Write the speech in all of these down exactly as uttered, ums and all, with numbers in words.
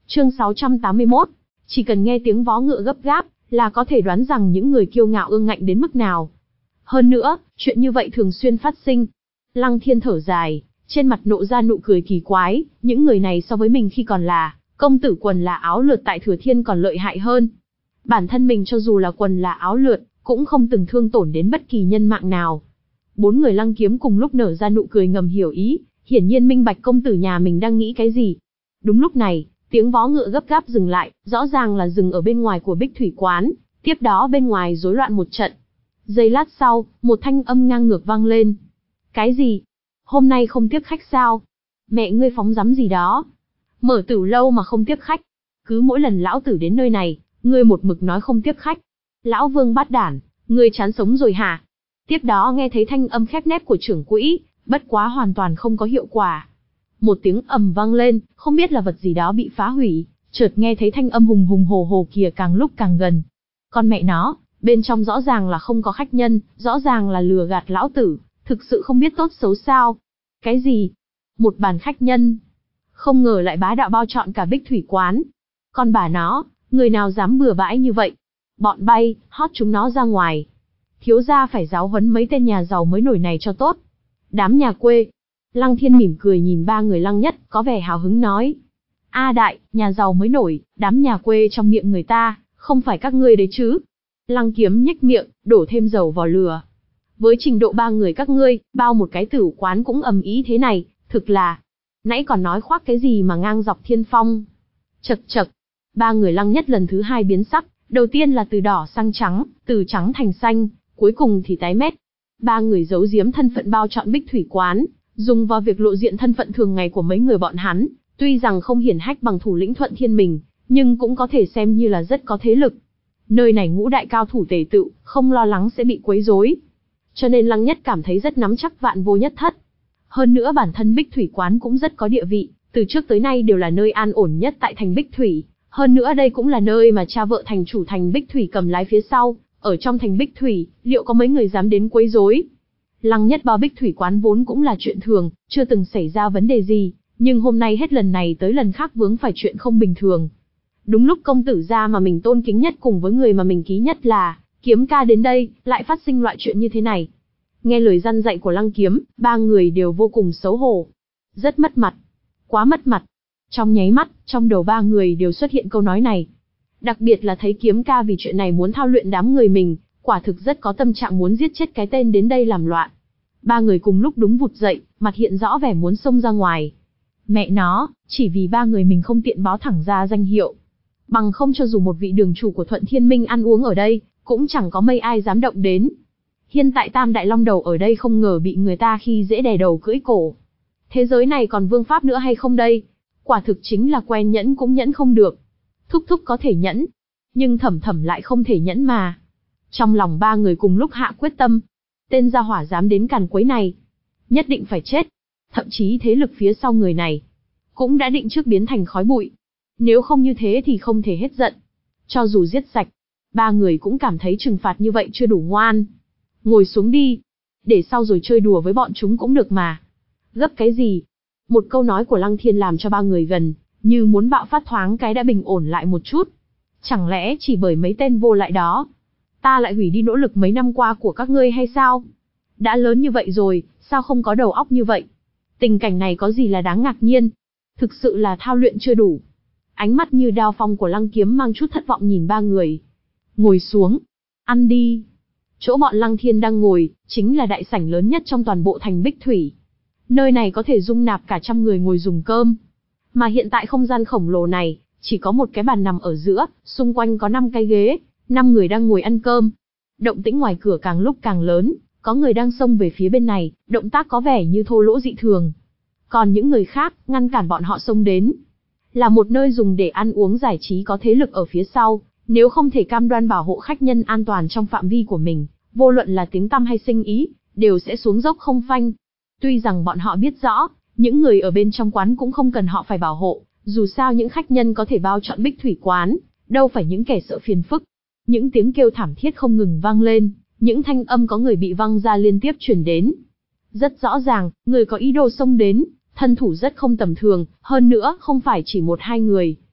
Chương sáu trăm tám mươi mốt. Chỉ cần nghe tiếng vó ngựa gấp gáp, là có thể đoán rằng những người kiêu ngạo ương ngạnh đến mức nào. Hơn nữa, chuyện như vậy thường xuyên phát sinh. Lăng Thiên thở dài, trên mặt nộ ra nụ cười kỳ quái, những người này so với mình khi còn là công tử quần là áo lượt tại Thừa Thiên còn lợi hại hơn. Bản thân mình cho dù là quần là áo lượt, cũng không từng thương tổn đến bất kỳ nhân mạng nào. Bốn người Lăng Kiếm cùng lúc nở ra nụ cười ngầm hiểu ý, hiển nhiên minh bạch công tử nhà mình đang nghĩ cái gì. Đúng lúc này, tiếng vó ngựa gấp gáp dừng lại, rõ ràng là dừng ở bên ngoài của Bích Thủy quán, tiếp đó bên ngoài rối loạn một trận. Giây lát sau, một thanh âm ngang ngược vang lên. Cái gì? Hôm nay không tiếp khách sao? Mẹ ngươi phóng dắm gì đó? Mở tử lâu mà không tiếp khách. Cứ mỗi lần lão tử đến nơi này, ngươi một mực nói không tiếp khách. Lão Vương bát đản, ngươi chán sống rồi hả? Tiếp đó nghe thấy thanh âm khép nép của trưởng quỹ, bất quá hoàn toàn không có hiệu quả. Một tiếng ầm vang lên, không biết là vật gì đó bị phá hủy, chợt nghe thấy thanh âm hùng hùng hồ hồ kia càng lúc càng gần. Con mẹ nó, bên trong rõ ràng là không có khách nhân, rõ ràng là lừa gạt lão tử, thực sự không biết tốt xấu sao. Cái gì? Một bàn khách nhân? Không ngờ lại bá đạo bao trọn cả Bích Thủy quán. Con bà nó, người nào dám bừa bãi như vậy? Bọn bay, hót chúng nó ra ngoài. Thiếu gia phải giáo huấn mấy tên nhà giàu mới nổi này cho tốt. Đám nhà quê. Lăng Thiên mỉm cười nhìn ba người Lăng Nhất, có vẻ hào hứng nói. A đại, nhà giàu mới nổi, đám nhà quê trong miệng người ta, không phải các ngươi đấy chứ. Lăng Kiếm nhếch miệng, đổ thêm dầu vào lửa. Với trình độ ba người các ngươi, bao một cái tử quán cũng ầm ĩ thế này, thực là. Nãy còn nói khoác cái gì mà ngang dọc thiên phong. Chật chật. Ba người Lăng Nhất lần thứ hai biến sắc, đầu tiên là từ đỏ sang trắng, từ trắng thành xanh, cuối cùng thì tái mét. Ba người giấu giếm thân phận bao trọn Bích Thủy quán, dùng vào việc lộ diện thân phận thường ngày của mấy người bọn hắn, tuy rằng không hiển hách bằng thủ lĩnh Thuận Thiên mình, nhưng cũng có thể xem như là rất có thế lực. Nơi này ngũ đại cao thủ tề tựu, không lo lắng sẽ bị quấy rối. Cho nên Lăng Nhất cảm thấy rất nắm chắc vạn vô nhất thất. Hơn nữa bản thân Bích Thủy quán cũng rất có địa vị, từ trước tới nay đều là nơi an ổn nhất tại thành Bích Thủy. Hơn nữa đây cũng là nơi mà cha vợ thành chủ thành Bích Thủy cầm lái phía sau, ở trong thành Bích Thủy, liệu có mấy người dám đến quấy rối? Lăng Nhất bao Bích Thủy quán vốn cũng là chuyện thường, chưa từng xảy ra vấn đề gì, nhưng hôm nay hết lần này tới lần khác vướng phải chuyện không bình thường. Đúng lúc công tử gia mà mình tôn kính nhất cùng với người mà mình ký nhất là Kiếm ca đến đây, lại phát sinh loại chuyện như thế này. Nghe lời răn dạy của Lăng Kiếm, ba người đều vô cùng xấu hổ. Rất mất mặt. Quá mất mặt. Trong nháy mắt, trong đầu ba người đều xuất hiện câu nói này. Đặc biệt là thấy Kiếm ca vì chuyện này muốn thao luyện đám người mình, quả thực rất có tâm trạng muốn giết chết cái tên đến đây làm loạn. Ba người cùng lúc đúng vụt dậy, mặt hiện rõ vẻ muốn xông ra ngoài. Mẹ nó, chỉ vì ba người mình không tiện báo thẳng ra danh hiệu. Bằng không cho dù một vị đường chủ của Thuận Thiên Minh ăn uống ở đây, cũng chẳng có mấy ai dám động đến. Hiện tại Tam Đại Long Đầu ở đây không ngờ bị người ta khi dễ đè đầu cưỡi cổ. Thế giới này còn vương pháp nữa hay không đây? Quả thực chính là quen nhẫn cũng nhẫn không được. Thúc thúc có thể nhẫn, nhưng thẩm thẩm lại không thể nhẫn mà. Trong lòng ba người cùng lúc hạ quyết tâm. Tên gia hỏa dám đến càn quấy này, nhất định phải chết. Thậm chí thế lực phía sau người này, cũng đã định trước biến thành khói bụi. Nếu không như thế thì không thể hết giận. Cho dù giết sạch, ba người cũng cảm thấy trừng phạt như vậy chưa đủ ngoan. Ngồi xuống đi, để sau rồi chơi đùa với bọn chúng cũng được mà. Gấp cái gì? Một câu nói của Lăng Thiên làm cho ba người gần như muốn bạo phát thoáng cái đã bình ổn lại một chút. Chẳng lẽ chỉ bởi mấy tên vô lại đó, ta lại hủy đi nỗ lực mấy năm qua của các ngươi hay sao? Đã lớn như vậy rồi, sao không có đầu óc như vậy? Tình cảnh này có gì là đáng ngạc nhiên? Thực sự là thao luyện chưa đủ. Ánh mắt như đao phong của Lăng Kiếm mang chút thất vọng nhìn ba người. Ngồi xuống, ăn đi. Chỗ bọn Lăng Thiên đang ngồi, chính là đại sảnh lớn nhất trong toàn bộ thành Bích Thủy. Nơi này có thể dung nạp cả trăm người ngồi dùng cơm. Mà hiện tại không gian khổng lồ này, chỉ có một cái bàn nằm ở giữa, xung quanh có năm cái ghế, năm người đang ngồi ăn cơm. Động tĩnh ngoài cửa càng lúc càng lớn, có người đang xông về phía bên này, động tác có vẻ như thô lỗ dị thường. Còn những người khác, ngăn cản bọn họ xông đến. Là một nơi dùng để ăn uống giải trí có thế lực ở phía sau, nếu không thể cam đoan bảo hộ khách nhân an toàn trong phạm vi của mình, vô luận là tiếng tăm hay sinh ý, đều sẽ xuống dốc không phanh. Tuy rằng bọn họ biết rõ, những người ở bên trong quán cũng không cần họ phải bảo hộ, dù sao những khách nhân có thể bao trọn Bích Thủy quán, đâu phải những kẻ sợ phiền phức. Những tiếng kêu thảm thiết không ngừng vang lên, những thanh âm có người bị văng ra liên tiếp truyền đến. Rất rõ ràng, người có ý đồ xông đến, thân thủ rất không tầm thường, hơn nữa không phải chỉ một hai người.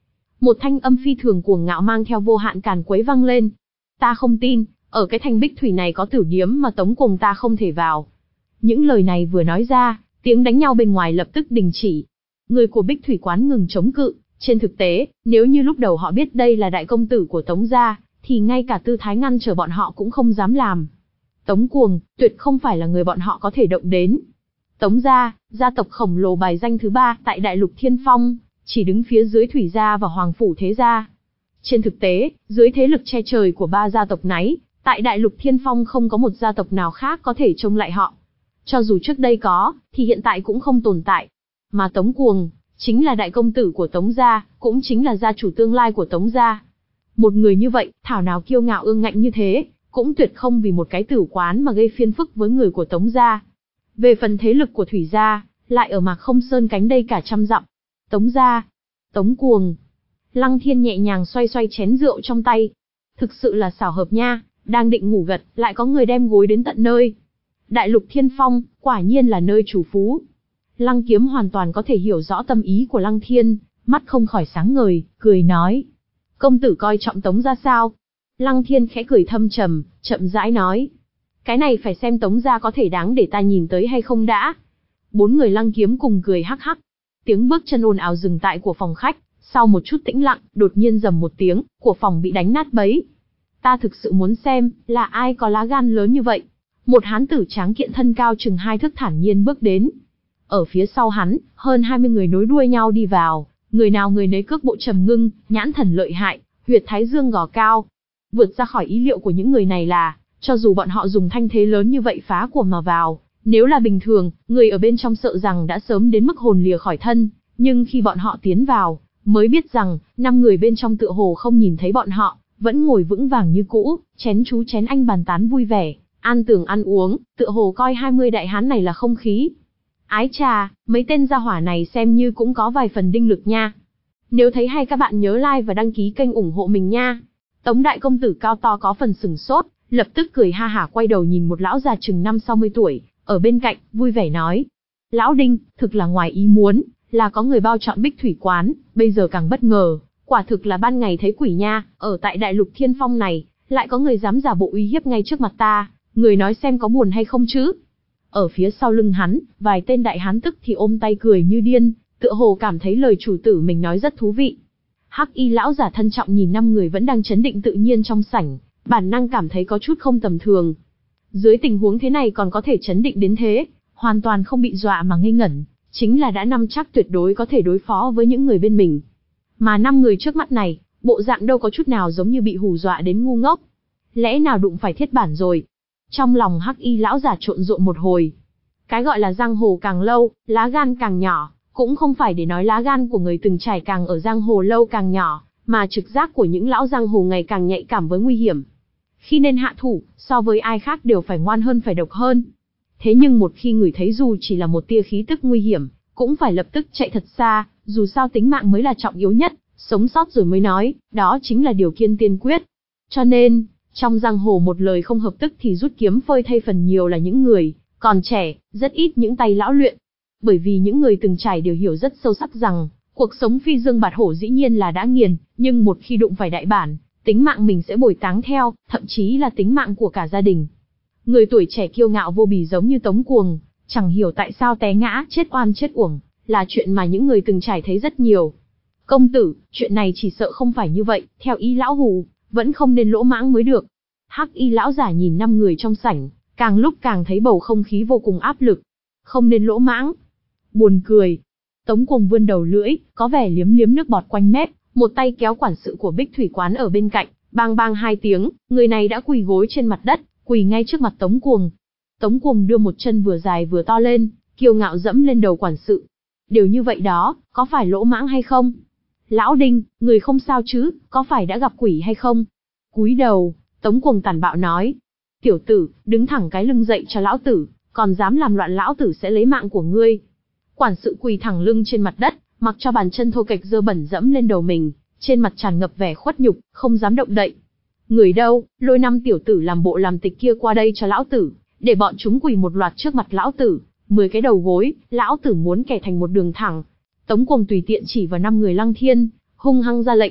một thanh âm phi thường cuồng ngạo mang theo vô hạn càn quấy vang lên. Ta không tin, ở cái thành Bích Thủy này có tiểu điếm mà Tống Cuồng ta không thể vào. Những lời này vừa nói ra, tiếng đánh nhau bên ngoài lập tức đình chỉ. Người của Bích Thủy quán ngừng chống cự, trên thực tế, nếu như lúc đầu họ biết đây là đại công tử của Tống gia, thì ngay cả tư thái ngăn trở bọn họ cũng không dám làm. Tống Cuồng, tuyệt không phải là người bọn họ có thể động đến. Tống gia, gia tộc khổng lồ bài danh thứ ba tại Đại Lục Thiên Phong, chỉ đứng phía dưới Thủy gia và Hoàng phủ Thế gia. Trên thực tế, dưới thế lực che trời của ba gia tộc này, tại Đại Lục Thiên Phong không có một gia tộc nào khác có thể chống lại họ. Cho dù trước đây có, thì hiện tại cũng không tồn tại. Mà Tống Cuồng, chính là đại công tử của Tống gia, cũng chính là gia chủ tương lai của Tống gia. Một người như vậy, thảo nào kiêu ngạo ương ngạnh như thế, cũng tuyệt không vì một cái tử quán mà gây phiền phức với người của Tống gia. Về phần thế lực của Thủy gia, lại ở Mạc Không Sơn cánh đây cả trăm dặm. Tống gia, Tống Cuồng. Lăng Thiên nhẹ nhàng xoay xoay chén rượu trong tay. Thực sự là xảo hợp nha, đang định ngủ gật, lại có người đem gối đến tận nơi. Đại Lục Thiên Phong, quả nhiên là nơi chủ phú. Lăng Kiếm hoàn toàn có thể hiểu rõ tâm ý của Lăng Thiên, mắt không khỏi sáng ngời, cười nói. Công tử coi trọng Tống gia sao? Lăng Thiên khẽ cười thâm trầm, chậm rãi nói. Cái này phải xem Tống gia có thể đáng để ta nhìn tới hay không đã. Bốn người Lăng Kiếm cùng cười hắc hắc. Tiếng bước chân ồn ào dừng tại của phòng khách, sau một chút tĩnh lặng, đột nhiên rầm một tiếng, của phòng bị đánh nát bấy. Ta thực sự muốn xem, là ai có lá gan lớn như vậy. Một hán tử tráng kiện thân cao chừng hai thước thản nhiên bước đến. Ở phía sau hắn, hơn hai mươi người nối đuôi nhau đi vào, người nào người nấy cước bộ trầm ngưng, nhãn thần lợi hại, huyệt thái dương gò cao. Vượt ra khỏi ý liệu của những người này là, cho dù bọn họ dùng thanh thế lớn như vậy phá của mà vào, nếu là bình thường, người ở bên trong sợ rằng đã sớm đến mức hồn lìa khỏi thân, nhưng khi bọn họ tiến vào, mới biết rằng, năm người bên trong tựa hồ không nhìn thấy bọn họ, vẫn ngồi vững vàng như cũ, chén chú chén anh bàn tán vui vẻ, an tường ăn uống, tựa hồ coi hai mươi đại hán này là không khí. Ái chà, mấy tên gia hỏa này xem như cũng có vài phần đinh lực nha. Nếu thấy hay các bạn nhớ like và đăng ký kênh ủng hộ mình nha. Tống đại công tử cao to có phần sừng sốt, lập tức cười ha hả quay đầu nhìn một lão già chừng năm sáu mươi tuổi, ở bên cạnh, vui vẻ nói. Lão Đinh, thực là ngoài ý muốn, là có người bao chọn Bích Thủy quán, bây giờ càng bất ngờ, quả thực là ban ngày thấy quỷ nha, ở tại Đại Lục Thiên Phong này, lại có người dám giả bộ uy hiếp ngay trước mặt ta, người nói xem có buồn hay không chứ. Ở phía sau lưng hắn, vài tên đại hán tức thì ôm tay cười như điên, tựa hồ cảm thấy lời chủ tử mình nói rất thú vị. Hắc y lão giả thân trọng nhìn năm người vẫn đang chấn định tự nhiên trong sảnh, bản năng cảm thấy có chút không tầm thường. Dưới tình huống thế này còn có thể chấn định đến thế, hoàn toàn không bị dọa mà ngây ngẩn, chính là đã nắm chắc tuyệt đối có thể đối phó với những người bên mình. Mà năm người trước mắt này, bộ dạng đâu có chút nào giống như bị hù dọa đến ngu ngốc. Lẽ nào đụng phải thiết bản rồi? Trong lòng hắc y lão giả trộn rộn một hồi. Cái gọi là giang hồ càng lâu, lá gan càng nhỏ, cũng không phải để nói lá gan của người từng trải càng ở giang hồ lâu càng nhỏ, mà trực giác của những lão giang hồ ngày càng nhạy cảm với nguy hiểm. Khi nên hạ thủ, so với ai khác đều phải ngoan hơn phải độc hơn. Thế nhưng một khi người thấy dù chỉ là một tia khí tức nguy hiểm, cũng phải lập tức chạy thật xa, dù sao tính mạng mới là trọng yếu nhất, sống sót rồi mới nói, đó chính là điều kiện tiên quyết. Cho nên, trong giang hồ một lời không hợp tức thì rút kiếm phơi thay phần nhiều là những người còn trẻ, rất ít những tay lão luyện. Bởi vì những người từng trải đều hiểu rất sâu sắc rằng, cuộc sống phi dương bạt hổ dĩ nhiên là đã nghiền, nhưng một khi đụng phải đại bản, tính mạng mình sẽ bồi táng theo, thậm chí là tính mạng của cả gia đình. Người tuổi trẻ kiêu ngạo vô bì giống như Tống Cuồng, chẳng hiểu tại sao té ngã, chết oan chết uổng, là chuyện mà những người từng trải thấy rất nhiều. Công tử, chuyện này chỉ sợ không phải như vậy, theo ý lão hù, vẫn không nên lỗ mãng mới được. Hắc y lão giả nhìn năm người trong sảnh, càng lúc càng thấy bầu không khí vô cùng áp lực. Không nên lỗ mãng. Buồn cười. Tống Cuồng vươn đầu lưỡi, có vẻ liếm liếm nước bọt quanh mép, một tay kéo quản sự của Bích Thủy quán ở bên cạnh, bang bang hai tiếng, người này đã quỳ gối trên mặt đất, quỳ ngay trước mặt Tống Cuồng. Tống Cuồng đưa một chân vừa dài vừa to lên, kiêu ngạo dẫm lên đầu quản sự. Điều như vậy đó, có phải lỗ mãng hay không? Lão Đinh, người không sao chứ, có phải đã gặp quỷ hay không? Cúi đầu, Tống Cuồng tàn bạo nói. Tiểu tử, đứng thẳng cái lưng dậy cho lão tử, còn dám làm loạn lão tử sẽ lấy mạng của ngươi. Quản sự quỳ thẳng lưng trên mặt đất, mặc cho bàn chân thô kệch dơ bẩn dẫm lên đầu mình, trên mặt tràn ngập vẻ khuất nhục, không dám động đậy. Người đâu, lôi năm tiểu tử làm bộ làm tịch kia qua đây cho lão tử, để bọn chúng quỳ một loạt trước mặt lão tử, mười cái đầu gối, lão tử muốn kẻ thành một đường thẳng. Tống Cuồng tùy tiện chỉ vào năm người Lăng Thiên, hung hăng ra lệnh.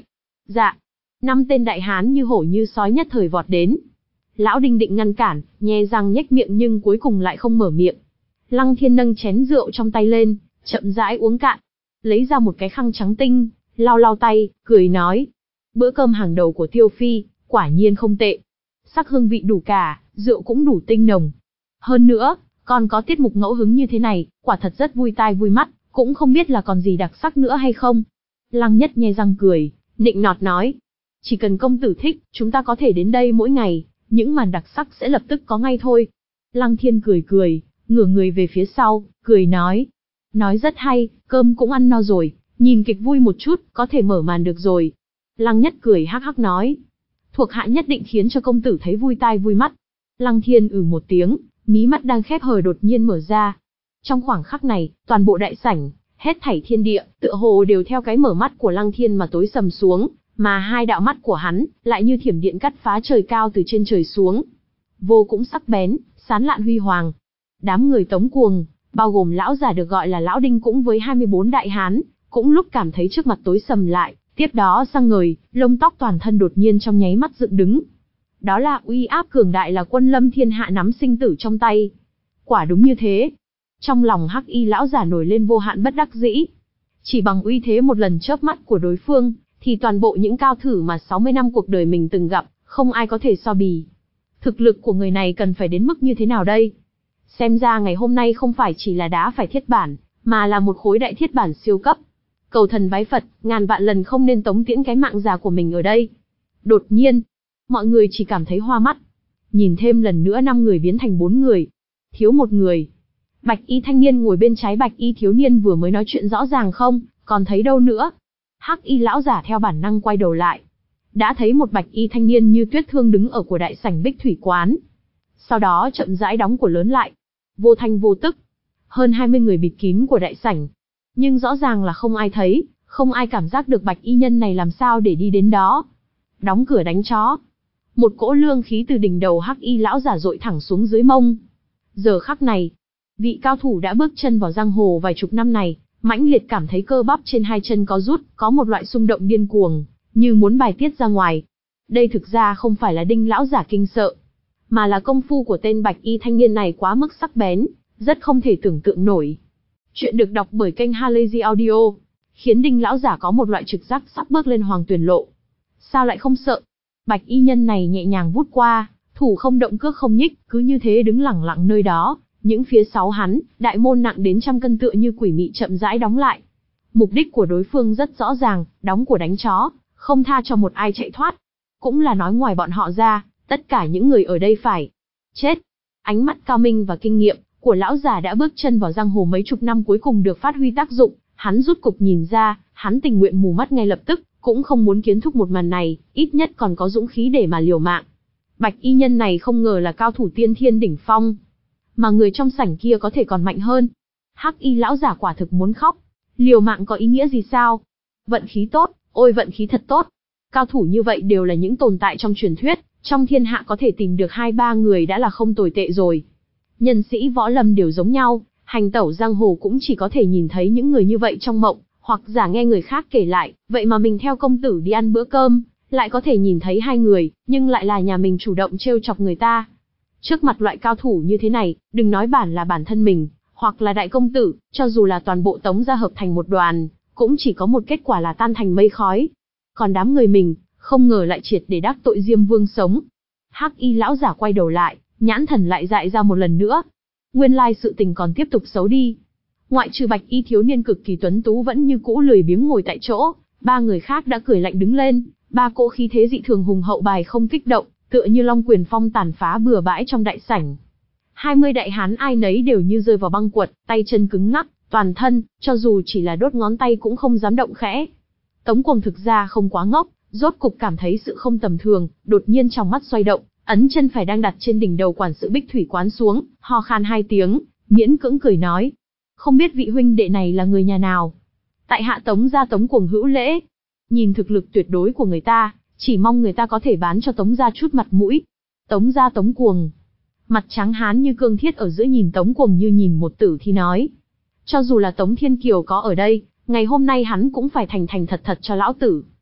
Dạ. Năm tên đại hán như hổ như sói nhất thời vọt đến. Lão Đinh định ngăn cản, nhe răng nhếch miệng nhưng cuối cùng lại không mở miệng. Lăng Thiên nâng chén rượu trong tay lên, chậm rãi uống cạn. Lấy ra một cái khăn trắng tinh, lau lau tay, cười nói. Bữa cơm hàng đầu của Tiêu Phi, quả nhiên không tệ. Sắc hương vị đủ cả, rượu cũng đủ tinh nồng. Hơn nữa, còn có tiết mục ngẫu hứng như thế này, quả thật rất vui tai vui mắt, cũng không biết là còn gì đặc sắc nữa hay không. Lăng Nhất nhe răng cười, nịnh nọt nói. Chỉ cần công tử thích, chúng ta có thể đến đây mỗi ngày, những màn đặc sắc sẽ lập tức có ngay thôi. Lăng Thiên cười cười, ngửa người về phía sau, cười nói. Nói rất hay, cơm cũng ăn no rồi, nhìn kịch vui một chút, có thể mở màn được rồi. Lăng Nhất cười hắc hắc nói. Thuộc hạ nhất định khiến cho công tử thấy vui tai vui mắt. Lăng Thiên ừ một tiếng, mí mắt đang khép hờ đột nhiên mở ra. Trong khoảng khắc này, toàn bộ đại sảnh, hết thảy thiên địa, tựa hồ đều theo cái mở mắt của Lăng Thiên mà tối sầm xuống, mà hai đạo mắt của hắn, lại như thiểm điện cắt phá trời cao từ trên trời xuống. Vô cũng sắc bén, sán lạn huy hoàng. Đám người Tống Cuồng, bao gồm lão già được gọi là lão Đinh cũng với hai mươi bốn đại hán, cũng lúc cảm thấy trước mặt tối sầm lại, tiếp đó sang ngời, lông tóc toàn thân đột nhiên trong nháy mắt dựng đứng. Đó là uy áp cường đại là quân lâm thiên hạ nắm sinh tử trong tay. Quả đúng như thế. Trong lòng Hắc Y lão giả nổi lên vô hạn bất đắc dĩ. Chỉ bằng uy thế một lần chớp mắt của đối phương, thì toàn bộ những cao thủ mà sáu mươi năm cuộc đời mình từng gặp, không ai có thể so bì. Thực lực của người này cần phải đến mức như thế nào đây? Xem ra ngày hôm nay không phải chỉ là đá phải thiết bản, mà là một khối đại thiết bản siêu cấp. Cầu thần bái Phật, ngàn vạn lần không nên tống tiễn cái mạng già của mình ở đây. Đột nhiên, mọi người chỉ cảm thấy hoa mắt. Nhìn thêm lần nữa năm người biến thành bốn người. Thiếu một người. Bạch y thanh niên ngồi bên trái bạch y thiếu niên vừa mới nói chuyện rõ ràng không, còn thấy đâu nữa. Hắc y lão giả theo bản năng quay đầu lại. Đã thấy một bạch y thanh niên như tuyết thương đứng ở của đại sảnh Bích Thủy Quán. Sau đó chậm rãi đóng của lớn lại. Vô thanh vô tức. Hơn hai mươi người bịt kín của đại sảnh. Nhưng rõ ràng là không ai thấy, không ai cảm giác được bạch y nhân này làm sao để đi đến đó. Đóng cửa đánh chó. Một cỗ lương khí từ đỉnh đầu Hắc y lão giả dội thẳng xuống dưới mông. Giờ khắc này, vị cao thủ đã bước chân vào giang hồ vài chục năm này, mãnh liệt cảm thấy cơ bắp trên hai chân có rút, có một loại xung động điên cuồng, như muốn bài tiết ra ngoài. Đây thực ra không phải là Đinh lão giả kinh sợ, mà là công phu của tên bạch y thanh niên này quá mức sắc bén, rất không thể tưởng tượng nổi. Chuyện được đọc bởi kênh Halazy Audio, khiến Đinh lão giả có một loại trực giác sắp bước lên hoàng tuyển lộ. Sao lại không sợ? Bạch y nhân này nhẹ nhàng vút qua, thủ không động cước không nhích, cứ như thế đứng lẳng lặng nơi đó. Những phía sau hắn, đại môn nặng đến trăm cân tựa như quỷ mị chậm rãi đóng lại. Mục đích của đối phương rất rõ ràng, đóng của đánh chó, không tha cho một ai chạy thoát. Cũng là nói ngoài bọn họ ra, tất cả những người ở đây phải chết. Ánh mắt cao minh và kinh nghiệm của lão già đã bước chân vào giang hồ mấy chục năm cuối cùng được phát huy tác dụng. Hắn rút cục nhìn ra, hắn tình nguyện mù mắt ngay lập tức, cũng không muốn kiến thúc một màn này, ít nhất còn có dũng khí để mà liều mạng. Bạch y nhân này không ngờ là cao thủ tiên thiên đỉnh phong, mà người trong sảnh kia có thể còn mạnh hơn. Hắc y lão giả quả thực muốn khóc. Liều mạng có ý nghĩa gì sao? Vận khí tốt, ôi vận khí thật tốt. Cao thủ như vậy đều là những tồn tại trong truyền thuyết, trong thiên hạ có thể tìm được hai ba người đã là không tồi tệ rồi. Nhân sĩ võ lâm đều giống nhau, hành tẩu giang hồ cũng chỉ có thể nhìn thấy những người như vậy trong mộng, hoặc giả nghe người khác kể lại, vậy mà mình theo công tử đi ăn bữa cơm, lại có thể nhìn thấy hai người, nhưng lại là nhà mình chủ động trêu chọc người ta. Trước mặt loại cao thủ như thế này, đừng nói bản là bản thân mình, hoặc là đại công tử, cho dù là toàn bộ Tống gia hợp thành một đoàn, cũng chỉ có một kết quả là tan thành mây khói. Còn đám người mình, không ngờ lại triệt để đắc tội Diêm Vương sống. Hắc y lão giả quay đầu lại, nhãn thần lại dại ra một lần nữa. Nguyên lai sự tình còn tiếp tục xấu đi. Ngoại trừ bạch y thiếu niên cực kỳ tuấn tú vẫn như cũ lười biếng ngồi tại chỗ, ba người khác đã cười lạnh đứng lên, ba cỗ khí thế dị thường hùng hậu bài không kích động, tựa như long quyền phong tàn phá bừa bãi trong đại sảnh. Hai mươi đại hán ai nấy đều như rơi vào băng quật, tay chân cứng ngắc, toàn thân, cho dù chỉ là đốt ngón tay cũng không dám động khẽ. Tống Cuồng thực ra không quá ngốc, rốt cục cảm thấy sự không tầm thường, đột nhiên trong mắt xoay động, ấn chân phải đang đặt trên đỉnh đầu quản sự Bích Thủy Quán xuống, ho khan hai tiếng, miễn cưỡng cười nói: "Không biết vị huynh đệ này là người nhà nào? Tại hạ Tống gia Tống Cuồng hữu lễ." Nhìn thực lực tuyệt đối của người ta, chỉ mong người ta có thể bán cho Tống gia chút mặt mũi. Tống gia Tống Cuồng, mặt trắng hán như cương thiết ở giữa nhìn Tống Cuồng như nhìn một tử thi nói: "Cho dù là Tống Thiên Kiều có ở đây, ngày hôm nay hắn cũng phải thành thành thật thật cho lão tử."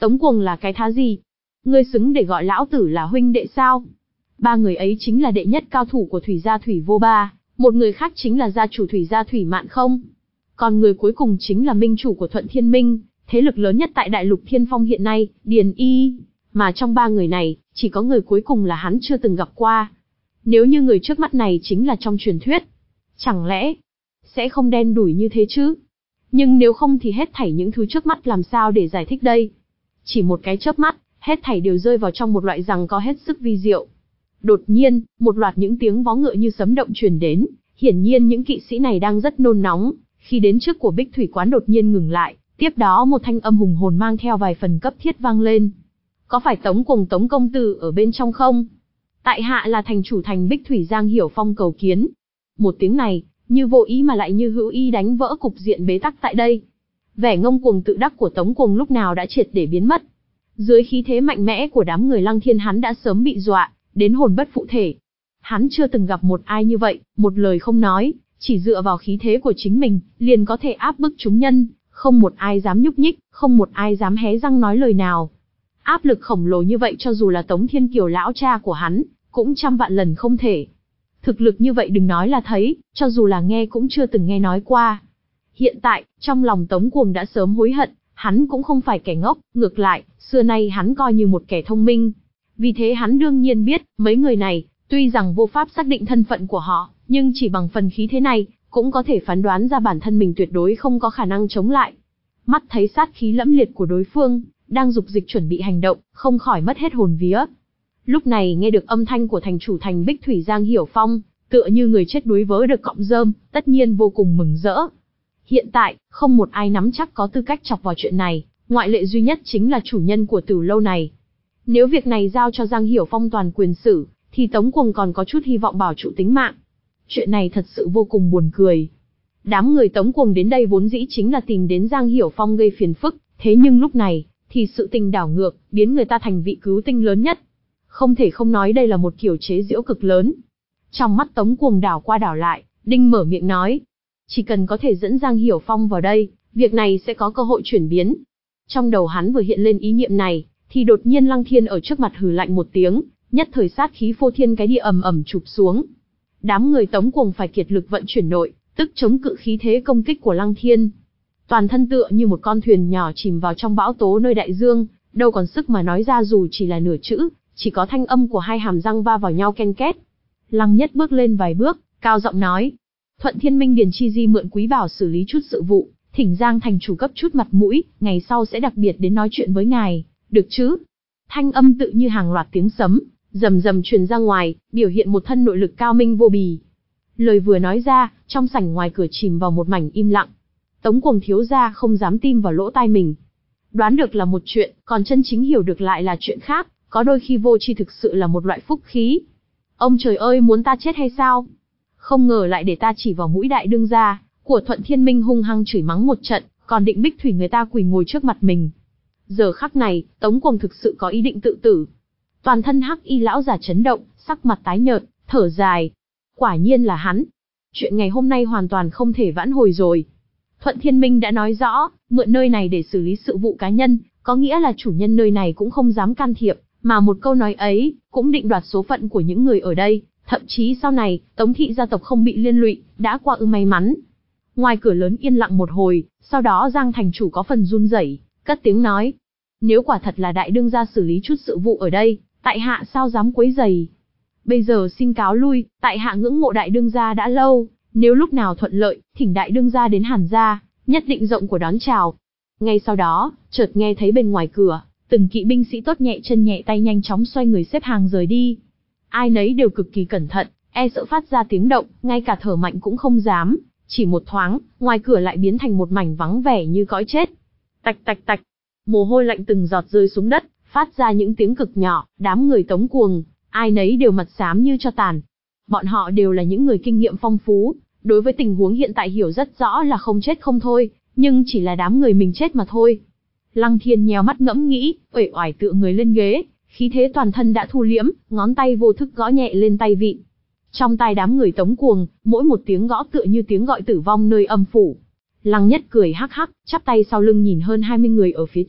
Tống Cuồng là cái thá gì? Ngươi xứng để gọi lão tử là huynh đệ sao? Ba người ấy chính là đệ nhất cao thủ của Thủy gia Thủy Vô Ba, một người khác chính là gia chủ Thủy gia Thủy Mạn Không. Còn người cuối cùng chính là minh chủ của Thuận Thiên Minh, thế lực lớn nhất tại Đại Lục Thiên Phong hiện nay, Điền Y. Mà trong ba người này, chỉ có người cuối cùng là hắn chưa từng gặp qua. Nếu như người trước mắt này chính là trong truyền thuyết, chẳng lẽ sẽ không đen đủi như thế chứ? Nhưng nếu không thì hết thảy những thứ trước mắt làm sao để giải thích đây? Chỉ một cái chớp mắt, hết thảy đều rơi vào trong một loại giằng co hết sức vi diệu. Đột nhiên, một loạt những tiếng vó ngựa như sấm động truyền đến, hiển nhiên những kỵ sĩ này đang rất nôn nóng, khi đến trước của Bích Thủy quán đột nhiên ngừng lại, tiếp đó một thanh âm hùng hồn mang theo vài phần cấp thiết vang lên. Có phải Tống Cuồng Tống công tử ở bên trong không? Tại hạ là thành chủ thành Bích Thủy Giang Hiểu Phong cầu kiến. Một tiếng này, như vô ý mà lại như hữu ý đánh vỡ cục diện bế tắc tại đây. Vẻ ngông cuồng tự đắc của Tống Cuồng lúc nào đã triệt để biến mất. Dưới khí thế mạnh mẽ của đám người Lăng Thiên hắn đã sớm bị dọa, đến hồn bất phụ thể. Hắn chưa từng gặp một ai như vậy, một lời không nói, chỉ dựa vào khí thế của chính mình, liền có thể áp bức chúng nhân, không một ai dám nhúc nhích, không một ai dám hé răng nói lời nào. Áp lực khổng lồ như vậy cho dù là Tống Thiên Kiều lão cha của hắn, cũng trăm vạn lần không thể. Thực lực như vậy đừng nói là thấy, cho dù là nghe cũng chưa từng nghe nói qua. Hiện tại, trong lòng Tống Cuồng đã sớm hối hận, hắn cũng không phải kẻ ngốc, ngược lại, xưa nay hắn coi như một kẻ thông minh. Vì thế hắn đương nhiên biết, mấy người này, tuy rằng vô pháp xác định thân phận của họ, nhưng chỉ bằng phần khí thế này, cũng có thể phán đoán ra bản thân mình tuyệt đối không có khả năng chống lại. Mắt thấy sát khí lẫm liệt của đối phương, đang dục dịch chuẩn bị hành động, không khỏi mất hết hồn vía. Lúc này nghe được âm thanh của thành chủ thành Bích Thủy Giang Hiểu Phong, tựa như người chết đuối vớ được cọng rơm, tất nhiên vô cùng mừng rỡ. Hiện tại, không một ai nắm chắc có tư cách chọc vào chuyện này, ngoại lệ duy nhất chính là chủ nhân của Tử lâu này. Nếu việc này giao cho Giang Hiểu Phong toàn quyền xử, thì Tống Cuồng còn có chút hy vọng bảo trụ tính mạng. Chuyện này thật sự vô cùng buồn cười. Đám người Tống Cuồng đến đây vốn dĩ chính là tìm đến Giang Hiểu Phong gây phiền phức, thế nhưng lúc này, thì sự tình đảo ngược, biến người ta thành vị cứu tinh lớn nhất. Không thể không nói đây là một kiểu chế giễu cực lớn. Trong mắt Tống Cuồng đảo qua đảo lại, đinh mở miệng nói. Chỉ cần có thể dẫn Giang Hiểu Phong vào đây, việc này sẽ có cơ hội chuyển biến. Trong đầu hắn vừa hiện lên ý niệm này, thì đột nhiên Lăng Thiên ở trước mặt hừ lạnh một tiếng, nhất thời sát khí phô thiên cái địa ầm ầm chụp xuống. Đám người Tống Cuồng phải kiệt lực vận chuyển nội, tức chống cự khí thế công kích của Lăng Thiên. Toàn thân tựa như một con thuyền nhỏ chìm vào trong bão tố nơi đại dương, đâu còn sức mà nói ra dù chỉ là nửa chữ, chỉ có thanh âm của hai hàm răng va vào nhau ken két. Lăng Nhất bước lên vài bước, cao giọng nói: Thuận Thiên Minh Điền Chi Di mượn quý bảo xử lý chút sự vụ, thỉnh Giang thành chủ cấp chút mặt mũi, ngày sau sẽ đặc biệt đến nói chuyện với ngài, được chứ? Thanh âm tự như hàng loạt tiếng sấm, rầm rầm truyền ra ngoài, biểu hiện một thân nội lực cao minh vô bì. Lời vừa nói ra, trong sảnh ngoài cửa chìm vào một mảnh im lặng. Tống Cuồng thiếu gia không dám tin vào lỗ tai mình. Đoán được là một chuyện, còn chân chính hiểu được lại là chuyện khác, có đôi khi vô tri thực sự là một loại phúc khí. Ông trời ơi, muốn ta chết hay sao? Không ngờ lại để ta chỉ vào mũi đại đương gia của Thuận Thiên Minh hung hăng chửi mắng một trận, còn định Bích Thủy người ta quỳ ngồi trước mặt mình. Giờ khắc này, Tống Cuồng thực sự có ý định tự tử. Toàn thân hắc y lão giả chấn động, sắc mặt tái nhợt, thở dài. Quả nhiên là hắn. Chuyện ngày hôm nay hoàn toàn không thể vãn hồi rồi. Thuận Thiên Minh đã nói rõ, mượn nơi này để xử lý sự vụ cá nhân, có nghĩa là chủ nhân nơi này cũng không dám can thiệp, mà một câu nói ấy, cũng định đoạt số phận của những người ở đây, thậm chí sau này, Tống thị gia tộc không bị liên lụy, đã qua ư may mắn. Ngoài cửa lớn yên lặng một hồi, sau đó Giang thành chủ có phần run rẩy, cất tiếng nói: Nếu quả thật là đại đương gia xử lý chút sự vụ ở đây, tại hạ sao dám quấy rầy. Bây giờ xin cáo lui, tại hạ ngưỡng mộ đại đương gia đã lâu, nếu lúc nào thuận lợi, thỉnh đại đương gia đến Hàn gia, nhất định rộng của đón chào. Ngay sau đó, chợt nghe thấy bên ngoài cửa, từng kỵ binh sĩ tốt nhẹ chân nhẹ tay nhanh chóng xoay người xếp hàng rời đi. Ai nấy đều cực kỳ cẩn thận, e sợ phát ra tiếng động, ngay cả thở mạnh cũng không dám. Chỉ một thoáng, ngoài cửa lại biến thành một mảnh vắng vẻ như cõi chết. Tạch tạch tạch, mồ hôi lạnh từng giọt rơi xuống đất, phát ra những tiếng cực nhỏ. Đám người Tống Cuồng, ai nấy đều mặt xám như tro tàn. Bọn họ đều là những người kinh nghiệm phong phú, đối với tình huống hiện tại hiểu rất rõ là không chết không thôi, nhưng chỉ là đám người mình chết mà thôi. Lăng Thiên nheo mắt ngẫm nghĩ, uể oải tựa người lên ghế, khí thế toàn thân đã thu liễm, ngón tay vô thức gõ nhẹ lên tay vịn. Trong tai đám người Tống Cuồng, mỗi một tiếng gõ tựa như tiếng gọi tử vong nơi âm phủ. Lăng Nhất cười hắc hắc, chắp tay sau lưng nhìn hơn hai mươi người ở phía trước,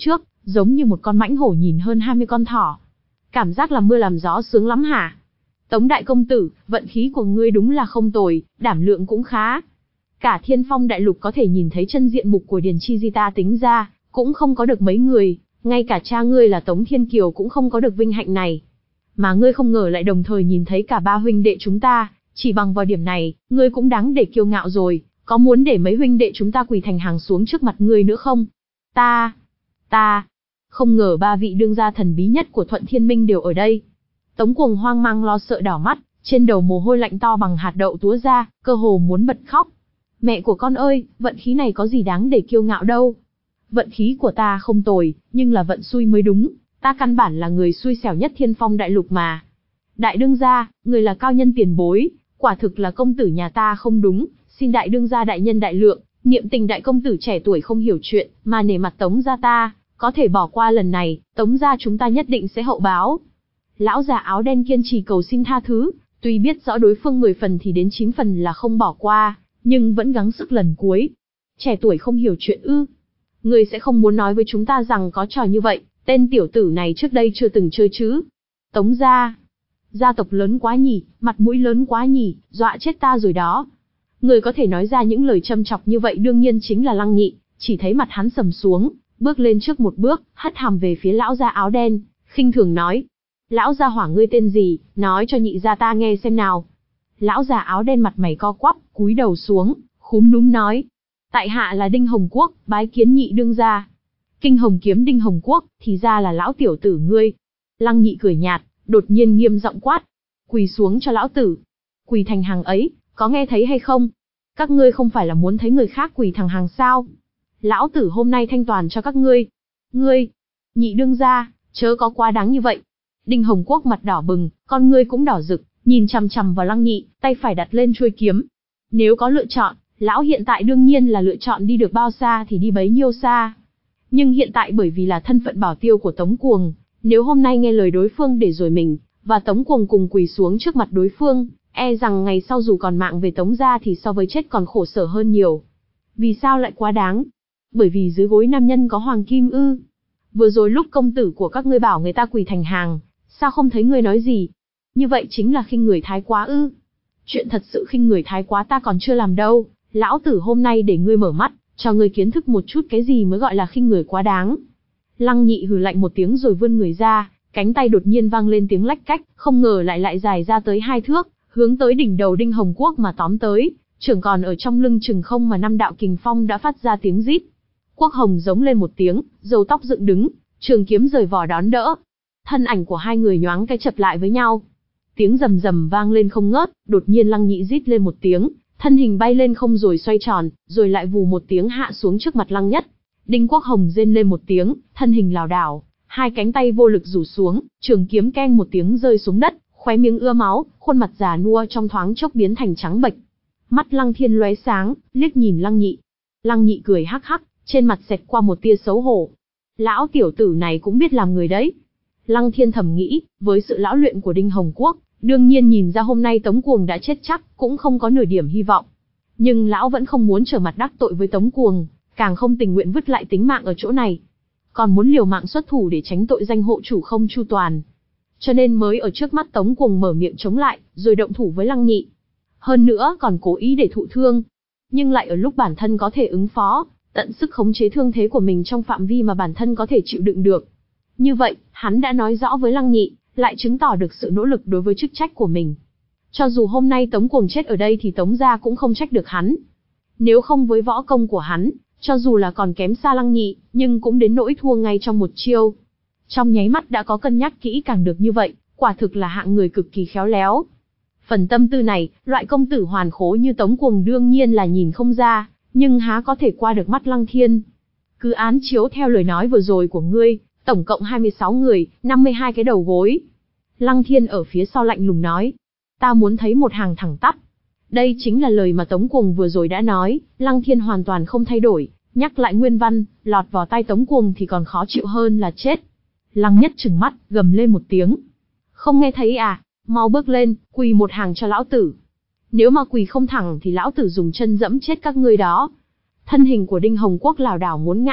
giống như một con mãnh hổ nhìn hơn hai mươi con thỏ. Cảm giác làm mưa làm gió sướng lắm hả? Tống đại công tử, vận khí của ngươi đúng là không tồi, đảm lượng cũng khá. Cả Thiên Phong đại lục có thể nhìn thấy chân diện mục của Điền Chi Di ta tính ra, cũng không có được mấy người, ngay cả cha ngươi là Tống Thiên Kiều cũng không có được vinh hạnh này. Mà ngươi không ngờ lại đồng thời nhìn thấy cả ba huynh đệ chúng ta, chỉ bằng vào điểm này, ngươi cũng đáng để kiêu ngạo rồi, có muốn để mấy huynh đệ chúng ta quỳ thành hàng xuống trước mặt ngươi nữa không? Ta, ta, không ngờ ba vị đương gia thần bí nhất của Thuận Thiên Minh đều ở đây. Tống Cuồng hoang mang lo sợ đảo mắt, trên đầu mồ hôi lạnh to bằng hạt đậu túa ra, cơ hồ muốn bật khóc. Mẹ của con ơi, vận khí này có gì đáng để kiêu ngạo đâu. Vận khí của ta không tồi, nhưng là vận xui mới đúng, ta căn bản là người xui xẻo nhất Thiên Phong đại lục mà. Đại đương gia, người là cao nhân tiền bối, quả thực là công tử nhà ta không đúng, xin đại đương gia đại nhân đại lượng, niệm tình đại công tử trẻ tuổi không hiểu chuyện, mà nể mặt Tống gia ta, có thể bỏ qua lần này, Tống gia chúng ta nhất định sẽ hậu báo. Lão già áo đen kiên trì cầu xin tha thứ, tuy biết rõ đối phương mười phần thì đến chín phần là không bỏ qua, nhưng vẫn gắng sức lần cuối. Trẻ tuổi không hiểu chuyện ư? Người sẽ không muốn nói với chúng ta rằng có trò như vậy, tên tiểu tử này trước đây chưa từng chơi chứ? Tống gia, gia tộc lớn quá nhỉ, mặt mũi lớn quá nhỉ, dọa chết ta rồi đó. Người có thể nói ra những lời châm chọc như vậy đương nhiên chính là Lăng Nhị, chỉ thấy mặt hắn sầm xuống, bước lên trước một bước, hất hàm về phía lão gia áo đen, khinh thường nói: lão gia hỏa ngươi tên gì, nói cho nhị gia ta nghe xem nào. Lão già áo đen mặt mày co quắp, cúi đầu xuống, khúm núm nói: tại hạ là Đinh Hồng Quốc, bái kiến nhị đương gia. Kinh hồng kiếm Đinh Hồng Quốc, thì ra là lão tiểu tử ngươi. Lăng Nhị cười nhạt, đột nhiên nghiêm giọng quát: quỳ xuống cho lão tử. Quỳ thành hàng ấy, có nghe thấy hay không? Các ngươi không phải là muốn thấy người khác quỳ thẳng hàng sao? Lão tử hôm nay thanh toàn cho các ngươi. Ngươi, nhị đương gia, chớ có quá đáng như vậy. Đinh Hồng Quốc mặt đỏ bừng, con ngươi cũng đỏ rực, nhìn chằm chằm vào Lăng Nhị, tay phải đặt lên chuôi kiếm. Nếu có lựa chọn, lão hiện tại đương nhiên là lựa chọn đi được bao xa thì đi bấy nhiêu xa. Nhưng hiện tại bởi vì là thân phận bảo tiêu của Tống Cuồng, nếu hôm nay nghe lời đối phương để rồi mình và Tống Cuồng cùng quỳ xuống trước mặt đối phương, e rằng ngày sau dù còn mạng về Tống gia thì so với chết còn khổ sở hơn nhiều. Vì sao lại quá đáng? Bởi vì dưới gối nam nhân có hoàng kim ư? Vừa rồi lúc công tử của các ngươi bảo người ta quỳ thành hàng, sao không thấy ngươi nói gì? Như vậy chính là khinh người thái quá ư? Chuyện thật sự khinh người thái quá ta còn chưa làm đâu, lão tử hôm nay để ngươi mở mắt, cho ngươi kiến thức một chút cái gì mới gọi là khinh người quá đáng. Lăng Nhị hừ lạnh một tiếng rồi vươn người ra, cánh tay đột nhiên vang lên tiếng lách cách, không ngờ lại lại dài ra tới hai thước, hướng tới đỉnh đầu Đinh Hồng Quốc mà tóm tới, trưởng còn ở trong lưng chừng không mà năm đạo kình phong đã phát ra tiếng rít. Quốc Hồng giống lên một tiếng, râu tóc dựng đứng, trường kiếm rời vỏ đón đỡ. Thân ảnh của hai người nhoáng cái chập lại với nhau. Tiếng rầm rầm vang lên không ngớt, đột nhiên Lăng Nhị rít lên một tiếng, thân hình bay lên không rồi xoay tròn, rồi lại vù một tiếng hạ xuống trước mặt Lăng Nhất. Đinh Quốc Hồng rên lên một tiếng, thân hình lảo đảo, hai cánh tay vô lực rủ xuống, trường kiếm keng một tiếng rơi xuống đất, khóe miệng ưa máu, khuôn mặt già nua trong thoáng chốc biến thành trắng bệch. Mắt Lăng Thiên lóe sáng, liếc nhìn Lăng Nhị. Lăng Nhị cười hắc hắc, trên mặt xẹt qua một tia xấu hổ. Lão tiểu tử này cũng biết làm người đấy. Lăng Thiên thầm nghĩ, với sự lão luyện của Đinh Hồng Quốc, đương nhiên nhìn ra hôm nay Tống Cuồng đã chết chắc, cũng không có nửa điểm hy vọng. Nhưng lão vẫn không muốn trở mặt đắc tội với Tống Cuồng, càng không tình nguyện vứt lại tính mạng ở chỗ này. Còn muốn liều mạng xuất thủ để tránh tội danh hộ chủ không chu toàn. Cho nên mới ở trước mắt Tống Cuồng mở miệng chống lại, rồi động thủ với Lăng Nhị. Hơn nữa còn cố ý để thụ thương. Nhưng lại ở lúc bản thân có thể ứng phó, tận sức khống chế thương thế của mình trong phạm vi mà bản thân có thể chịu đựng được. Như vậy, hắn đã nói rõ với Lăng Nhị, lại chứng tỏ được sự nỗ lực đối với chức trách của mình. Cho dù hôm nay Tống Cuồng chết ở đây thì Tống gia cũng không trách được hắn. Nếu không với võ công của hắn, cho dù là còn kém xa Lăng Nhị, nhưng cũng đến nỗi thua ngay trong một chiêu. Trong nháy mắt đã có cân nhắc kỹ càng được như vậy, quả thực là hạng người cực kỳ khéo léo. Phần tâm tư này, loại công tử hoàn khố như Tống Cuồng đương nhiên là nhìn không ra, nhưng há có thể qua được mắt Lăng Thiên. Cứ án chiếu theo lời nói vừa rồi của ngươi, tổng cộng hai mươi sáu người, năm mươi hai cái đầu gối. Lăng Thiên ở phía sau lạnh lùng nói, ta muốn thấy một hàng thẳng tắp. Đây chính là lời mà Tống Cuồng vừa rồi đã nói, Lăng Thiên hoàn toàn không thay đổi, nhắc lại nguyên văn, lọt vào tay Tống Cuồng thì còn khó chịu hơn là chết. Lăng Nhất trừng mắt, gầm lên một tiếng. Không nghe thấy à, mau bước lên, quỳ một hàng cho lão tử. Nếu mà quỳ không thẳng thì lão tử dùng chân dẫm chết các ngươi đó. Thân hình của Đinh Hồng Quốc lảo đảo muốn ngã,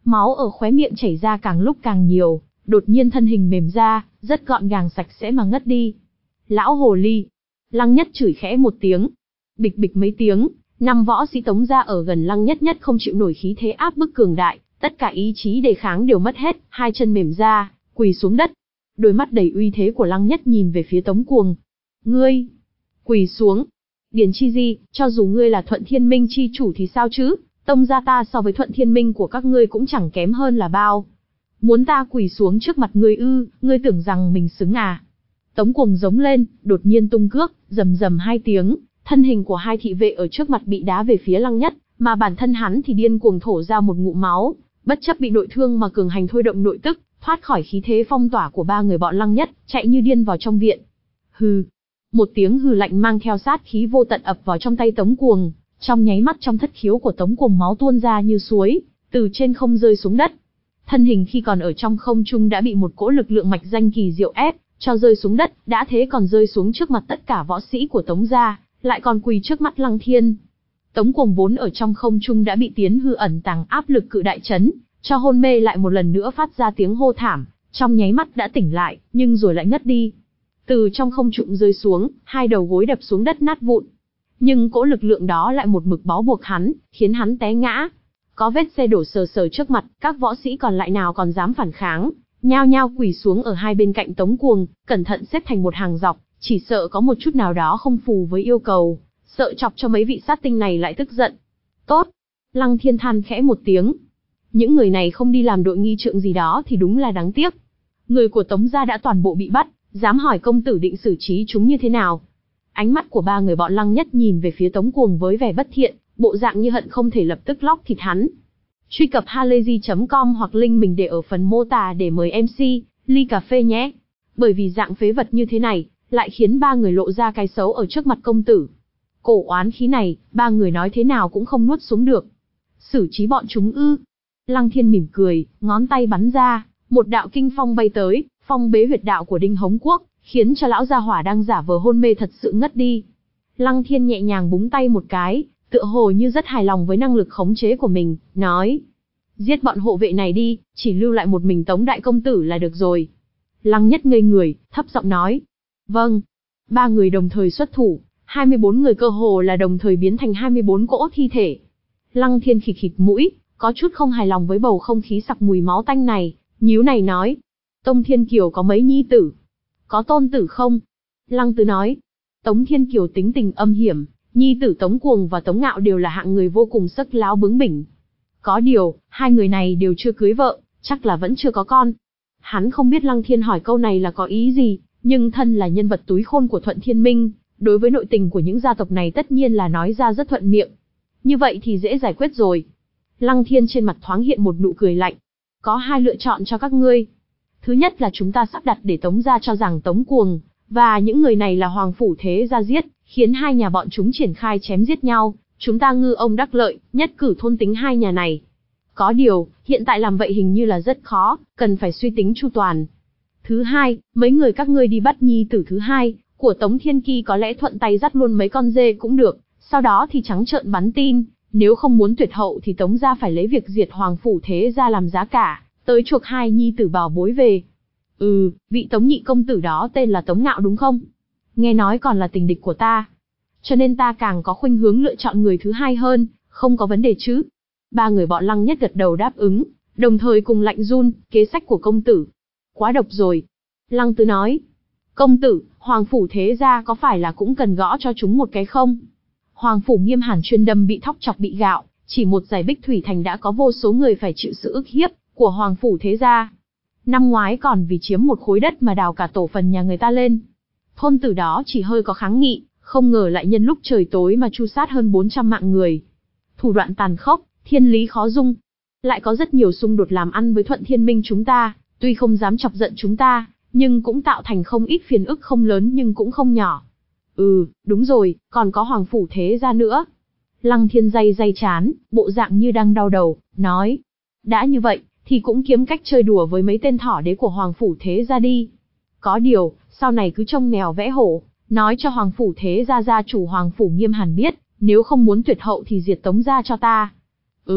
Máu ở khóe miệng chảy ra càng lúc càng nhiều, đột nhiên thân hình mềm ra, rất gọn gàng sạch sẽ mà ngất đi. Lão hồ ly! Lăng Nhất chửi khẽ một tiếng. Bịch bịch mấy tiếng, năm võ sĩ Tống gia ở gần Lăng Nhất nhất không chịu nổi khí thế áp bức cường đại, tất cả ý chí đề kháng đều mất hết, hai chân mềm ra, quỳ xuống đất. Đôi mắt đầy uy thế của Lăng Nhất nhìn về phía Tống Cuồng. Ngươi! Quỳ xuống! Điền Chi Di, cho dù ngươi là Thuận Thiên Minh chi chủ thì sao chứ? Tông gia ta so với Thuận Thiên Minh của các ngươi cũng chẳng kém hơn là bao. Muốn ta quỳ xuống trước mặt ngươi ư, ngươi tưởng rằng mình xứng à? Tống Cuồng giống lên, đột nhiên tung cước, rầm rầm hai tiếng, thân hình của hai thị vệ ở trước mặt bị đá về phía Lăng Nhất, mà bản thân hắn thì điên cuồng thổ ra một ngụm máu, bất chấp bị nội thương mà cường hành thôi động nội tức, thoát khỏi khí thế phong tỏa của ba người bọn Lăng Nhất, chạy như điên vào trong viện. Hừ. Một tiếng hừ lạnh mang theo sát khí vô tận ập vào trong tay Tống Cuồng, trong nháy mắt trong thất khiếu của Tống Cuồng máu tuôn ra như suối, từ trên không rơi xuống đất. Thân hình khi còn ở trong không trung đã bị một cỗ lực lượng mạch danh kỳ diệu ép cho rơi xuống đất, đã thế còn rơi xuống trước mặt tất cả võ sĩ của Tống gia, lại còn quỳ trước mắt Lăng Thiên. Tống Cuồng vốn ở trong không trung đã bị tiến hư ẩn tàng áp lực cự đại chấn cho hôn mê, lại một lần nữa phát ra tiếng hô thảm, trong nháy mắt đã tỉnh lại, nhưng rồi lại ngất đi. Từ trong không trung rơi xuống, hai đầu gối đập xuống đất nát vụn. Nhưng cỗ lực lượng đó lại một mực bó buộc hắn, khiến hắn té ngã. Có vết xe đổ sờ sờ trước mặt, các võ sĩ còn lại nào còn dám phản kháng, nhao nhao quỳ xuống ở hai bên cạnh Tống Cuồng, cẩn thận xếp thành một hàng dọc, chỉ sợ có một chút nào đó không phù với yêu cầu, sợ chọc cho mấy vị sát tinh này lại tức giận. Tốt! Lăng Thiên than khẽ một tiếng. Những người này không đi làm đội nghi trượng gì đó thì đúng là đáng tiếc. Người của Tống gia đã toàn bộ bị bắt, dám hỏi công tử định xử trí chúng như thế nào? Ánh mắt của ba người bọn Lăng Nhất nhìn về phía Tống Cuồng với vẻ bất thiện, bộ dạng như hận không thể lập tức lóc thịt hắn. Truy cập halayzi chấm com hoặc link mình để ở phần mô tả để mời em xê, ly cà phê nhé. Bởi vì dạng phế vật như thế này, lại khiến ba người lộ ra cái xấu ở trước mặt công tử. Cổ oán khí này, ba người nói thế nào cũng không nuốt xuống được. Xử trí bọn chúng ư? Lăng Thiên mỉm cười, ngón tay bắn ra, một đạo kinh phong bay tới, phong bế huyệt đạo của Đinh Hống Quốc, khiến cho lão gia hỏa đang giả vờ hôn mê thật sự ngất đi. Lăng Thiên nhẹ nhàng búng tay một cái, tựa hồ như rất hài lòng với năng lực khống chế của mình, nói: giết bọn hộ vệ này đi, chỉ lưu lại một mình Tống đại công tử là được rồi. Lăng Nhất ngây người, thấp giọng nói: vâng. Ba người đồng thời xuất thủ, hai mươi bốn người cơ hồ là đồng thời biến thành hai mươi bốn cỗ thi thể. Lăng Thiên khịt khịt mũi, có chút không hài lòng với bầu không khí sặc mùi máu tanh này, nhíu này nói: Tông Thiên Kiều có mấy nhi tử? Có tôn tử không? Lăng Tứ nói: Tống Thiên Kiều tính tình âm hiểm, nhi tử Tống Cuồng và Tống Ngạo đều là hạng người vô cùng sắc láo bướng bỉnh. Có điều, hai người này đều chưa cưới vợ, chắc là vẫn chưa có con. Hắn không biết Lăng Thiên hỏi câu này là có ý gì, nhưng thân là nhân vật túi khôn của Thuận Thiên Minh, đối với nội tình của những gia tộc này tất nhiên là nói ra rất thuận miệng. Như vậy thì dễ giải quyết rồi. Lăng Thiên trên mặt thoáng hiện một nụ cười lạnh. Có hai lựa chọn cho các ngươi. Thứ nhất là chúng ta sắp đặt để Tống gia cho rằng Tống Cuồng và những người này là Hoàng Phủ Thế gia giết, khiến hai nhà bọn chúng triển khai chém giết nhau, chúng ta ngư ông đắc lợi, nhất cử thôn tính hai nhà này. Có điều, hiện tại làm vậy hình như là rất khó, cần phải suy tính chu toàn. Thứ hai, mấy người các ngươi đi bắt nhi tử thứ hai của Tống Thiên Kỳ có lẽ thuận tay dắt luôn mấy con dê cũng được, sau đó thì trắng trợn bắn tin, nếu không muốn tuyệt hậu thì Tống gia phải lấy việc diệt Hoàng Phủ Thế gia làm giá cả, tới chuộc hai nhi tử bảo bối về. Ừ, vị Tống nhị công tử đó tên là Tống Ngạo đúng không? Nghe nói còn là tình địch của ta. Cho nên ta càng có khuynh hướng lựa chọn người thứ hai hơn, không có vấn đề chứ. Ba người bọn Lăng Nhất gật đầu đáp ứng, đồng thời cùng lạnh run, kế sách của công tử. Quá độc rồi. Lăng Tứ nói: công tử, Hoàng Phủ Thế gia có phải là cũng cần gõ cho chúng một cái không? Hoàng Phủ Nghiêm Hàn chuyên đâm bị thóc chọc bị gạo, chỉ một giải Bích Thủy Thành đã có vô số người phải chịu sự ức hiếp của Hoàng Phủ Thế gia. Năm ngoái còn vì chiếm một khối đất mà đào cả tổ phần nhà người ta lên. Thôn tử đó chỉ hơi có kháng nghị, không ngờ lại nhân lúc trời tối mà tru sát hơn bốn trăm mạng người. Thủ đoạn tàn khốc, thiên lý khó dung. Lại có rất nhiều xung đột làm ăn với Thuận Thiên Minh chúng ta, tuy không dám chọc giận chúng ta, nhưng cũng tạo thành không ít phiền ức không lớn nhưng cũng không nhỏ. Ừ, đúng rồi, còn có Hoàng Phủ Thế gia nữa. Lăng Thiên day day chán, bộ dạng như đang đau đầu, nói: đã như vậy, thì cũng kiếm cách chơi đùa với mấy tên thỏ đế của Hoàng Phủ Thế gia đi. Có điều, sau này cứ trông mèo vẽ hổ, nói cho Hoàng Phủ Thế gia gia chủ Hoàng Phủ Nghiêm Hàn biết, nếu không muốn tuyệt hậu thì diệt Tống gia cho ta. Ừ,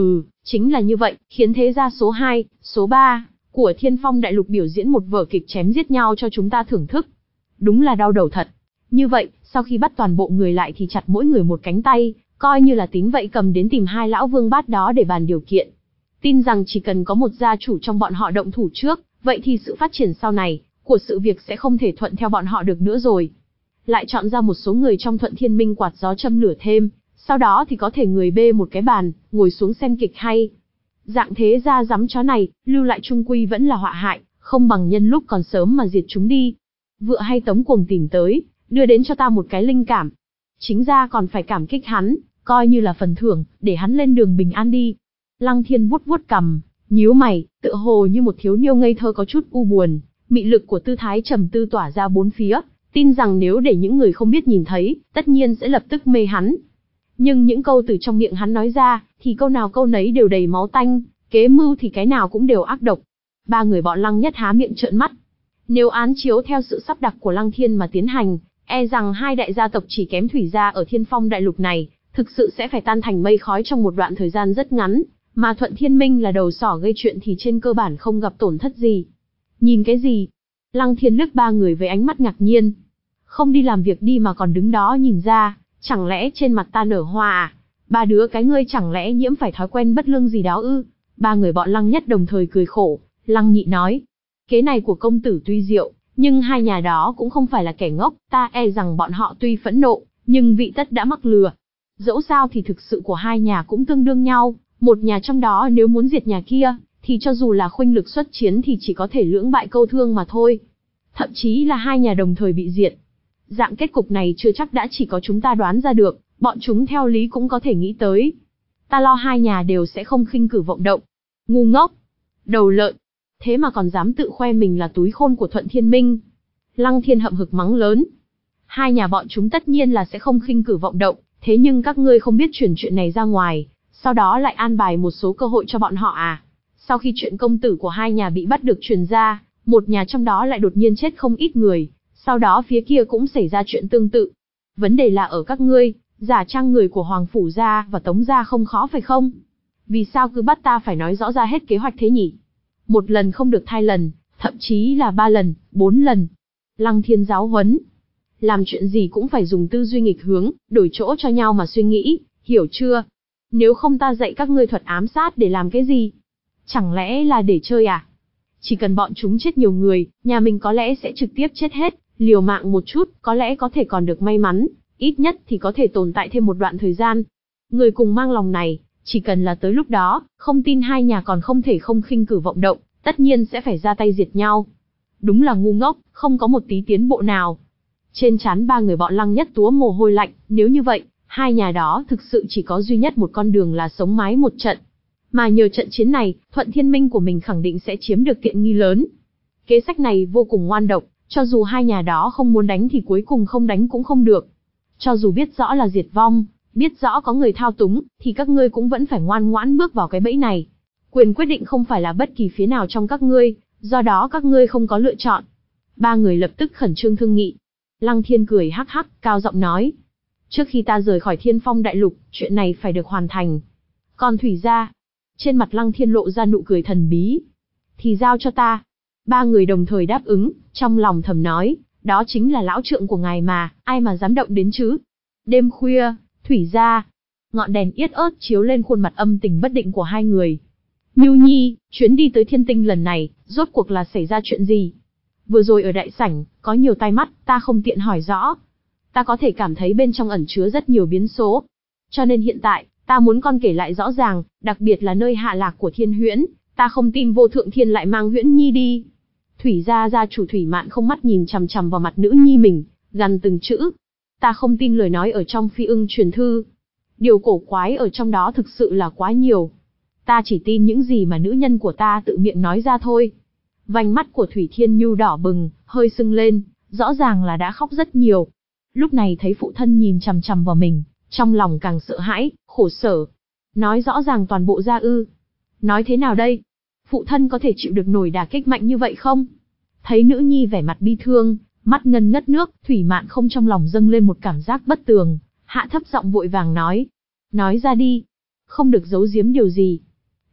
Chính là như vậy, khiến thế gia số hai, số ba của Thiên Phong Đại Lục biểu diễn một vở kịch chém giết nhau cho chúng ta thưởng thức. Đúng là đau đầu thật. Như vậy, sau khi bắt toàn bộ người lại thì chặt mỗi người một cánh tay, coi như là tính vậy, cầm đến tìm hai lão vương bát đó để bàn điều kiện. Tin rằng chỉ cần có một gia chủ trong bọn họ động thủ trước, vậy thì sự phát triển sau này của sự việc sẽ không thể thuận theo bọn họ được nữa rồi. Lại chọn ra một số người trong Thuận Thiên Minh quạt gió châm lửa thêm, sau đó thì có thể người bê một cái bàn, ngồi xuống xem kịch hay. Dạng thế ra dám chó này, lưu lại trung quy vẫn là họa hại, không bằng nhân lúc còn sớm mà diệt chúng đi. Vựa hay Tống Cuồng tìm tới, đưa đến cho ta một cái linh cảm. Chính ra còn phải cảm kích hắn, coi như là phần thưởng, để hắn lên đường bình an đi. Lăng Thiên vuốt vuốt cằm, nhíu mày, tựa hồ như một thiếu niêu ngây thơ có chút u buồn, mị lực của tư thái trầm tư tỏa ra bốn phía, tin rằng nếu để những người không biết nhìn thấy, tất nhiên sẽ lập tức mê hắn. Nhưng những câu từ trong miệng hắn nói ra, thì câu nào câu nấy đều đầy máu tanh, kế mưu thì cái nào cũng đều ác độc. Ba người bọn Lăng Nhất há miệng trợn mắt. Nếu án chiếu theo sự sắp đặt của Lăng Thiên mà tiến hành, e rằng hai đại gia tộc chỉ kém Thủy gia ở Thiên Phong Đại Lục này, thực sự sẽ phải tan thành mây khói trong một đoạn thời gian rất ngắn, mà Thuận Thiên Minh là đầu sỏ gây chuyện thì trên cơ bản không gặp tổn thất gì. Nhìn cái gì? Lăng Thiên liếc ba người với ánh mắt ngạc nhiên. Không đi làm việc đi mà còn đứng đó nhìn ra, chẳng lẽ trên mặt ta nở hoa à? Ba đứa cái ngươi chẳng lẽ nhiễm phải thói quen bất lương gì đó ư? Ba người bọn Lăng Nhất đồng thời cười khổ. Lăng Nhị nói, kế này của công tử tuy diệu, nhưng hai nhà đó cũng không phải là kẻ ngốc, ta e rằng bọn họ tuy phẫn nộ, nhưng vị tất đã mắc lừa. Dẫu sao thì thực sự của hai nhà cũng tương đương nhau, một nhà trong đó nếu muốn diệt nhà kia, thì cho dù là khuynh lực xuất chiến thì chỉ có thể lưỡng bại câu thương mà thôi. Thậm chí là hai nhà đồng thời bị diệt. Dạng kết cục này chưa chắc đã chỉ có chúng ta đoán ra được, bọn chúng theo lý cũng có thể nghĩ tới. Ta lo hai nhà đều sẽ không khinh cử vọng động. Ngu ngốc, đầu lợn, thế mà còn dám tự khoe mình là túi khôn của Thuận Thiên Minh. Lăng Thiên hậm hực mắng lớn. Hai nhà bọn chúng tất nhiên là sẽ không khinh cử vọng động, thế nhưng các ngươi không biết truyền chuyện này ra ngoài, sau đó lại an bài một số cơ hội cho bọn họ à? Sau khi chuyện công tử của hai nhà bị bắt được truyền ra, một nhà trong đó lại đột nhiên chết không ít người, sau đó phía kia cũng xảy ra chuyện tương tự. Vấn đề là ở các ngươi, giả trang người của Hoàng Phủ gia và Tống gia không khó phải không? Vì sao cứ bắt ta phải nói rõ ra hết kế hoạch thế nhỉ? Một lần không được hai lần, thậm chí là ba lần, bốn lần. Lăng Thiên giáo huấn. Làm chuyện gì cũng phải dùng tư duy nghịch hướng, đổi chỗ cho nhau mà suy nghĩ, hiểu chưa? Nếu không ta dạy các ngươi thuật ám sát để làm cái gì? Chẳng lẽ là để chơi à? Chỉ cần bọn chúng chết nhiều người, nhà mình có lẽ sẽ trực tiếp chết hết, liều mạng một chút, có lẽ có thể còn được may mắn, ít nhất thì có thể tồn tại thêm một đoạn thời gian. Người cùng mang lòng này, chỉ cần là tới lúc đó, không tin hai nhà còn không thể không khinh cử vọng động, tất nhiên sẽ phải ra tay diệt nhau. Đúng là ngu ngốc, không có một tí tiến bộ nào. Trên trán ba người bọn Lăng Nhất túa mồ hôi lạnh, nếu như vậy, hai nhà đó thực sự chỉ có duy nhất một con đường là sống mái một trận. Mà nhờ trận chiến này, Thuận Thiên Minh của mình khẳng định sẽ chiếm được tiện nghi lớn. Kế sách này vô cùng ngoan độc, cho dù hai nhà đó không muốn đánh thì cuối cùng không đánh cũng không được. Cho dù biết rõ là diệt vong, biết rõ có người thao túng, thì các ngươi cũng vẫn phải ngoan ngoãn bước vào cái bẫy này. Quyền quyết định không phải là bất kỳ phía nào trong các ngươi, do đó các ngươi không có lựa chọn. Ba người lập tức khẩn trương thương nghị. Lăng Thiên cười hắc hắc, cao giọng nói. Trước khi ta rời khỏi Thiên Phong Đại Lục, chuyện này phải được hoàn thành. Còn Thủy gia, trên mặt Lăng Thiên lộ ra nụ cười thần bí. Thì giao cho ta. Ba người đồng thời đáp ứng, trong lòng thầm nói, đó chính là lão trượng của ngài mà, ai mà dám động đến chứ. Đêm khuya, Thủy gia, ngọn đèn yết ớt chiếu lên khuôn mặt âm tình bất định của hai người. Nhu Nhi, chuyến đi tới Thiên Tinh lần này, rốt cuộc là xảy ra chuyện gì? Vừa rồi ở đại sảnh, có nhiều tai mắt, ta không tiện hỏi rõ. Ta có thể cảm thấy bên trong ẩn chứa rất nhiều biến số. Cho nên hiện tại, ta muốn con kể lại rõ ràng, đặc biệt là nơi hạ lạc của Thiên Huyễn, ta không tin Vô Thượng Thiên lại mang Huyễn Nhi đi. Thủy gia gia chủ Thủy Mạn không mắt nhìn chằm chằm vào mặt nữ nhi mình, gằn từng chữ. Ta không tin lời nói ở trong Phi Ưng truyền thư. Điều cổ quái ở trong đó thực sự là quá nhiều. Ta chỉ tin những gì mà nữ nhân của ta tự miệng nói ra thôi. Vành mắt của Thủy Thiên Nhu đỏ bừng, hơi sưng lên, rõ ràng là đã khóc rất nhiều. Lúc này thấy phụ thân nhìn chằm chằm vào mình, trong lòng càng sợ hãi, khổ sở. Nói rõ ràng toàn bộ ra ư. Nói thế nào đây? Phụ thân có thể chịu được nổi đả kích mạnh như vậy không? Thấy nữ nhi vẻ mặt bi thương, mắt ngân ngất nước, Thủy Mạn không trong lòng dâng lên một cảm giác bất tường, hạ thấp giọng vội vàng nói. Nói ra đi. Không được giấu giếm điều gì.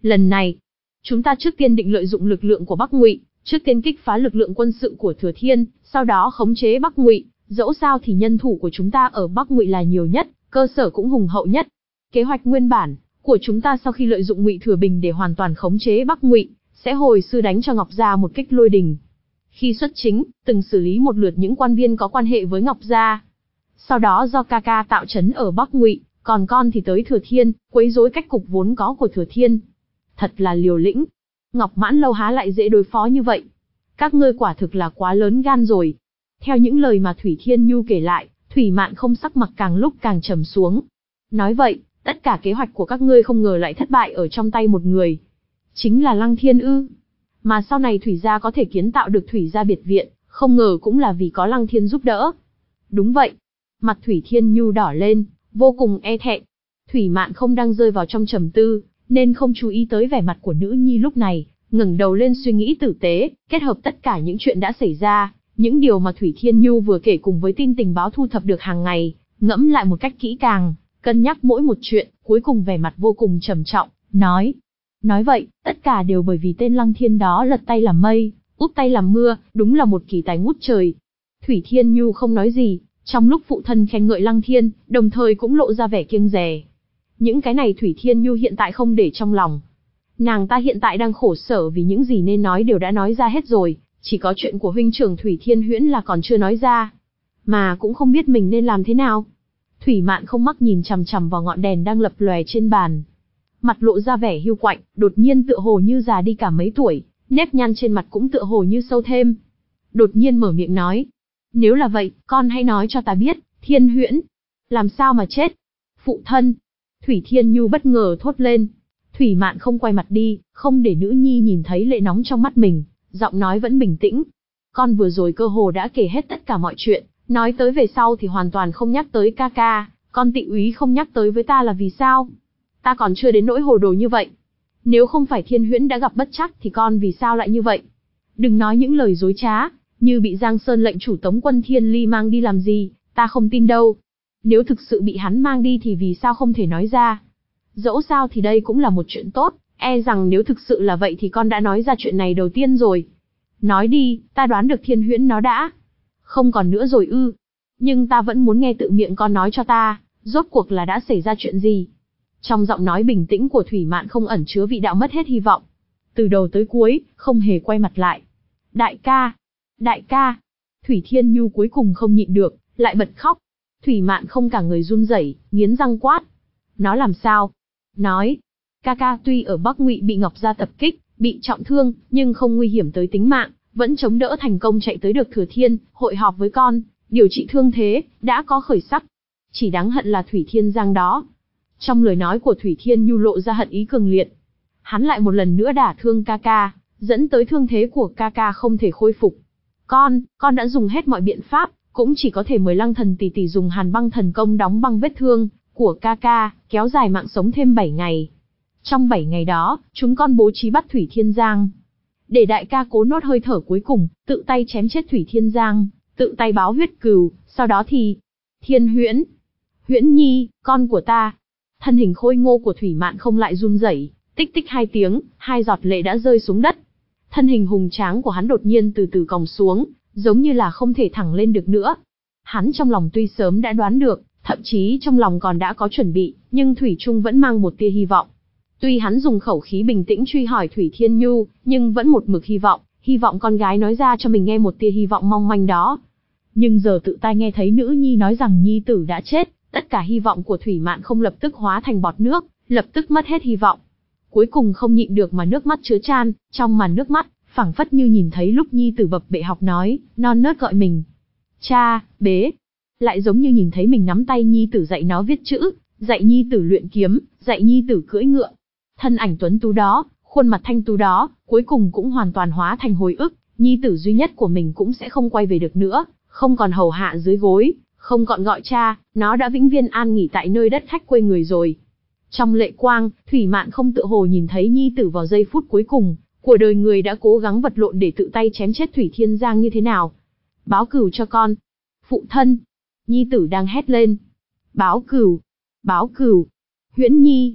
Lần này, chúng ta trước tiên định lợi dụng lực lượng của Bắc Ngụy, trước tiên kích phá lực lượng quân sự của Thừa Thiên, sau đó khống chế Bắc Ngụy, dẫu sao thì nhân thủ của chúng ta ở Bắc Ngụy là nhiều nhất, cơ sở cũng hùng hậu nhất. Kế hoạch nguyên bản của chúng ta sau khi lợi dụng Ngụy Thừa Bình để hoàn toàn khống chế Bắc Ngụy, sẽ hồi sư đánh cho Ngọc Gia một kích lôi đình. Khi xuất chính, từng xử lý một lượt những quan viên có quan hệ với Ngọc Gia. Sau đó do ca ca tạo trấn ở Bắc Ngụy, còn con thì tới Thừa Thiên, quấy rối cách cục vốn có của Thừa Thiên. Thật là liều lĩnh. Ngọc Mãn Lâu há lại dễ đối phó như vậy. Các ngươi quả thực là quá lớn gan rồi. Theo những lời mà Thủy Thiên Nhu kể lại, Thủy Mạn không sắc mặt càng lúc càng trầm xuống. Nói vậy, tất cả kế hoạch của các ngươi không ngờ lại thất bại ở trong tay một người. Chính là Lăng Thiên ư. Mà sau này Thủy gia có thể kiến tạo được Thủy gia biệt viện, không ngờ cũng là vì có Lăng Thiên giúp đỡ. Đúng vậy. Mặt Thủy Thiên Nhu đỏ lên, vô cùng e thẹn. Thủy Mạn không đang rơi vào trong trầm tư, nên không chú ý tới vẻ mặt của nữ nhi lúc này, ngẩng đầu lên suy nghĩ tử tế, kết hợp tất cả những chuyện đã xảy ra, những điều mà Thủy Thiên Nhu vừa kể cùng với tin tình báo thu thập được hàng ngày, ngẫm lại một cách kỹ càng, cân nhắc mỗi một chuyện, cuối cùng vẻ mặt vô cùng trầm trọng, nói. Nói vậy, tất cả đều bởi vì tên Lăng Thiên đó lật tay làm mây, úp tay làm mưa, đúng là một kỳ tài ngút trời. Thủy Thiên Nhu không nói gì, trong lúc phụ thân khen ngợi Lăng Thiên, đồng thời cũng lộ ra vẻ kiêng dè. Những cái này Thủy Thiên Nhu hiện tại không để trong lòng. Nàng ta hiện tại đang khổ sở vì những gì nên nói đều đã nói ra hết rồi, chỉ có chuyện của huynh trưởng Thủy Thiên Huyễn là còn chưa nói ra. Mà cũng không biết mình nên làm thế nào. Thủy Mạn không mắc nhìn chằm chằm vào ngọn đèn đang lập lòe trên bàn. Mặt lộ ra vẻ hiu quạnh, đột nhiên tựa hồ như già đi cả mấy tuổi, nếp nhăn trên mặt cũng tựa hồ như sâu thêm. Đột nhiên mở miệng nói. Nếu là vậy, con hãy nói cho ta biết, Thiên Huyễn, làm sao mà chết? Phụ thân. Thủy Thiên Nhu bất ngờ thốt lên. Thủy Mạn không quay mặt đi, không để nữ nhi nhìn thấy lệ nóng trong mắt mình, giọng nói vẫn bình tĩnh. Con vừa rồi cơ hồ đã kể hết tất cả mọi chuyện, nói tới về sau thì hoàn toàn không nhắc tới ca ca, con Tị úy không nhắc tới với ta là vì sao? Ta còn chưa đến nỗi hồ đồ như vậy. Nếu không phải Thiên Huyễn đã gặp bất trắc thì con vì sao lại như vậy? Đừng nói những lời dối trá, như bị Giang Sơn lệnh chủ tống quân Thiên Ly mang đi làm gì, ta không tin đâu. Nếu thực sự bị hắn mang đi thì vì sao không thể nói ra? Dẫu sao thì đây cũng là một chuyện tốt, e rằng nếu thực sự là vậy thì con đã nói ra chuyện này đầu tiên rồi. Nói đi, ta đoán được Thiên Huyễn nó đã không còn nữa rồi ư. Nhưng ta vẫn muốn nghe tự miệng con nói cho ta, rốt cuộc là đã xảy ra chuyện gì. Trong giọng nói bình tĩnh của Thủy Mạn không ẩn chứa vị đạo mất hết hy vọng. Từ đầu tới cuối, không hề quay mặt lại. Đại ca! Đại ca! Thủy Thiên Nhu cuối cùng không nhịn được, lại bật khóc. Thủy Mạn không cả người run rẩy, nghiến răng quát. Nó làm sao? Nói. Ca ca tuy ở Bắc Ngụy bị Ngọc Gia tập kích, bị trọng thương, nhưng không nguy hiểm tới tính mạng, vẫn chống đỡ thành công chạy tới được Thừa Thiên, hội họp với con, điều trị thương thế, đã có khởi sắc. Chỉ đáng hận là Thủy Thiên Giang đó. Trong lời nói của Thủy Thiên Nhu lộ ra hận ý cường liệt. Hắn lại một lần nữa đả thương ca ca, dẫn tới thương thế của ca ca không thể khôi phục. Con, con đã dùng hết mọi biện pháp, cũng chỉ có thể mời Lăng Thần tỷ tỷ dùng Hàn Băng thần công đóng băng vết thương của ca ca, kéo dài mạng sống thêm bảy ngày. Trong bảy ngày đó, chúng con bố trí bắt Thủy Thiên Giang. Để đại ca cố nốt hơi thở cuối cùng, tự tay chém chết Thủy Thiên Giang, tự tay báo huyết cừu, sau đó thì... Thiên Huyễn! Huyễn Nhi, con của ta! Thân hình khôi ngô của Thủy Mạn không lại run rẩy, tích tích hai tiếng, hai giọt lệ đã rơi xuống đất. Thân hình hùng tráng của hắn đột nhiên từ từ còng xuống, giống như là không thể thẳng lên được nữa. Hắn trong lòng tuy sớm đã đoán được, thậm chí trong lòng còn đã có chuẩn bị, nhưng Thủy Trung vẫn mang một tia hy vọng. Tuy hắn dùng khẩu khí bình tĩnh truy hỏi Thủy Thiên Nhu, nhưng vẫn một mực hy vọng, hy vọng con gái nói ra cho mình nghe một tia hy vọng mong manh đó. Nhưng giờ tự tai nghe thấy nữ nhi nói rằng nhi tử đã chết, tất cả hy vọng của Thủy Mạn không lập tức hóa thành bọt nước, lập tức mất hết hy vọng. Cuối cùng không nhịn được mà nước mắt chứa chan, trong màn nước mắt, phảng phất như nhìn thấy lúc nhi tử bập bệ học nói, non nớt gọi mình. Cha, bế. Lại giống như nhìn thấy mình nắm tay nhi tử dạy nó viết chữ, dạy nhi tử luyện kiếm, dạy nhi tử cưỡi ngựa. Thân ảnh tuấn tú đó, khuôn mặt thanh tú đó, cuối cùng cũng hoàn toàn hóa thành hồi ức, nhi tử duy nhất của mình cũng sẽ không quay về được nữa, không còn hầu hạ dưới gối, không còn gọi cha, nó đã vĩnh viễn an nghỉ tại nơi đất khách quê người rồi. Trong lệ quang, Thủy Mạn không tự hồ nhìn thấy nhi tử vào giây phút cuối cùng của đời người đã cố gắng vật lộn để tự tay chém chết Thủy Thiên Giang như thế nào. Báo cửu cho con. Phụ thân. Nhi tử đang hét lên. Báo cửu. Báo cửu. Huyễn Nhi.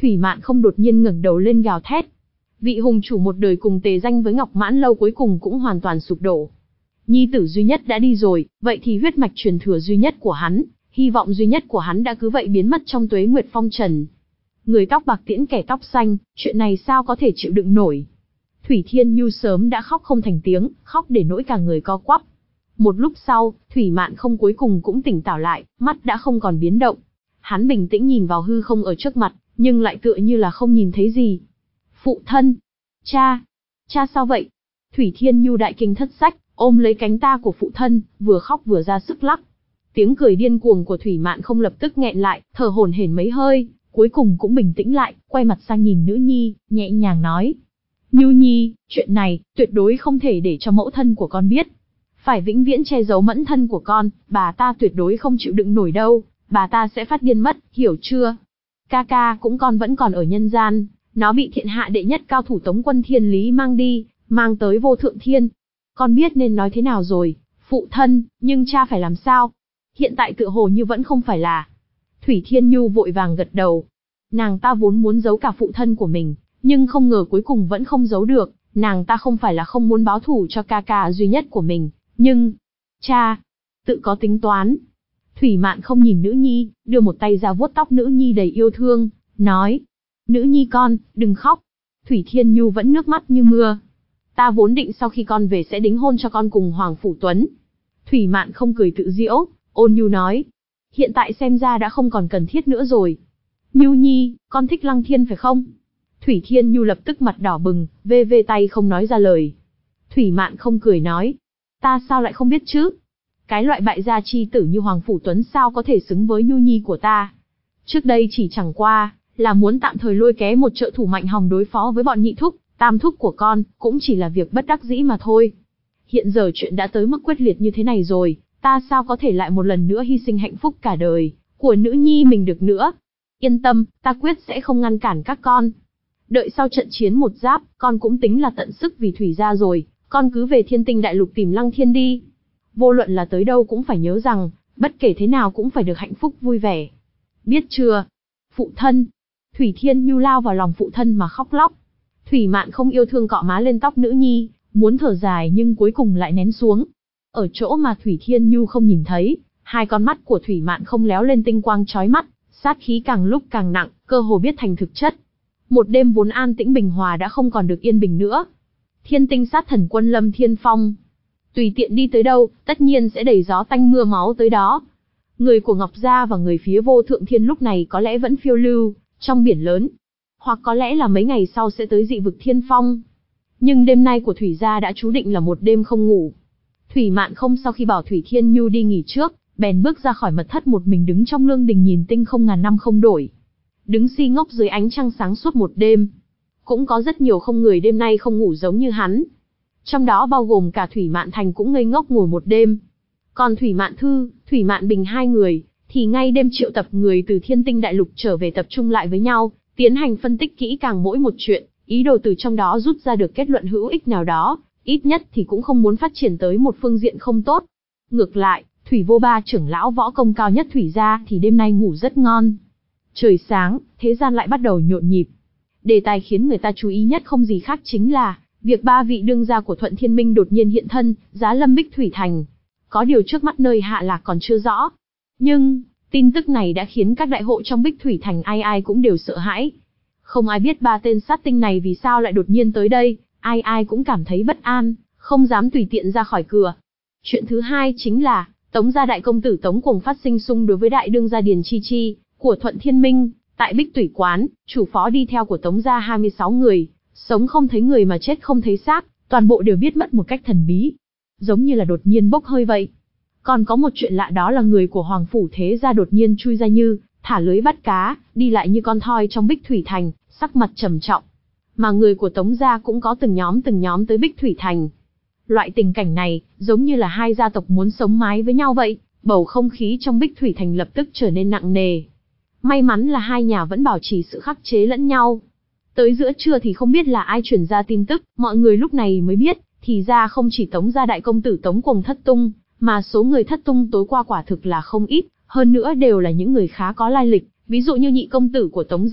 Thủy Mạn không đột nhiên ngẩng đầu lên gào thét. Vị hùng chủ một đời cùng tề danh với Ngọc Mãn Lâu cuối cùng cũng hoàn toàn sụp đổ. Nhi tử duy nhất đã đi rồi, vậy thì huyết mạch truyền thừa duy nhất của hắn, hy vọng duy nhất của hắn đã cứ vậy biến mất trong tuế nguyệt phong trần. Người tóc bạc tiễn kẻ tóc xanh, chuyện này sao có thể chịu đựng nổi. Thủy Thiên Nhu sớm đã khóc không thành tiếng, khóc để nỗi cả người co quắp. Một lúc sau, Thủy Mạn không cuối cùng cũng tỉnh táo lại, mắt đã không còn biến động. Hắn bình tĩnh nhìn vào hư không ở trước mặt, nhưng lại tựa như là không nhìn thấy gì. Phụ thân! Cha! Cha sao vậy? Thủy Thiên Nhu đại kinh thất sắc, ôm lấy cánh ta của phụ thân, vừa khóc vừa ra sức lắc. Tiếng cười điên cuồng của Thủy Mạn không lập tức nghẹn lại, thở hổn hển mấy hơi, cuối cùng cũng bình tĩnh lại, quay mặt sang nhìn nữ nhi, nhẹ nhàng nói. Nhu Nhi, chuyện này, tuyệt đối không thể để cho mẫu thân của con biết. Phải vĩnh viễn che giấu mẫn thân của con, bà ta tuyệt đối không chịu đựng nổi đâu, bà ta sẽ phát điên mất, hiểu chưa? Ca ca cũng con vẫn còn ở nhân gian, nó bị thiên hạ đệ nhất cao thủ Tống Quân Thiên Lý mang đi, mang tới Vô Thượng Thiên. Con biết nên nói thế nào rồi, phụ thân, nhưng cha phải làm sao? Hiện tại tựa hồ như vẫn không phải là. Thủy Thiên Nhu vội vàng gật đầu. Nàng ta vốn muốn giấu cả phụ thân của mình, nhưng không ngờ cuối cùng vẫn không giấu được. Nàng ta không phải là không muốn báo thù cho ca ca duy nhất của mình, nhưng... Cha! Tự có tính toán. Thủy Mạn không nhìn nữ nhi, đưa một tay ra vuốt tóc nữ nhi đầy yêu thương, nói. Nữ nhi con, đừng khóc. Thủy Thiên Nhu vẫn nước mắt như mưa. Ta vốn định sau khi con về sẽ đính hôn cho con cùng Hoàng Phủ Tuấn. Thủy Mạn không cười tự giễu, ôn nhu nói. Hiện tại xem ra đã không còn cần thiết nữa rồi. Nhu Nhi, con thích Lăng Thiên phải không? Thủy Thiên Nhu lập tức mặt đỏ bừng, vê vê tay không nói ra lời. Thủy Mạn không cười nói. Ta sao lại không biết chứ? Cái loại bại gia chi tử như Hoàng Phủ Tuấn sao có thể xứng với Nhu Nhi của ta? Trước đây chỉ chẳng qua, là muốn tạm thời lôi ké một trợ thủ mạnh hòng đối phó với bọn nhị thúc, tam thúc của con, cũng chỉ là việc bất đắc dĩ mà thôi. Hiện giờ chuyện đã tới mức quyết liệt như thế này rồi, ta sao có thể lại một lần nữa hy sinh hạnh phúc cả đời của nữ nhi mình được nữa. Yên tâm, ta quyết sẽ không ngăn cản các con. Đợi sau trận chiến một giáp, con cũng tính là tận sức vì Thủy gia rồi, con cứ về Thiên Tinh Đại Lục tìm Lăng Thiên đi. Vô luận là tới đâu cũng phải nhớ rằng, bất kể thế nào cũng phải được hạnh phúc vui vẻ. Biết chưa? Phụ thân! Thủy Thiên Nhu lao vào lòng phụ thân mà khóc lóc. Thủy Mạn không yêu thương cọ má lên tóc nữ nhi, muốn thở dài nhưng cuối cùng lại nén xuống. Ở chỗ mà Thủy Thiên Nhu không nhìn thấy, hai con mắt của Thủy Mạn không léo lên tinh quang chói mắt, sát khí càng lúc càng nặng, cơ hồ biết thành thực chất. Một đêm vốn an tĩnh bình hòa đã không còn được yên bình nữa. Thiên Tinh sát thần quân Lâm Thiên Phong, tùy tiện đi tới đâu, tất nhiên sẽ đẩy gió tanh mưa máu tới đó. Người của Ngọc Gia và người phía Vô Thượng Thiên lúc này có lẽ vẫn phiêu lưu trong biển lớn, hoặc có lẽ là mấy ngày sau sẽ tới dị vực Thiên Phong. Nhưng đêm nay của Thủy gia đã chú định là một đêm không ngủ. Thủy Mạn không sau khi bảo Thủy Thiên Nhu đi nghỉ trước, bèn bước ra khỏi mật thất một mình đứng trong lương đình nhìn tinh không ngàn năm không đổi. Đứng si ngốc dưới ánh trăng sáng suốt một đêm. Cũng có rất nhiều không người đêm nay không ngủ giống như hắn. Trong đó bao gồm cả Thủy Mạn Thành cũng ngây ngốc ngồi một đêm. Còn Thủy Mạn Thư, Thủy Mạn Bình hai người, thì ngay đêm triệu tập người từ Thiên Tinh Đại Lục trở về tập trung lại với nhau, tiến hành phân tích kỹ càng mỗi một chuyện, ý đồ từ trong đó rút ra được kết luận hữu ích nào đó, ít nhất thì cũng không muốn phát triển tới một phương diện không tốt. Ngược lại, Thủy Vô Ba trưởng lão võ công cao nhất Thủy gia thì đêm nay ngủ rất ngon. Trời sáng, thế gian lại bắt đầu nhộn nhịp. Đề tài khiến người ta chú ý nhất không gì khác chính là việc ba vị đương gia của Thuận Thiên Minh đột nhiên hiện thân, giá lâm Bích Thủy Thành. Có điều trước mắt nơi hạ lạc còn chưa rõ. Nhưng, tin tức này đã khiến các đại hộ trong Bích Thủy Thành ai ai cũng đều sợ hãi. Không ai biết ba tên sát tinh này vì sao lại đột nhiên tới đây, ai ai cũng cảm thấy bất an, không dám tùy tiện ra khỏi cửa. Chuyện thứ hai chính là, Tống gia đại công tử Tống Cuồng phát sinh xung đối với đại đương gia Điền Chi Chi, của Thuận Thiên Minh. Tại Bích Thủy Quán, chủ phó đi theo của Tống gia hai mươi sáu người, sống không thấy người mà chết không thấy xác, toàn bộ đều biết mất một cách thần bí. Giống như là đột nhiên bốc hơi vậy. Còn có một chuyện lạ đó là người của Hoàng Phủ Thế gia đột nhiên chui ra như thả lưới bắt cá, đi lại như con thoi trong Bích Thủy Thành, sắc mặt trầm trọng. Mà người của Tống gia cũng có từng nhóm từng nhóm tới Bích Thủy Thành. Loại tình cảnh này, giống như là hai gia tộc muốn sống mái với nhau vậy, bầu không khí trong Bích Thủy Thành lập tức trở nên nặng nề. May mắn là hai nhà vẫn bảo trì sự khắc chế lẫn nhau. Tới giữa trưa thì không biết là ai truyền ra tin tức, mọi người lúc này mới biết, thì ra không chỉ Tống gia đại công tử Tống Cuồng thất tung, mà số người thất tung tối qua quả thực là không ít, hơn nữa đều là những người khá có lai lịch, ví dụ như nhị công tử của Tống gia,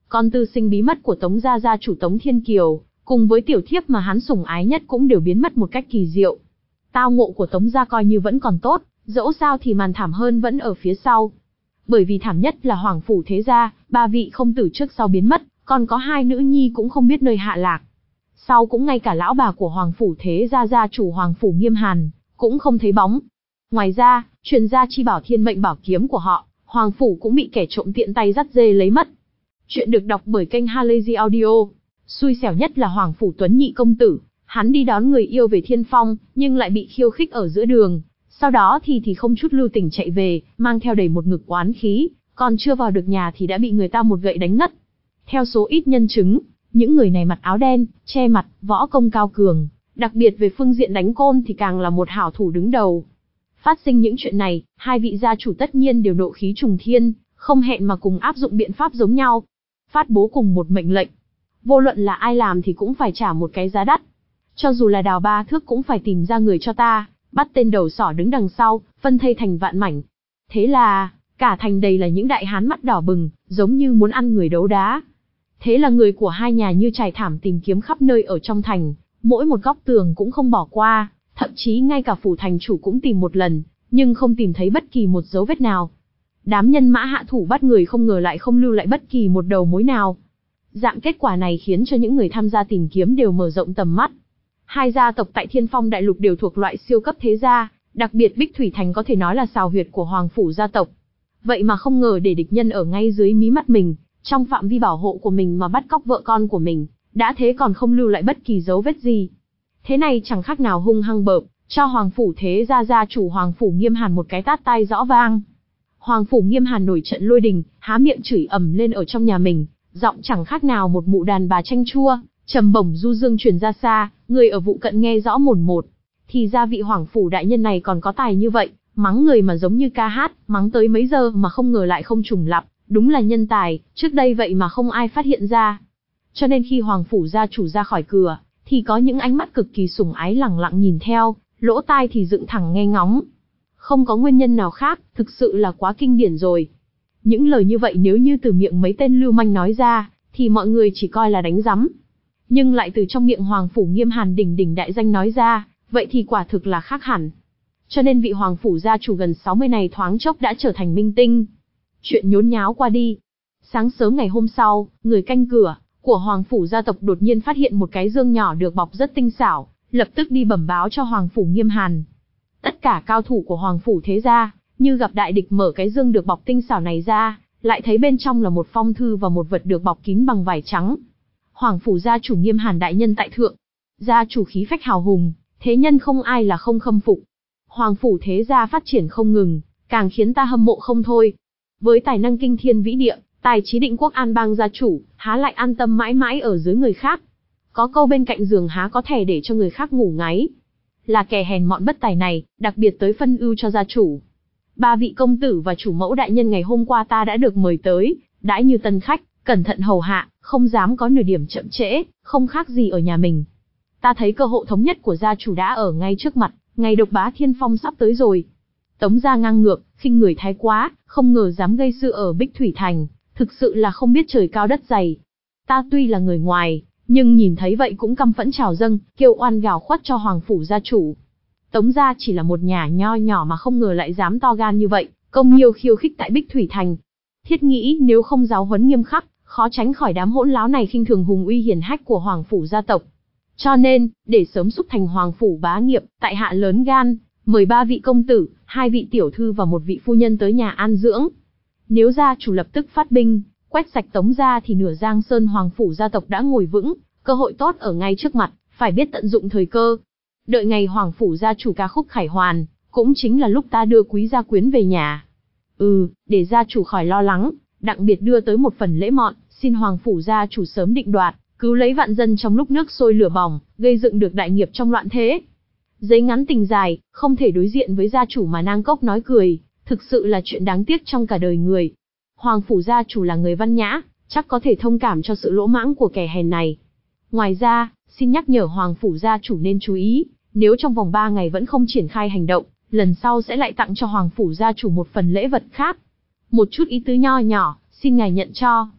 con tư sinh bí mật của Tống gia gia chủ Tống Thiên Kiều, cùng với tiểu thiếp mà hắn sủng ái nhất cũng đều biến mất một cách kỳ diệu. Tao ngộ của Tống gia coi như vẫn còn tốt, dẫu sao thì màn thảm hơn vẫn ở phía sau. Bởi vì thảm nhất là Hoàng phủ thế gia, ba vị không tử trước sau biến mất, còn có hai nữ nhi cũng không biết nơi hạ lạc. Sau cũng ngay cả lão bà của Hoàng phủ thế gia gia chủ Hoàng phủ Nghiêm Hàn, cũng không thấy bóng. Ngoài ra, truyền gia chi bảo thiên mệnh bảo kiếm của họ, Hoàng phủ cũng bị kẻ trộm tiện tay dắt dê lấy mất. Chuyện được đọc bởi kênh Halazy Audio. Xui xẻo nhất là Hoàng phủ Tuấn nhị công tử, hắn đi đón người yêu về Thiên Phong, nhưng lại bị khiêu khích ở giữa đường. Sau đó thì thì không chút lưu tình chạy về, mang theo đầy một ngực oán khí, còn chưa vào được nhà thì đã bị người ta một gậy đánh ngất. Theo số ít nhân chứng, những người này mặc áo đen, che mặt, võ công cao cường, đặc biệt về phương diện đánh côn thì càng là một hảo thủ đứng đầu. Phát sinh những chuyện này, hai vị gia chủ tất nhiên đều nộ khí trùng thiên, không hẹn mà cùng áp dụng biện pháp giống nhau. Phát bố cùng một mệnh lệnh. Vô luận là ai làm thì cũng phải trả một cái giá đắt. Cho dù là đào ba thước cũng phải tìm ra người cho ta, bắt tên đầu sỏ đứng đằng sau, phân thây thành vạn mảnh. Thế là, cả thành đầy là những đại hán mắt đỏ bừng, giống như muốn ăn người đấu đá. Thế là người của hai nhà như trải thảm tìm kiếm khắp nơi ở trong thành, mỗi một góc tường cũng không bỏ qua, thậm chí ngay cả phủ thành chủ cũng tìm một lần, nhưng không tìm thấy bất kỳ một dấu vết nào. Đám nhân mã hạ thủ bắt người không ngờ lại không lưu lại bất kỳ một đầu mối nào. Dạng kết quả này khiến cho những người tham gia tìm kiếm đều mở rộng tầm mắt. Hai gia tộc tại Thiên Phong Đại Lục đều thuộc loại siêu cấp thế gia, đặc biệt Bích Thủy Thành có thể nói là sào huyệt của Hoàng phủ gia tộc. Vậy mà không ngờ để địch nhân ở ngay dưới mí mắt mình, trong phạm vi bảo hộ của mình mà bắt cóc vợ con của mình, đã thế còn không lưu lại bất kỳ dấu vết gì. Thế này chẳng khác nào hung hăng bợp, cho Hoàng phủ thế gia gia chủ Hoàng phủ Nghiêm Hàn một cái tát tai rõ vang. Hoàng phủ Nghiêm Hàn nổi trận lôi đình, há miệng chửi ầm lên ở trong nhà mình, giọng chẳng khác nào một mụ đàn bà chanh chua, trầm bổng du dương truyền ra xa, người ở vụ cận nghe rõ mồn một. Thì ra vị Hoàng phủ đại nhân này còn có tài như vậy, mắng người mà giống như ca hát, mắng tới mấy giờ mà không ngờ lại không trùng lặp, đúng là nhân tài, trước đây vậy mà không ai phát hiện ra. Cho nên khi Hoàng phủ gia chủ ra khỏi cửa, thì có những ánh mắt cực kỳ sủng ái lẳng lặng nhìn theo, lỗ tai thì dựng thẳng nghe ngóng. Không có nguyên nhân nào khác, thực sự là quá kinh điển rồi. Những lời như vậy nếu như từ miệng mấy tên lưu manh nói ra, thì mọi người chỉ coi là đánh rắm. Nhưng lại từ trong miệng Hoàng phủ Nghiêm Hàn đỉnh đỉnh đại danh nói ra, vậy thì quả thực là khác hẳn. Cho nên vị Hoàng phủ gia chủ gần sáu mươi này thoáng chốc đã trở thành minh tinh. Chuyện nhốn nháo qua đi. Sáng sớm ngày hôm sau, người canh cửa của Hoàng phủ gia tộc đột nhiên phát hiện một cái dương nhỏ được bọc rất tinh xảo, lập tức đi bẩm báo cho Hoàng phủ Nghiêm Hàn. Tất cả cao thủ của Hoàng phủ thế gia, như gặp đại địch mở cái dương được bọc tinh xảo này ra, lại thấy bên trong là một phong thư và một vật được bọc kín bằng vải trắng. Hoàng phủ gia chủ Nghiêm Hàn đại nhân tại thượng, gia chủ khí phách hào hùng, thế nhân không ai là không khâm phục. Hoàng phủ thế gia phát triển không ngừng, càng khiến ta hâm mộ không thôi. Với tài năng kinh thiên vĩ địa, tài trí định quốc an bang gia chủ, há lại an tâm mãi mãi ở dưới người khác. Có câu bên cạnh giường há có thể để cho người khác ngủ ngáy. Là kẻ hèn mọn bất tài này, đặc biệt tới phân ưu cho gia chủ. Ba vị công tử và chủ mẫu đại nhân ngày hôm qua ta đã được mời tới, đãi như tân khách, cẩn thận hầu hạ, không dám có nửa điểm chậm trễ, không khác gì ở nhà mình. Ta thấy cơ hội thống nhất của gia chủ đã ở ngay trước mặt, ngày độc bá Thiên Phong sắp tới rồi. Tống gia ngang ngược, khinh người thái quá, không ngờ dám gây sự ở Bích Thủy Thành, thực sự là không biết trời cao đất dày. Ta tuy là người ngoài, nhưng nhìn thấy vậy cũng căm phẫn trào dâng, kêu oan gào khuất cho Hoàng phủ gia chủ. Tống gia chỉ là một nhà nho nhỏ mà không ngờ lại dám to gan như vậy, công nhiêu khiêu khích tại Bích Thủy Thành. Thiết nghĩ nếu không giáo huấn nghiêm khắc, khó tránh khỏi đám hỗn láo này khinh thường hùng uy hiển hách của Hoàng phủ gia tộc. Cho nên, để sớm xúc thành Hoàng phủ bá nghiệp, tại hạ lớn gan, mời ba vị công tử, hai vị tiểu thư và một vị phu nhân tới nhà an dưỡng. Nếu gia chủ lập tức phát binh, quét sạch Tống gia thì nửa Giang Sơn Hoàng phủ gia tộc đã ngồi vững, cơ hội tốt ở ngay trước mặt, phải biết tận dụng thời cơ. Đợi ngày Hoàng phủ gia chủ ca khúc khải hoàn, cũng chính là lúc ta đưa quý gia quyến về nhà. Ừ, để gia chủ khỏi lo lắng, đặc biệt đưa tới một phần lễ mọn, xin Hoàng phủ gia chủ sớm định đoạt, cứu lấy vạn dân trong lúc nước sôi lửa bỏng, gây dựng được đại nghiệp trong loạn thế. Giấy ngắn tình dài, không thể đối diện với gia chủ mà nang cốc nói cười, thực sự là chuyện đáng tiếc trong cả đời người. Hoàng phủ gia chủ là người văn nhã, chắc có thể thông cảm cho sự lỗ mãng của kẻ hèn này. Ngoài ra, xin nhắc nhở Hoàng phủ gia chủ nên chú ý, nếu trong vòng ba ngày vẫn không triển khai hành động, lần sau sẽ lại tặng cho Hoàng phủ gia chủ một phần lễ vật khác. Một chút ý tứ nho nhỏ, xin ngài nhận cho.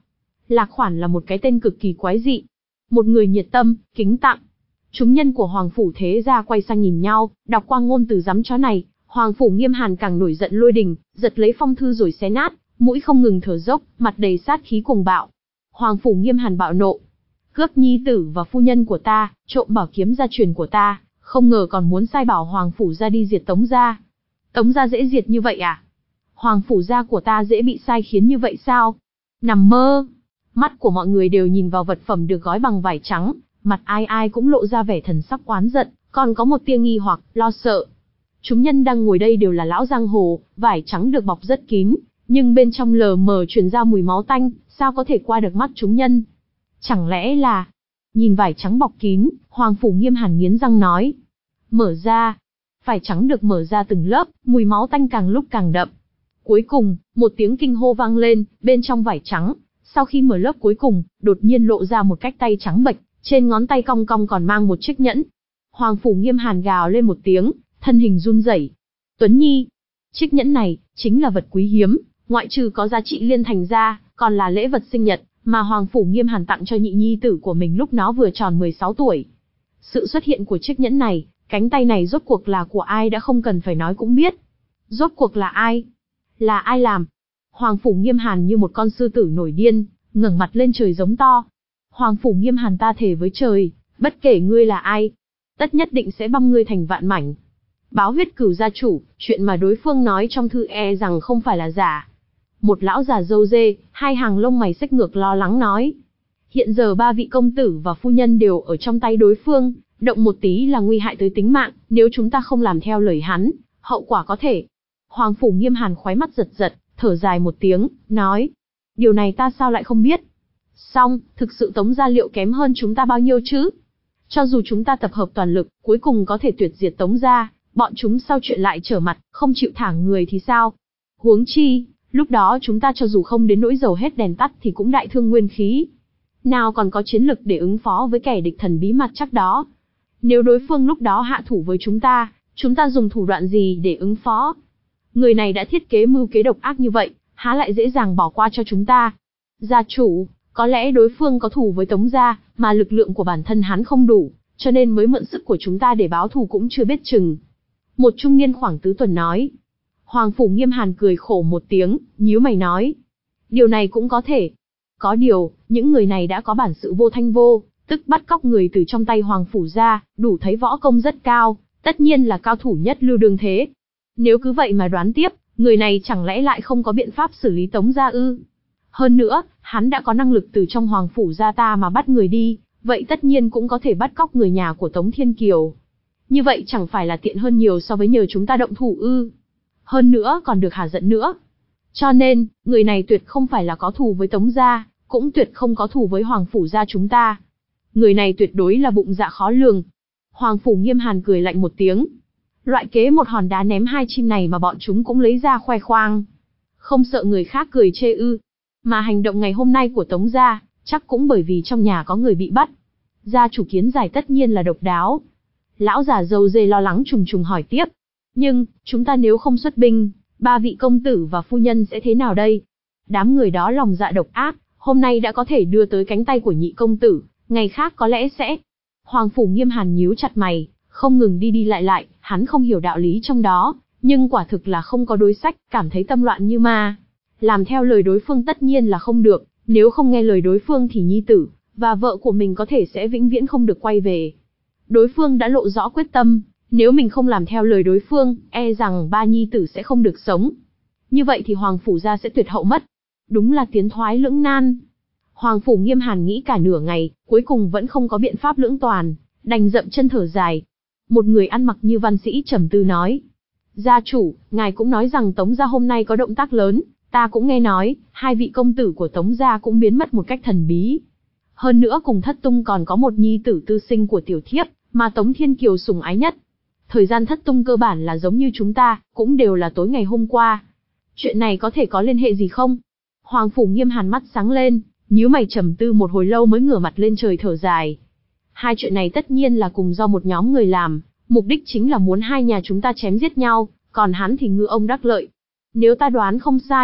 Lạc Khoản là một cái tên cực kỳ quái dị. Một người nhiệt tâm, kính tặng. Chúng nhân của Hoàng Phủ Thế Gia quay sang nhìn nhau, đọc qua ngôn từ giấm chó này, Hoàng Phủ Nghiêm Hàn càng nổi giận lôi đình, giật lấy phong thư rồi xé nát, mũi không ngừng thở dốc, mặt đầy sát khí cuồng bạo. Hoàng Phủ Nghiêm Hàn bạo nộ. Cướp nhi tử và phu nhân của ta, trộm bảo kiếm gia truyền của ta, không ngờ còn muốn sai bảo Hoàng Phủ gia đi diệt Tống gia. Tống gia dễ diệt như vậy à? Hoàng Phủ gia của ta dễ bị sai khiến như vậy sao? Nằm mơ! Mắt của mọi người đều nhìn vào vật phẩm được gói bằng vải trắng, mặt ai ai cũng lộ ra vẻ thần sắc oán giận, còn có một tia nghi hoặc, lo sợ. Chúng nhân đang ngồi đây đều là lão giang hồ, vải trắng được bọc rất kín, nhưng bên trong lờ mờ truyền ra mùi máu tanh, sao có thể qua được mắt chúng nhân? Chẳng lẽ là... Nhìn vải trắng bọc kín, Hoàng Phủ Nghiêm Hàn nghiến răng nói. Mở ra. Vải trắng được mở ra từng lớp, mùi máu tanh càng lúc càng đậm. Cuối cùng, một tiếng kinh hô vang lên, bên trong vải trắng. Sau khi mở lớp cuối cùng, đột nhiên lộ ra một cái tay trắng bệch, trên ngón tay cong cong còn mang một chiếc nhẫn. Hoàng Phủ Nghiêm Hàn gào lên một tiếng, thân hình run rẩy. Tuấn Nhi, chiếc nhẫn này chính là vật quý hiếm, ngoại trừ có giá trị liên thành ra, còn là lễ vật sinh nhật mà Hoàng Phủ Nghiêm Hàn tặng cho nhị nhi tử của mình lúc nó vừa tròn mười sáu tuổi. Sự xuất hiện của chiếc nhẫn này, cánh tay này rốt cuộc là của ai đã không cần phải nói cũng biết. Rốt cuộc là ai? Là ai làm? Hoàng Phủ Nghiêm Hàn như một con sư tử nổi điên, ngẩng mặt lên trời giống to. Hoàng Phủ Nghiêm Hàn, ta thề với trời, bất kể ngươi là ai, tất nhất định sẽ băm ngươi thành vạn mảnh. Báo Huyết Cửu gia chủ, chuyện mà đối phương nói trong thư e rằng không phải là giả. Một lão già râu dê, hai hàng lông mày xếch ngược lo lắng nói. Hiện giờ ba vị công tử và phu nhân đều ở trong tay đối phương, động một tí là nguy hại tới tính mạng, nếu chúng ta không làm theo lời hắn, hậu quả có thể. Hoàng Phủ Nghiêm Hàn khóe mắt giật giật, thở dài một tiếng, nói. Điều này ta sao lại không biết? Xong, thực sự Tống gia liệu kém hơn chúng ta bao nhiêu chứ? Cho dù chúng ta tập hợp toàn lực, cuối cùng có thể tuyệt diệt Tống gia, bọn chúng sau chuyện lại trở mặt, không chịu thả người thì sao? Huống chi, lúc đó chúng ta cho dù không đến nỗi dầu hết đèn tắt thì cũng đại thương nguyên khí. Nào còn có chiến lực để ứng phó với kẻ địch thần bí mặt chắc đó. Nếu đối phương lúc đó hạ thủ với chúng ta, chúng ta dùng thủ đoạn gì để ứng phó? Người này đã thiết kế mưu kế độc ác như vậy, há lại dễ dàng bỏ qua cho chúng ta? Gia chủ, có lẽ đối phương có thù với Tống gia, mà lực lượng của bản thân hắn không đủ, cho nên mới mượn sức của chúng ta để báo thù cũng chưa biết chừng. Một trung niên khoảng tứ tuần nói. Hoàng Phủ Nghiêm Hàn cười khổ một tiếng, nhíu mày nói. Điều này cũng có thể. Có điều, những người này đã có bản sự vô thanh vô, tức bắt cóc người từ trong tay Hoàng Phủ ra, đủ thấy võ công rất cao, tất nhiên là cao thủ nhất lưu đương thế. Nếu cứ vậy mà đoán tiếp, người này chẳng lẽ lại không có biện pháp xử lý Tống gia ư? Hơn nữa, hắn đã có năng lực từ trong Hoàng Phủ gia ta mà bắt người đi, vậy tất nhiên cũng có thể bắt cóc người nhà của Tống Thiên Kiều. Như vậy chẳng phải là tiện hơn nhiều so với nhờ chúng ta động thủ ư? Hơn nữa còn được hả giận nữa. Cho nên, người này tuyệt không phải là có thù với Tống gia, cũng tuyệt không có thù với Hoàng Phủ gia chúng ta. Người này tuyệt đối là bụng dạ khó lường. Hoàng Phủ Nghiêm Hàn cười lạnh một tiếng. Loại kế một hòn đá ném hai chim này mà bọn chúng cũng lấy ra khoe khoang. Không sợ người khác cười chê ư. Mà hành động ngày hôm nay của Tống gia, chắc cũng bởi vì trong nhà có người bị bắt. Gia chủ kiến giải tất nhiên là độc đáo. Lão già râu dê lo lắng trùng trùng hỏi tiếp. Nhưng, chúng ta nếu không xuất binh, ba vị công tử và phu nhân sẽ thế nào đây? Đám người đó lòng dạ độc ác, hôm nay đã có thể đưa tới cánh tay của nhị công tử, ngày khác có lẽ sẽ... Hoàng Phủ Nghiêm Hàn nhíu chặt mày, không ngừng đi đi lại lại, hắn không hiểu đạo lý trong đó, nhưng quả thực là không có đối sách, cảm thấy tâm loạn như ma. Làm theo lời đối phương tất nhiên là không được, nếu không nghe lời đối phương thì nhi tử, và vợ của mình có thể sẽ vĩnh viễn không được quay về. Đối phương đã lộ rõ quyết tâm, nếu mình không làm theo lời đối phương, e rằng ba nhi tử sẽ không được sống. Như vậy thì Hoàng Phủ gia sẽ tuyệt hậu mất. Đúng là tiến thoái lưỡng nan. Hoàng Phủ Nghiêm Hàn nghĩ cả nửa ngày, cuối cùng vẫn không có biện pháp lưỡng toàn, đành dậm chân thở dài. Một người ăn mặc như văn sĩ trầm tư nói. Gia chủ, ngài cũng nói rằng Tống gia hôm nay có động tác lớn, ta cũng nghe nói, hai vị công tử của Tống gia cũng biến mất một cách thần bí. Hơn nữa cùng thất tung còn có một nhi tử tư sinh của tiểu thiếp, mà Tống Thiên Kiều sủng ái nhất. Thời gian thất tung cơ bản là giống như chúng ta, cũng đều là tối ngày hôm qua. Chuyện này có thể có liên hệ gì không? Hoàng Phủ Nghiêm Hàn mắt sáng lên, nhíu mày trầm tư một hồi lâu mới ngửa mặt lên trời thở dài. Hai chuyện này tất nhiên là cùng do một nhóm người làm, mục đích chính là muốn hai nhà chúng ta chém giết nhau, còn hắn thì ngư ông đắc lợi. Nếu ta đoán không sai,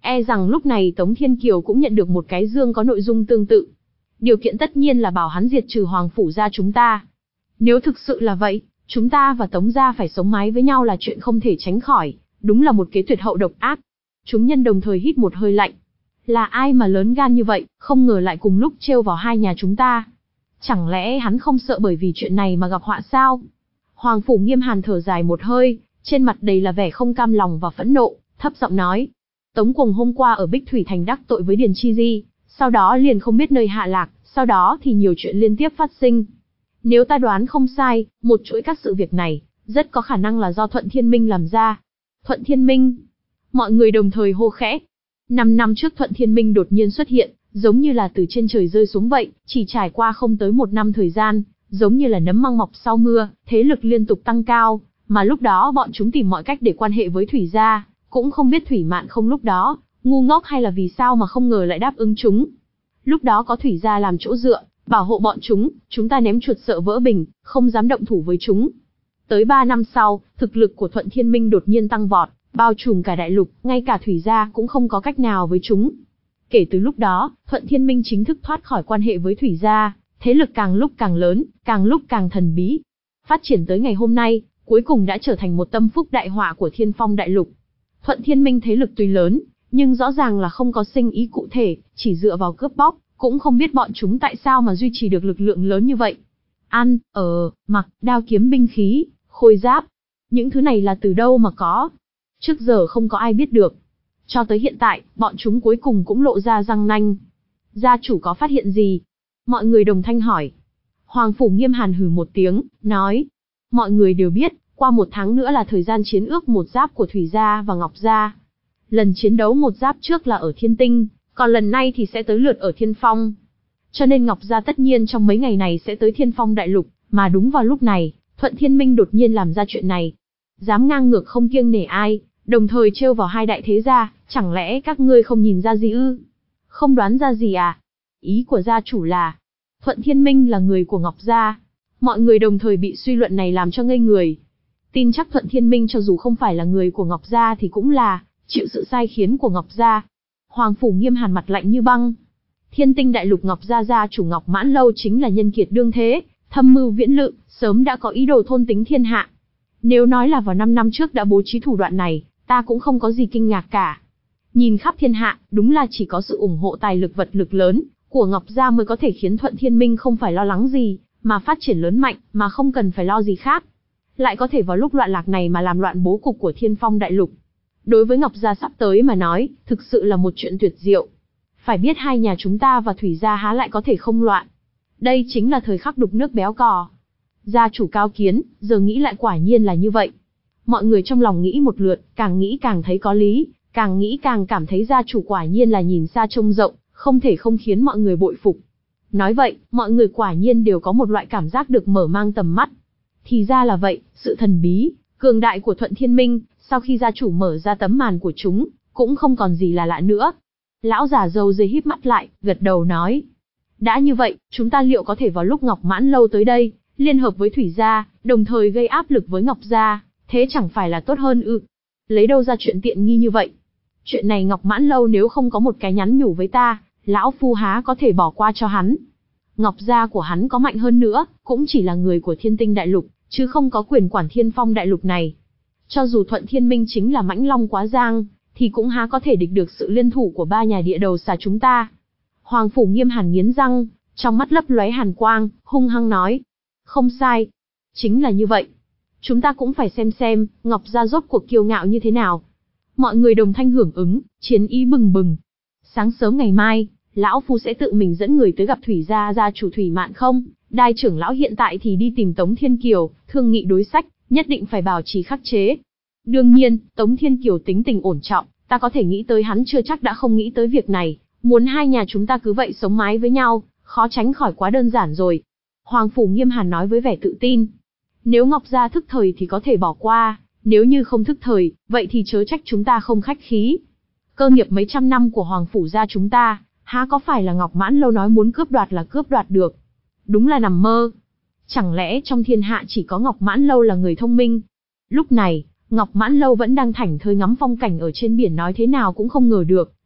E rằng lúc này Tống Thiên Kiều cũng nhận được một cái dương có nội dung tương tự. Điều kiện tất nhiên là bảo hắn diệt trừ Hoàng phủ gia chúng ta. Nếu thực sự là vậy, chúng ta và Tống gia phải sống mái với nhau là chuyện không thể tránh khỏi, đúng là một kế tuyệt hậu độc ác. Chúng nhân đồng thời hít một hơi lạnh. Là ai mà lớn gan như vậy, không ngờ lại cùng lúc trêu vào hai nhà chúng ta. Chẳng lẽ hắn không sợ bởi vì chuyện này mà gặp họa sao? Hoàng phủ Nghiêm Hàn thở dài một hơi, trên mặt đầy là vẻ không cam lòng và phẫn nộ, thấp giọng nói. Tống Cuồng hôm qua ở Bích Thủy Thành đắc tội với Điền Chi Di, sau đó liền không biết nơi hạ lạc, sau đó thì nhiều chuyện liên tiếp phát sinh. Nếu ta đoán không sai, một chuỗi các sự việc này, rất có khả năng là do Thuận Thiên Minh làm ra. Thuận Thiên Minh? Mọi người đồng thời hô khẽ. Năm năm trước Thuận Thiên Minh đột nhiên xuất hiện, giống như là từ trên trời rơi xuống vậy, chỉ trải qua không tới một năm thời gian, giống như là nấm măng mọc sau mưa, thế lực liên tục tăng cao, mà lúc đó bọn chúng tìm mọi cách để quan hệ với Thủy gia, cũng không biết Thủy Mạn không lúc đó, ngu ngốc hay là vì sao mà không ngờ lại đáp ứng chúng. Lúc đó có Thủy gia làm chỗ dựa, bảo hộ bọn chúng, chúng ta ném chuột sợ vỡ bình, không dám động thủ với chúng. Tới ba năm sau, thực lực của Thuận Thiên Minh đột nhiên tăng vọt, bao trùm cả đại lục, ngay cả Thủy gia cũng không có cách nào với chúng. Kể từ lúc đó, Thuận Thiên Minh chính thức thoát khỏi quan hệ với Thủy gia, thế lực càng lúc càng lớn, càng lúc càng thần bí. Phát triển tới ngày hôm nay, cuối cùng đã trở thành một tâm phúc đại họa của Thiên Phong đại lục. Thuận Thiên Minh thế lực tuy lớn, nhưng rõ ràng là không có sinh ý cụ thể, chỉ dựa vào cướp bóc, cũng không biết bọn chúng tại sao mà duy trì được lực lượng lớn như vậy. Ăn, ở, mặc, đao kiếm binh khí, khôi giáp. Những thứ này là từ đâu mà có? Trước giờ không có ai biết được. Cho tới hiện tại, bọn chúng cuối cùng cũng lộ ra răng nanh. Gia chủ có phát hiện gì? Mọi người đồng thanh hỏi. Hoàng phủ Nghiêm Hàn hừ một tiếng, nói. Mọi người đều biết, qua một tháng nữa là thời gian chiến ước một giáp của Thủy gia và Ngọc gia. Lần chiến đấu một giáp trước là ở Thiên Tinh, còn lần này thì sẽ tới lượt ở Thiên Phong. Cho nên Ngọc gia tất nhiên trong mấy ngày này sẽ tới Thiên Phong đại lục, mà đúng vào lúc này, Thuận Thiên Minh đột nhiên làm ra chuyện này. Dám ngang ngược không kiêng nể ai, đồng thời trêu vào hai đại thế gia, chẳng lẽ các ngươi không nhìn ra gì ư? Không đoán ra gì à? Ý của gia chủ là, Thuận Thiên Minh là người của Ngọc gia. Mọi người đồng thời bị suy luận này làm cho ngây người. Tin chắc Thuận Thiên Minh cho dù không phải là người của Ngọc gia thì cũng là chịu sự sai khiến của Ngọc gia. Hoàng phủ Nghiêm Hàn mặt lạnh như băng. Thiên Tinh đại lục Ngọc gia gia chủ Ngọc Mãn Lâu chính là nhân kiệt đương thế, thâm mưu viễn lự, sớm đã có ý đồ thôn tính thiên hạ. Nếu nói là vào năm năm trước đã bố trí thủ đoạn này, ta cũng không có gì kinh ngạc cả. Nhìn khắp thiên hạ, đúng là chỉ có sự ủng hộ tài lực vật lực lớn của Ngọc gia mới có thể khiến Thuận Thiên Minh không phải lo lắng gì, mà phát triển lớn mạnh, mà không cần phải lo gì khác. Lại có thể vào lúc loạn lạc này mà làm loạn bố cục của Thiên Phong đại lục. Đối với Ngọc gia sắp tới mà nói, thực sự là một chuyện tuyệt diệu. Phải biết hai nhà chúng ta và Thủy gia há lại có thể không loạn. Đây chính là thời khắc đục nước béo cò. Gia chủ cao kiến, giờ nghĩ lại quả nhiên là như vậy. Mọi người trong lòng nghĩ một lượt, càng nghĩ càng thấy có lý, càng nghĩ càng cảm thấy gia chủ quả nhiên là nhìn xa trông rộng, không thể không khiến mọi người bội phục. Nói vậy, mọi người quả nhiên đều có một loại cảm giác được mở mang tầm mắt. Thì ra là vậy, sự thần bí, cường đại của Thuận Thiên Minh, sau khi gia chủ mở ra tấm màn của chúng, cũng không còn gì là lạ nữa. Lão già râu dây híp mắt lại, gật đầu nói. Đã như vậy, chúng ta liệu có thể vào lúc Ngọc Mãn Lâu tới đây, liên hợp với Thủy gia, đồng thời gây áp lực với Ngọc gia, thế chẳng phải là tốt hơn ư? Lấy đâu ra chuyện tiện nghi như vậy? Chuyện này Ngọc Mãn Lâu nếu không có một cái nhắn nhủ với ta, lão phu há có thể bỏ qua cho hắn. Ngọc gia của hắn có mạnh hơn nữa, cũng chỉ là người của Thiên Tinh đại lục, chứ không có quyền quản Thiên Phong đại lục này. Cho dù Thuận Thiên Minh chính là mãnh long quá giang, thì cũng há có thể địch được sự liên thủ của ba nhà địa đầu xà chúng ta. Hoàng phủ Nghiêm Hàn nghiến răng, trong mắt lấp lóe hàn quang, hung hăng nói. Không sai. Chính là như vậy. Chúng ta cũng phải xem xem, Ngọc gia rốt cuộc kiêu ngạo như thế nào. Mọi người đồng thanh hưởng ứng, chiến ý bừng bừng. Sáng sớm ngày mai, lão phu sẽ tự mình dẫn người tới gặp Thủy gia gia chủ Thủy Mạn không? Đai trưởng lão hiện tại thì đi tìm Tống Thiên Kiều, thương nghị đối sách, nhất định phải bảo trì khắc chế. Đương nhiên, Tống Thiên Kiều tính tình ổn trọng, ta có thể nghĩ tới hắn chưa chắc đã không nghĩ tới việc này, muốn hai nhà chúng ta cứ vậy sống mái với nhau, khó tránh khỏi quá đơn giản rồi. Hoàng phủ Nghiêm Hàn nói với vẻ tự tin. Nếu Ngọc gia thức thời thì có thể bỏ qua, nếu như không thức thời, vậy thì chớ trách chúng ta không khách khí. Cơ nghiệp mấy trăm năm của Hoàng phủ gia chúng ta, há có phải là Ngọc Mãn Lâu nói muốn cướp đoạt là cướp đoạt được. Đúng là nằm mơ. Chẳng lẽ trong thiên hạ chỉ có Ngọc Mãn Lâu là người thông minh? Lúc này, Ngọc Mãn Lâu vẫn đang thảnh thơi ngắm phong cảnh ở trên biển nói thế nào cũng không ngờ được,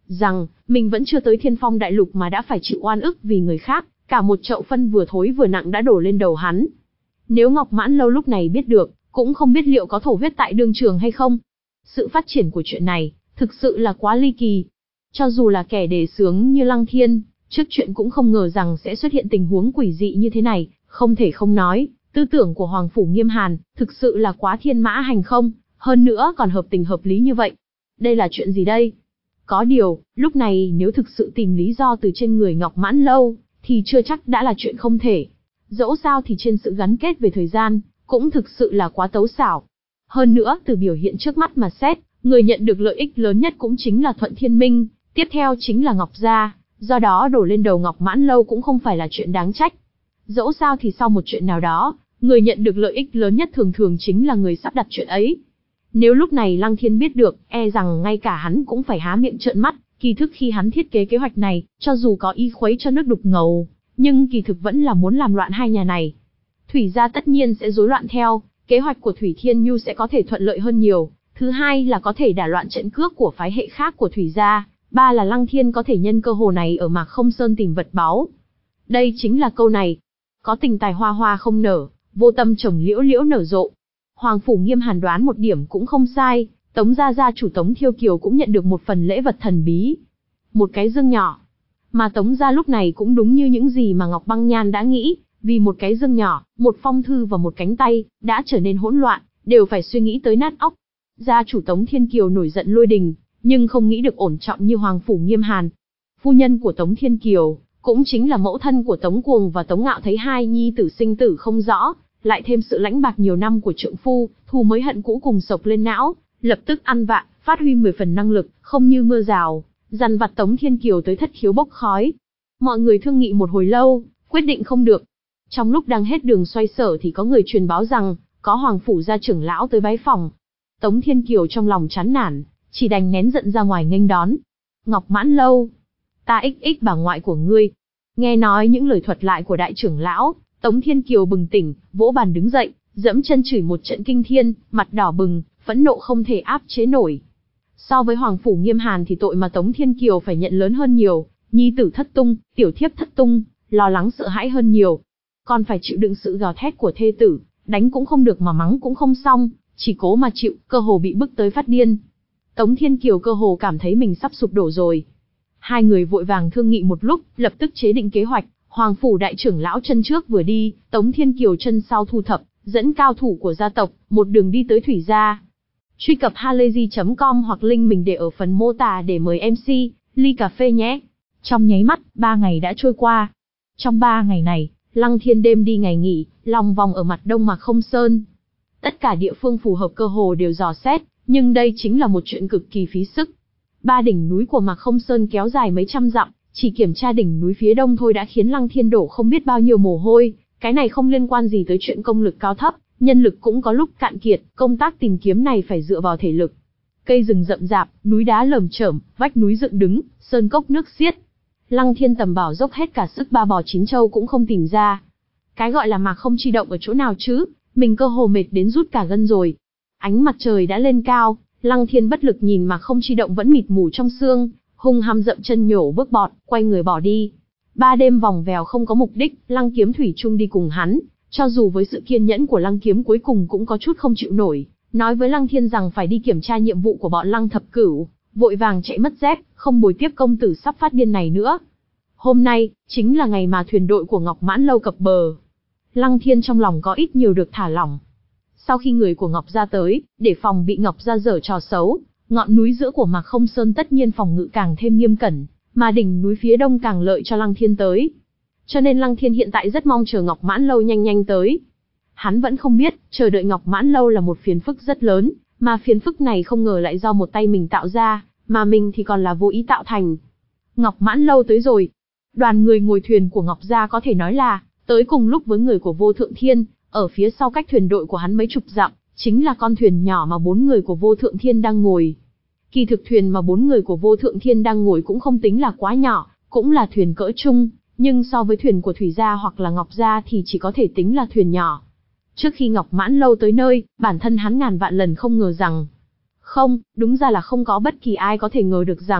rằng mình vẫn chưa tới Thiên Phong Đại Lục mà đã phải chịu oan ức vì người khác, cả một chậu phân vừa thối vừa nặng đã đổ lên đầu hắn. Nếu Ngọc Mãn Lâu lúc này biết được, cũng không biết liệu có thổ huyết tại đương trường hay không. Sự phát triển của chuyện này, thực sự là quá ly kỳ. Cho dù là kẻ đề xướng như Lăng Thiên, trước chuyện cũng không ngờ rằng sẽ xuất hiện tình huống quỷ dị như thế này, không thể không nói, tư tưởng của Hoàng Phủ Nghiêm Hàn, thực sự là quá thiên mã hành không, hơn nữa còn hợp tình hợp lý như vậy. Đây là chuyện gì đây? Có điều, lúc này nếu thực sự tìm lý do từ trên người Ngọc Mãn Lâu, thì chưa chắc đã là chuyện không thể. Dẫu sao thì trên sự gắn kết về thời gian, cũng thực sự là quá tấu xảo. Hơn nữa, từ biểu hiện trước mắt mà xét, người nhận được lợi ích lớn nhất cũng chính là Thuận Thiên Minh, tiếp theo chính là Ngọc Gia, do đó đổ lên đầu Ngọc Mãn Lâu cũng không phải là chuyện đáng trách. Dẫu sao thì sau một chuyện nào đó, người nhận được lợi ích lớn nhất thường thường chính là người sắp đặt chuyện ấy. Nếu lúc này Lăng Thiên biết được, e rằng ngay cả hắn cũng phải há miệng trợn mắt, kỳ thực khi hắn thiết kế kế hoạch này, cho dù có ý khuấy cho nước đục ngầu, nhưng kỳ thực vẫn là muốn làm loạn hai nhà này. Thủy gia tất nhiên sẽ rối loạn theo, kế hoạch của Thủy Thiên Nhu sẽ có thể thuận lợi hơn nhiều. Thứ hai là có thể đả loạn trận cước của phái hệ khác của Thủy gia. Ba là Lăng Thiên có thể nhân cơ hội này ở Mạc Không Sơn tìm vật báu. Đây chính là câu này. Có tình tài hoa hoa không nở, vô tâm trồng liễu liễu nở rộ. Hoàng Phủ Nghiêm Hàn đoán một điểm cũng không sai, Tống gia gia chủ Tống Thiêu Kiều cũng nhận được một phần lễ vật thần bí. Một cái dương nhỏ. Mà Tống gia lúc này cũng đúng như những gì mà Ngọc Băng Nhan đã nghĩ, vì một cái dương nhỏ, một phong thư và một cánh tay, đã trở nên hỗn loạn, đều phải suy nghĩ tới nát óc. Gia chủ Tống Thiên Kiều nổi giận lôi đình, nhưng không nghĩ được ổn trọng như Hoàng Phủ Nghiêm Hàn. Phu nhân của Tống Thiên Kiều, cũng chính là mẫu thân của Tống Cuồng và Tống Ngạo thấy hai nhi tử sinh tử không rõ, lại thêm sự lãnh bạc nhiều năm của trượng phu, thù mới hận cũ cùng sộc lên não, lập tức ăn vạ, phát huy mười phần năng lực, không như mưa rào, dằn vặt Tống Thiên Kiều tới thất khiếu bốc khói. Mọi người thương nghị một hồi lâu, quyết định không được. Trong lúc đang hết đường xoay sở thì có người truyền báo rằng, có Hoàng Phủ gia trưởng lão tới bái phòng. Tống Thiên Kiều trong lòng chán nản, chỉ đành nén giận ra ngoài nghênh đón. Ngọc Mãn Lâu, ta ích ích bà ngoại của ngươi. Nghe nói những lời thuật lại của đại trưởng lão, Tống Thiên Kiều bừng tỉnh, vỗ bàn đứng dậy, dẫm chân chửi một trận kinh thiên, mặt đỏ bừng, phẫn nộ không thể áp chế nổi. So với Hoàng Phủ Nghiêm Hàn thì tội mà Tống Thiên Kiều phải nhận lớn hơn nhiều, nhi tử thất tung, tiểu thiếp thất tung, lo lắng sợ hãi hơn nhiều. Còn phải chịu đựng sự gào thét của thê tử, đánh cũng không được mà mắng cũng không xong, chỉ cố mà chịu, cơ hồ bị bức tới phát điên. Tống Thiên Kiều cơ hồ cảm thấy mình sắp sụp đổ rồi. Hai người vội vàng thương nghị một lúc, lập tức chế định kế hoạch. Hoàng Phủ đại trưởng lão chân trước vừa đi, Tống Thiên Kiều chân sau thu thập, dẫn cao thủ của gia tộc, một đường đi tới Thủy gia. Truy cập halayzi chấm com hoặc link mình để ở phần mô tả để mời em xê, ly cà phê nhé. Trong nháy mắt, ba ngày đã trôi qua. Trong ba ngày này, Lăng Thiên đêm đi ngày nghỉ, lòng vòng ở mặt đông Mạc Không Sơn. Tất cả địa phương phù hợp cơ hồ đều dò xét, nhưng đây chính là một chuyện cực kỳ phí sức. Ba đỉnh núi của Mạc Không Sơn kéo dài mấy trăm dặm, chỉ kiểm tra đỉnh núi phía đông thôi đã khiến Lăng Thiên đổ không biết bao nhiêu mồ hôi, cái này không liên quan gì tới chuyện công lực cao thấp, nhân lực cũng có lúc cạn kiệt, công tác tìm kiếm này phải dựa vào thể lực. Cây rừng rậm rạp, núi đá lởm chởm, vách núi dựng đứng, sơn cốc nước xiết. Lăng Thiên tầm bảo dốc hết cả sức ba bò chín châu cũng không tìm ra. Cái gọi là Mạc Không Chi động ở chỗ nào chứ, mình cơ hồ mệt đến rút cả gân rồi. Ánh mặt trời đã lên cao, Lăng Thiên bất lực nhìn Mạc Không Chi động vẫn mịt mù trong sương, hung hăng dậm chân nhổ bước bọt, quay người bỏ đi. Ba đêm vòng vèo không có mục đích, Lăng Kiếm thủy chung đi cùng hắn, cho dù với sự kiên nhẫn của Lăng Kiếm cuối cùng cũng có chút không chịu nổi, nói với Lăng Thiên rằng phải đi kiểm tra nhiệm vụ của bọn Lăng Thập Cửu, vội vàng chạy mất dép, không bồi tiếp công tử sắp phát điên này nữa. Hôm nay, chính là ngày mà thuyền đội của Ngọc Mãn Lâu cập bờ. Lăng Thiên trong lòng có ít nhiều được thả lỏng. Sau khi người của Ngọc Gia tới, để phòng bị Ngọc Gia giở trò xấu, ngọn núi giữa của Mạc Không Sơn tất nhiên phòng ngự càng thêm nghiêm cẩn, mà đỉnh núi phía đông càng lợi cho Lăng Thiên tới. Cho nên Lăng Thiên hiện tại rất mong chờ Ngọc Mãn Lâu nhanh nhanh tới. Hắn vẫn không biết, chờ đợi Ngọc Mãn Lâu là một phiền phức rất lớn, mà phiền phức này không ngờ lại do một tay mình tạo ra, mà mình thì còn là vô ý tạo thành. Ngọc Mãn Lâu tới rồi. Đoàn người ngồi thuyền của Ngọc Gia có thể nói là tới cùng lúc với người của Vô Thượng Thiên, ở phía sau cách thuyền đội của hắn mấy chục dặm, chính là con thuyền nhỏ mà bốn người của Vô Thượng Thiên đang ngồi. Kỳ thực thuyền mà bốn người của Vô Thượng Thiên đang ngồi cũng không tính là quá nhỏ, cũng là thuyền cỡ trung, nhưng so với thuyền của Thủy Gia hoặc là Ngọc Gia thì chỉ có thể tính là thuyền nhỏ. Trước khi Ngọc Mãn Lâu tới nơi, bản thân hắn ngàn vạn lần không ngờ rằng, không, đúng ra là không có bất kỳ ai có thể ngờ được rằng,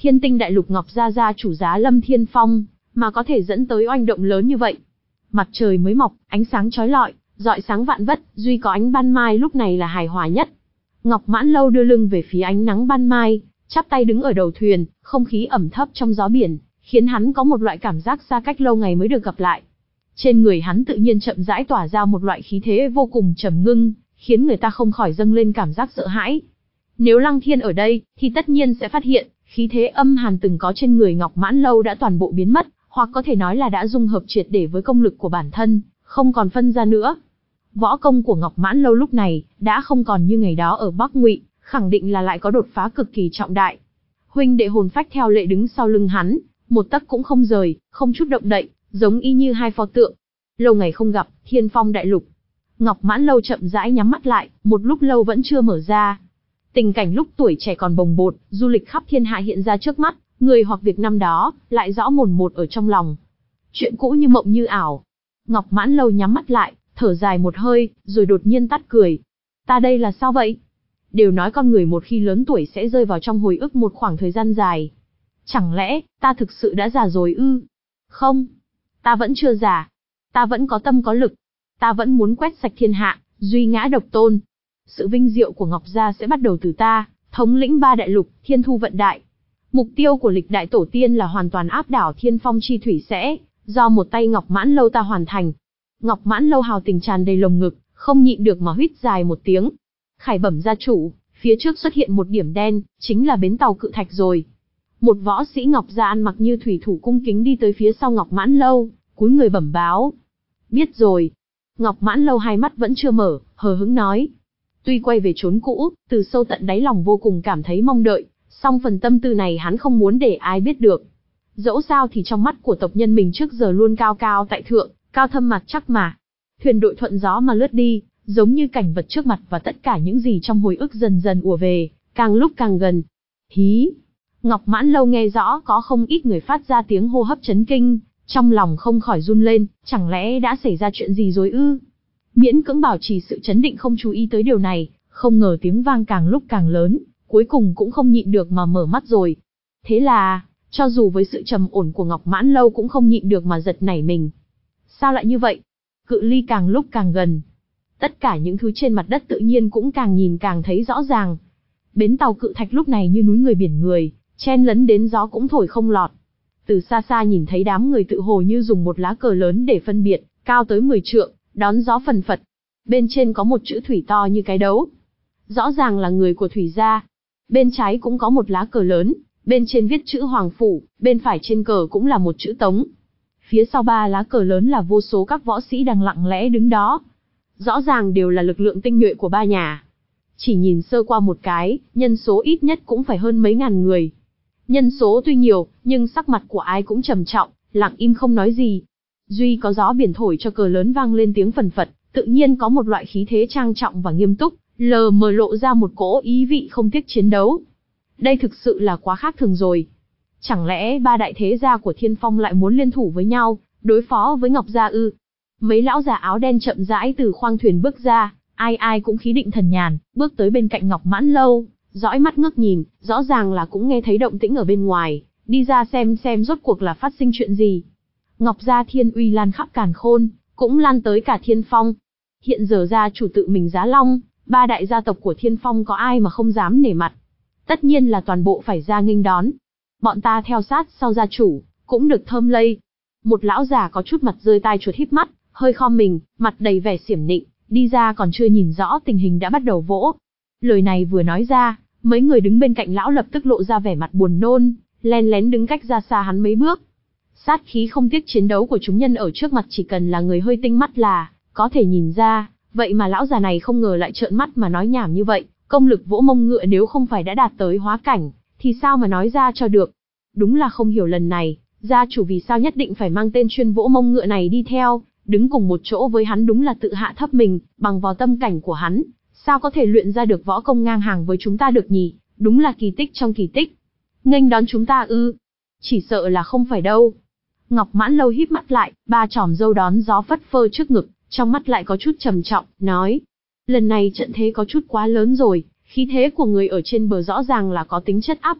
Thiên Tinh Đại Lục Ngọc gia gia chủ Giá Lâm Thiên Phong, mà có thể dẫn tới oanh động lớn như vậy. Mặt trời mới mọc, ánh sáng chói lọi, rọi sáng vạn vất, duy có ánh ban mai lúc này là hài hòa nhất. Ngọc Mãn Lâu đưa lưng về phía ánh nắng ban mai, chắp tay đứng ở đầu thuyền, không khí ẩm thấp trong gió biển, khiến hắn có một loại cảm giác xa cách lâu ngày mới được gặp lại. Trên người hắn tự nhiên chậm rãi tỏa ra một loại khí thế vô cùng trầm ngưng, khiến người ta không khỏi dâng lên cảm giác sợ hãi. Nếu Lăng Thiên ở đây, thì tất nhiên sẽ phát hiện, khí thế âm hàn từng có trên người Ngọc Mãn Lâu đã toàn bộ biến mất, hoặc có thể nói là đã dung hợp triệt để với công lực của bản thân, không còn phân ra nữa. Võ công của Ngọc Mãn Lâu lúc này đã không còn như ngày đó ở Bắc Ngụy, khẳng định là lại có đột phá cực kỳ trọng đại. Huynh đệ hồn phách theo lệ đứng sau lưng hắn, một tấc cũng không rời, không chút động đậy, giống y như hai pho tượng. Lâu ngày không gặp, Thiên Phong đại lục. Ngọc Mãn Lâu chậm rãi nhắm mắt lại, một lúc lâu vẫn chưa mở ra. Tình cảnh lúc tuổi trẻ còn bồng bột, du lịch khắp thiên hạ hiện ra trước mắt, người hoặc việc năm đó, lại rõ mồn một ở trong lòng. Chuyện cũ như mộng như ảo. Ngọc Mãn Lâu nhắm mắt lại, thở dài một hơi, rồi đột nhiên tắt cười. Ta đây là sao vậy? Đều nói con người một khi lớn tuổi sẽ rơi vào trong hồi ức một khoảng thời gian dài. Chẳng lẽ, ta thực sự đã già rồi ư? Không, ta vẫn chưa già. Ta vẫn có tâm có lực. Ta vẫn muốn quét sạch thiên hạ, duy ngã độc tôn. Sự vinh diệu của Ngọc gia sẽ bắt đầu từ ta, thống lĩnh ba đại lục, thiên thu vận đại. Mục tiêu của lịch đại tổ tiên là hoàn toàn áp đảo Thiên Phong chi thủy sẽ do một tay Ngọc Mãn Lâu ta hoàn thành. Ngọc Mãn Lâu hào tình tràn đầy lồng ngực, không nhịn được mà huýt dài một tiếng. Khải bẩm gia chủ, phía trước xuất hiện một điểm đen, chính là bến tàu Cự Thạch rồi. Một võ sĩ Ngọc gia ăn mặc như thủy thủ cung kính đi tới phía sau Ngọc Mãn Lâu, cúi người bẩm báo. Biết rồi. Ngọc Mãn Lâu hai mắt vẫn chưa mở, hờ hững nói. Tuy quay về chốn cũ, từ sâu tận đáy lòng vô cùng cảm thấy mong đợi, song phần tâm tư này hắn không muốn để ai biết được. Dẫu sao thì trong mắt của tộc nhân mình trước giờ luôn cao cao tại thượng, cao thâm mặt chắc mà. Thuyền đội thuận gió mà lướt đi, giống như cảnh vật trước mặt và tất cả những gì trong hồi ức dần dần ùa về, càng lúc càng gần. Hí! Ngọc Mãn Lâu nghe rõ có không ít người phát ra tiếng hô hấp chấn kinh, trong lòng không khỏi run lên, chẳng lẽ đã xảy ra chuyện gì rồi ư? Miễn cưỡng bảo trì sự chấn định không chú ý tới điều này, không ngờ tiếng vang càng lúc càng lớn, cuối cùng cũng không nhịn được mà mở mắt rồi. Thế là, cho dù với sự trầm ổn của Ngọc Mãn Lâu cũng không nhịn được mà giật nảy mình. Sao lại như vậy? Cự ly càng lúc càng gần. Tất cả những thứ trên mặt đất tự nhiên cũng càng nhìn càng thấy rõ ràng. Bến tàu Cự Thạch lúc này như núi người biển người, chen lấn đến gió cũng thổi không lọt. Từ xa xa nhìn thấy đám người tự hồ như dùng một lá cờ lớn để phân biệt, cao tới mười trượng, đón gió phần phật. Bên trên có một chữ thủy to như cái đấu. Rõ ràng là người của Thủy gia. Bên trái cũng có một lá cờ lớn, bên trên viết chữ Hoàng Phủ, bên phải trên cờ cũng là một chữ Tống. Phía sau ba lá cờ lớn là vô số các võ sĩ đang lặng lẽ đứng đó. Rõ ràng đều là lực lượng tinh nhuệ của ba nhà. Chỉ nhìn sơ qua một cái, nhân số ít nhất cũng phải hơn mấy ngàn người. Nhân số tuy nhiều, nhưng sắc mặt của ai cũng trầm trọng, lặng im không nói gì. Duy có gió biển thổi cho cờ lớn vang lên tiếng phần phật, tự nhiên có một loại khí thế trang trọng và nghiêm túc, lờ mờ lộ ra một cỗ ý vị không tiếc chiến đấu. Đây thực sự là quá khác thường rồi. Chẳng lẽ ba đại thế gia của Thiên Phong lại muốn liên thủ với nhau, đối phó với Ngọc gia ư? Mấy lão già áo đen chậm rãi từ khoang thuyền bước ra, ai ai cũng khí định thần nhàn, bước tới bên cạnh Ngọc Mãn Lâu, dõi mắt ngước nhìn, rõ ràng là cũng nghe thấy động tĩnh ở bên ngoài, đi ra xem xem rốt cuộc là phát sinh chuyện gì. Ngọc gia thiên uy lan khắp càn khôn, cũng lan tới cả Thiên Phong. Hiện giờ gia chủ tự mình Giá Long, ba đại gia tộc của Thiên Phong có ai mà không dám nể mặt. Tất nhiên là toàn bộ phải ra nghênh đón. Bọn ta theo sát sau gia chủ, cũng được thơm lây. Một lão già có chút mặt rơi tai chuột híp mắt, hơi khom mình, mặt đầy vẻ xiểm nịnh, đi ra còn chưa nhìn rõ tình hình đã bắt đầu vỗ. Lời này vừa nói ra, mấy người đứng bên cạnh lão lập tức lộ ra vẻ mặt buồn nôn, len lén đứng cách ra xa hắn mấy bước. Sát khí không tiếc chiến đấu của chúng nhân ở trước mặt chỉ cần là người hơi tinh mắt là có thể nhìn ra, vậy mà lão già này không ngờ lại trợn mắt mà nói nhảm như vậy, công lực vỗ mông ngựa nếu không phải đã đạt tới hóa cảnh, thì sao mà nói ra cho được. Đúng là không hiểu lần này, gia chủ vì sao nhất định phải mang tên chuyên vỗ mông ngựa này đi theo, đứng cùng một chỗ với hắn đúng là tự hạ thấp mình, bằng vào tâm cảnh của hắn, sao có thể luyện ra được võ công ngang hàng với chúng ta được nhỉ, đúng là kỳ tích trong kỳ tích. Nghênh đón chúng ta ư? Chỉ sợ là không phải đâu. Ngọc Mãn Lâu híp mắt lại, ba chòm râu đón gió phất phơ trước ngực, trong mắt lại có chút trầm trọng, nói. Lần này trận thế có chút quá lớn rồi, khí thế của người ở trên bờ rõ ràng là có tính chất áp bức,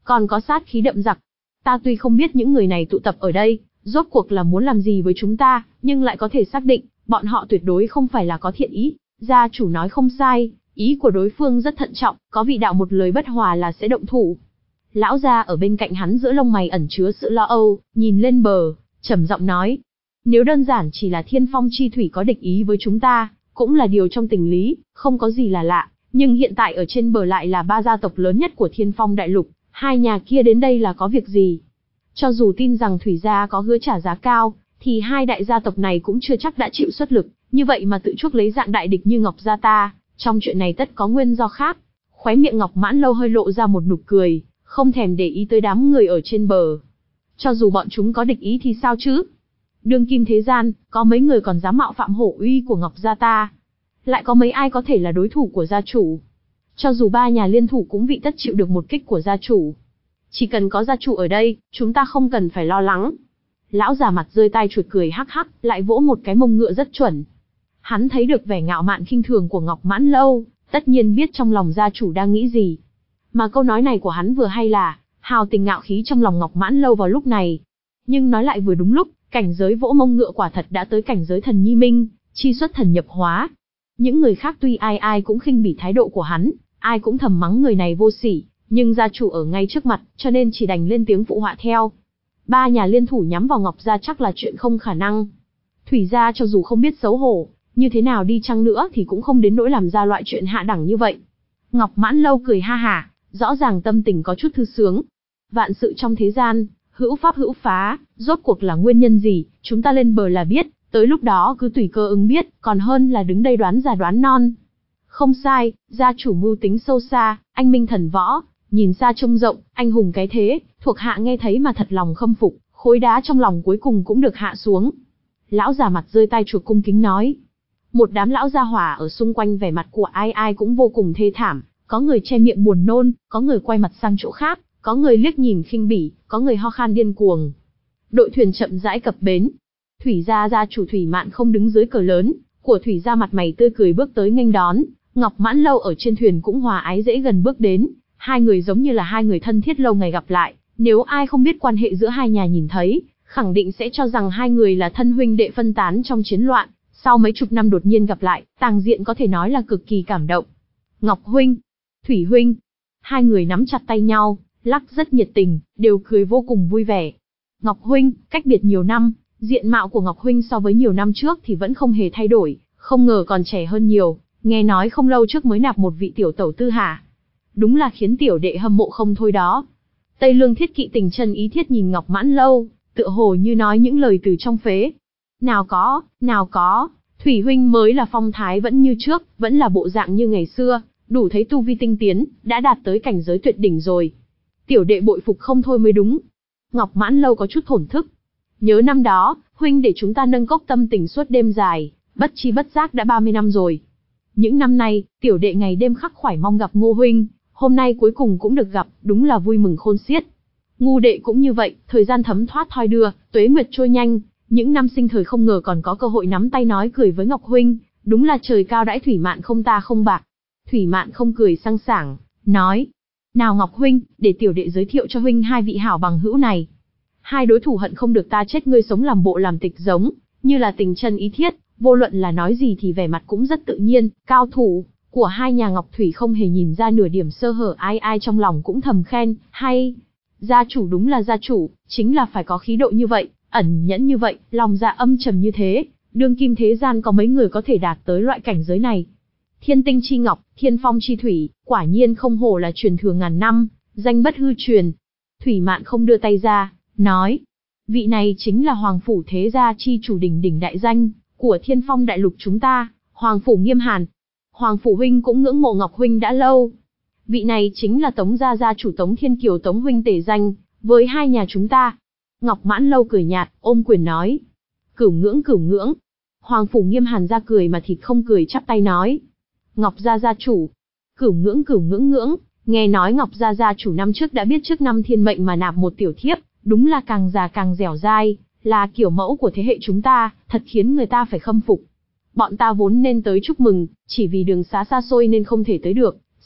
còn có sát khí đậm đặc. Ta tuy không biết những người này tụ tập ở đây, rốt cuộc là muốn làm gì với chúng ta, nhưng lại có thể xác định, bọn họ tuyệt đối không phải là có thiện ý. Gia chủ nói không sai, ý của đối phương rất thận trọng, có vị đạo một lời bất hòa là sẽ động thủ. Lão gia ở bên cạnh hắn giữa lông mày ẩn chứa sự lo âu, nhìn lên bờ, trầm giọng nói. Nếu đơn giản chỉ là Thiên Phong chi thủy có địch ý với chúng ta, cũng là điều trong tình lý, không có gì là lạ. Nhưng hiện tại ở trên bờ lại là ba gia tộc lớn nhất của Thiên Phong đại lục, hai nhà kia đến đây là có việc gì? Cho dù tin rằng Thủy gia có hứa trả giá cao, thì hai đại gia tộc này cũng chưa chắc đã chịu xuất lực, như vậy mà tự chuốc lấy dạng đại địch như Ngọc gia ta, trong chuyện này tất có nguyên do khác. Khóe miệng Ngọc Mãn Lâu hơi lộ ra một nụ cười, không thèm để ý tới đám người ở trên bờ. Cho dù bọn chúng có địch ý thì sao chứ? Đương kim thế gian, có mấy người còn dám mạo phạm hổ uy của Ngọc gia ta? Lại có mấy ai có thể là đối thủ của gia chủ? Cho dù ba nhà liên thủ cũng vị tất chịu được một kích của gia chủ. Chỉ cần có gia chủ ở đây, chúng ta không cần phải lo lắng. Lão già mặt rơi tai chuột cười hắc hắc, lại vỗ một cái mông ngựa rất chuẩn. Hắn thấy được vẻ ngạo mạn khinh thường của Ngọc Mãn Lâu, tất nhiên biết trong lòng gia chủ đang nghĩ gì. Mà câu nói này của hắn vừa hay là, hào tình ngạo khí trong lòng Ngọc Mãn Lâu vào lúc này. Nhưng nói lại vừa đúng lúc, cảnh giới vỗ mông ngựa quả thật đã tới cảnh giới thần nhi minh, chi xuất thần nhập hóa. Những người khác tuy ai ai cũng khinh bỉ thái độ của hắn, ai cũng thầm mắng người này vô sỉ, nhưng gia chủ ở ngay trước mặt, cho nên chỉ đành lên tiếng phụ họa theo. Ba nhà liên thủ nhắm vào Ngọc gia chắc là chuyện không khả năng. Thủy gia cho dù không biết xấu hổ, như thế nào đi chăng nữa thì cũng không đến nỗi làm ra loại chuyện hạ đẳng như vậy. Ngọc Mãn Lâu cười ha hả, rõ ràng tâm tình có chút thư sướng. Vạn sự trong thế gian, hữu pháp hữu phá, rốt cuộc là nguyên nhân gì, chúng ta lên bờ là biết, tới lúc đó cứ tùy cơ ứng biết, còn hơn là đứng đây đoán già đoán non. Không sai, gia chủ mưu tính sâu xa, anh minh thần võ, nhìn xa trông rộng, anh hùng cái thế, thuộc hạ nghe thấy mà thật lòng khâm phục, khối đá trong lòng cuối cùng cũng được hạ xuống. Lão già mặt rơi tai chuột cung kính nói. Một đám lão gia hỏa ở xung quanh vẻ mặt của ai ai cũng vô cùng thê thảm, có người che miệng buồn nôn, có người quay mặt sang chỗ khác, có người liếc nhìn khinh bỉ, có người ho khan điên cuồng. Đội thuyền chậm rãi cập bến. Thủy gia gia chủ Thủy Mạn không đứng dưới cờ lớn của Thủy gia, mặt mày tươi cười bước tới nghênh đón. Ngọc Mãn Lâu ở trên thuyền cũng hòa ái dễ gần bước đến, hai người giống như là hai người thân thiết lâu ngày gặp lại. Nếu ai không biết quan hệ giữa hai nhà nhìn thấy, khẳng định sẽ cho rằng hai người là thân huynh đệ phân tán trong chiến loạn. Sau mấy chục năm đột nhiên gặp lại, tàng diện có thể nói là cực kỳ cảm động. Ngọc huynh, Thủy huynh, hai người nắm chặt tay nhau, lắc rất nhiệt tình, đều cười vô cùng vui vẻ. Ngọc huynh, cách biệt nhiều năm, diện mạo của Ngọc huynh so với nhiều năm trước thì vẫn không hề thay đổi, không ngờ còn trẻ hơn nhiều, nghe nói không lâu trước mới nạp một vị tiểu tẩu tư hả? Đúng là khiến tiểu đệ hâm mộ không thôi đó. Tây Lương Thiết Kỵ tình chân ý thiết nhìn Ngọc Mãn Lâu, tựa hồ như nói những lời từ trong phế. Nào có, nào có, Thủy huynh mới là phong thái vẫn như trước, vẫn là bộ dạng như ngày xưa, đủ thấy tu vi tinh tiến, đã đạt tới cảnh giới tuyệt đỉnh rồi. Tiểu đệ bội phục không thôi mới đúng. Ngọc Mãn Lâu có chút thổn thức. Nhớ năm đó, huynh để chúng ta nâng cốc tâm tình suốt đêm dài, bất chi bất giác đã ba mươi năm rồi. Những năm nay, tiểu đệ ngày đêm khắc khoải mong gặp Ngô huynh, hôm nay cuối cùng cũng được gặp, đúng là vui mừng khôn xiết. Ngu đệ cũng như vậy, thời gian thấm thoát thoi đưa, tuế nguyệt trôi nhanh, những năm sinh thời không ngờ còn có cơ hội nắm tay nói cười với Ngọc huynh, đúng là trời cao đãi Thủy Mạn không ta không bạc. Thủy Mạn không cười sang sảng, nói: "Nào Ngọc huynh, để tiểu đệ giới thiệu cho huynh hai vị hảo bằng hữu này. Hai đối thủ hận không được ta chết ngươi sống làm bộ làm tịch giống, như là tình chân ý thiết, vô luận là nói gì thì vẻ mặt cũng rất tự nhiên, cao thủ của hai nhà Ngọc Thủy không hề nhìn ra nửa điểm sơ hở, ai ai trong lòng cũng thầm khen, hay. Gia chủ đúng là gia chủ, chính là phải có khí độ như vậy, ẩn nhẫn như vậy, lòng dạ âm trầm như thế, đương kim thế gian có mấy người có thể đạt tới loại cảnh giới này. Thiên tinh chi ngọc, thiên phong chi thủy, quả nhiên không hổ là truyền thừa ngàn năm, danh bất hư truyền." Thủy Mạn không đưa tay ra, nói: "Vị này chính là Hoàng phủ thế gia chi chủ đỉnh đỉnh đại danh của Thiên Phong đại lục chúng ta, Hoàng phủ Nghiêm Hàn. Hoàng phủ huynh cũng ngưỡng mộ Ngọc huynh đã lâu. Vị này chính là Tống gia gia chủ Tống Thiên Kiều Tống huynh tề danh với hai nhà chúng ta." Ngọc Mãn Lâu cười nhạt, ôm quyền nói: "Cửu ngưỡng cửu ngưỡng." Hoàng phủ Nghiêm Hàn ra cười mà thịt không cười, chắp tay nói: "Ngọc gia gia chủ, cửu ngưỡng cửu ngưỡng ngưỡng, nghe nói Ngọc gia gia chủ năm trước đã biết trước năm thiên mệnh mà nạp một tiểu thiếp, đúng là càng già càng dẻo dai, là kiểu mẫu của thế hệ chúng ta, thật khiến người ta phải khâm phục. Bọn ta vốn nên tới chúc mừng, chỉ vì đường xá xa xôi nên không thể tới được,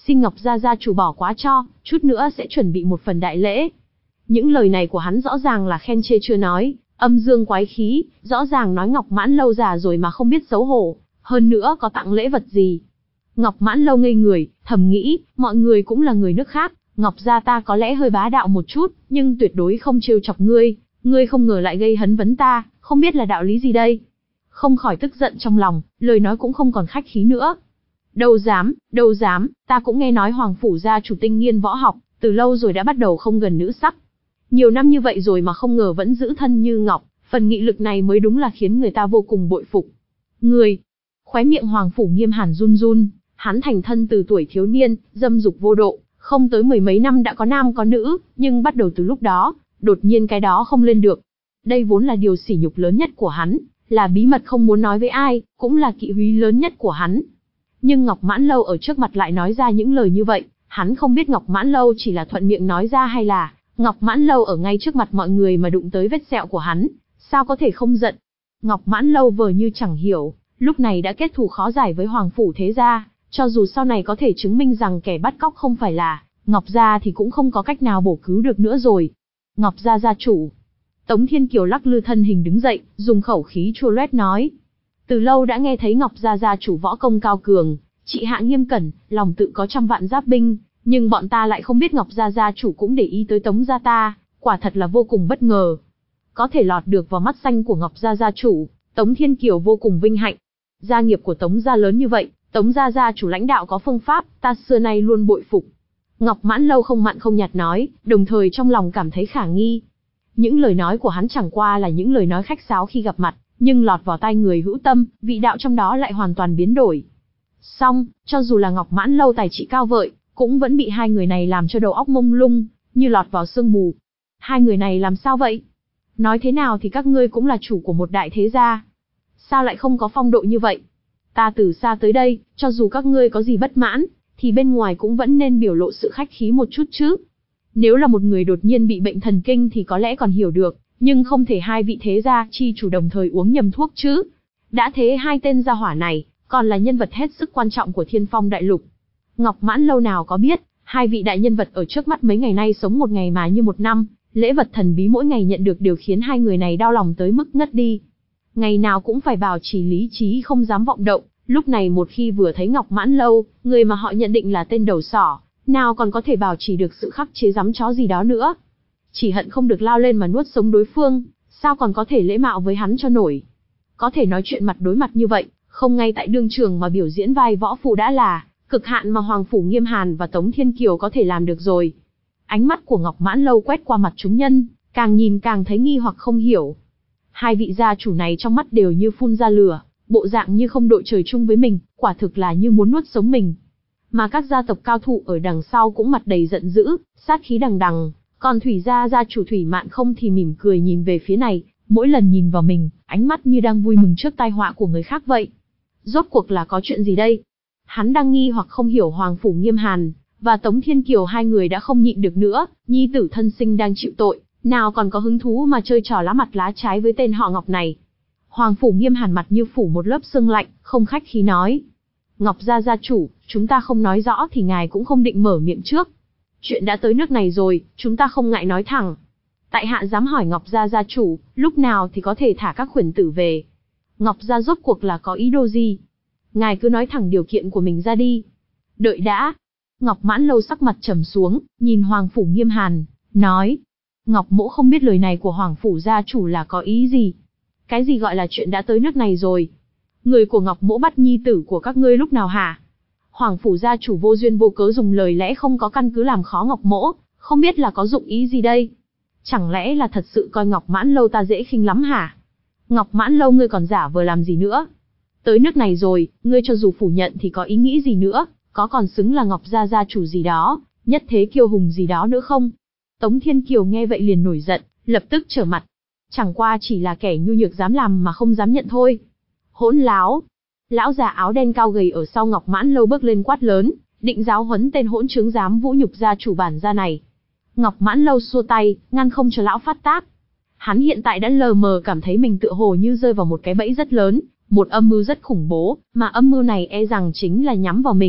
xin Ngọc gia gia chủ bỏ quá cho, chút nữa sẽ chuẩn bị một phần đại lễ. Những lời này của hắn rõ ràng là khen chê chưa nói, âm dương quái khí, rõ ràng nói Ngọc Mãn Lâu già rồi mà không biết xấu hổ, hơn nữa có tặng lễ vật gì. Ngọc Mãn Lâu ngây người, thầm nghĩ, mọi người cũng là người nước khác, Ngọc gia ta có lẽ hơi bá đạo một chút, nhưng tuyệt đối không trêu chọc ngươi, ngươi không ngờ lại gây hấn vấn ta, không biết là đạo lý gì đây. Không khỏi tức giận trong lòng, lời nói cũng không còn khách khí nữa. Đâu dám, đâu dám, ta cũng nghe nói Hoàng phủ gia chủ tinh nghiên võ học, từ lâu rồi đã bắt đầu không gần nữ sắc. Nhiều năm như vậy rồi mà không ngờ vẫn giữ thân như ngọc, phần nghị lực này mới đúng là khiến người ta vô cùng bội phục. Người, khóe miệng Hoàng phủ Nghiêm Hàn run run, hắn thành thân từ tuổi thiếu niên, dâm dục vô độ, không tới mười mấy năm đã có nam có nữ, nhưng bắt đầu từ lúc đó, đột nhiên cái đó không lên được. Đây vốn là điều sỉ nhục lớn nhất của hắn, là bí mật không muốn nói với ai, cũng là kỵ húy lớn nhất của hắn. Nhưng Ngọc Mãn Lâu ở trước mặt lại nói ra những lời như vậy, hắn không biết Ngọc Mãn Lâu chỉ là thuận miệng nói ra hay là Ngọc Mãn Lâu ở ngay trước mặt mọi người mà đụng tới vết sẹo của hắn, sao có thể không giận. Ngọc Mãn Lâu vờ như chẳng hiểu, lúc này đã kết thù khó giải với Hoàng phủ thế gia, cho dù sau này có thể chứng minh rằng kẻ bắt cóc không phải là Ngọc gia thì cũng không có cách nào bổ cứu được nữa rồi. Ngọc gia gia chủ. Tống Thiên Kiều lắc lư thân hình đứng dậy, dùng khẩu khí chua loét nói. Từ lâu đã nghe thấy Ngọc gia gia chủ võ công cao cường, trị hạ nghiêm cẩn, lòng tự có trăm vạn giáp binh, nhưng bọn ta lại không biết Ngọc gia gia chủ cũng để ý tới Tống gia ta, quả thật là vô cùng bất ngờ. Có thể lọt được vào mắt xanh của Ngọc gia gia chủ, Tống Thiên Kiều vô cùng vinh hạnh. Gia nghiệp của Tống gia lớn như vậy, Tống gia gia chủ lãnh đạo có phương pháp, ta xưa nay luôn bội phục. Ngọc Mãn Lâu không mặn không nhạt nói, đồng thời trong lòng cảm thấy khả nghi. Những lời nói của hắn chẳng qua là những lời nói khách sáo khi gặp mặt, nhưng lọt vào tai người hữu tâm, vị đạo trong đó lại hoàn toàn biến đổi. Song, cho dù là Ngọc Mãn Lâu tài trị cao vợi, cũng vẫn bị hai người này làm cho đầu óc mông lung, như lọt vào sương mù. Hai người này làm sao vậy? Nói thế nào thì các ngươi cũng là chủ của một đại thế gia. Sao lại không có phong độ như vậy? Ta từ xa tới đây, cho dù các ngươi có gì bất mãn, thì bên ngoài cũng vẫn nên biểu lộ sự khách khí một chút chứ. Nếu là một người đột nhiên bị bệnh thần kinh thì có lẽ còn hiểu được, nhưng không thể hai vị thế gia chi chủ đồng thời uống nhầm thuốc chứ. Đã thế hai tên gia hỏa này, còn là nhân vật hết sức quan trọng của Thiên Phong Đại Lục. Ngọc Mãn Lâu nào có biết, hai vị đại nhân vật ở trước mắt mấy ngày nay sống một ngày mà như một năm, lễ vật thần bí mỗi ngày nhận được điều khiến hai người này đau lòng tới mức ngất đi. Ngày nào cũng phải bảo trì lý trí không dám vọng động, lúc này một khi vừa thấy Ngọc Mãn Lâu, người mà họ nhận định là tên đầu sỏ, nào còn có thể bảo trì được sự khắc chế giấm chó gì đó nữa. Chỉ hận không được lao lên mà nuốt sống đối phương, sao còn có thể lễ mạo với hắn cho nổi. Có thể nói chuyện mặt đối mặt như vậy, không ngay tại đương trường mà biểu diễn vai võ phụ đã là cực hạn mà Hoàng phủ Nghiêm Hàn và Tống Thiên Kiều có thể làm được rồi. Ánh mắt của Ngọc Mãn Lâu quét qua mặt chúng nhân, càng nhìn càng thấy nghi hoặc không hiểu. Hai vị gia chủ này trong mắt đều như phun ra lửa, bộ dạng như không đội trời chung với mình, quả thực là như muốn nuốt sống mình. Mà các gia tộc cao thủ ở đằng sau cũng mặt đầy giận dữ, sát khí đằng đằng, còn Thủy gia gia chủ Thủy Mạn không thì mỉm cười nhìn về phía này, mỗi lần nhìn vào mình, ánh mắt như đang vui mừng trước tai họa của người khác vậy. Rốt cuộc là có chuyện gì đây? Hắn đang nghi hoặc không hiểu Hoàng phủ Nghiêm Hàn và Tống Thiên Kiều hai người đã không nhịn được nữa, nhi tử thân sinh đang chịu tội, nào còn có hứng thú mà chơi trò lá mặt lá trái với tên họ Ngọc này. Hoàng phủ Nghiêm Hàn mặt như phủ một lớp sương lạnh, không khách khí nói. Ngọc gia gia chủ, chúng ta không nói rõ thì ngài cũng không định mở miệng trước. Chuyện đã tới nước này rồi, chúng ta không ngại nói thẳng. Tại hạ dám hỏi Ngọc gia gia chủ, lúc nào thì có thể thả các khuyển tử về? Ngọc gia rốt cuộc là có ý đồ gì? Ngài cứ nói thẳng điều kiện của mình ra đi. Đợi đã. Ngọc Mãn Lâu sắc mặt trầm xuống, nhìn Hoàng phủ Nghiêm Hàn, nói. Ngọc mỗ không biết lời này của Hoàng phủ gia chủ là có ý gì. Cái gì gọi là chuyện đã tới nước này rồi? Người của Ngọc mỗ bắt nhi tử của các ngươi lúc nào hả? Hoàng phủ gia chủ vô duyên vô cớ dùng lời lẽ không có căn cứ làm khó Ngọc mỗ, không biết là có dụng ý gì đây? Chẳng lẽ là thật sự coi Ngọc Mãn Lâu ta dễ khinh lắm hả? Ngọc Mãn Lâu ngươi còn giả vờ làm gì nữa? Tới nước này rồi, ngươi cho dù phủ nhận thì có ý nghĩ gì nữa, có còn xứng là Ngọc gia gia chủ gì đó, nhất thế kiêu hùng gì đó nữa không? Tống Thiên Kiều nghe vậy liền nổi giận, lập tức trở mặt. Chẳng qua chỉ là kẻ nhu nhược dám làm mà không dám nhận thôi. Hỗn láo! Lão già áo đen cao gầy ở sau Ngọc Mãn Lâu bước lên quát lớn, định giáo huấn tên hỗn trướng dám vũ nhục gia chủ bản gia này. Ngọc Mãn Lâu xua tay, ngăn không cho lão phát tác. Hắn hiện tại đã lờ mờ cảm thấy mình tựa hồ như rơi vào một cái bẫy rất lớn, một âm mưu rất khủng bố, mà âm mưu này e rằng chính là nhắm vào mình,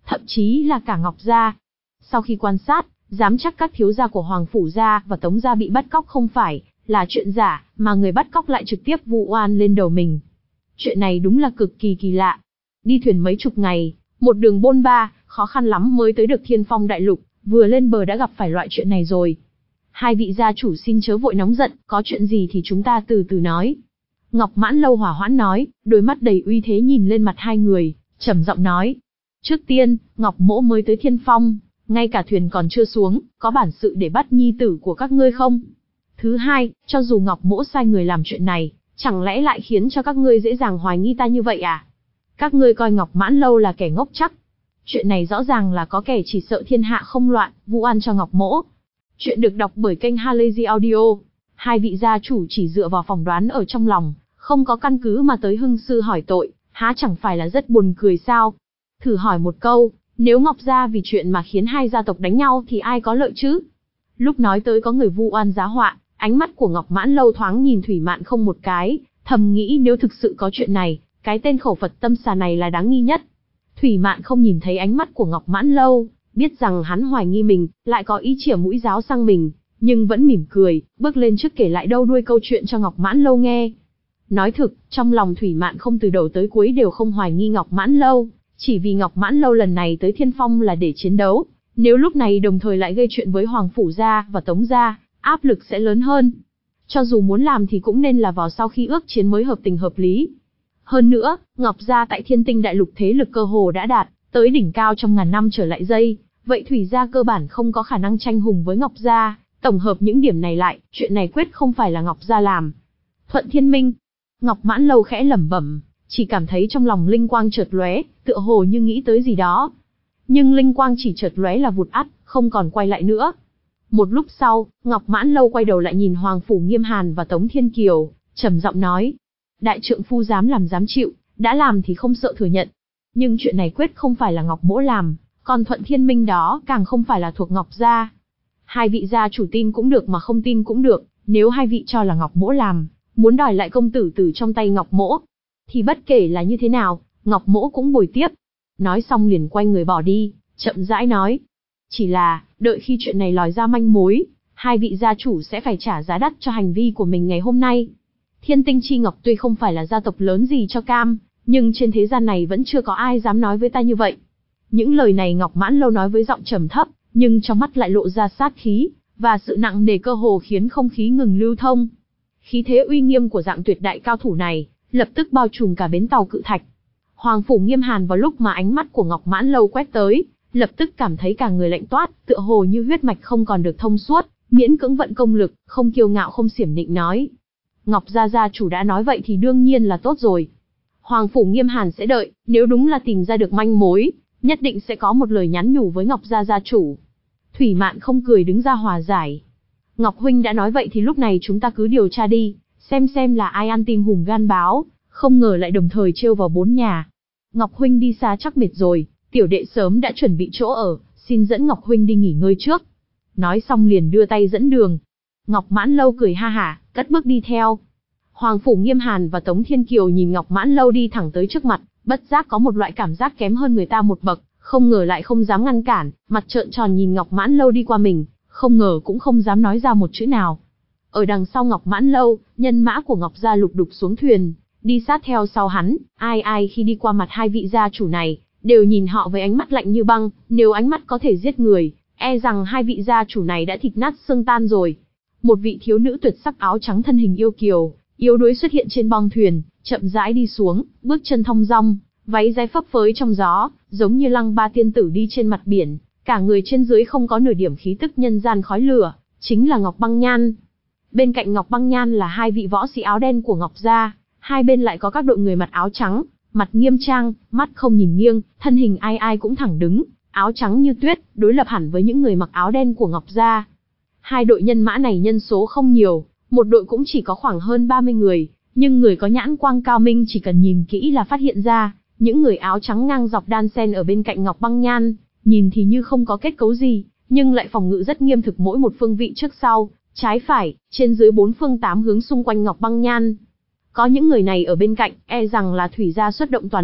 thậm chí là cả Ngọc gia. Sau khi quan sát, dám chắc các thiếu gia của Hoàng Phủ gia và Tống gia bị bắt cóc không phải là chuyện giả, mà người bắt cóc lại trực tiếp vu oan lên đầu mình. Chuyện này đúng là cực kỳ kỳ lạ. Đi thuyền mấy chục ngày, một đường bôn ba, khó khăn lắm mới tới được Thiên Phong đại lục, vừa lên bờ đã gặp phải loại chuyện này rồi. Hai vị gia chủ xin chớ vội nóng giận, có chuyện gì thì chúng ta từ từ nói. Ngọc Mãn Lâu hỏa hoãn nói, đôi mắt đầy uy thế nhìn lên mặt hai người, trầm giọng nói. Trước tiên, Ngọc Mỗ mới tới Thiên Phong, ngay cả thuyền còn chưa xuống, có bản sự để bắt nhi tử của các ngươi không? Thứ hai, cho dù Ngọc Mỗ sai người làm chuyện này, chẳng lẽ lại khiến cho các ngươi dễ dàng hoài nghi ta như vậy à? Các ngươi coi Ngọc Mãn Lâu là kẻ ngốc chắc. Chuyện này rõ ràng là có kẻ chỉ sợ thiên hạ không loạn, vu oan cho Ngọc Mỗ. Chuyện được đọc bởi kênh Halazy Audio. Hai vị gia chủ chỉ dựa vào phỏng đoán ở trong lòng, không có căn cứ mà tới hưng sư hỏi tội, há chẳng phải là rất buồn cười sao? Thử hỏi một câu, nếu Ngọc gia vì chuyện mà khiến hai gia tộc đánh nhau thì ai có lợi chứ? Lúc nói tới có người vu oan giá họa, ánh mắt của Ngọc Mãn Lâu thoáng nhìn Thủy Mạn không một cái, thầm nghĩ nếu thực sự có chuyện này, cái tên khẩu Phật tâm xà này là đáng nghi nhất. Thủy Mạn không nhìn thấy ánh mắt của Ngọc Mãn Lâu, biết rằng hắn hoài nghi mình, lại có ý chĩa mũi giáo sang mình, nhưng vẫn mỉm cười, bước lên trước kể lại đâu đuôi câu chuyện cho Ngọc Mãn Lâu nghe. Nói thực, trong lòng Thủy Mạn không từ đầu tới cuối đều không hoài nghi Ngọc Mãn Lâu, chỉ vì Ngọc Mãn Lâu lần này tới Thiên Phong là để chiến đấu, nếu lúc này đồng thời lại gây chuyện với Hoàng Phủ gia và Tống gia, áp lực sẽ lớn hơn. Cho dù muốn làm thì cũng nên là vào sau khi ước chiến mới hợp tình hợp lý. Hơn nữa, Ngọc gia tại Thiên Tinh đại lục thế lực cơ hồ đã đạt tới đỉnh cao trong ngàn năm trở lại đây, vậy Thủy gia cơ bản không có khả năng tranh hùng với Ngọc gia, tổng hợp những điểm này lại, chuyện này quyết không phải là Ngọc gia làm. Thuận Thiên Minh. Ngọc Mãn Lâu khẽ lẩm bẩm, chỉ cảm thấy trong lòng linh quang chợt lóe, tựa hồ như nghĩ tới gì đó. Nhưng linh quang chỉ chợt lóe là vụt ắt, không còn quay lại nữa. Một lúc sau, Ngọc Mãn Lâu quay đầu lại nhìn Hoàng Phủ Nghiêm Hàn và Tống Thiên Kiều, trầm giọng nói: đại trượng phu dám làm dám chịu, đã làm thì không sợ thừa nhận. Nhưng chuyện này quyết không phải là Ngọc Mỗ làm, còn Thuận Thiên Minh đó càng không phải là thuộc Ngọc gia. Hai vị gia chủ tin cũng được mà không tin cũng được, nếu hai vị cho là Ngọc Mỗ làm, muốn đòi lại công tử tử trong tay Ngọc Mỗ, thì bất kể là như thế nào, Ngọc Mỗ cũng bồi tiếp. Nói xong liền quay người bỏ đi, chậm rãi nói: chỉ là, đợi khi chuyện này lòi ra manh mối, hai vị gia chủ sẽ phải trả giá đắt cho hành vi của mình ngày hôm nay. Thiên Tinh Chi Ngọc tuy không phải là gia tộc lớn gì cho cam, nhưng trên thế gian này vẫn chưa có ai dám nói với ta như vậy. Những lời này Ngọc Mãn Lâu nói với giọng trầm thấp, nhưng trong mắt lại lộ ra sát khí, và sự nặng nề cơ hồ khiến không khí ngừng lưu thông. Khí thế uy nghiêm của dạng tuyệt đại cao thủ này, lập tức bao trùm cả bến tàu Cự Thạch. Hoàng Phủ Nghiêm Hàn vào lúc mà ánh mắt của Ngọc Mãn Lâu quét tới, lập tức cảm thấy cả người lạnh toát, tựa hồ như huyết mạch không còn được thông suốt, miễn cưỡng vận công lực, không kiêu ngạo không xiểm nịnh nói: Ngọc gia gia chủ đã nói vậy thì đương nhiên là tốt rồi. Hoàng Phủ Nghiêm Hàn sẽ đợi, nếu đúng là tìm ra được manh mối, nhất định sẽ có một lời nhắn nhủ với Ngọc gia gia chủ. Thủy Mạn không cười đứng ra hòa giải. Ngọc huynh đã nói vậy thì lúc này chúng ta cứ điều tra đi, xem xem là ai ăn tim hùm gan báo, không ngờ lại đồng thời trêu vào bốn nhà. Ngọc huynh đi xa chắc mệt rồi, tiểu đệ sớm đã chuẩn bị chỗ ở, xin dẫn Ngọc huynh đi nghỉ ngơi trước. Nói xong liền đưa tay dẫn đường. Ngọc Mãn Lâu cười ha hả, cất bước đi theo. Hoàng Phủ Nghiêm Hàn và Tống Thiên Kiều nhìn Ngọc Mãn Lâu đi thẳng tới trước mặt, bất giác có một loại cảm giác kém hơn người ta một bậc, không ngờ lại không dám ngăn cản, mặt trợn tròn nhìn Ngọc Mãn Lâu đi qua mình, không ngờ cũng không dám nói ra một chữ nào. Ở đằng sau Ngọc Mãn Lâu, nhân mã của Ngọc gia lục đục xuống thuyền, đi sát theo sau hắn, ai ai khi đi qua mặt hai vị gia chủ này, đều nhìn họ với ánh mắt lạnh như băng, nếu ánh mắt có thể giết người, e rằng hai vị gia chủ này đã thịt nát xương tan rồi. Một vị thiếu nữ tuyệt sắc áo trắng thân hình yêu kiều, yếu đuối xuất hiện trên bong thuyền, chậm rãi đi xuống, bước chân thong dong, váy dài phấp phới trong gió, giống như lăng ba tiên tử đi trên mặt biển, cả người trên dưới không có nửa điểm khí tức nhân gian khói lửa, chính là Ngọc Băng Nhan. Bên cạnh Ngọc Băng Nhan là hai vị võ sĩ áo đen của Ngọc gia, hai bên lại có các đội người mặc áo trắng, mặt nghiêm trang, mắt không nhìn nghiêng, thân hình ai ai cũng thẳng đứng, áo trắng như tuyết, đối lập hẳn với những người mặc áo đen của Ngọc gia. Hai đội nhân mã này nhân số không nhiều, một đội cũng chỉ có khoảng hơn ba mươi người, nhưng người có nhãn quang cao minh chỉ cần nhìn kỹ là phát hiện ra, những người áo trắng ngang dọc đan xen ở bên cạnh Ngọc Băng Nhan, nhìn thì như không có kết cấu gì, nhưng lại phòng ngự rất nghiêm thực mỗi một phương vị trước sau, trái phải, trên dưới bốn phương tám hướng xung quanh Ngọc Băng Nhan. Có những người này ở bên cạnh, e rằng là Thủy gia xuất động toàn lực,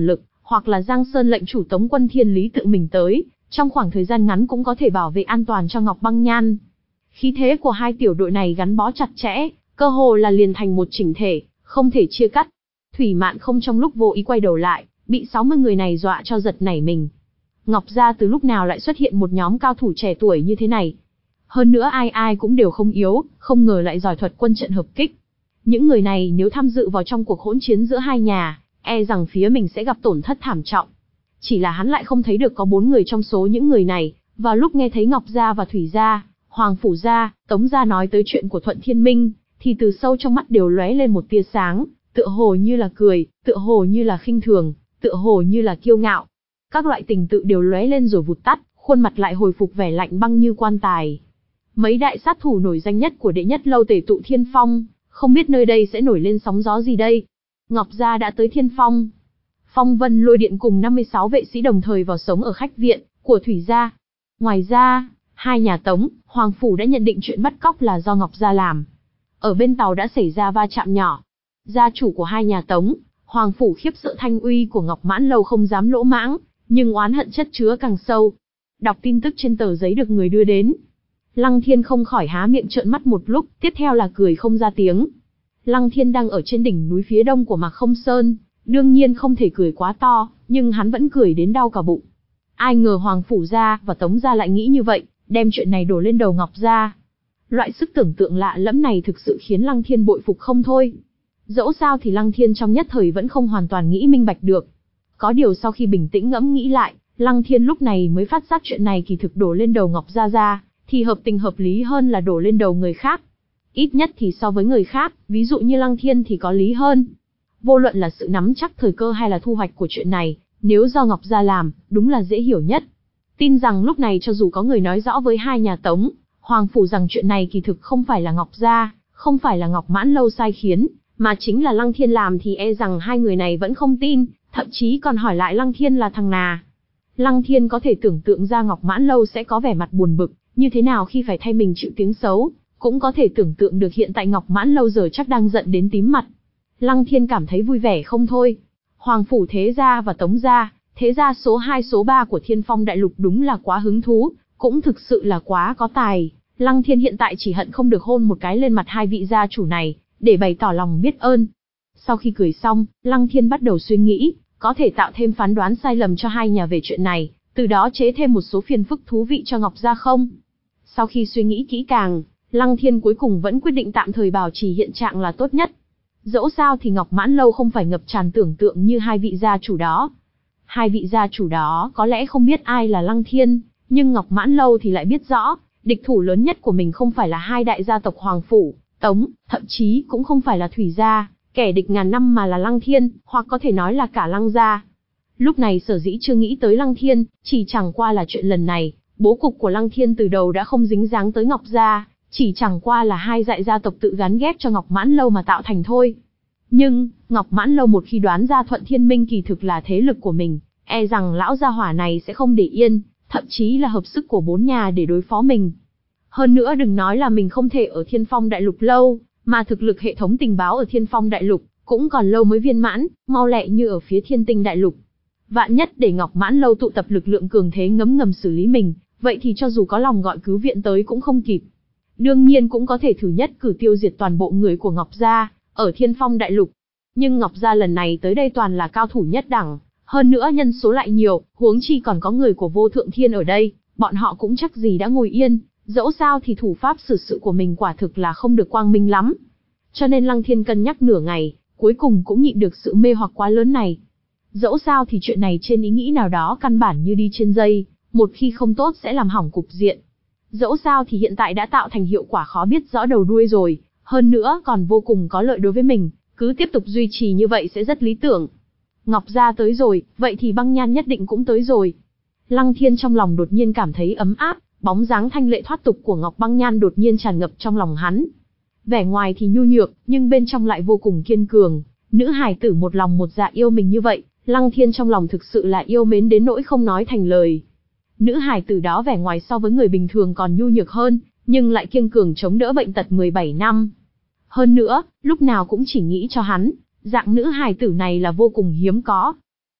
hoặc là Giang Sơn lệnh chủ Tống quân Thiên Lý tự mình tới, trong khoảng thời gian ngắn cũng có thể bảo vệ an toàn cho Ngọc Băng Nhan. Khí thế của hai tiểu đội này gắn bó chặt chẽ, cơ hồ là liền thành một chỉnh thể, không thể chia cắt. Thủy Mạn không trong lúc vô ý quay đầu lại, bị sáu mươi người này dọa cho giật nảy mình. Ngọc gia từ lúc nào lại xuất hiện một nhóm cao thủ trẻ tuổi như thế này? Hơn nữa ai ai cũng đều không yếu, không ngờ lại giỏi thuật quân trận hợp kích. Những người này nếu tham dự vào trong cuộc hỗn chiến giữa hai nhà, e rằng phía mình sẽ gặp tổn thất thảm trọng. Chỉ là hắn lại không thấy được có bốn người trong số những người này, vào lúc nghe thấy Ngọc gia và Thủy gia, Hoàng phủ gia, Tống gia nói tới chuyện của Thuận Thiên Minh, thì từ sâu trong mắt đều lóe lên một tia sáng, tựa hồ như là cười, tựa hồ như là khinh thường, tựa hồ như là kiêu ngạo. Các loại tình tự đều lóe lên rồi vụt tắt, khuôn mặt lại hồi phục vẻ lạnh băng như quan tài. Mấy đại sát thủ nổi danh nhất của đệ nhất lâu tề tụ Thiên Phong, không biết nơi đây sẽ nổi lên sóng gió gì đây. Ngọc gia đã tới Thiên Phong. Phong Vân Lôi Điện cùng năm mươi sáu vệ sĩ đồng thời vào sống ở khách viện của Thủy gia. Ngoài ra, hai nhà Tống, Hoàng phủ đã nhận định chuyện bắt cóc là do Ngọc gia làm. Ở bên tàu đã xảy ra va chạm nhỏ. Gia chủ của hai nhà Tống, Hoàng phủ khiếp sợ thanh uy của Ngọc Mãn Lâu không dám lỗ mãng, nhưng oán hận chất chứa càng sâu. Đọc tin tức trên tờ giấy được người đưa đến, Lăng Thiên không khỏi há miệng trợn mắt một lúc, tiếp theo là cười không ra tiếng. Lăng Thiên đang ở trên đỉnh núi phía đông của Mạc Không Sơn, đương nhiên không thể cười quá to, nhưng hắn vẫn cười đến đau cả bụng. Ai ngờ Hoàng phủ gia và Tống gia lại nghĩ như vậy, đem chuyện này đổ lên đầu Ngọc gia. Loại sức tưởng tượng lạ lẫm này thực sự khiến Lăng Thiên bội phục không thôi. Dẫu sao thì Lăng Thiên trong nhất thời vẫn không hoàn toàn nghĩ minh bạch được. Có điều sau khi bình tĩnh ngẫm nghĩ lại, Lăng Thiên lúc này mới phát giác chuyện này kỳ thực đổ lên đầu Ngọc gia gia, thì hợp tình hợp lý hơn là đổ lên đầu người khác. Ít nhất thì so với người khác, ví dụ như Lăng Thiên thì có lý hơn. Vô luận là sự nắm chắc thời cơ hay là thu hoạch của chuyện này, nếu do Ngọc gia làm, đúng là dễ hiểu nhất. Tin rằng lúc này cho dù có người nói rõ với hai nhà Tống, Hoàng phủ rằng chuyện này kỳ thực không phải là Ngọc gia, không phải là Ngọc Mãn Lâu sai khiến, mà chính là Lăng Thiên làm thì e rằng hai người này vẫn không tin, thậm chí còn hỏi lại Lăng Thiên là thằng nào. Lăng Thiên có thể tưởng tượng ra Ngọc Mãn Lâu sẽ có vẻ mặt buồn bực, như thế nào khi phải thay mình chịu tiếng xấu, cũng có thể tưởng tượng được hiện tại Ngọc Mãn Lâu giờ chắc đang giận đến tím mặt. Lăng Thiên cảm thấy vui vẻ không thôi. Hoàng phủ thế gia và Tống gia, thế gia số hai số ba của Thiên Phong Đại Lục đúng là quá hứng thú, cũng thực sự là quá có tài. Lăng Thiên hiện tại chỉ hận không được hôn một cái lên mặt hai vị gia chủ này, để bày tỏ lòng biết ơn. Sau khi cười xong, Lăng Thiên bắt đầu suy nghĩ, có thể tạo thêm phán đoán sai lầm cho hai nhà về chuyện này, từ đó chế thêm một số phiền phức thú vị cho Ngọc gia không? Sau khi suy nghĩ kỹ càng, Lăng Thiên cuối cùng vẫn quyết định tạm thời bảo trì hiện trạng là tốt nhất. Dẫu sao thì Ngọc Mãn Lâu không phải ngập tràn tưởng tượng như hai vị gia chủ đó. Hai vị gia chủ đó có lẽ không biết ai là Lăng Thiên, nhưng Ngọc Mãn Lâu thì lại biết rõ, địch thủ lớn nhất của mình không phải là hai đại gia tộc Hoàng phủ, Tống, thậm chí cũng không phải là Thủy gia, kẻ địch ngàn năm mà là Lăng Thiên, hoặc có thể nói là cả Lăng gia. Lúc này sở dĩ chưa nghĩ tới Lăng Thiên, chỉ chẳng qua là chuyện lần này, bố cục của Lăng Thiên từ đầu đã không dính dáng tới Ngọc gia, chỉ chẳng qua là hai đại gia tộc tự gán ghép cho Ngọc Mãn Lâu mà tạo thành thôi. Nhưng, Ngọc Mãn Lâu một khi đoán ra Thuận Thiên Minh kỳ thực là thế lực của mình, e rằng lão gia hỏa này sẽ không để yên, thậm chí là hợp sức của bốn nhà để đối phó mình. Hơn nữa đừng nói là mình không thể ở Thiên Phong Đại Lục lâu, mà thực lực hệ thống tình báo ở Thiên Phong Đại Lục cũng còn lâu mới viên mãn, mau lẹ như ở phía Thiên Tinh Đại Lục. Vạn nhất để Ngọc Mãn Lâu tụ tập lực lượng cường thế ngấm ngầm xử lý mình, vậy thì cho dù có lòng gọi cứu viện tới cũng không kịp. Đương nhiên cũng có thể thử nhất cử tiêu diệt toàn bộ người của Ngọc gia ở Thiên Phong Đại Lục. Nhưng Ngọc gia lần này tới đây toàn là cao thủ nhất đẳng, hơn nữa nhân số lại nhiều, huống chi còn có người của Vô Thượng Thiên ở đây, bọn họ cũng chắc gì đã ngồi yên, dẫu sao thì thủ pháp xử sự của mình quả thực là không được quang minh lắm. Cho nên Lăng Thiên cân nhắc nửa ngày, cuối cùng cũng nhịn được sự mê hoặc quá lớn này. Dẫu sao thì chuyện này trên ý nghĩ nào đó căn bản như đi trên dây, một khi không tốt sẽ làm hỏng cục diện. Dẫu sao thì hiện tại đã tạo thành hiệu quả khó biết rõ đầu đuôi rồi, hơn nữa còn vô cùng có lợi đối với mình, cứ tiếp tục duy trì như vậy sẽ rất lý tưởng. Ngọc gia tới rồi, vậy thì Băng Nhan nhất định cũng tới rồi. Lăng Thiên trong lòng đột nhiên cảm thấy ấm áp, bóng dáng thanh lệ thoát tục của Ngọc Băng Nhan đột nhiên tràn ngập trong lòng hắn. Vẻ ngoài thì nhu nhược, nhưng bên trong lại vô cùng kiên cường, nữ hài tử một lòng một dạ yêu mình như vậy, Lăng Thiên trong lòng thực sự là yêu mến đến nỗi không nói thành lời. Nữ hài tử đó vẻ ngoài so với người bình thường còn nhu nhược hơn, nhưng lại kiên cường chống đỡ bệnh tật mười bảy năm. Hơn nữa, lúc nào cũng chỉ nghĩ cho hắn, dạng nữ hài tử này là vô cùng hiếm có.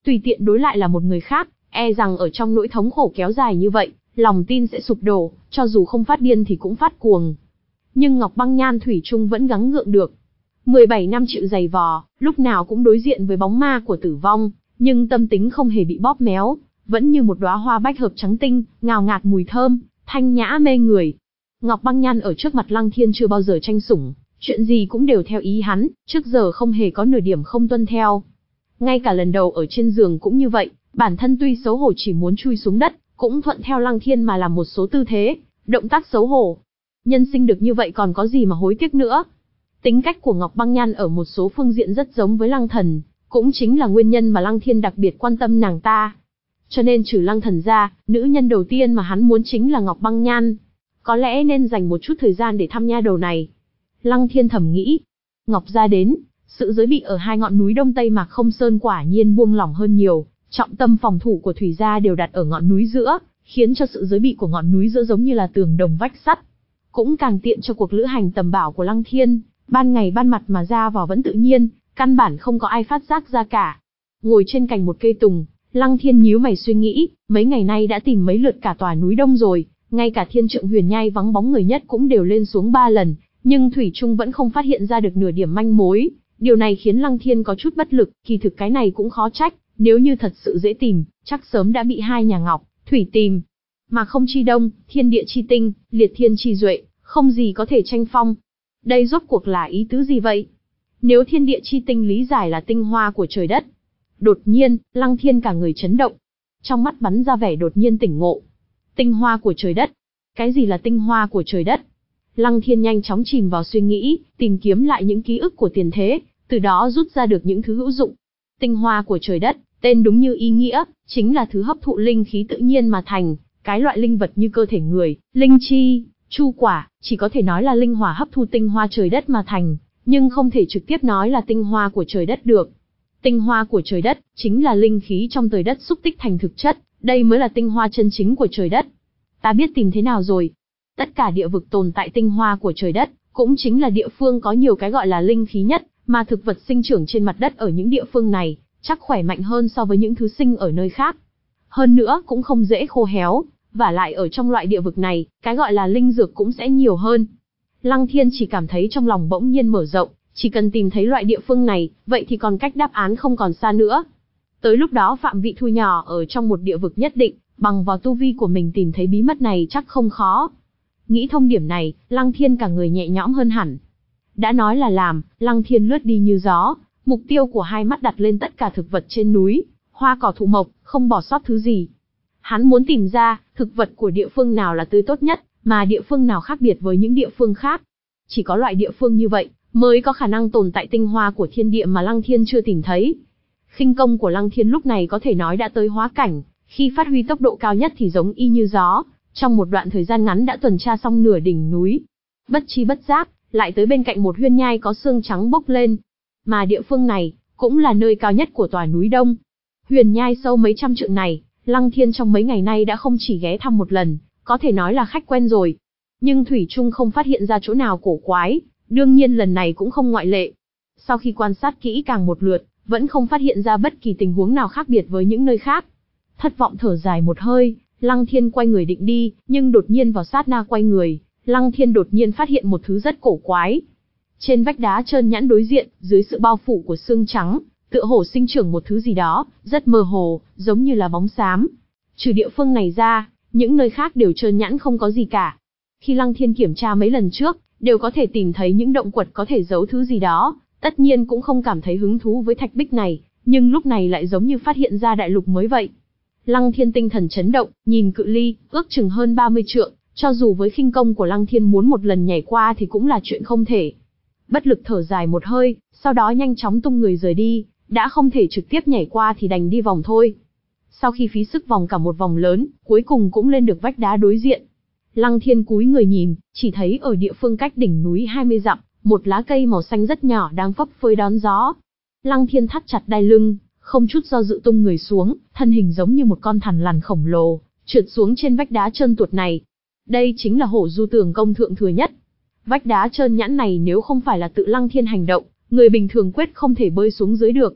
Tùy tiện đối lại là một người khác, e rằng ở trong nỗi thống khổ kéo dài như vậy, lòng tin sẽ sụp đổ, cho dù không phát điên thì cũng phát cuồng. Nhưng Ngọc Băng Nhan thủy chung vẫn gắng gượng được. mười bảy năm chịu giày vò, lúc nào cũng đối diện với bóng ma của tử vong, nhưng tâm tính không hề bị bóp méo, vẫn như một đóa hoa bách hợp trắng tinh, ngào ngạt mùi thơm, thanh nhã mê người. Ngọc Băng Nhan ở trước mặt Lăng Thiên chưa bao giờ tranh sủng, chuyện gì cũng đều theo ý hắn, trước giờ không hề có nửa điểm không tuân theo. Ngay cả lần đầu ở trên giường cũng như vậy, bản thân tuy xấu hổ chỉ muốn chui xuống đất, cũng thuận theo Lăng Thiên mà làm một số tư thế, động tác xấu hổ. Nhân sinh được như vậy còn có gì mà hối tiếc nữa. Tính cách của Ngọc Băng Nhan ở một số phương diện rất giống với Lăng Thần, cũng chính là nguyên nhân mà Lăng Thiên đặc biệt quan tâm nàng ta. Cho nên trừ Lăng Thần ra, nữ nhân đầu tiên mà hắn muốn chính là Ngọc Băng Nhan. Có lẽ nên dành một chút thời gian để thăm nha đầu này. Lăng Thiên thầm nghĩ. Ngọc gia đến, sự giới bị ở hai ngọn núi Đông Tây Mạc Không Sơn quả nhiên buông lỏng hơn nhiều, trọng tâm phòng thủ của Thủy gia đều đặt ở ngọn núi giữa, khiến cho sự giới bị của ngọn núi giữa giống như là tường đồng vách sắt. Cũng càng tiện cho cuộc lữ hành tầm bảo của Lăng Thiên, ban ngày ban mặt mà ra vào vẫn tự nhiên, căn bản không có ai phát giác ra cả. Ngồi trên cành một cây tùng, Lăng Thiên nhíu mày suy nghĩ, mấy ngày nay đã tìm mấy lượt cả tòa núi Đông rồi, ngay cả Thiên Trượng Huyền Nhai vắng bóng người nhất cũng đều lên xuống ba lần, nhưng thủy chung vẫn không phát hiện ra được nửa điểm manh mối. Điều này khiến Lăng Thiên có chút bất lực, kỳ thực cái này cũng khó trách, nếu như thật sự dễ tìm, chắc sớm đã bị hai nhà Ngọc, Thủy tìm. Mà không chi đông, thiên địa chi tinh, liệt thiên chi duệ, không gì có thể tranh phong. Đây rốt cuộc là ý tứ gì vậy? Nếu thiên địa chi tinh lý giải là tinh hoa của trời đất. Đột nhiên, Lăng Thiên cả người chấn động. Trong mắt bắn ra vẻ đột nhiên tỉnh ngộ. Tinh hoa của trời đất. Cái gì là tinh hoa của trời đất? Lăng Thiên nhanh chóng chìm vào suy nghĩ, tìm kiếm lại những ký ức của tiền thế, từ đó rút ra được những thứ hữu dụng. Tinh hoa của trời đất, tên đúng như ý nghĩa, chính là thứ hấp thụ linh khí tự nhiên mà thành, cái loại linh vật như cơ thể người, linh chi, chu quả, chỉ có thể nói là linh hỏa hấp thu tinh hoa trời đất mà thành, nhưng không thể trực tiếp nói là tinh hoa của trời đất được. Tinh hoa của trời đất, chính là linh khí trong trời đất xúc tích thành thực chất, đây mới là tinh hoa chân chính của trời đất. Ta biết tìm thế nào rồi. Tất cả địa vực tồn tại tinh hoa của trời đất, cũng chính là địa phương có nhiều cái gọi là linh khí nhất, mà thực vật sinh trưởng trên mặt đất ở những địa phương này, chắc khỏe mạnh hơn so với những thứ sinh ở nơi khác. Hơn nữa cũng không dễ khô héo, và lại ở trong loại địa vực này, cái gọi là linh dược cũng sẽ nhiều hơn. Lăng Thiên chỉ cảm thấy trong lòng bỗng nhiên mở rộng, chỉ cần tìm thấy loại địa phương này, vậy thì còn cách đáp án không còn xa nữa. Tới lúc đó phạm vị thu nhỏ ở trong một địa vực nhất định, bằng vào tu vi của mình tìm thấy bí mật này chắc không khó. Nghĩ thông điểm này, Lăng Thiên cả người nhẹ nhõm hơn hẳn. Đã nói là làm, Lăng Thiên lướt đi như gió, mục tiêu của hai mắt đặt lên tất cả thực vật trên núi, hoa cỏ thụ mộc, không bỏ sót thứ gì. Hắn muốn tìm ra, thực vật của địa phương nào là tươi tốt nhất, mà địa phương nào khác biệt với những địa phương khác. Chỉ có loại địa phương như vậy, mới có khả năng tồn tại tinh hoa của thiên địa mà Lăng Thiên chưa tìm thấy. Khinh công của Lăng Thiên lúc này có thể nói đã tới hóa cảnh, khi phát huy tốc độ cao nhất thì giống y như gió, trong một đoạn thời gian ngắn đã tuần tra xong nửa đỉnh núi. Bất chi bất giác, lại tới bên cạnh một huyên nhai có xương trắng bốc lên. Mà địa phương này, cũng là nơi cao nhất của tòa núi Đông. Huyền nhai sâu mấy trăm trượng này, Lăng Thiên trong mấy ngày nay đã không chỉ ghé thăm một lần, có thể nói là khách quen rồi. Nhưng Thủy Trung không phát hiện ra chỗ nào cổ quái, đương nhiên lần này cũng không ngoại lệ. Sau khi quan sát kỹ càng một lượt, vẫn không phát hiện ra bất kỳ tình huống nào khác biệt với những nơi khác. Thất vọng thở dài một hơi, Lăng Thiên quay người định đi, nhưng đột nhiên vào sát na quay người, Lăng Thiên đột nhiên phát hiện một thứ rất cổ quái. Trên vách đá trơn nhẵn đối diện, dưới sự bao phủ của xương trắng, tựa hồ sinh trưởng một thứ gì đó, rất mơ hồ, giống như là bóng xám. Trừ địa phương này ra, những nơi khác đều trơn nhẵn không có gì cả. Khi Lăng Thiên kiểm tra mấy lần trước, đều có thể tìm thấy những động quật có thể giấu thứ gì đó, tất nhiên cũng không cảm thấy hứng thú với thạch bích này, nhưng lúc này lại giống như phát hiện ra đại lục mới vậy. Lăng Thiên tinh thần chấn động, nhìn cự ly, ước chừng hơn ba mươi trượng, cho dù với khinh công của Lăng Thiên muốn một lần nhảy qua thì cũng là chuyện không thể. Bất lực thở dài một hơi, sau đó nhanh chóng tung người rời đi, đã không thể trực tiếp nhảy qua thì đành đi vòng thôi. Sau khi phí sức vòng cả một vòng lớn, cuối cùng cũng lên được vách đá đối diện. Lăng Thiên cúi người nhìn, chỉ thấy ở địa phương cách đỉnh núi hai mươi dặm, một lá cây màu xanh rất nhỏ đang phấp phới đón gió. Lăng Thiên thắt chặt đai lưng, không chút do dự tung người xuống, thân hình giống như một con thằn lằn khổng lồ, trượt xuống trên vách đá trơn tuột này. Đây chính là Hổ Du Tường công thượng thừa nhất. Vách đá trơn nhẵn này nếu không phải là tự Lăng Thiên hành động, người bình thường quyết không thể bơi xuống dưới được.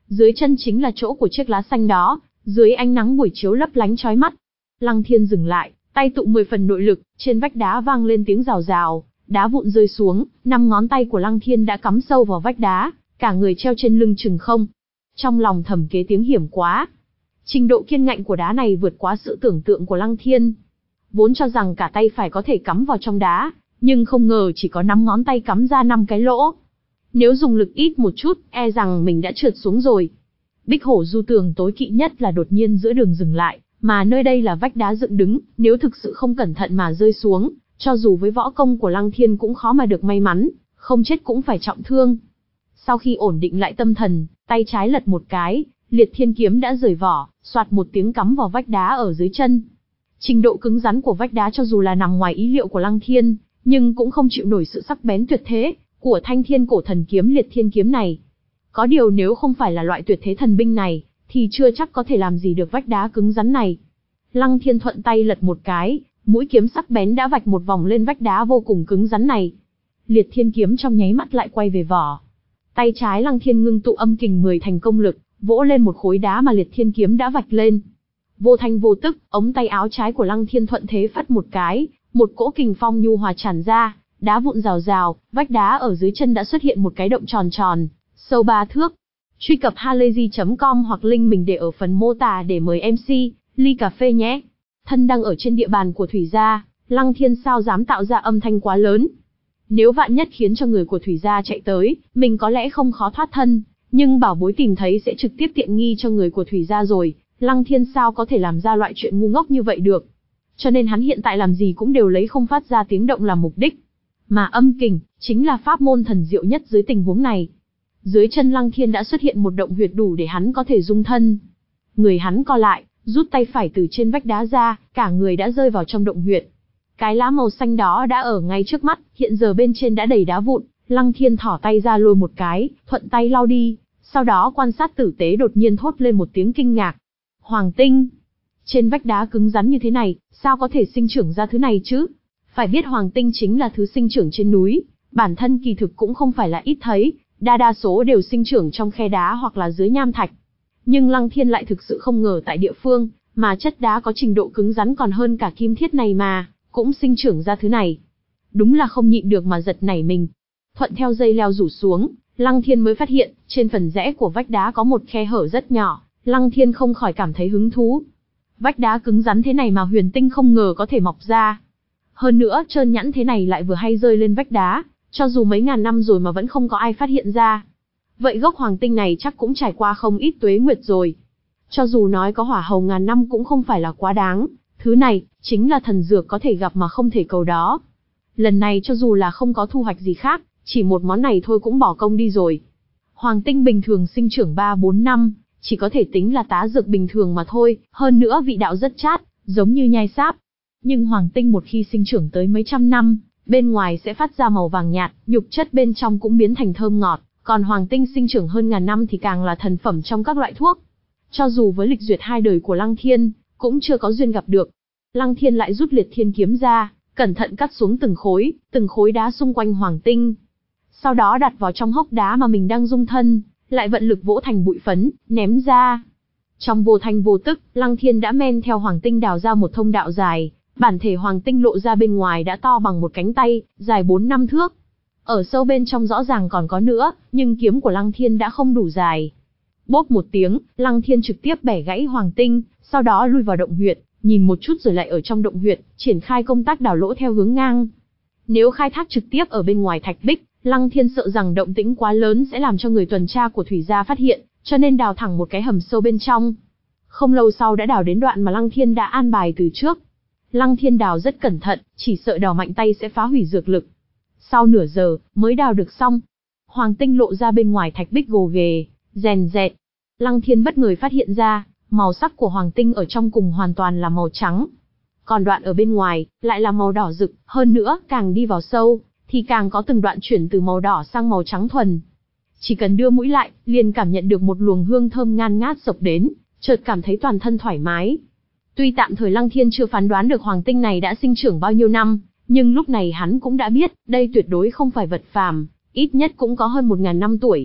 dưới chân chính là chỗ của chiếc lá xanh đó, dưới ánh nắng buổi chiếu lấp lánh chói mắt. Lăng Thiên dừng lại, tay tụ mười phần nội lực, trên vách đá vang lên tiếng rào rào, đá vụn rơi xuống, năm ngón tay của Lăng Thiên đã cắm sâu vào vách đá, cả người treo trên lưng chừng không. Trong lòng thầm kế tiếng hiểm quá. Trình độ kiên ngạnh của đá này vượt quá sự tưởng tượng của Lăng Thiên. Vốn cho rằng cả tay phải có thể cắm vào trong đá, nhưng không ngờ chỉ có năm ngón tay cắm ra năm cái lỗ. Nếu dùng lực ít một chút, e rằng mình đã trượt xuống rồi. Bích Hổ Du Tường tối kỵ nhất là đột nhiên giữa đường dừng lại, mà nơi đây là vách đá dựng đứng, nếu thực sự không cẩn thận mà rơi xuống, cho dù với võ công của Lăng Thiên cũng khó mà được may mắn, không chết cũng phải trọng thương. Sau khi ổn định lại tâm thần, tay trái lật một cái, Liệt Thiên Kiếm đã rời vỏ, soạt một tiếng cắm vào vách đá ở dưới chân. Trình độ cứng rắn của vách đá cho dù là nằm ngoài ý liệu của Lăng Thiên, nhưng cũng không chịu nổi sự sắc bén tuyệt thế của thanh thiên cổ thần kiếm Liệt Thiên Kiếm này. Có điều nếu không phải là loại tuyệt thế thần binh này, thì chưa chắc có thể làm gì được vách đá cứng rắn này. Lăng Thiên thuận tay lật một cái, mũi kiếm sắc bén đã vạch một vòng lên vách đá vô cùng cứng rắn này. Liệt Thiên Kiếm trong nháy mắt lại quay về vỏ. Tay trái Lăng Thiên ngưng tụ âm kình mười thành công lực, vỗ lên một khối đá mà Liệt Thiên Kiếm đã vạch lên. Vô thanh vô tức, ống tay áo trái của Lăng Thiên thuận thế phất một cái, một cỗ kình phong nhu hòa tràn ra, đá vụn rào rào, vách đá ở dưới chân đã xuất hiện một cái động tròn tròn, sâu ba thước. Truy cập halayzi chấm com hoặc link mình để ở phần mô tả để mời em xê, ly cà phê nhé. Thân đang ở trên địa bàn của Thủy gia, Lăng Thiên sao dám tạo ra âm thanh quá lớn. Nếu vạn nhất khiến cho người của Thủy gia chạy tới, mình có lẽ không khó thoát thân, nhưng bảo bối tìm thấy sẽ trực tiếp tiện nghi cho người của Thủy gia rồi, Lăng Thiên sao có thể làm ra loại chuyện ngu ngốc như vậy được. Cho nên hắn hiện tại làm gì cũng đều lấy không phát ra tiếng động làm mục đích. Mà âm kình, chính là pháp môn thần diệu nhất dưới tình huống này. Dưới chân Lăng Thiên đã xuất hiện một động huyệt đủ để hắn có thể dung thân. Người hắn co lại, rút tay phải từ trên vách đá ra, cả người đã rơi vào trong động huyệt. Cái lá màu xanh đó đã ở ngay trước mắt, hiện giờ bên trên đã đầy đá vụn, Lăng Thiên thỏ tay ra lôi một cái, thuận tay lau đi, sau đó quan sát tử tế đột nhiên thốt lên một tiếng kinh ngạc. Hoàng tinh! Trên vách đá cứng rắn như thế này, sao có thể sinh trưởng ra thứ này chứ? Phải biết hoàng tinh chính là thứ sinh trưởng trên núi, bản thân kỳ thực cũng không phải là ít thấy, đa đa số đều sinh trưởng trong khe đá hoặc là dưới nham thạch. Nhưng Lăng Thiên lại thực sự không ngờ tại địa phương, mà chất đá có trình độ cứng rắn còn hơn cả kim thiết này mà, cũng sinh trưởng ra thứ này. Đúng là không nhịn được mà giật nảy mình. Thuận theo dây leo rủ xuống, Lăng Thiên mới phát hiện, trên phần rẽ của vách đá có một khe hở rất nhỏ, Lăng Thiên không khỏi cảm thấy hứng thú. Vách đá cứng rắn thế này mà huyền tinh không ngờ có thể mọc ra. Hơn nữa, trơn nhẵn thế này lại vừa hay rơi lên vách đá, cho dù mấy ngàn năm rồi mà vẫn không có ai phát hiện ra. Vậy gốc hoàng tinh này chắc cũng trải qua không ít tuế nguyệt rồi. Cho dù nói có hỏa hầu ngàn năm cũng không phải là quá đáng, thứ này, chính là thần dược có thể gặp mà không thể cầu đó. Lần này cho dù là không có thu hoạch gì khác, chỉ một món này thôi cũng bỏ công đi rồi. Hoàng tinh bình thường sinh trưởng ba bốn năm, chỉ có thể tính là tá dược bình thường mà thôi, hơn nữa vị đạo rất chát, giống như nhai sáp. Nhưng hoàng tinh một khi sinh trưởng tới mấy trăm năm, bên ngoài sẽ phát ra màu vàng nhạt, nhục chất bên trong cũng biến thành thơm ngọt, còn hoàng tinh sinh trưởng hơn ngàn năm thì càng là thần phẩm trong các loại thuốc. Cho dù với lịch duyệt hai đời của Lăng Thiên, cũng chưa có duyên gặp được. Lăng Thiên lại rút Liệt Thiên Kiếm ra, cẩn thận cắt xuống từng khối, từng khối đá xung quanh hoàng tinh. Sau đó đặt vào trong hốc đá mà mình đang dung thân, lại vận lực vỗ thành bụi phấn, ném ra. Trong vô thanh vô tức, Lăng Thiên đã men theo hoàng tinh đào ra một thông đạo dài, bản thể hoàng tinh lộ ra bên ngoài đã to bằng một cánh tay, dài bốn năm thước. Ở sâu bên trong rõ ràng còn có nữa, nhưng kiếm của Lăng Thiên đã không đủ dài. Bốp một tiếng, Lăng Thiên trực tiếp bẻ gãy hoàng tinh, sau đó lui vào động huyệt, nhìn một chút rồi lại ở trong động huyệt, triển khai công tác đào lỗ theo hướng ngang. Nếu khai thác trực tiếp ở bên ngoài thạch bích, Lăng Thiên sợ rằng động tĩnh quá lớn sẽ làm cho người tuần tra của Thủy gia phát hiện, cho nên đào thẳng một cái hầm sâu bên trong. Không lâu sau đã đào đến đoạn mà Lăng Thiên đã an bài từ trước. Lăng Thiên đào rất cẩn thận, chỉ sợ đào mạnh tay sẽ phá hủy dược lực. Sau nửa giờ, mới đào được xong. Hoàng tinh lộ ra bên ngoài thạch bích gồ ghề, rèn rẹt. Lăng Thiên bất ngờ phát hiện ra, màu sắc của hoàng tinh ở trong cùng hoàn toàn là màu trắng. Còn đoạn ở bên ngoài, lại là màu đỏ rực, hơn nữa, càng đi vào sâu, thì càng có từng đoạn chuyển từ màu đỏ sang màu trắng thuần. Chỉ cần đưa mũi lại, liền cảm nhận được một luồng hương thơm ngan ngát xộc đến, chợt cảm thấy toàn thân thoải mái. Tuy tạm thời Lăng Thiên chưa phán đoán được hoàng tinh này đã sinh trưởng bao nhiêu năm, nhưng lúc này hắn cũng đã biết, đây tuyệt đối không phải vật phàm, ít nhất cũng có hơn một ngàn năm tuổi.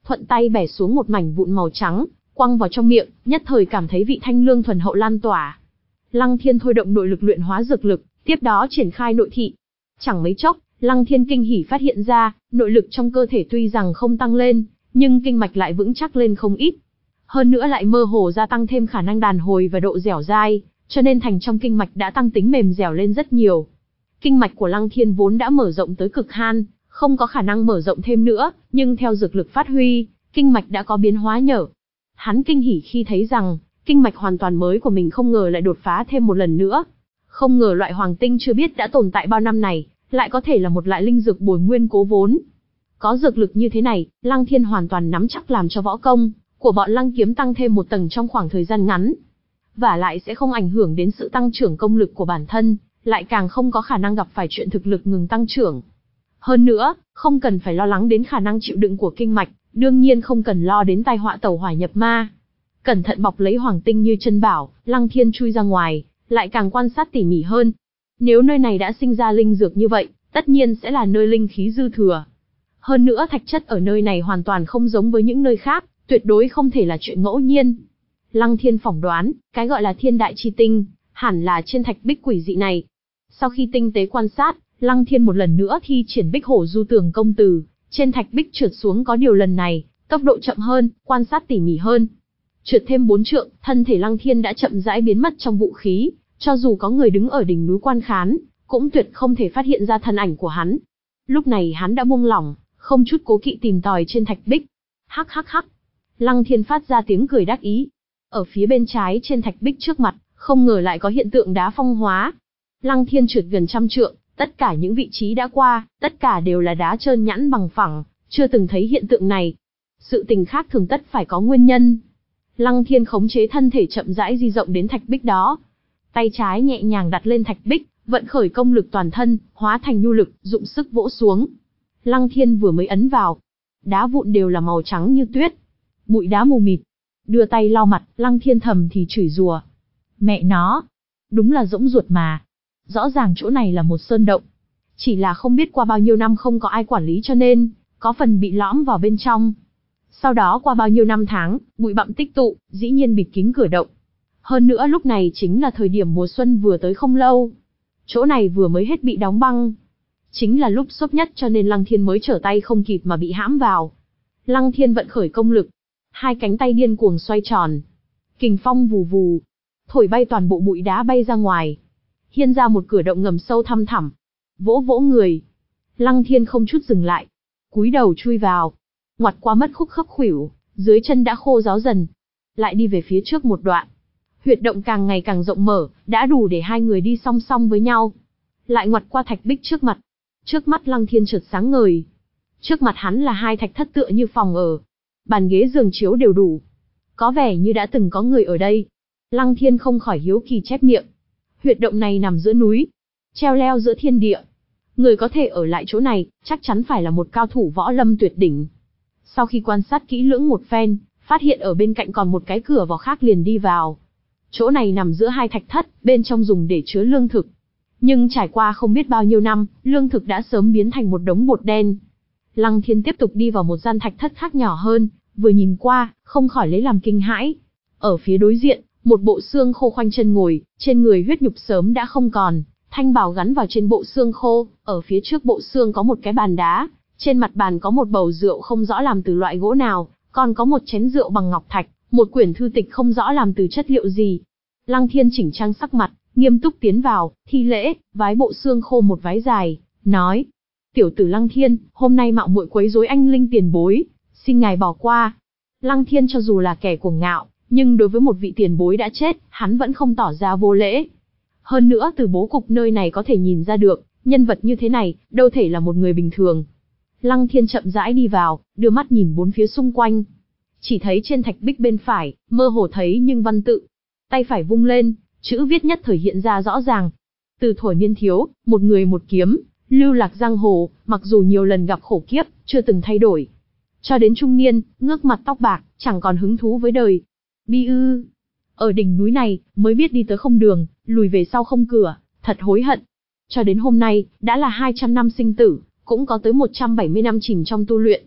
thuận tay bẻ xuống một mảnh vụn màu trắng, quăng vào trong miệng, nhất thời cảm thấy vị thanh lương thuần hậu lan tỏa. Lăng Thiên thôi động nội lực luyện hóa dược lực, tiếp đó triển khai nội thị. Chẳng mấy chốc, Lăng Thiên kinh hỉ phát hiện ra, nội lực trong cơ thể tuy rằng không tăng lên, nhưng kinh mạch lại vững chắc lên không ít. Hơn nữa lại mơ hồ gia tăng thêm khả năng đàn hồi và độ dẻo dai, cho nên thành trong kinh mạch đã tăng tính mềm dẻo lên rất nhiều. Kinh mạch của Lăng Thiên vốn đã mở rộng tới cực hạn, không có khả năng mở rộng thêm nữa, nhưng theo dược lực phát huy, kinh mạch đã có biến hóa nhở. Hắn kinh hỉ khi thấy rằng, kinh mạch hoàn toàn mới của mình không ngờ lại đột phá thêm một lần nữa. Không ngờ loại hoàng tinh chưa biết đã tồn tại bao năm này, lại có thể là một loại linh dược bồi nguyên cố vốn. Có dược lực như thế này, Lăng Thiên hoàn toàn nắm chắc làm cho võ công của bọn Lăng Kiếm tăng thêm một tầng trong khoảng thời gian ngắn. Và lại sẽ không ảnh hưởng đến sự tăng trưởng công lực của bản thân, lại càng không có khả năng gặp phải chuyện thực lực ngừng tăng trưởng. Hơn nữa, không cần phải lo lắng đến khả năng chịu đựng của kinh mạch, đương nhiên không cần lo đến tai họa tẩu hỏa nhập ma. Cẩn thận bọc lấy hoàng tinh như chân bảo, Lăng Thiên chui ra ngoài, lại càng quan sát tỉ mỉ hơn. Nếu nơi này đã sinh ra linh dược như vậy, tất nhiên sẽ là nơi linh khí dư thừa. Hơn nữa thạch chất ở nơi này hoàn toàn không giống với những nơi khác, tuyệt đối không thể là chuyện ngẫu nhiên. Lăng Thiên phỏng đoán, cái gọi là thiên đại chi tinh, hẳn là trên thạch bích quỷ dị này. Sau khi tinh tế quan sát, Lăng Thiên một lần nữa thi triển bích hổ du tường công từ, trên thạch bích trượt xuống có điều lần này, tốc độ chậm hơn, quan sát tỉ mỉ hơn. Trượt thêm bốn trượng, thân thể Lăng Thiên đã chậm rãi biến mất trong vũ khí, cho dù có người đứng ở đỉnh núi quan khán, cũng tuyệt không thể phát hiện ra thân ảnh của hắn. Lúc này hắn đã buông lỏng, không chút cố kỵ tìm tòi trên thạch bích. Hắc hắc hắc. Lăng Thiên phát ra tiếng cười đắc ý. Ở phía bên trái trên thạch bích trước mặt, không ngờ lại có hiện tượng đá phong hóa. Lăng Thiên trượt gần trăm trượng, tất cả những vị trí đã qua, tất cả đều là đá trơn nhẵn bằng phẳng, chưa từng thấy hiện tượng này. Sự tình khác thường tất phải có nguyên nhân. Lăng Thiên khống chế thân thể chậm rãi di rộng đến thạch bích đó. Tay trái nhẹ nhàng đặt lên thạch bích, vận khởi công lực toàn thân, hóa thành nhu lực, dụng sức vỗ xuống. Lăng Thiên vừa mới ấn vào, đá vụn đều là màu trắng như tuyết, bụi đá mù mịt. Đưa tay lau mặt, Lăng Thiên thầm thì chửi rủa. Mẹ nó, đúng là rỗng ruột mà. Rõ ràng chỗ này là một sơn động. Chỉ là không biết qua bao nhiêu năm không có ai quản lý cho nên, có phần bị lõm vào bên trong. Sau đó qua bao nhiêu năm tháng, bụi bặm tích tụ, dĩ nhiên bịt kín cửa động. Hơn nữa lúc này chính là thời điểm mùa xuân vừa tới không lâu. Chỗ này vừa mới hết bị đóng băng. Chính là lúc xốp nhất cho nên Lăng Thiên mới trở tay không kịp mà bị hãm vào. Lăng Thiên vận khởi công lực. Hai cánh tay điên cuồng xoay tròn. Kình phong vù vù. Thổi bay toàn bộ bụi đá bay ra ngoài. Hiên ra một cửa động ngầm sâu thăm thẳm. Vỗ vỗ người. Lăng Thiên không chút dừng lại. Cúi đầu chui vào. Ngoặt qua mất khúc khấp khuỷu. Dưới chân đã khô ráo dần. Lại đi về phía trước một đoạn. Huyệt động càng ngày càng rộng mở, đã đủ để hai người đi song song với nhau. Lại ngoặt qua thạch bích trước mặt. Trước mắt Lăng Thiên chợt sáng ngời. Trước mặt hắn là hai thạch thất tựa như phòng ở. Bàn ghế giường chiếu đều đủ. Có vẻ như đã từng có người ở đây. Lăng Thiên không khỏi hiếu kỳ chép miệng. Huyệt động này nằm giữa núi, treo leo giữa thiên địa. Người có thể ở lại chỗ này, chắc chắn phải là một cao thủ võ lâm tuyệt đỉnh. Sau khi quan sát kỹ lưỡng một phen, phát hiện ở bên cạnh còn một cái cửa vào khác liền đi vào. Chỗ này nằm giữa hai thạch thất, bên trong dùng để chứa lương thực. Nhưng trải qua không biết bao nhiêu năm, lương thực đã sớm biến thành một đống bột đen. Lăng Thiên tiếp tục đi vào một gian thạch thất khác nhỏ hơn, vừa nhìn qua, không khỏi lấy làm kinh hãi. Ở phía đối diện, một bộ xương khô khoanh chân ngồi, trên người huyết nhục sớm đã không còn, thanh bào gắn vào trên bộ xương khô, ở phía trước bộ xương có một cái bàn đá, trên mặt bàn có một bầu rượu không rõ làm từ loại gỗ nào, còn có một chén rượu bằng ngọc thạch, một quyển thư tịch không rõ làm từ chất liệu gì. Lăng Thiên chỉnh trang sắc mặt, nghiêm túc tiến vào, thi lễ, vái bộ xương khô một vái dài, nói: "Tiểu tử Lăng Thiên, hôm nay mạo muội quấy rối anh linh tiền bối, xin ngài bỏ qua." Lăng Thiên cho dù là kẻ cuồng ngạo, nhưng đối với một vị tiền bối đã chết, hắn vẫn không tỏ ra vô lễ. Hơn nữa từ bố cục nơi này có thể nhìn ra được, nhân vật như thế này, đâu thể là một người bình thường. Lăng Thiên chậm rãi đi vào, đưa mắt nhìn bốn phía xung quanh. Chỉ thấy trên thạch bích bên phải, mơ hồ thấy nhưng văn tự. Tay phải vung lên, chữ viết nhất thời hiện ra rõ ràng. Từ thuở niên thiếu, một người một kiếm, lưu lạc giang hồ, mặc dù nhiều lần gặp khổ kiếp, chưa từng thay đổi. Cho đến trung niên, ngước mặt tóc bạc, chẳng còn hứng thú với đời. Bi ư. Ở đỉnh núi này, mới biết đi tới không đường, lùi về sau không cửa, thật hối hận. Cho đến hôm nay, đã là hai trăm năm sinh tử, cũng có tới một trăm bảy mươi năm chìm trong tu luyện.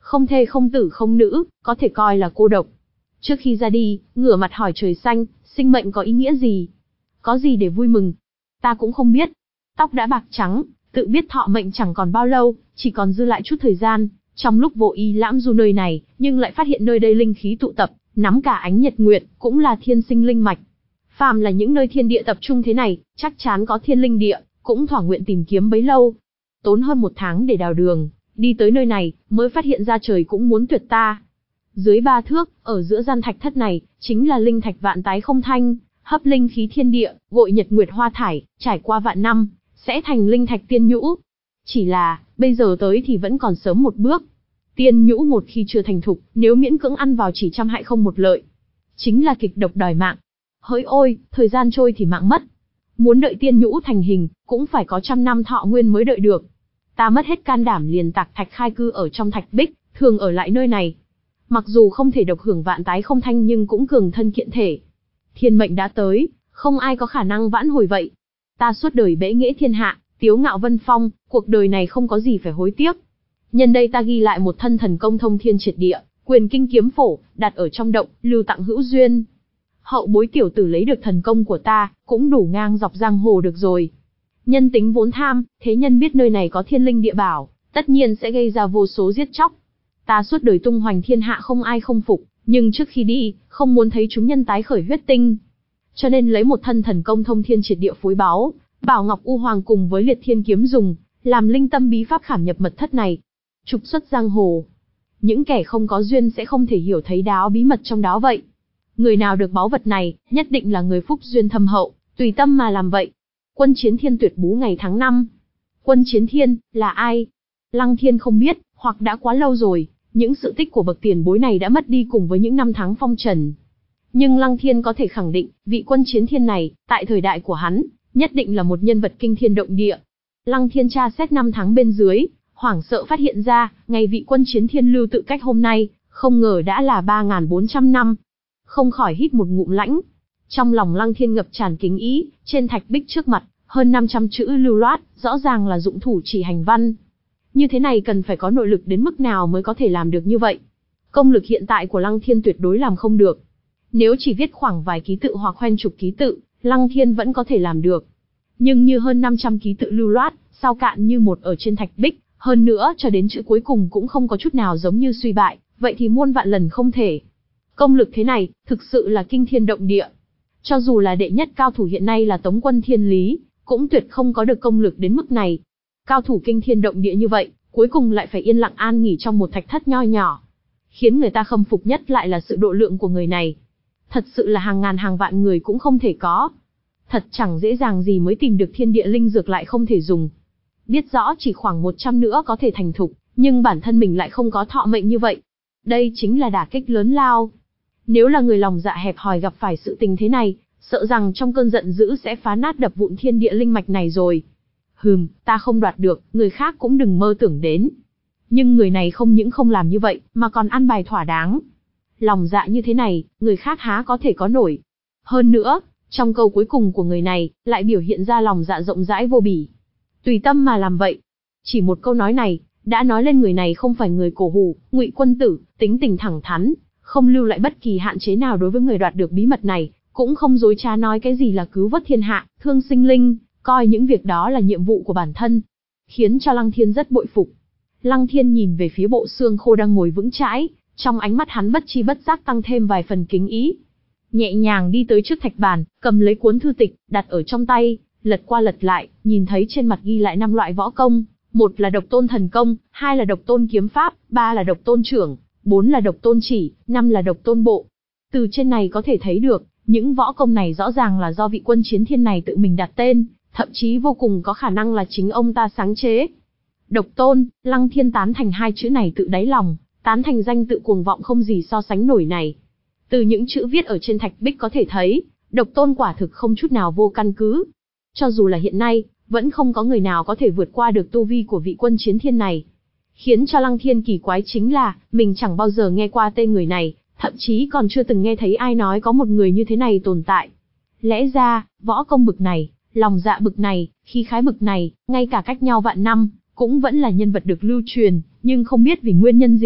không thê không tử không nữ, có thể coi là cô độc. Trước khi ra đi, ngửa mặt hỏi trời xanh, sinh mệnh có ý nghĩa gì? Có gì để vui mừng? Ta cũng không biết. Tóc đã bạc trắng, tự biết thọ mệnh chẳng còn bao lâu, chỉ còn dư lại chút thời gian. Trong lúc vô ý lãm du nơi này, nhưng lại phát hiện nơi đây linh khí tụ tập, nắm cả ánh nhật nguyệt, cũng là thiên sinh linh mạch. Phàm là những nơi thiên địa tập trung thế này, chắc chắn có thiên linh địa, cũng thỏa nguyện tìm kiếm bấy lâu. Tốn hơn một tháng để đào đường, đi tới nơi này, mới phát hiện ra trời cũng muốn tuyệt ta. Dưới ba thước, ở giữa gian thạch thất này, chính là linh thạch vạn tái không thanh, hấp linh khí thiên địa, gội nhật nguyệt hoa thải, trải qua vạn năm, sẽ thành linh thạch tiên nhũ. Chỉ là, bây giờ tới thì vẫn còn sớm một bước. Tiên nhũ một khi chưa thành thục, nếu miễn cưỡng ăn vào chỉ trăm hại không một lợi. Chính là kịch độc đòi mạng. Hỡi ôi, thời gian trôi thì mạng mất. Muốn đợi tiên nhũ thành hình, cũng phải có trăm năm thọ nguyên mới đợi được. Ta mất hết can đảm liền tạc thạch khai cư ở trong thạch bích, thường ở lại nơi này. Mặc dù không thể độc hưởng vạn tái không thanh nhưng cũng cường thân kiện thể. Thiên mệnh đã tới, không ai có khả năng vãn hồi vậy. Ta suốt đời bẽ nghễ thiên hạ, tiếu ngạo vân phong, cuộc đời này không có gì phải hối tiếc. Nhân đây ta ghi lại một thân thần công thông thiên triệt địa, quyền kinh kiếm phổ, đặt ở trong động, lưu tặng hữu duyên. Hậu bối tiểu tử lấy được thần công của ta, cũng đủ ngang dọc giang hồ được rồi. Nhân tính vốn tham, thế nhân biết nơi này có thiên linh địa bảo, tất nhiên sẽ gây ra vô số giết chóc. Ta suốt đời tung hoành thiên hạ không ai không phục, nhưng trước khi đi, không muốn thấy chúng nhân tái khởi huyết tinh. Cho nên lấy một thân thần công thông thiên triệt địa phối báu, bảo ngọc u hoàng cùng với liệt thiên kiếm dùng, làm linh tâm bí pháp khảm nhập mật thất này. Trục xuất giang hồ. Những kẻ không có duyên sẽ không thể hiểu thấy đáo bí mật trong đó vậy. Người nào được báu vật này, nhất định là người phúc duyên thâm hậu, tùy tâm mà làm vậy. Quân chiến thiên tuyệt bú ngày tháng năm. Quân chiến thiên, là ai? Lăng Thiên không biết, hoặc đã quá lâu rồi, những sự tích của bậc tiền bối này đã mất đi cùng với những năm tháng phong trần. Nhưng Lăng Thiên có thể khẳng định, vị quân chiến thiên này, tại thời đại của hắn, nhất định là một nhân vật kinh thiên động địa. Lăng Thiên tra xét năm tháng bên dưới, hoảng sợ phát hiện ra, ngày vị quân chiến thiên lưu tự cách hôm nay, không ngờ đã là ba nghìn bốn trăm năm. Không khỏi hít một ngụm lãnh. Trong lòng Lăng Thiên ngập tràn kính ý, trên thạch bích trước mặt, hơn năm trăm chữ lưu loát, rõ ràng là dụng thủ chỉ hành văn. Như thế này cần phải có nội lực đến mức nào mới có thể làm được như vậy. Công lực hiện tại của Lăng Thiên tuyệt đối làm không được. Nếu chỉ viết khoảng vài ký tự hoặc khoen chục ký tự, Lăng Thiên vẫn có thể làm được. Nhưng như hơn năm trăm ký tự lưu loát, sao cạn như một ở trên thạch bích, hơn nữa cho đến chữ cuối cùng cũng không có chút nào giống như suy bại, vậy thì muôn vạn lần không thể. Công lực thế này, thực sự là kinh thiên động địa. Cho dù là đệ nhất cao thủ hiện nay là Tống Quân Thiên Lý, cũng tuyệt không có được công lực đến mức này. Cao thủ kinh thiên động địa như vậy, cuối cùng lại phải yên lặng an nghỉ trong một thạch thất nho nhỏ. Khiến người ta khâm phục nhất lại là sự độ lượng của người này. Thật sự là hàng ngàn hàng vạn người cũng không thể có. Thật chẳng dễ dàng gì mới tìm được thiên địa linh dược lại không thể dùng. Biết rõ chỉ khoảng một trăm nữa có thể thành thục, nhưng bản thân mình lại không có thọ mệnh như vậy. Đây chính là đả kích lớn lao. Nếu là người lòng dạ hẹp hòi gặp phải sự tình thế này, sợ rằng trong cơn giận dữ sẽ phá nát đập vụn thiên địa linh mạch này rồi. Hừm, ta không đoạt được, người khác cũng đừng mơ tưởng đến. Nhưng người này không những không làm như vậy, mà còn ăn bài thỏa đáng. Lòng dạ như thế này, người khác há có thể có nổi. Hơn nữa, trong câu cuối cùng của người này, lại biểu hiện ra lòng dạ rộng rãi vô bỉ. Tùy tâm mà làm vậy. Chỉ một câu nói này, đã nói lên người này không phải người cổ hủ, ngụy quân tử, tính tình thẳng thắn, không lưu lại bất kỳ hạn chế nào đối với người đoạt được bí mật này, cũng không dối trá nói cái gì là cứu vớt thiên hạ, thương sinh linh, coi những việc đó là nhiệm vụ của bản thân. Khiến cho Lăng Thiên rất bội phục. Lăng Thiên nhìn về phía bộ xương khô đang ngồi vững chãi, trong ánh mắt hắn bất chi bất giác tăng thêm vài phần kính ý. Nhẹ nhàng đi tới trước thạch bàn, cầm lấy cuốn thư tịch, đặt ở trong tay, lật qua lật lại, nhìn thấy trên mặt ghi lại năm loại võ công, một là độc tôn thần công, hai là độc tôn kiếm pháp, ba là độc tôn trưởng, bốn là độc tôn chỉ, năm là độc tôn bộ. Từ trên này có thể thấy được, những võ công này rõ ràng là do vị quân chiến thiên này tự mình đặt tên, thậm chí vô cùng có khả năng là chính ông ta sáng chế. Độc tôn, Lăng Thiên tán thành hai chữ này tự đáy lòng, tán thành danh tự cuồng vọng không gì so sánh nổi này. Từ những chữ viết ở trên thạch bích có thể thấy, độc tôn quả thực không chút nào vô căn cứ. Cho dù là hiện nay, vẫn không có người nào có thể vượt qua được tu vi của vị quân chiến thiên này. Khiến cho Lăng Thiên kỳ quái chính là, mình chẳng bao giờ nghe qua tên người này, thậm chí còn chưa từng nghe thấy ai nói có một người như thế này tồn tại. Lẽ ra, võ công bực này, lòng dạ bực này, khí khái bực này, ngay cả cách nhau vạn năm, cũng vẫn là nhân vật được lưu truyền, nhưng không biết vì nguyên nhân gì,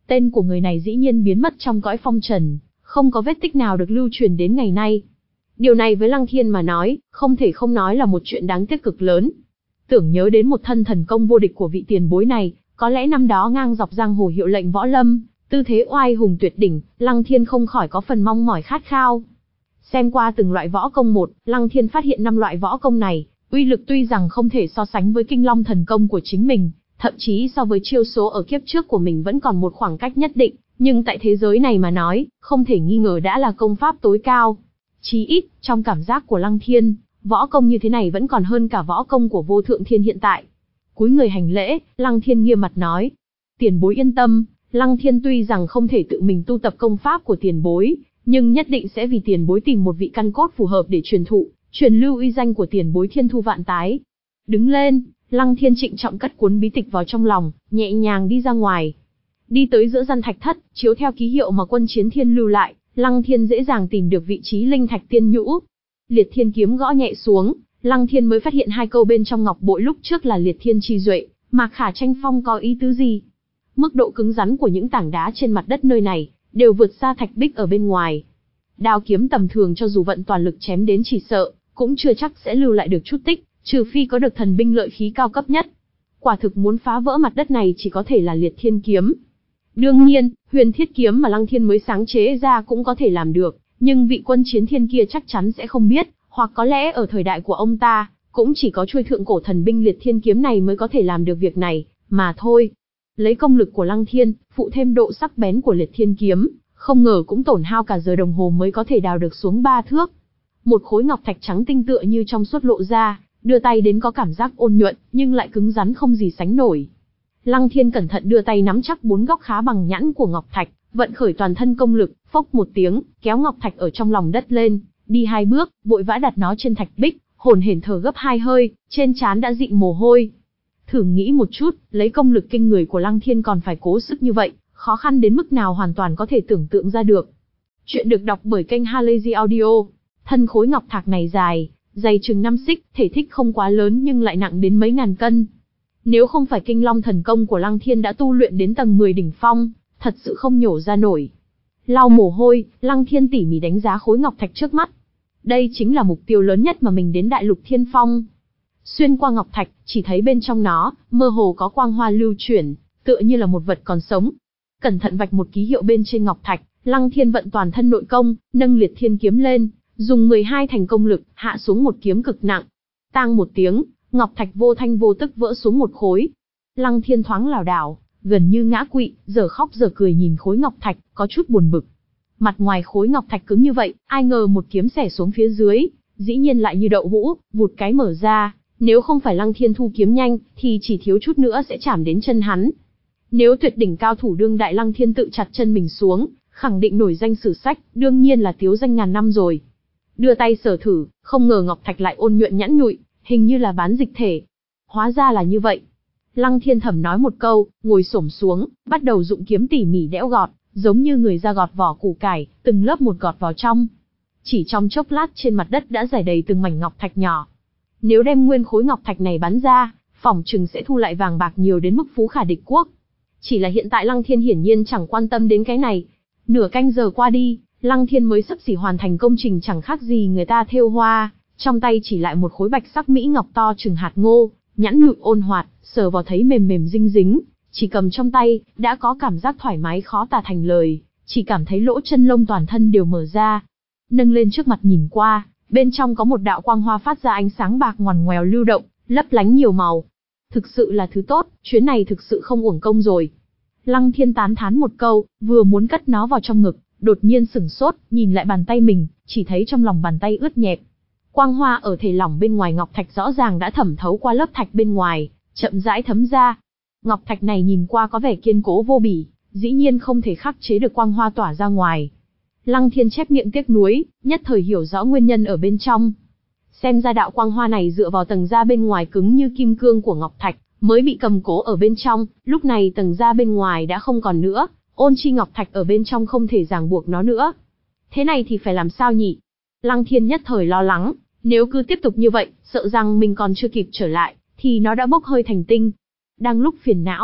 Tên của người này dĩ nhiên biến mất trong cõi phong trần, không có vết tích nào được lưu truyền đến ngày nay. Điều này với Lăng Thiên mà nói, không thể không nói là một chuyện đáng tiếc cực lớn. Tưởng nhớ đến một thân thần công vô địch của vị tiền bối này, có lẽ năm đó ngang dọc giang hồ hiệu lệnh võ lâm, tư thế oai hùng tuyệt đỉnh, Lăng Thiên không khỏi có phần mong mỏi khát khao. Xem qua từng loại võ công một, Lăng Thiên phát hiện năm loại võ công này, uy lực tuy rằng không thể so sánh với Kinh Long thần công của chính mình, thậm chí so với chiêu số ở kiếp trước của mình vẫn còn một khoảng cách nhất định, nhưng tại thế giới này mà nói, không thể nghi ngờ đã là công pháp tối cao. Chí ít, trong cảm giác của Lăng Thiên, võ công như thế này vẫn còn hơn cả võ công của Vô Thượng Thiên hiện tại. Cúi người hành lễ, Lăng Thiên nghiêm mặt nói: "Tiền bối yên tâm, Lăng Thiên tuy rằng không thể tự mình tu tập công pháp của tiền bối, nhưng nhất định sẽ vì tiền bối tìm một vị căn cốt phù hợp để truyền thụ, truyền lưu uy danh của tiền bối thiên thu vạn tái." Đứng lên, Lăng Thiên trịnh trọng cất cuốn bí tịch vào trong lòng, nhẹ nhàng đi ra ngoài. Đi tới giữa gian thạch thất, chiếu theo ký hiệu mà Quân Chiến Thiên lưu lại, Lăng Thiên dễ dàng tìm được vị trí linh thạch tiên nhũ. Liệt Thiên kiếm gõ nhẹ xuống, Lăng Thiên mới phát hiện hai câu bên trong ngọc bội lúc trước là Liệt Thiên chi duệ, Mạc Khả tranh phong có ý tứ gì? Mức độ cứng rắn của những tảng đá trên mặt đất nơi này, đều vượt xa thạch bích ở bên ngoài. Đao kiếm tầm thường cho dù vận toàn lực chém đến chỉ sợ, cũng chưa chắc sẽ lưu lại được chút tích, trừ phi có được thần binh lợi khí cao cấp nhất. Quả thực muốn phá vỡ mặt đất này chỉ có thể là Liệt Thiên kiếm. Đương nhiên, huyền thiết kiếm mà Lăng Thiên mới sáng chế ra cũng có thể làm được, nhưng vị Quân Chiến Thiên kia chắc chắn sẽ không biết, hoặc có lẽ ở thời đại của ông ta, cũng chỉ có chuôi thượng cổ thần binh Liệt Thiên kiếm này mới có thể làm được việc này, mà thôi. Lấy công lực của Lăng Thiên, phụ thêm độ sắc bén của Liệt Thiên kiếm, không ngờ cũng tổn hao cả giờ đồng hồ mới có thể đào được xuống ba thước. Một khối ngọc thạch trắng tinh tựa như trong suốt lộ ra, đưa tay đến có cảm giác ôn nhuận, nhưng lại cứng rắn không gì sánh nổi. Lăng Thiên cẩn thận đưa tay nắm chắc bốn góc khá bằng nhẵn của ngọc thạch, vận khởi toàn thân công lực, phốc một tiếng, kéo ngọc thạch ở trong lòng đất lên, đi hai bước, vội vã đặt nó trên thạch bích, hồn hển thở gấp hai hơi, trên trán đã dịn mồ hôi. Thử nghĩ một chút, lấy công lực kinh người của Lăng Thiên còn phải cố sức như vậy, khó khăn đến mức nào hoàn toàn có thể tưởng tượng ra được. Chuyện được đọc bởi kênh Halazy Audio. Thân khối ngọc thạch này dài, dày chừng năm xích, thể tích không quá lớn nhưng lại nặng đến mấy ngàn cân. Nếu không phải Kinh Long thần công của Lăng Thiên đã tu luyện đến tầng mười đỉnh phong, thật sự không nhổ ra nổi. Lau mồ hôi, Lăng Thiên tỉ mỉ đánh giá khối ngọc thạch trước mắt. Đây chính là mục tiêu lớn nhất mà mình đến Đại Lục Thiên Phong. Xuyên qua ngọc thạch, chỉ thấy bên trong nó, mơ hồ có quang hoa lưu chuyển, tựa như là một vật còn sống. Cẩn thận vạch một ký hiệu bên trên ngọc thạch, Lăng Thiên vận toàn thân nội công, nâng Liệt Thiên kiếm lên, dùng mười hai thành công lực, hạ xuống một kiếm cực nặng. Tang một tiếng, ngọc thạch vô thanh vô tức vỡ xuống một khối. Lăng Thiên thoáng lảo đảo, gần như ngã quỵ, giờ khóc giờ cười nhìn khối ngọc thạch, có chút buồn bực. Mặt ngoài khối ngọc thạch cứng như vậy, ai ngờ một kiếm xẻ xuống phía dưới, dĩ nhiên lại như đậu hũ, vụt cái mở ra. Nếu không phải Lăng Thiên thu kiếm nhanh, thì chỉ thiếu chút nữa sẽ chạm đến chân hắn. Nếu tuyệt đỉnh cao thủ đương đại Lăng Thiên tự chặt chân mình xuống, khẳng định nổi danh sử sách, đương nhiên là tiếu danh ngàn năm rồi. Đưa tay sờ thử, không ngờ ngọc thạch lại ôn nhuận nhẵn nhụi, hình như là bán dịch thể. Hóa ra là như vậy. Lăng Thiên thầm nói một câu, ngồi xổm xuống, bắt đầu dụng kiếm tỉ mỉ đẽo gọt, giống như người ra gọt vỏ củ cải, từng lớp một gọt vào trong. Chỉ trong chốc lát trên mặt đất đã rải đầy từng mảnh ngọc thạch nhỏ. Nếu đem nguyên khối ngọc thạch này bán ra, phỏng chừng sẽ thu lại vàng bạc nhiều đến mức phú khả địch quốc. Chỉ là hiện tại Lăng Thiên hiển nhiên chẳng quan tâm đến cái này. Nửa canh giờ qua đi, Lăng Thiên mới sắp xỉ hoàn thành công trình chẳng khác gì người ta thêu hoa, trong tay chỉ lại một khối bạch sắc mỹ ngọc to chừng hạt ngô, nhẵn nhụi ôn hoạt, sờ vào thấy mềm mềm dinh dính, chỉ cầm trong tay, đã có cảm giác thoải mái khó tả thành lời, chỉ cảm thấy lỗ chân lông toàn thân đều mở ra. Nâng lên trước mặt nhìn qua, bên trong có một đạo quang hoa phát ra ánh sáng bạc ngoằn ngoèo lưu động, lấp lánh nhiều màu. Thực sự là thứ tốt, chuyến này thực sự không uổng công rồi. Lăng Thiên tán thán một câu, vừa muốn cất nó vào trong ngực, đột nhiên sửng sốt, nhìn lại bàn tay mình, chỉ thấy trong lòng bàn tay ướt nhẹp. Quang hoa ở thể lỏng bên ngoài ngọc thạch rõ ràng đã thẩm thấu qua lớp thạch bên ngoài, chậm rãi thấm ra. Ngọc thạch này nhìn qua có vẻ kiên cố vô bỉ, dĩ nhiên không thể khắc chế được quang hoa tỏa ra ngoài. Lăng Thiên chép miệng tiếc nuối, nhất thời hiểu rõ nguyên nhân ở bên trong. Xem ra đạo quang hoa này dựa vào tầng da bên ngoài cứng như kim cương của ngọc thạch, mới bị cầm cố ở bên trong, lúc này tầng da bên ngoài đã không còn nữa, ôn chi ngọc thạch ở bên trong không thể ràng buộc nó nữa. Thế này thì phải làm sao nhỉ? Lăng Thiên nhất thời lo lắng, nếu cứ tiếp tục như vậy, sợ rằng mình còn chưa kịp trở lại, thì nó đã bốc hơi thành tinh. Đang lúc phiền não,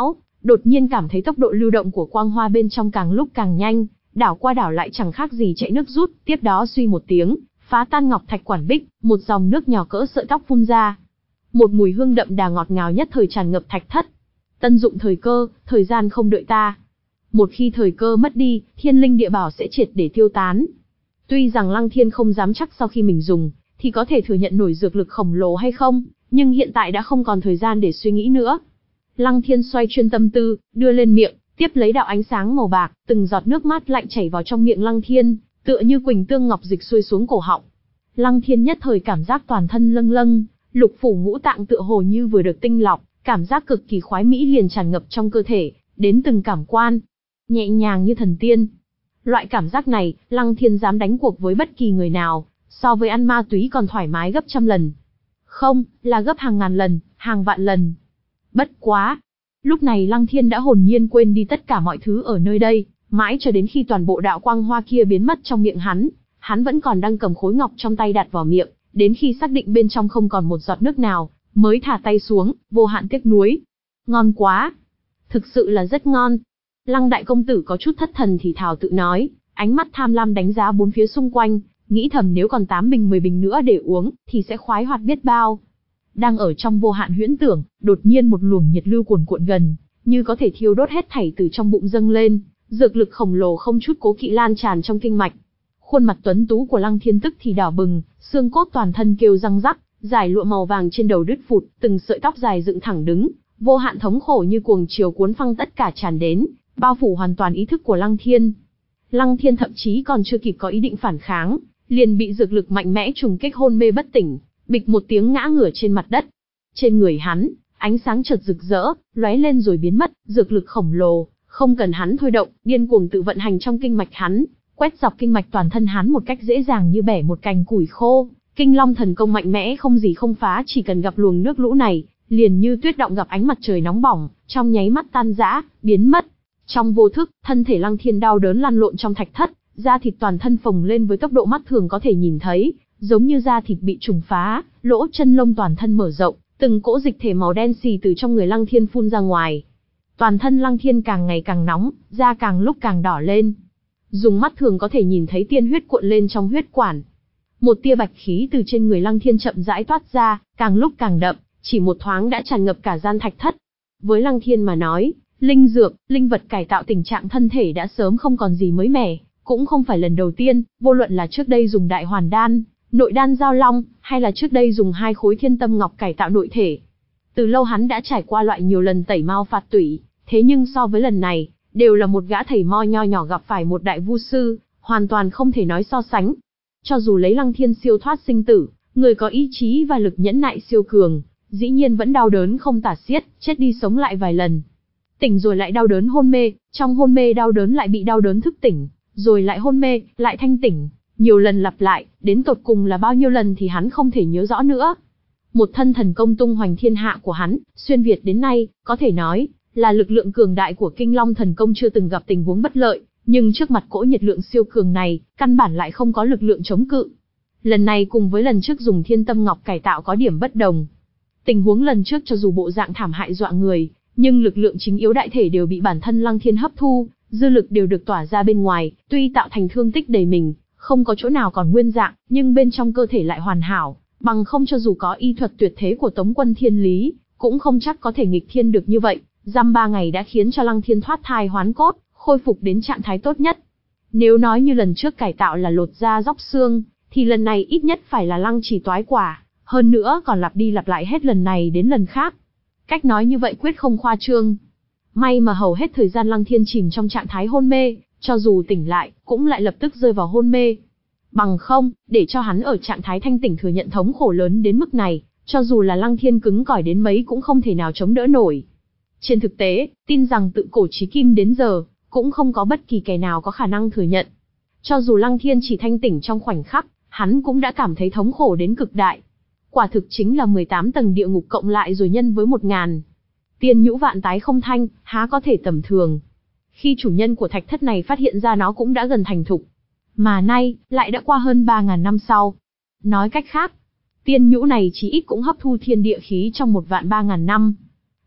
đột nhiên cảm thấy tốc độ lưu động của quang hoa bên trong càng lúc càng nhanh, đảo qua đảo lại chẳng khác gì chạy nước rút, tiếp đó suy một tiếng, phá tan ngọc thạch quản bích, một dòng nước nhỏ cỡ sợi tóc phun ra. Một mùi hương đậm đà ngọt ngào nhất thời tràn ngập thạch thất. Tân dụng thời cơ, thời gian không đợi ta. Một khi thời cơ mất đi, thiên linh địa bảo sẽ triệt để tiêu tán. Tuy rằng Lăng Thiên không dám chắc sau khi mình dùng, thì có thể thừa nhận nổi dược lực khổng lồ hay không, nhưng hiện tại đã không còn thời gian để suy nghĩ nữa. Lăng Thiên xoay chuyên tâm tư, đưa lên miệng, tiếp lấy đạo ánh sáng màu bạc, từng giọt nước mát lạnh chảy vào trong miệng Lăng Thiên, tựa như quỳnh tương ngọc dịch xuôi xuống cổ họng. Lăng Thiên nhất thời cảm giác toàn thân lâng lâng, lục phủ ngũ tạng tựa hồ như vừa được tinh lọc, cảm giác cực kỳ khoái mỹ liền tràn ngập trong cơ thể, đến từng cảm quan, nhẹ nhàng như thần tiên. Loại cảm giác này, Lăng Thiên dám đánh cuộc với bất kỳ người nào, so với ăn ma túy còn thoải mái gấp trăm lần. Không, là gấp hàng ngàn lần, hàng vạn lần. Bất quá. Lúc này Lăng Thiên đã hồn nhiên quên đi tất cả mọi thứ ở nơi đây, mãi cho đến khi toàn bộ đạo quang hoa kia biến mất trong miệng hắn, hắn vẫn còn đang cầm khối ngọc trong tay đặt vào miệng, đến khi xác định bên trong không còn một giọt nước nào, mới thả tay xuống, vô hạn tiếc nuối. Ngon quá. Thực sự là rất ngon. Lăng đại công tử có chút thất thần thì thào tự nói, ánh mắt tham lam đánh giá bốn phía xung quanh, nghĩ thầm nếu còn tám bình mười bình nữa để uống, thì sẽ khoái hoạt biết bao. Đang ở trong vô hạn huyễn tưởng, đột nhiên một luồng nhiệt lưu cuồn cuộn gần, như có thể thiêu đốt hết thảy từ trong bụng dâng lên, dược lực khổng lồ không chút cố kỵ lan tràn trong kinh mạch. Khuôn mặt tuấn tú của Lăng Thiên tức thì đỏ bừng, xương cốt toàn thân kêu răng rắc, dải lụa màu vàng trên đầu đứt phụt, từng sợi tóc dài dựng thẳng đứng, vô hạn thống khổ như cuồng chiều cuốn phăng tất cả tràn đến, bao phủ hoàn toàn ý thức của Lăng Thiên. Lăng Thiên thậm chí còn chưa kịp có ý định phản kháng, liền bị dược lực mạnh mẽ trùng kích hôn mê bất tỉnh, bịch một tiếng ngã ngửa trên mặt đất. Trên người hắn, ánh sáng chợt rực rỡ, lóe lên rồi biến mất, dược lực khổng lồ, không cần hắn thôi động, điên cuồng tự vận hành trong kinh mạch hắn, quét dọc kinh mạch toàn thân hắn một cách dễ dàng như bẻ một cành củi khô. Kinh Long thần công mạnh mẽ không gì không phá, chỉ cần gặp luồng nước lũ này, liền như tuyết động gặp ánh mặt trời nóng bỏng, trong nháy mắt tan rã, biến mất. Trong vô thức, thân thể Lăng Thiên đau đớn lăn lộn trong thạch thất, da thịt toàn thân phồng lên với tốc độ mắt thường có thể nhìn thấy, giống như da thịt bị trùng phá, lỗ chân lông toàn thân mở rộng, từng cỗ dịch thể màu đen xì từ trong người Lăng Thiên phun ra ngoài. Toàn thân Lăng Thiên càng ngày càng nóng, da càng lúc càng đỏ lên. Dùng mắt thường có thể nhìn thấy tiên huyết cuộn lên trong huyết quản. Một tia bạch khí từ trên người Lăng Thiên chậm rãi toát ra, càng lúc càng đậm, chỉ một thoáng đã tràn ngập cả gian thạch thất. Với Lăng Thiên mà nói, linh dược, linh vật cải tạo tình trạng thân thể đã sớm không còn gì mới mẻ, cũng không phải lần đầu tiên, vô luận là trước đây dùng đại hoàn đan, nội đan giao long, hay là trước đây dùng hai khối thiên tâm ngọc cải tạo nội thể. Từ lâu hắn đã trải qua loại nhiều lần tẩy mao phạt tủy, thế nhưng so với lần này, đều là một gã thầy mo nho nhỏ gặp phải một đại vu sư, hoàn toàn không thể nói so sánh. Cho dù lấy Lăng Thiên siêu thoát sinh tử, người có ý chí và lực nhẫn nại siêu cường, dĩ nhiên vẫn đau đớn không tả xiết, chết đi sống lại vài lần. Tỉnh rồi lại đau đớn hôn mê, trong hôn mê đau đớn lại bị đau đớn thức tỉnh, rồi lại hôn mê, lại thanh tỉnh, nhiều lần lặp lại, đến tột cùng là bao nhiêu lần thì hắn không thể nhớ rõ nữa. Một thân thần công tung hoành thiên hạ của hắn, xuyên Việt đến nay, có thể nói là lực lượng cường đại của Kinh Long thần công chưa từng gặp tình huống bất lợi, nhưng trước mặt cỗ nhiệt lượng siêu cường này, căn bản lại không có lực lượng chống cự. Lần này cùng với lần trước dùng thiên tâm ngọc cải tạo có điểm bất đồng. Tình huống lần trước cho dù bộ dạng thảm hại dọa người, nhưng lực lượng chính yếu đại thể đều bị bản thân Lăng Thiên hấp thu, dư lực đều được tỏa ra bên ngoài, tuy tạo thành thương tích đầy mình, không có chỗ nào còn nguyên dạng, nhưng bên trong cơ thể lại hoàn hảo, bằng không cho dù có y thuật tuyệt thế của Tống Quân Thiên Lý, cũng không chắc có thể nghịch thiên được như vậy. Dăm ba ngày đã khiến cho Lăng Thiên thoát thai hoán cốt, khôi phục đến trạng thái tốt nhất. Nếu nói như lần trước cải tạo là lột da róc xương, thì lần này ít nhất phải là lăng trì toái quả, hơn nữa còn lặp đi lặp lại hết lần này đến lần khác. Cách nói như vậy quyết không khoa trương. May mà hầu hết thời gian Lăng Thiên chìm trong trạng thái hôn mê, cho dù tỉnh lại, cũng lại lập tức rơi vào hôn mê. Bằng không, để cho hắn ở trạng thái thanh tỉnh thừa nhận thống khổ lớn đến mức này, cho dù là Lăng Thiên cứng cỏi đến mấy cũng không thể nào chống đỡ nổi. Trên thực tế, tin rằng tự cổ chí kim đến giờ, cũng không có bất kỳ kẻ nào có khả năng thừa nhận. Cho dù Lăng Thiên chỉ thanh tỉnh trong khoảnh khắc, hắn cũng đã cảm thấy thống khổ đến cực đại. Quả thực chính là mười tám tầng địa ngục cộng lại rồi nhân với một ngàn. Tiên nhũ vạn tái không thanh, há có thể tầm thường. Khi chủ nhân của thạch thất này phát hiện ra nó cũng đã gần thành thục. Mà nay, lại đã qua hơn ba ngàn năm sau. Nói cách khác, tiên nhũ này chỉ ít cũng hấp thu thiên địa khí trong một vạn ba ngàn năm.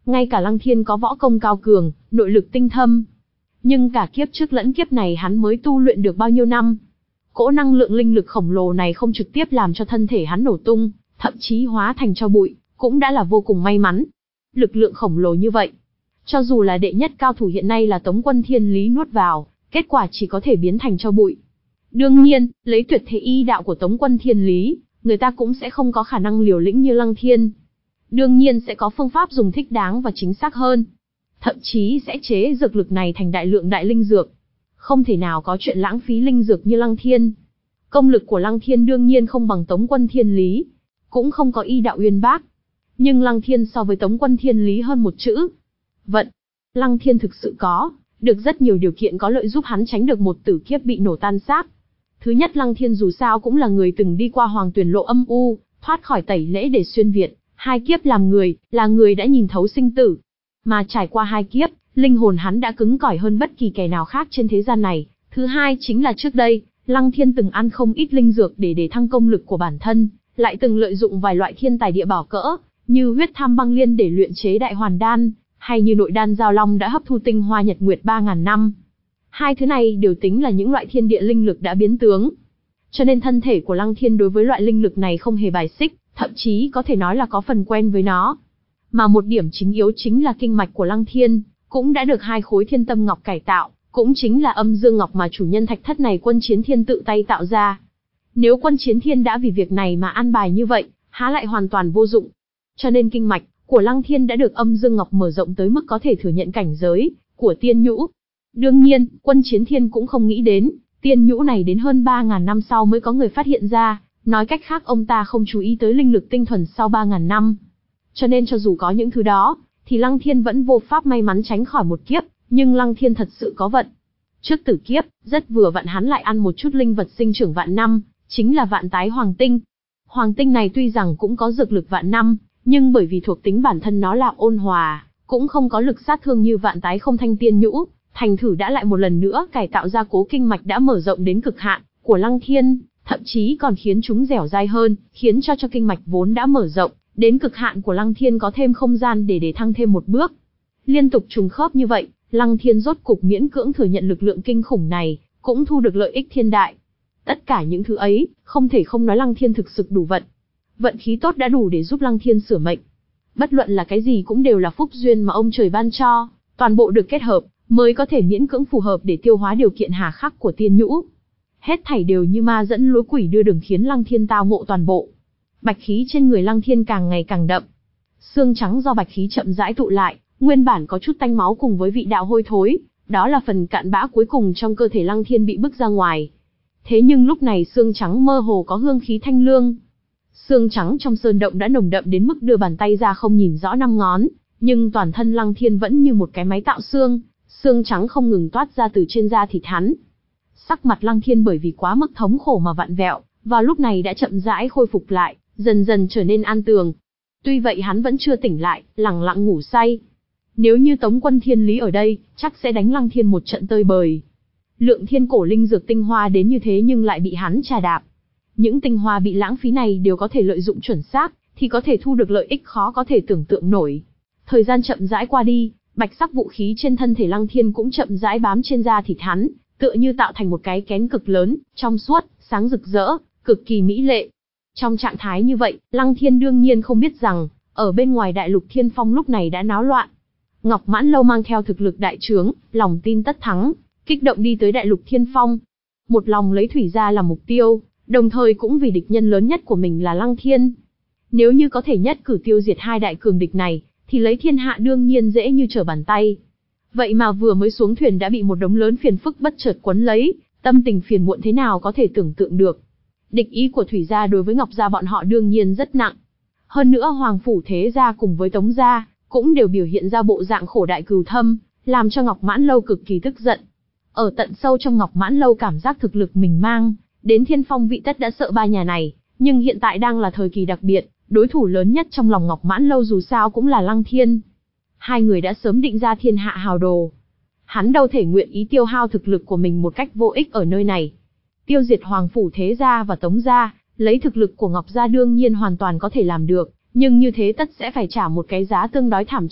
Ngay cả Lăng Thiên có võ công cao cường, nội lực tinh thâm. Nhưng cả kiếp trước lẫn kiếp này hắn mới tu luyện được bao nhiêu năm. Cỗ năng lượng linh lực khổng lồ này không trực tiếp làm cho thân thể hắn nổ tung, thậm chí hóa thành tro bụi, cũng đã là vô cùng may mắn. Lực lượng khổng lồ như vậy, cho dù là đệ nhất cao thủ hiện nay là Tống Quân Thiên Lý nuốt vào, kết quả chỉ có thể biến thành tro bụi. Đương nhiên, lấy tuyệt thế y đạo của Tống Quân Thiên Lý, người ta cũng sẽ không có khả năng liều lĩnh như Lăng Thiên. Đương nhiên sẽ có phương pháp dùng thích đáng và chính xác hơn. Thậm chí sẽ chế dược lực này thành đại lượng đại linh dược. Không thể nào có chuyện lãng phí linh dược như Lăng Thiên. Công lực của Lăng Thiên đương nhiên không bằng Tống Quân Thiên Lý, cũng không có y đạo uyên bác. Nhưng Lăng Thiên so với Tống Quân Thiên Lý hơn một chữ. Vận. Lăng Thiên thực sự có được rất nhiều điều kiện có lợi giúp hắn tránh được một tử kiếp bị nổ tan xác. Thứ nhất, Lăng Thiên dù sao cũng là người từng đi qua Hoàng Tuyền Lộ âm u, thoát khỏi tẩy lễ để xuyên việt, hai kiếp làm người, là người đã nhìn thấu sinh tử. Mà trải qua hai kiếp, linh hồn hắn đã cứng cỏi hơn bất kỳ kẻ nào khác trên thế gian này. Thứ hai chính là trước đây, Lăng Thiên từng ăn không ít linh dược để để thăng công lực của bản thân, lại từng lợi dụng vài loại thiên tài địa bảo cỡ, như huyết tham băng liên để luyện chế đại hoàn đan, hay như nội đan giao long đã hấp thu tinh hoa nhật nguyệt ba ngàn năm. Hai thứ này đều tính là những loại thiên địa linh lực đã biến tướng. Cho nên thân thể của Lăng Thiên đối với loại linh lực này không hề bài xích, thậm chí có thể nói là có phần quen với nó. Mà một điểm chính yếu chính là kinh mạch của Lăng Thiên, cũng đã được hai khối thiên tâm ngọc cải tạo, cũng chính là âm dương ngọc mà chủ nhân thạch thất này Quân Chiến Thiên tự tay tạo ra. Nếu Quân Chiến Thiên đã vì việc này mà an bài như vậy, há lại hoàn toàn vô dụng. Cho nên kinh mạch của Lăng Thiên đã được âm dương ngọc mở rộng tới mức có thể thừa nhận cảnh giới của tiên nhũ. Đương nhiên, Quân Chiến Thiên cũng không nghĩ đến, tiên nhũ này đến hơn ba ngàn năm sau mới có người phát hiện ra, nói cách khác ông ta không chú ý tới linh lực tinh thuần sau ba ngàn năm. Cho nên cho dù có những thứ đó, thì Lăng Thiên vẫn vô pháp may mắn tránh khỏi một kiếp, nhưng Lăng Thiên thật sự có vận. Trước tử kiếp, rất vừa vặn hắn lại ăn một chút linh vật sinh trưởng vạn năm, chính là vạn tái hoàng tinh. Hoàng tinh này tuy rằng cũng có dược lực vạn năm, nhưng bởi vì thuộc tính bản thân nó là ôn hòa, cũng không có lực sát thương như vạn tái không thanh tiên nhũ, thành thử đã lại một lần nữa cải tạo ra cố kinh mạch đã mở rộng đến cực hạn của Lăng Thiên, thậm chí còn khiến chúng dẻo dai hơn, khiến cho cho kinh mạch vốn đã mở rộng đến cực hạn của Lăng Thiên có thêm không gian để để thăng thêm một bước. Liên tục trùng khớp như vậy, Lăng Thiên rốt cục miễn cưỡng thừa nhận lực lượng kinh khủng này, cũng thu được lợi ích thiên đại. Tất cả những thứ ấy, không thể không nói Lăng Thiên thực sự đủ vận. Vận khí tốt đã đủ để giúp Lăng Thiên sửa mệnh. Bất luận là cái gì cũng đều là phúc duyên mà ông trời ban cho, toàn bộ được kết hợp, mới có thể miễn cưỡng phù hợp để tiêu hóa điều kiện hà khắc của tiên nhũ. Hết thảy đều như ma dẫn lối quỷ đưa đường khiến Lăng Thiên tao ngộ toàn bộ. Bạch khí trên người Lăng Thiên càng ngày càng đậm. Xương trắng do bạch khí chậm rãi tụ lại, nguyên bản có chút tanh máu cùng với vị đạo hôi thối, đó là phần cặn bã cuối cùng trong cơ thể Lăng Thiên bị bức ra ngoài. Thế nhưng lúc này xương trắng mơ hồ có hương khí thanh lương. Xương trắng trong sơn động đã nồng đậm đến mức đưa bàn tay ra không nhìn rõ năm ngón, nhưng toàn thân Lăng Thiên vẫn như một cái máy tạo xương, xương trắng không ngừng toát ra từ trên da thịt hắn. Sắc mặt Lăng Thiên bởi vì quá mức thống khổ mà vặn vẹo, vào lúc này đã chậm rãi khôi phục lại, dần dần trở nên an tường. Tuy vậy hắn vẫn chưa tỉnh lại, lẳng lặng ngủ say. Nếu như Tống Quân Thiên Lý ở đây, chắc sẽ đánh Lăng Thiên một trận tơi bời. Lượng thiên cổ linh dược tinh hoa đến như thế nhưng lại bị hắn trà đạp. Những tinh hoa bị lãng phí này đều có thể lợi dụng chuẩn xác, thì có thể thu được lợi ích khó có thể tưởng tượng nổi. Thời gian chậm rãi qua đi, bạch sắc vũ khí trên thân thể Lăng Thiên cũng chậm rãi bám trên da thịt hắn, tựa như tạo thành một cái kén cực lớn, trong suốt, sáng rực rỡ, cực kỳ mỹ lệ. Trong trạng thái như vậy, Lăng Thiên đương nhiên không biết rằng, ở bên ngoài đại lục Thiên Phong lúc này đã náo loạn. Ngọc Mãn Lâu mang theo thực lực đại trướng, lòng tin tất thắng, kích động đi tới đại lục Thiên Phong. Một lòng lấy Thủy Gia làm mục tiêu, đồng thời cũng vì địch nhân lớn nhất của mình là Lăng Thiên. Nếu như có thể nhất cử tiêu diệt hai đại cường địch này, thì lấy thiên hạ đương nhiên dễ như trở bàn tay. Vậy mà vừa mới xuống thuyền đã bị một đống lớn phiền phức bất chợt quấn lấy, tâm tình phiền muộn thế nào có thể tưởng tượng được. Địch ý của Thủy Gia đối với Ngọc Gia bọn họ đương nhiên rất nặng. Hơn nữa Hoàng Phủ Thế Gia cùng với Tống Gia, cũng đều biểu hiện ra bộ dạng khổ đại cừu thâm, làm cho Ngọc Mãn Lâu cực kỳ tức giận. Ở tận sâu trong Ngọc Mãn Lâu cảm giác thực lực mình mang đến Thiên Phong vị tất đã sợ ba nhà này, nhưng hiện tại đang là thời kỳ đặc biệt, đối thủ lớn nhất trong lòng Ngọc Mãn Lâu dù sao cũng là Lăng Thiên. Hai người đã sớm định ra thiên hạ hào đồ. Hắn đâu thể nguyện ý tiêu hao thực lực của mình một cách vô ích ở nơi này. Tiêu diệt Hoàng Phủ Thế Gia và Tống Gia, lấy thực lực của Ngọc Gia đương nhiên hoàn toàn có thể làm được, nhưng như thế tất sẽ phải trả một cái giá tương đối thảm trọng,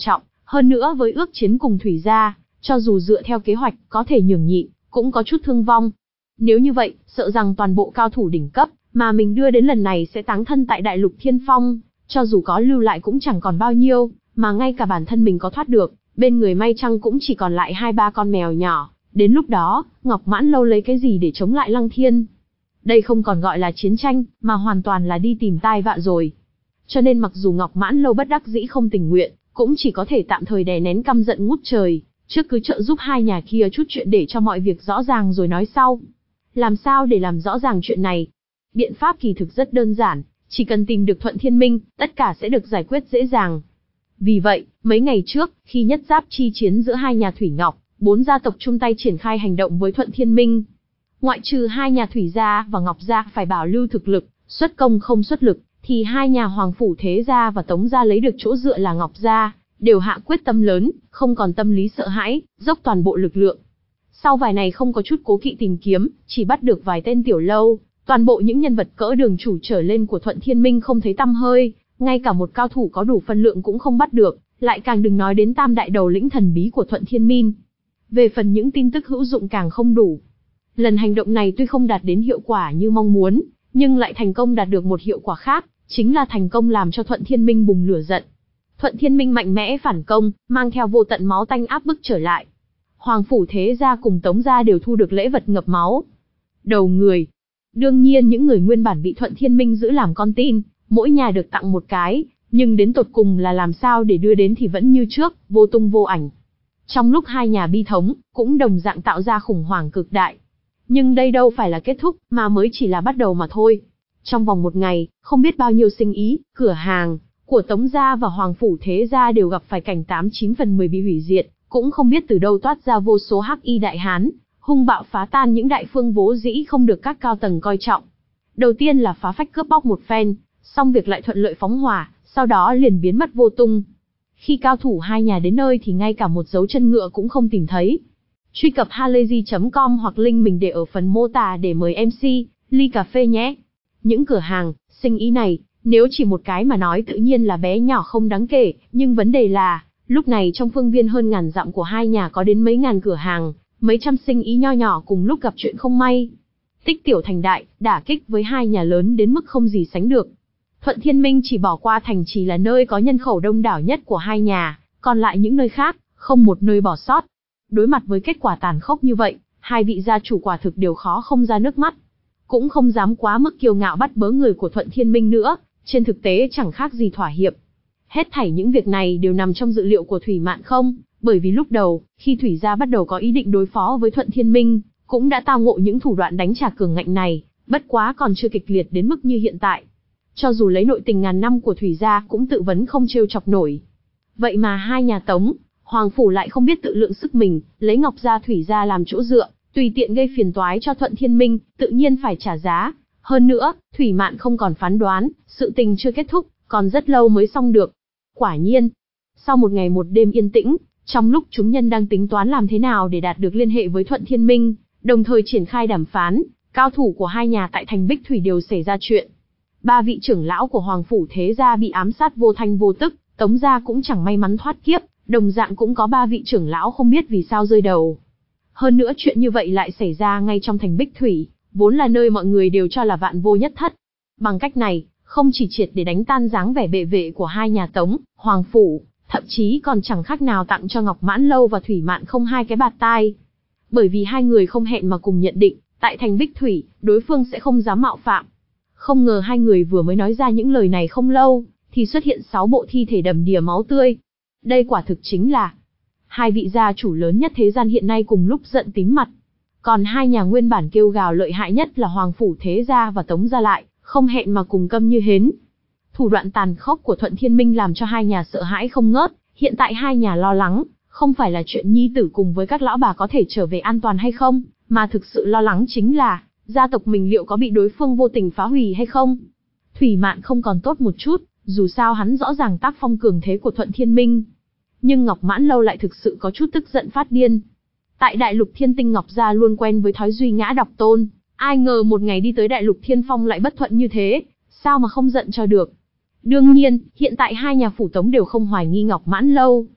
Hơn nữa với ước chiến cùng Thủy gia, cho dù dựa theo kế hoạch có thể nhường nhịn, cũng có chút thương vong. Nếu như vậy, sợ rằng toàn bộ cao thủ đỉnh cấp mà mình đưa đến lần này sẽ táng thân tại Đại Lục Thiên Phong, cho dù có lưu lại cũng chẳng còn bao nhiêu, mà ngay cả bản thân mình có thoát được, bên người may chăng cũng chỉ còn lại hai ba con mèo nhỏ. Đến lúc đó, Ngọc Mãn Lâu lấy cái gì để chống lại Lăng Thiên? Đây không còn gọi là chiến tranh, mà hoàn toàn là đi tìm tai vạ rồi. Cho nên mặc dù Ngọc Mãn Lâu bất đắc dĩ không tình nguyện, cũng chỉ có thể tạm thời đè nén căm giận ngút trời, trước cứ trợ giúp hai nhà kia chút chuyện để cho mọi việc rõ ràng rồi nói sau. Làm sao để làm rõ ràng chuyện này? Biện pháp kỳ thực rất đơn giản, chỉ cần tìm được Thuận Thiên Minh, tất cả sẽ được giải quyết dễ dàng. Vì vậy, mấy ngày trước, khi nhất giáp chi chiến giữa hai nhà Thủy Ngọc, bốn gia tộc chung tay triển khai hành động với Thuận Thiên Minh. Ngoại trừ hai nhà Thủy gia và Ngọc gia phải bảo lưu thực lực, xuất công không xuất lực, thì hai nhà Hoàng Phủ Thế gia và Tống gia lấy được chỗ dựa là Ngọc gia, đều hạ quyết tâm lớn, không còn tâm lý sợ hãi, dốc toàn bộ lực lượng. Sau vài ngày không có chút cố kỵ tìm kiếm, chỉ bắt được vài tên tiểu lâu, toàn bộ những nhân vật cỡ đường chủ trở lên của Thuận Thiên Minh không thấy tăm hơi, ngay cả một cao thủ có đủ phân lượng cũng không bắt được, lại càng đừng nói đến tam đại đầu lĩnh thần bí của Thuận Thiên Minh. Về phần những tin tức hữu dụng càng không đủ. Lần hành động này tuy không đạt đến hiệu quả như mong muốn, nhưng lại thành công đạt được một hiệu quả khác, chính là thành công làm cho Thuận Thiên Minh bùng lửa giận. Thuận Thiên Minh mạnh mẽ phản công, mang theo vô tận máu tanh áp bức trở lại. Hoàng Phủ Thế gia cùng Tống gia đều thu được lễ vật ngập máu. Đầu người. Đương nhiên những người nguyên bản bị Thuận Thiên Minh giữ làm con tin, mỗi nhà được tặng một cái, nhưng đến tột cùng là làm sao để đưa đến thì vẫn như trước, vô tung vô ảnh. Trong lúc hai nhà bi thống, cũng đồng dạng tạo ra khủng hoảng cực đại. Nhưng đây đâu phải là kết thúc, mà mới chỉ là bắt đầu mà thôi. Trong vòng một ngày, không biết bao nhiêu sinh ý, cửa hàng của Tống gia và Hoàng Phủ Thế gia đều gặp phải cảnh tám chín phần mười bị hủy diệt, cũng không biết từ đâu toát ra vô số hắc y đại hán, hung bạo phá tan những đại phương vốn dĩ không được các cao tầng coi trọng. Đầu tiên là phá phách cướp bóc một phen, xong việc lại thuận lợi phóng hỏa, sau đó liền biến mất vô tung. Khi cao thủ hai nhà đến nơi thì ngay cả một dấu chân ngựa cũng không tìm thấy. Truy cập halayzi chấm com hoặc link mình để ở phần mô tả để mời em xê, ly cà phê nhé. Những cửa hàng, sinh ý này, nếu chỉ một cái mà nói tự nhiên là bé nhỏ không đáng kể, nhưng vấn đề là, lúc này trong phương viên hơn ngàn dặm của hai nhà có đến mấy ngàn cửa hàng, mấy trăm sinh ý nho nhỏ cùng lúc gặp chuyện không may. Tích tiểu thành đại, đả kích với hai nhà lớn đến mức không gì sánh được. Thuận Thiên Minh chỉ bỏ qua thành trì là nơi có nhân khẩu đông đảo nhất của hai nhà, còn lại những nơi khác, không một nơi bỏ sót. Đối mặt với kết quả tàn khốc như vậy, hai vị gia chủ quả thực đều khó không ra nước mắt. Cũng không dám quá mức kiêu ngạo bắt bớ người của Thuận Thiên Minh nữa, trên thực tế chẳng khác gì thỏa hiệp. Hết thảy những việc này đều nằm trong dự liệu của Thủy Mạn không, bởi vì lúc đầu, khi Thủy gia bắt đầu có ý định đối phó với Thuận Thiên Minh, cũng đã tao ngộ những thủ đoạn đánh trả cường ngạnh này, bất quá còn chưa kịch liệt đến mức như hiện tại. Cho dù lấy nội tình ngàn năm của Thủy gia cũng tự vấn không trêu chọc nổi. Vậy mà hai nhà Tống, Hoàng Phủ lại không biết tự lượng sức mình, lấy Ngọc gia Thủy gia làm chỗ dựa, tùy tiện gây phiền toái cho Thuận Thiên Minh, tự nhiên phải trả giá. Hơn nữa, Thủy Mạn không còn phán đoán, sự tình chưa kết thúc, còn rất lâu mới xong được. Quả nhiên, sau một ngày một đêm yên tĩnh, trong lúc chúng nhân đang tính toán làm thế nào để đạt được liên hệ với Thuận Thiên Minh, đồng thời triển khai đàm phán, cao thủ của hai nhà tại thành Bích Thủy đều xảy ra chuyện. Ba vị trưởng lão của Hoàng Phủ Thế gia bị ám sát vô thanh vô tức, Tống gia cũng chẳng may mắn thoát kiếp, đồng dạng cũng có ba vị trưởng lão không biết vì sao rơi đầu. Hơn nữa chuyện như vậy lại xảy ra ngay trong thành Bích Thủy, vốn là nơi mọi người đều cho là vạn vô nhất thất. Bằng cách này, không chỉ triệt để đánh tan dáng vẻ bệ vệ của hai nhà Tống, Hoàng Phủ, thậm chí còn chẳng khác nào tặng cho Ngọc Mãn Lâu và Thủy Mạn không hai cái bạt tai. Bởi vì hai người không hẹn mà cùng nhận định, tại thành Bích Thủy, đối phương sẽ không dám mạo phạm. Không ngờ hai người vừa mới nói ra những lời này không lâu, thì xuất hiện sáu bộ thi thể đầm đìa máu tươi. Đây quả thực chính là hai vị gia chủ lớn nhất thế gian hiện nay cùng lúc giận tím mặt. Còn hai nhà nguyên bản kêu gào lợi hại nhất là Hoàng Phủ Thế gia và Tống gia lại, không hẹn mà cùng câm như hến. Thủ đoạn tàn khốc của Thuận Thiên Minh làm cho hai nhà sợ hãi không ngớt, hiện tại hai nhà lo lắng, không phải là chuyện nhi tử cùng với các lão bà có thể trở về an toàn hay không, mà thực sự lo lắng chính là, gia tộc mình liệu có bị đối phương vô tình phá hủy hay không. Thủy Mạn không còn tốt một chút, dù sao hắn rõ ràng tác phong cường thế của Thuận Thiên Minh. Nhưng Ngọc Mãn Lâu lại thực sự có chút tức giận phát điên. Tại Đại Lục Thiên Tinh Ngọc gia luôn quen với thói duy ngã độc tôn, ai ngờ một ngày đi tới Đại Lục Thiên Phong lại bất thuận như thế, sao mà không giận cho được. Đương nhiên, hiện tại hai nhà phủ Tống đều không hoài nghi Ngọc Mãn Lâu.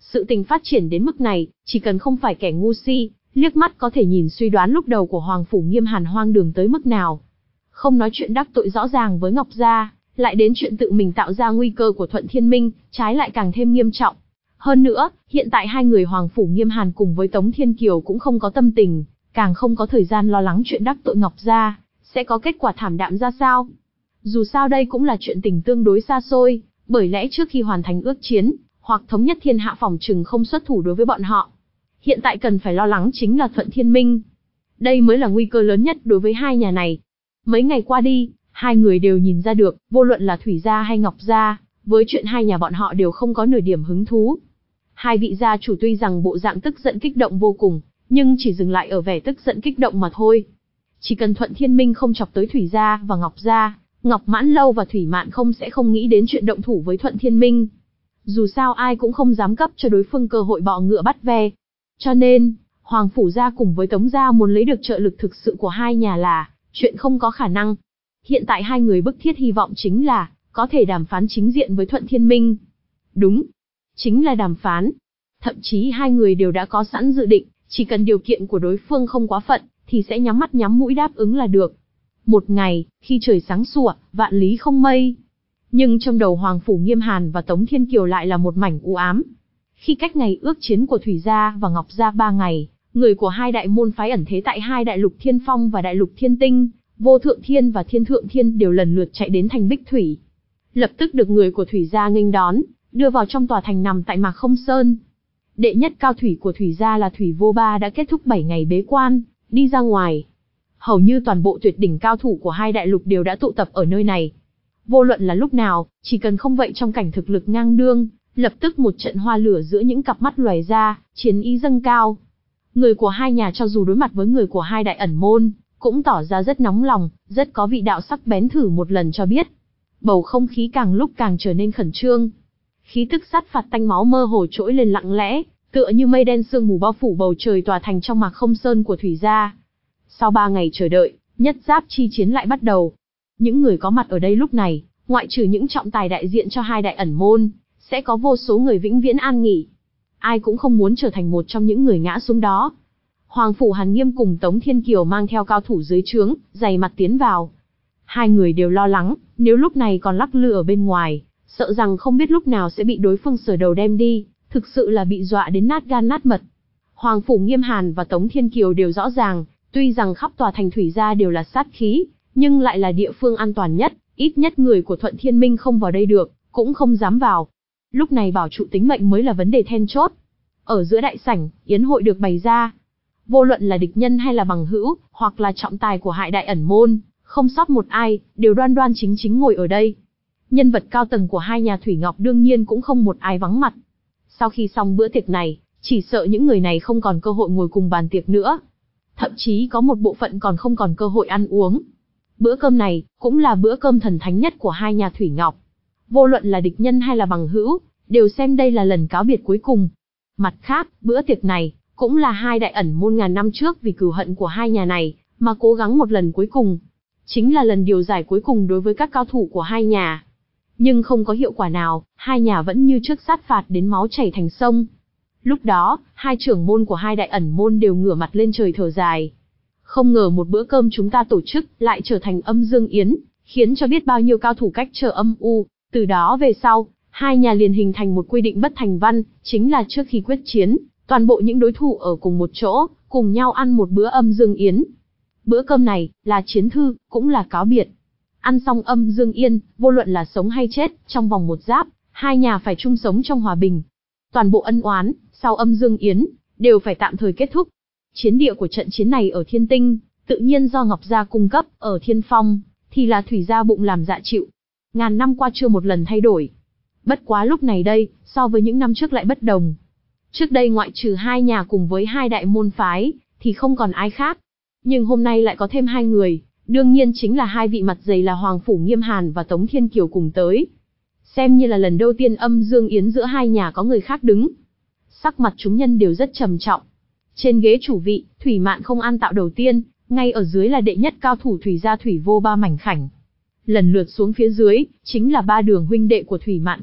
Sự tình phát triển đến mức này, chỉ cần không phải kẻ ngu si, liếc mắt có thể nhìn suy đoán lúc đầu của Hoàng Phủ Nghiêm Hàn hoang đường tới mức nào. Không nói chuyện đắc tội rõ ràng với Ngọc Gia, lại đến chuyện tự mình tạo ra nguy cơ của Thuận Thiên Minh, trái lại càng thêm nghiêm trọng. Hơn nữa, hiện tại hai người Hoàng Phủ Nghiêm Hàn cùng với Tống Thiên Kiều cũng không có tâm tình, càng không có thời gian lo lắng chuyện đắc tội Ngọc Gia, sẽ có kết quả thảm đạm ra sao. Dù sao đây cũng là chuyện tình tương đối xa xôi, bởi lẽ trước khi hoàn thành ước chiến, hoặc thống nhất thiên hạ phòng trừng không xuất thủ đối với bọn họ. Hiện tại cần phải lo lắng chính là Thuận Thiên Minh. Đây mới là nguy cơ lớn nhất đối với hai nhà này. Mấy ngày qua đi, hai người đều nhìn ra được, vô luận là Thủy Gia hay Ngọc Gia, với chuyện hai nhà bọn họ đều không có nửa điểm hứng thú. Hai vị gia chủ tuy rằng bộ dạng tức giận kích động vô cùng, nhưng chỉ dừng lại ở vẻ tức giận kích động mà thôi. Chỉ cần Thuận Thiên Minh không chọc tới Thủy Gia và Ngọc Gia, Ngọc Mãn Lâu và Thủy Mạn không sẽ không nghĩ đến chuyện động thủ với Thuận Thiên Minh. Dù sao ai cũng không dám cấp cho đối phương cơ hội bọ ngựa bắt ve. Cho nên, Hoàng Phủ Gia cùng với Tống Gia muốn lấy được trợ lực thực sự của hai nhà là chuyện không có khả năng. Hiện tại hai người bức thiết hy vọng chính là có thể đàm phán chính diện với Thuận Thiên Minh. Đúng, chính là đàm phán. Thậm chí hai người đều đã có sẵn dự định, chỉ cần điều kiện của đối phương không quá phận, thì sẽ nhắm mắt nhắm mũi đáp ứng là được. Một ngày, khi trời sáng sủa, vạn lý không mây. Nhưng trong đầu Hoàng Phủ Nghiêm Hàn và Tống Thiên Kiều lại là một mảnh u ám. Khi cách ngày ước chiến của Thủy Gia và Ngọc Gia ba ngày, người của hai đại môn phái ẩn thế tại hai đại lục Thiên Phong và đại lục Thiên Tinh, Vô Thượng Thiên và Thiên Thượng Thiên đều lần lượt chạy đến thành Bích Thủy. Lập tức được người của Thủy Gia nghênh đón, đưa vào trong tòa thành nằm tại Mạc Không Sơn. Đệ nhất cao thủy của Thủy Gia là Thủy Vô Ba đã kết thúc bảy ngày bế quan, đi ra ngoài. Hầu như toàn bộ tuyệt đỉnh cao thủ của hai đại lục đều đã tụ tập ở nơi này. Vô luận là lúc nào, chỉ cần không vậy trong cảnh thực lực ngang đương, lập tức một trận hoa lửa giữa những cặp mắt lóe ra, chiến ý dâng cao. Người của hai nhà cho dù đối mặt với người của hai đại ẩn môn, cũng tỏ ra rất nóng lòng, rất có vị đạo sắc bén, thử một lần cho biết. Bầu không khí càng lúc càng trở nên khẩn trương. Khí tức sát phạt tanh máu mơ hồ trỗi lên lặng lẽ, tựa như mây đen sương mù bao phủ bầu trời tòa thành trong Mạc Không Sơn của Thủy Gia. Sau ba ngày chờ đợi, nhất giáp chi chiến lại bắt đầu. Những người có mặt ở đây lúc này, ngoại trừ những trọng tài đại diện cho hai đại ẩn môn, sẽ có vô số người vĩnh viễn an nghỉ. Ai cũng không muốn trở thành một trong những người ngã xuống đó. Hoàng Phủ Hàn Nghiêm cùng Tống Thiên Kiều mang theo cao thủ dưới trướng, dày mặt tiến vào. Hai người đều lo lắng, nếu lúc này còn lắc lư ở bên ngoài, sợ rằng không biết lúc nào sẽ bị đối phương sờ đầu đem đi, thực sự là bị dọa đến nát gan nát mật. Hoàng Phủ Nghiêm Hàn và Tống Thiên Kiều đều rõ ràng, tuy rằng khắp tòa thành Thủy Gia đều là sát khí, nhưng lại là địa phương an toàn nhất, ít nhất người của Thuận Thiên Minh không vào đây được, cũng không dám vào. Lúc này bảo trụ tính mệnh mới là vấn đề then chốt. Ở giữa đại sảnh, yến hội được bày ra. Vô luận là địch nhân hay là bằng hữu, hoặc là trọng tài của hai đại ẩn môn, không sót một ai, đều đoan đoan chính chính ngồi ở đây. Nhân vật cao tầng của hai nhà Thủy Ngọc đương nhiên cũng không một ai vắng mặt. Sau khi xong bữa tiệc này, chỉ sợ những người này không còn cơ hội ngồi cùng bàn tiệc nữa. Thậm chí có một bộ phận còn không còn cơ hội ăn uống. Bữa cơm này, cũng là bữa cơm thần thánh nhất của hai nhà Thủy Ngọc. Vô luận là địch nhân hay là bằng hữu, đều xem đây là lần cáo biệt cuối cùng. Mặt khác, bữa tiệc này, cũng là hai đại ẩn môn ngàn năm trước vì cừu hận của hai nhà này, mà cố gắng một lần cuối cùng. Chính là lần điều giải cuối cùng đối với các cao thủ của hai nhà. Nhưng không có hiệu quả nào, hai nhà vẫn như trước sát phạt đến máu chảy thành sông. Lúc đó, hai trưởng môn của hai đại ẩn môn đều ngửa mặt lên trời thở dài. Không ngờ một bữa cơm chúng ta tổ chức lại trở thành âm dương yến, khiến cho biết bao nhiêu cao thủ cách trở âm u. Từ đó về sau, hai nhà liền hình thành một quy định bất thành văn, chính là trước khi quyết chiến, toàn bộ những đối thủ ở cùng một chỗ, cùng nhau ăn một bữa âm dương yến. Bữa cơm này, là chiến thư, cũng là cáo biệt. Ăn xong âm dương yên, vô luận là sống hay chết, trong vòng một giáp, hai nhà phải chung sống trong hòa bình. Toàn bộ ân oán, sau âm dương yến, đều phải tạm thời kết thúc. Chiến địa của trận chiến này ở Thiên Tinh, tự nhiên do Ngọc Gia cung cấp, ở Thiên Phong, thì là Thủy Gia bụng làm dạ chịu. Ngàn năm qua chưa một lần thay đổi. Bất quá lúc này đây, so với những năm trước lại bất đồng. Trước đây ngoại trừ hai nhà cùng với hai đại môn phái, thì không còn ai khác. Nhưng hôm nay lại có thêm hai người, đương nhiên chính là hai vị mặt dày là Hoàng Phủ Nghiêm Hàn và Tống Thiên Kiều cùng tới. Xem như là lần đầu tiên âm dương yến giữa hai nhà có người khác đứng. Sắc mặt chúng nhân đều rất trầm trọng. Trên ghế chủ vị, Thủy Mạn không an tạo đầu tiên, ngay ở dưới là đệ nhất cao thủ Thủy Gia Thủy Vô Ba mảnh khảnh. Lần lượt xuống phía dưới, chính là ba đường huynh đệ của Thủy Mạn không,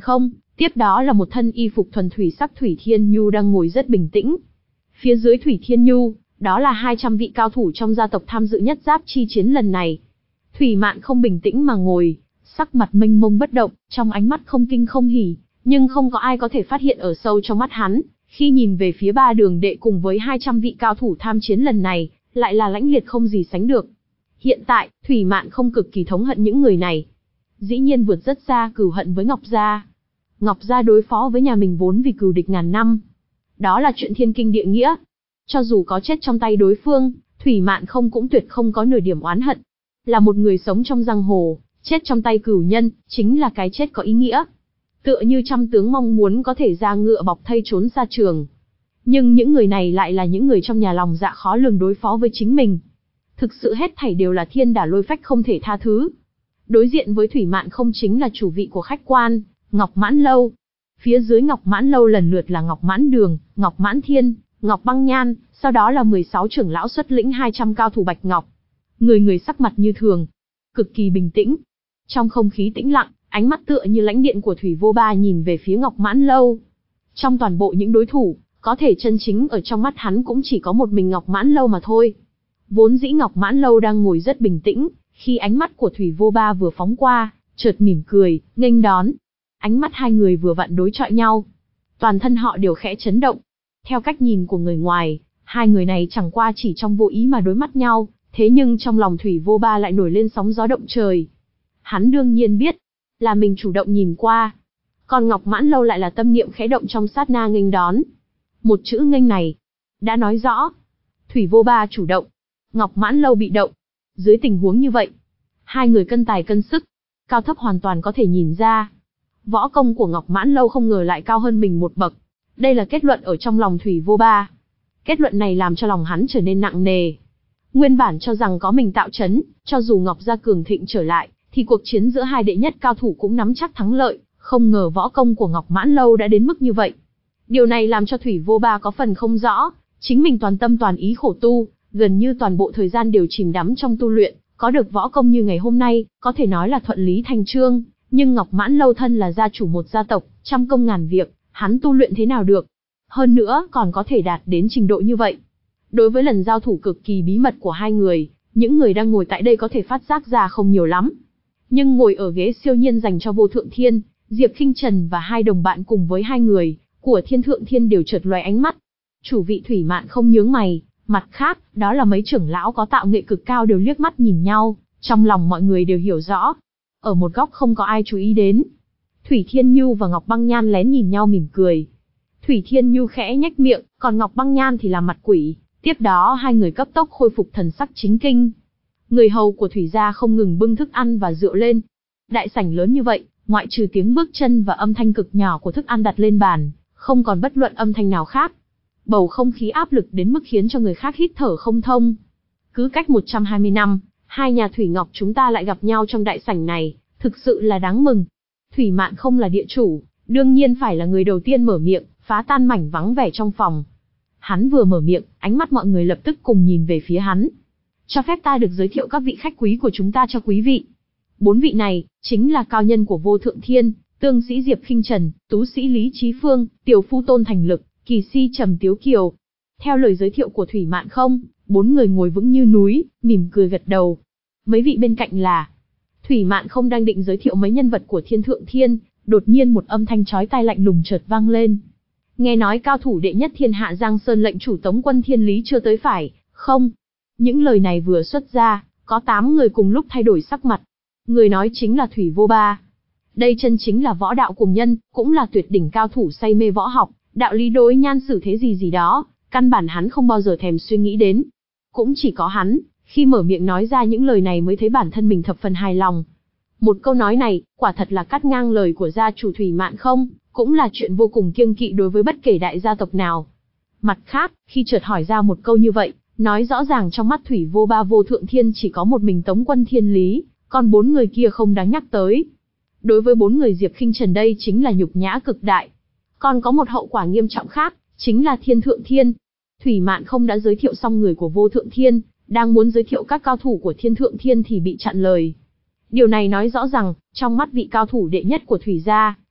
Tiếp đó là một thân y phục thuần thủy sắc Thủy Thiên Nhu đang ngồi rất bình tĩnh. Phía dưới Thủy Thiên Nhu, đó là hai trăm vị cao thủ trong gia tộc tham dự nhất giáp chi chiến lần này. Thủy Mạn không bình tĩnh mà ngồi, sắc mặt mênh mông bất động, trong ánh mắt không kinh không hỉ, nhưng không có ai có thể phát hiện ở sâu trong mắt hắn, khi nhìn về phía ba đường đệ cùng với hai trăm vị cao thủ tham chiến lần này, lại là lãnh liệt không gì sánh được. Hiện tại, Thủy Mạn không cực kỳ thống hận những người này. Dĩ nhiên vượt rất xa cừu hận với Ngọc Gia. Ngọc Gia đối phó với nhà mình vốn vì cừu địch ngàn năm. Đó là chuyện thiên kinh địa nghĩa. Cho dù có chết trong tay đối phương, Thủy Mạn không cũng tuyệt không có nửa điểm oán hận. Là một người sống trong giang hồ, chết trong tay cửu nhân, chính là cái chết có ý nghĩa. Tựa như trăm tướng mong muốn có thể ra ngựa bọc thây trốn xa trường. Nhưng những người này lại là những người trong nhà lòng dạ khó lường đối phó với chính mình. Thực sự hết thảy đều là thiên đả lôi phách không thể tha thứ. Đối diện với Thủy Mạn không chính là chủ vị của khách quan, Ngọc Mãn Lâu. Phía dưới Ngọc Mãn Lâu lần lượt là Ngọc Mãn Đường, Ngọc Mãn Thiên, Ngọc Băng Nhan, sau đó là mười sáu trưởng lão xuất lĩnh hai trăm cao thủ Bạch Ngọc. Người người sắc mặt như thường, cực kỳ bình tĩnh. Trong không khí tĩnh lặng, ánh mắt tựa như lãnh điện của Thủy Vô Ba nhìn về phía Ngọc Mãn Lâu. Trong toàn bộ những đối thủ, có thể chân chính ở trong mắt hắn cũng chỉ có một mình Ngọc Mãn Lâu mà thôi. Vốn dĩ Ngọc Mãn Lâu đang ngồi rất bình tĩnh, khi ánh mắt của Thủy Vô Ba vừa phóng qua, chợt mỉm cười, nghênh đón. Ánh mắt hai người vừa vặn đối chọi nhau. Toàn thân họ đều khẽ chấn động. Theo cách nhìn của người ngoài, hai người này chẳng qua chỉ trong vô ý mà đối mắt nhau, thế nhưng trong lòng Thủy Vô Ba lại nổi lên sóng gió động trời. Hắn đương nhiên biết, là mình chủ động nhìn qua. Còn Ngọc Mãn Lâu lại là tâm niệm khẽ động trong sát na nghênh đón. Một chữ nghênh này, đã nói rõ. Thủy Vô Ba chủ động, Ngọc Mãn Lâu bị động. Dưới tình huống như vậy, hai người cân tài cân sức, cao thấp hoàn toàn có thể nhìn ra. Võ công của Ngọc Mãn Lâu không ngờ lại cao hơn mình một bậc. Đây là kết luận ở trong lòng Thủy Vô Ba. Kết luận này làm cho lòng hắn trở nên nặng nề. Nguyên bản cho rằng có mình tạo chấn, cho dù Ngọc Gia cường thịnh trở lại, thì cuộc chiến giữa hai đệ nhất cao thủ cũng nắm chắc thắng lợi, không ngờ võ công của Ngọc Mãn Lâu đã đến mức như vậy. Điều này làm cho Thủy Vô Ba có phần không rõ, chính mình toàn tâm toàn ý khổ tu, gần như toàn bộ thời gian đều chìm đắm trong tu luyện, có được võ công như ngày hôm nay, có thể nói là thuận lý thành chương, nhưng Ngọc Mãn Lâu thân là gia chủ một gia tộc, trăm công ngàn việc, hắn tu luyện thế nào được? Hơn nữa, còn có thể đạt đến trình độ như vậy. Đối với lần giao thủ cực kỳ bí mật của hai người, những người đang ngồi tại đây có thể phát giác ra không nhiều lắm. Nhưng ngồi ở ghế siêu nhiên dành cho Vô Thượng Thiên, Diệp Khinh Trần và hai đồng bạn cùng với hai người của Thiên Thượng Thiên đều chợt lóe ánh mắt. Chủ vị Thủy Mạn không nhướng mày, mặt khác, đó là mấy trưởng lão có tạo nghệ cực cao đều liếc mắt nhìn nhau, trong lòng mọi người đều hiểu rõ. Ở một góc không có ai chú ý đến. Thủy Thiên Nhu và Ngọc Băng Nhan lén nhìn nhau mỉm cười. Thủy Thiên Nhu khẽ nhếch miệng, còn Ngọc Băng Nhan thì làm mặt quỷ. Tiếp đó hai người cấp tốc khôi phục thần sắc chính kinh. Người hầu của Thủy gia không ngừng bưng thức ăn và rượu lên. Đại sảnh lớn như vậy, ngoại trừ tiếng bước chân và âm thanh cực nhỏ của thức ăn đặt lên bàn, không còn bất luận âm thanh nào khác. Bầu không khí áp lực đến mức khiến cho người khác hít thở không thông. Cứ cách một trăm hai mươi năm, hai nhà Thủy Ngọc chúng ta lại gặp nhau trong đại sảnh này, thực sự là đáng mừng. Thủy Mạn không là địa chủ, đương nhiên phải là người đầu tiên mở miệng, phá tan mảnh vắng vẻ trong phòng. Hắn vừa mở miệng, ánh mắt mọi người lập tức cùng nhìn về phía hắn. Cho phép ta được giới thiệu các vị khách quý của chúng ta cho quý vị. Bốn vị này, chính là cao nhân của Vô Thượng Thiên, tương sĩ Diệp Khinh Trần, tú sĩ Lý Chí Phương, tiểu phu Tôn Thành Lực, kỳ si Trầm Tiếu Kiều. Theo lời giới thiệu của Thủy Mạn không, bốn người ngồi vững như núi, mỉm cười gật đầu. Mấy vị bên cạnh là... Thủy Mạn không đang định giới thiệu mấy nhân vật của Thiên Thượng Thiên, đột nhiên một âm thanh chói tai lạnh lùng chợt vang lên. Nghe nói cao thủ đệ nhất thiên hạ Giang Sơn lệnh chủ Tống quân Thiên Lý chưa tới phải, không? Những lời này vừa xuất ra, có tám người cùng lúc thay đổi sắc mặt. Người nói chính là Thủy Vô Ba. Đây chân chính là võ đạo cùng nhân, cũng là tuyệt đỉnh cao thủ say mê võ học, đạo lý đối nhan xử thế gì gì đó, căn bản hắn không bao giờ thèm suy nghĩ đến. Cũng chỉ có hắn, khi mở miệng nói ra những lời này mới thấy bản thân mình thập phần hài lòng. Một câu nói này, quả thật là cắt ngang lời của gia chủ Thủy Mạn không, cũng là chuyện vô cùng kiêng kỵ đối với bất kể đại gia tộc nào. Mặt khác, khi chợt hỏi ra một câu như vậy, nói rõ ràng trong mắt Thủy Vô Ba Vô Thượng Thiên chỉ có một mình Tống quân Thiên Lý, còn bốn người kia không đáng nhắc tới. Đối với bốn người Diệp Khinh Trần đây chính là nhục nhã cực đại. Còn có một hậu quả nghiêm trọng khác, chính là Thiên Thượng Thiên. Thủy Mạn không đã giới thiệu xong người của Vô Thượng Thiên, đang muốn giới thiệu các cao thủ của Thiên Thượng Thiên thì bị chặn lời. Điều này nói rõ rằng, trong mắt vị cao thủ đệ nhất của Thủy gia,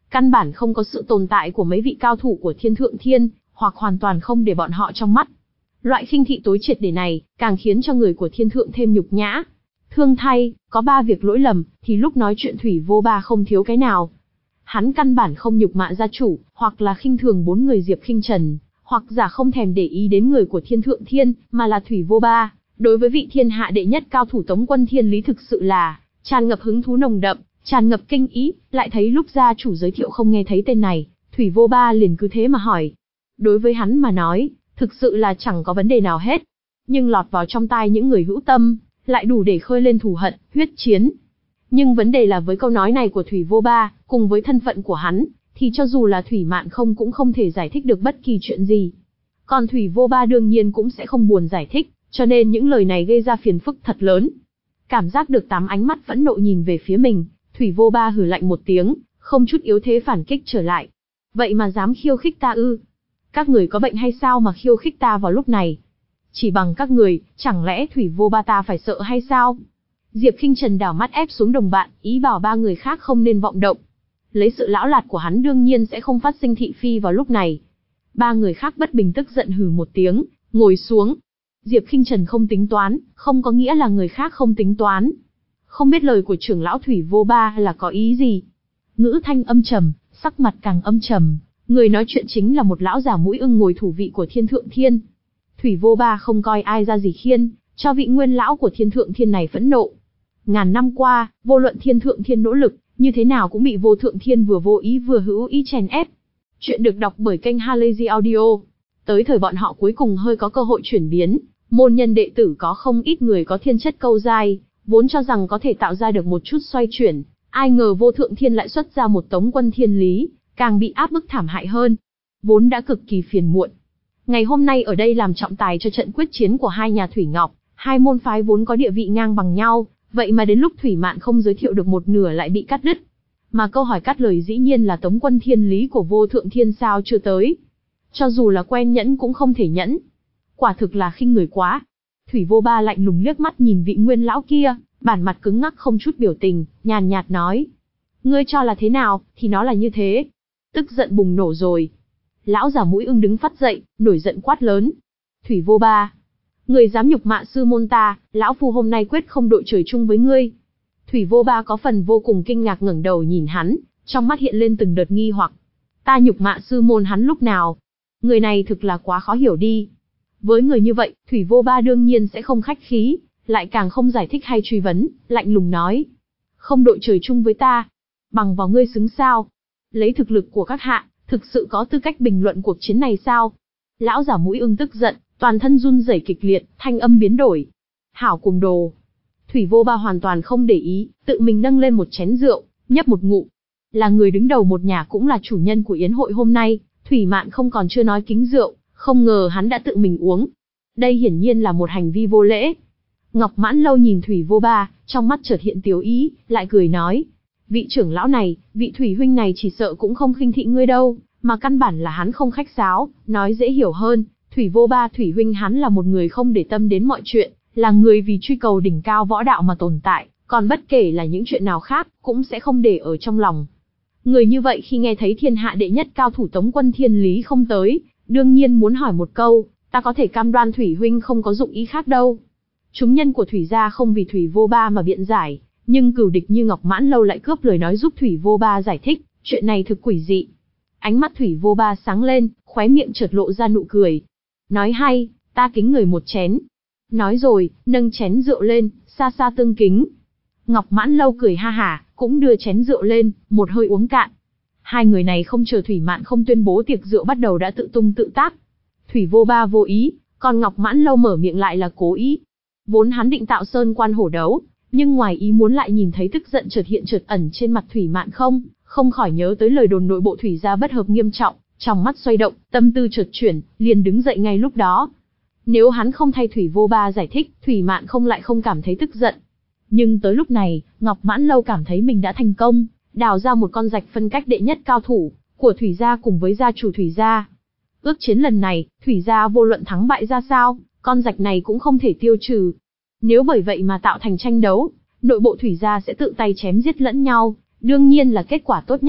căn bản không có sự tồn tại của mấy vị cao thủ của Thiên Thượng Thiên, hoặc hoàn toàn không để bọn họ trong mắt. Loại khinh thị tối triệt để này, càng khiến cho người của Thiên Thượng thêm nhục nhã. Thương thay, có ba việc lỗi lầm, thì lúc nói chuyện Thủy Vô Ba không thiếu cái nào. Hắn căn bản không nhục mạ gia chủ, hoặc là khinh thường bốn người Diệp Khinh Trần, hoặc giả không thèm để ý đến người của Thiên Thượng Thiên, mà là Thủy Vô Ba. Đối với vị thiên hạ đệ nhất cao thủ Tống Quân Thiên Lý thực sự là tràn ngập hứng thú nồng đậm, tràn ngập kinh ý, lại thấy lúc gia chủ giới thiệu không nghe thấy tên này, Thủy Vô Ba liền cứ thế mà hỏi. Đối với hắn mà nói, thực sự là chẳng có vấn đề nào hết. Nhưng lọt vào trong tai những người hữu tâm, lại đủ để khơi lên thù hận, huyết chiến. Nhưng vấn đề là với câu nói này của Thủy Vô Ba, cùng với thân phận của hắn, thì cho dù là Thủy Mạn Không cũng không thể giải thích được bất kỳ chuyện gì. Còn Thủy Vô Ba đương nhiên cũng sẽ không buồn giải thích, cho nên những lời này gây ra phiền phức thật lớn. Cảm giác được tám ánh mắt phẫn nộ nhìn về phía mình, Thủy Vô Ba hừ lạnh một tiếng, không chút yếu thế phản kích trở lại. Vậy mà dám khiêu khích ta ư? Các người có bệnh hay sao mà khiêu khích ta vào lúc này? Chỉ bằng các người, chẳng lẽ Thủy Vô Ba ta phải sợ hay sao? Diệp Khinh Trần đảo mắt ép xuống đồng bạn, ý bảo ba người khác không nên vọng động. Lấy sự lão lạt của hắn đương nhiên sẽ không phát sinh thị phi vào lúc này. Ba người khác bất bình tức giận hừ một tiếng, ngồi xuống. Diệp Khinh Trần không tính toán, không có nghĩa là người khác không tính toán. Không biết lời của trưởng lão Thủy Vô Ba là có ý gì. Ngữ thanh âm trầm, sắc mặt càng âm trầm. Người nói chuyện chính là một lão già mũi ưng ngồi thủ vị của Thiên Thượng Thiên. Thủy Vô Ba không coi ai ra gì khiên, cho vị nguyên lão của Thiên Thượng Thiên này phẫn nộ. Ngàn năm qua, vô luận Thiên Thượng Thiên nỗ lực, như thế nào cũng bị Vô Thượng Thiên vừa vô ý vừa hữu ý chèn ép. Chuyện được đọc bởi kênh Halazy Audio. Tới thời bọn họ cuối cùng hơi có cơ hội chuyển biến, môn nhân đệ tử có không ít người có thiên chất câu dai, vốn cho rằng có thể tạo ra được một chút xoay chuyển, ai ngờ Vô Thượng Thiên lại xuất ra một Tống Quân Thiên Lý, càng bị áp bức thảm hại hơn. Vốn đã cực kỳ phiền muộn. Ngày hôm nay ở đây làm trọng tài cho trận quyết chiến của hai nhà Thủy Ngọc, hai môn phái vốn có địa vị ngang bằng nhau, vậy mà đến lúc Thủy Mạn không giới thiệu được một nửa lại bị cắt đứt. Mà câu hỏi cắt lời dĩ nhiên là Tống Quân Thiên Lý của Vô Thượng Thiên sao chưa tới. Cho dù là quen nhẫn cũng không thể nhẫn. Quả thực là khinh người quá. Thủy Vô Ba lạnh lùng liếc mắt nhìn vị nguyên lão kia, bản mặt cứng ngắc không chút biểu tình, nhàn nhạt nói. Ngươi cho là thế nào, thì nó là như thế. Tức giận bùng nổ rồi. Lão già mũi ưng đứng phát dậy, nổi giận quát lớn. Thủy Vô Ba, người dám nhục mạ sư môn ta, lão phu hôm nay quyết không đội trời chung với ngươi. Thủy Vô Ba có phần vô cùng kinh ngạc ngẩng đầu nhìn hắn, trong mắt hiện lên từng đợt nghi hoặc. Ta nhục mạ sư môn hắn lúc nào? Người này thực là quá khó hiểu đi. Với người như vậy, Thủy Vô Ba đương nhiên sẽ không khách khí, lại càng không giải thích hay truy vấn, lạnh lùng nói. Không đội trời chung với ta. Bằng vào ngươi xứng sao? Lấy thực lực của các hạ, thực sự có tư cách bình luận cuộc chiến này sao? Lão giả mũi ưng tức giận, toàn thân run rẩy kịch liệt, thanh âm biến đổi. Hảo cùng đồ. Thủy Vô Ba hoàn toàn không để ý, tự mình nâng lên một chén rượu, nhấp một ngụm. Là người đứng đầu một nhà cũng là chủ nhân của yến hội hôm nay, Thủy Mạn không còn chưa nói kính rượu, không ngờ hắn đã tự mình uống. Đây hiển nhiên là một hành vi vô lễ. Ngọc Mãn Lâu nhìn Thủy Vô Ba, trong mắt chợt hiện tiếu ý, lại cười nói. Vị trưởng lão này, vị Thủy huynh này chỉ sợ cũng không khinh thị ngươi đâu, mà căn bản là hắn không khách sáo, nói dễ hiểu hơn. Thủy Vô Ba Thủy huynh hắn là một người không để tâm đến mọi chuyện, là người vì truy cầu đỉnh cao võ đạo mà tồn tại, còn bất kể là những chuyện nào khác, cũng sẽ không để ở trong lòng. Người như vậy khi nghe thấy thiên hạ đệ nhất cao thủ Tống Quân Thiên Lý không tới, đương nhiên muốn hỏi một câu, ta có thể cam đoan Thủy huynh không có dụng ý khác đâu. Chúng nhân của Thủy gia không vì Thủy Vô Ba mà biện giải, nhưng cửu địch như Ngọc Mãn Lâu lại cướp lời nói giúp Thủy Vô Ba giải thích, chuyện này thực quỷ dị. Ánh mắt Thủy Vô Ba sáng lên, khóe miệng chợt lộ ra nụ cười. Nói hay, ta kính người một chén. Nói rồi, nâng chén rượu lên, xa xa tương kính. Ngọc Mãn Lâu cười ha hả, cũng đưa chén rượu lên, một hơi uống cạn. Hai người này không chờ Thủy Mạn không tuyên bố tiệc rượu bắt đầu đã tự tung tự tác. Thủy Vô Ba vô ý, còn Ngọc Mãn Lâu mở miệng lại là cố ý. Vốn hắn định tạo sơn quan hổ đấu, nhưng ngoài ý muốn lại nhìn thấy tức giận chợt hiện chợt ẩn trên mặt Thủy Mạn không, không khỏi nhớ tới lời đồn nội bộ Thủy gia bất hợp nghiêm trọng, trong mắt xoay động, tâm tư chợt chuyển, liền đứng dậy ngay lúc đó. Nếu hắn không thay Thủy Vô Ba giải thích, Thủy Mạn không lại không cảm thấy tức giận. Nhưng tới lúc này, Ngọc Mãn Lâu cảm thấy mình đã thành công, đào ra một con rạch phân cách đệ nhất cao thủ của Thủy gia cùng với gia chủ Thủy gia. Ước chiến lần này, Thủy gia vô luận thắng bại ra sao, con rạch này cũng không thể tiêu trừ. Nếu bởi vậy mà tạo thành tranh đấu, nội bộ Thủy gia sẽ tự tay chém giết lẫn nhau, đương nhiên là kết quả tốt nhất.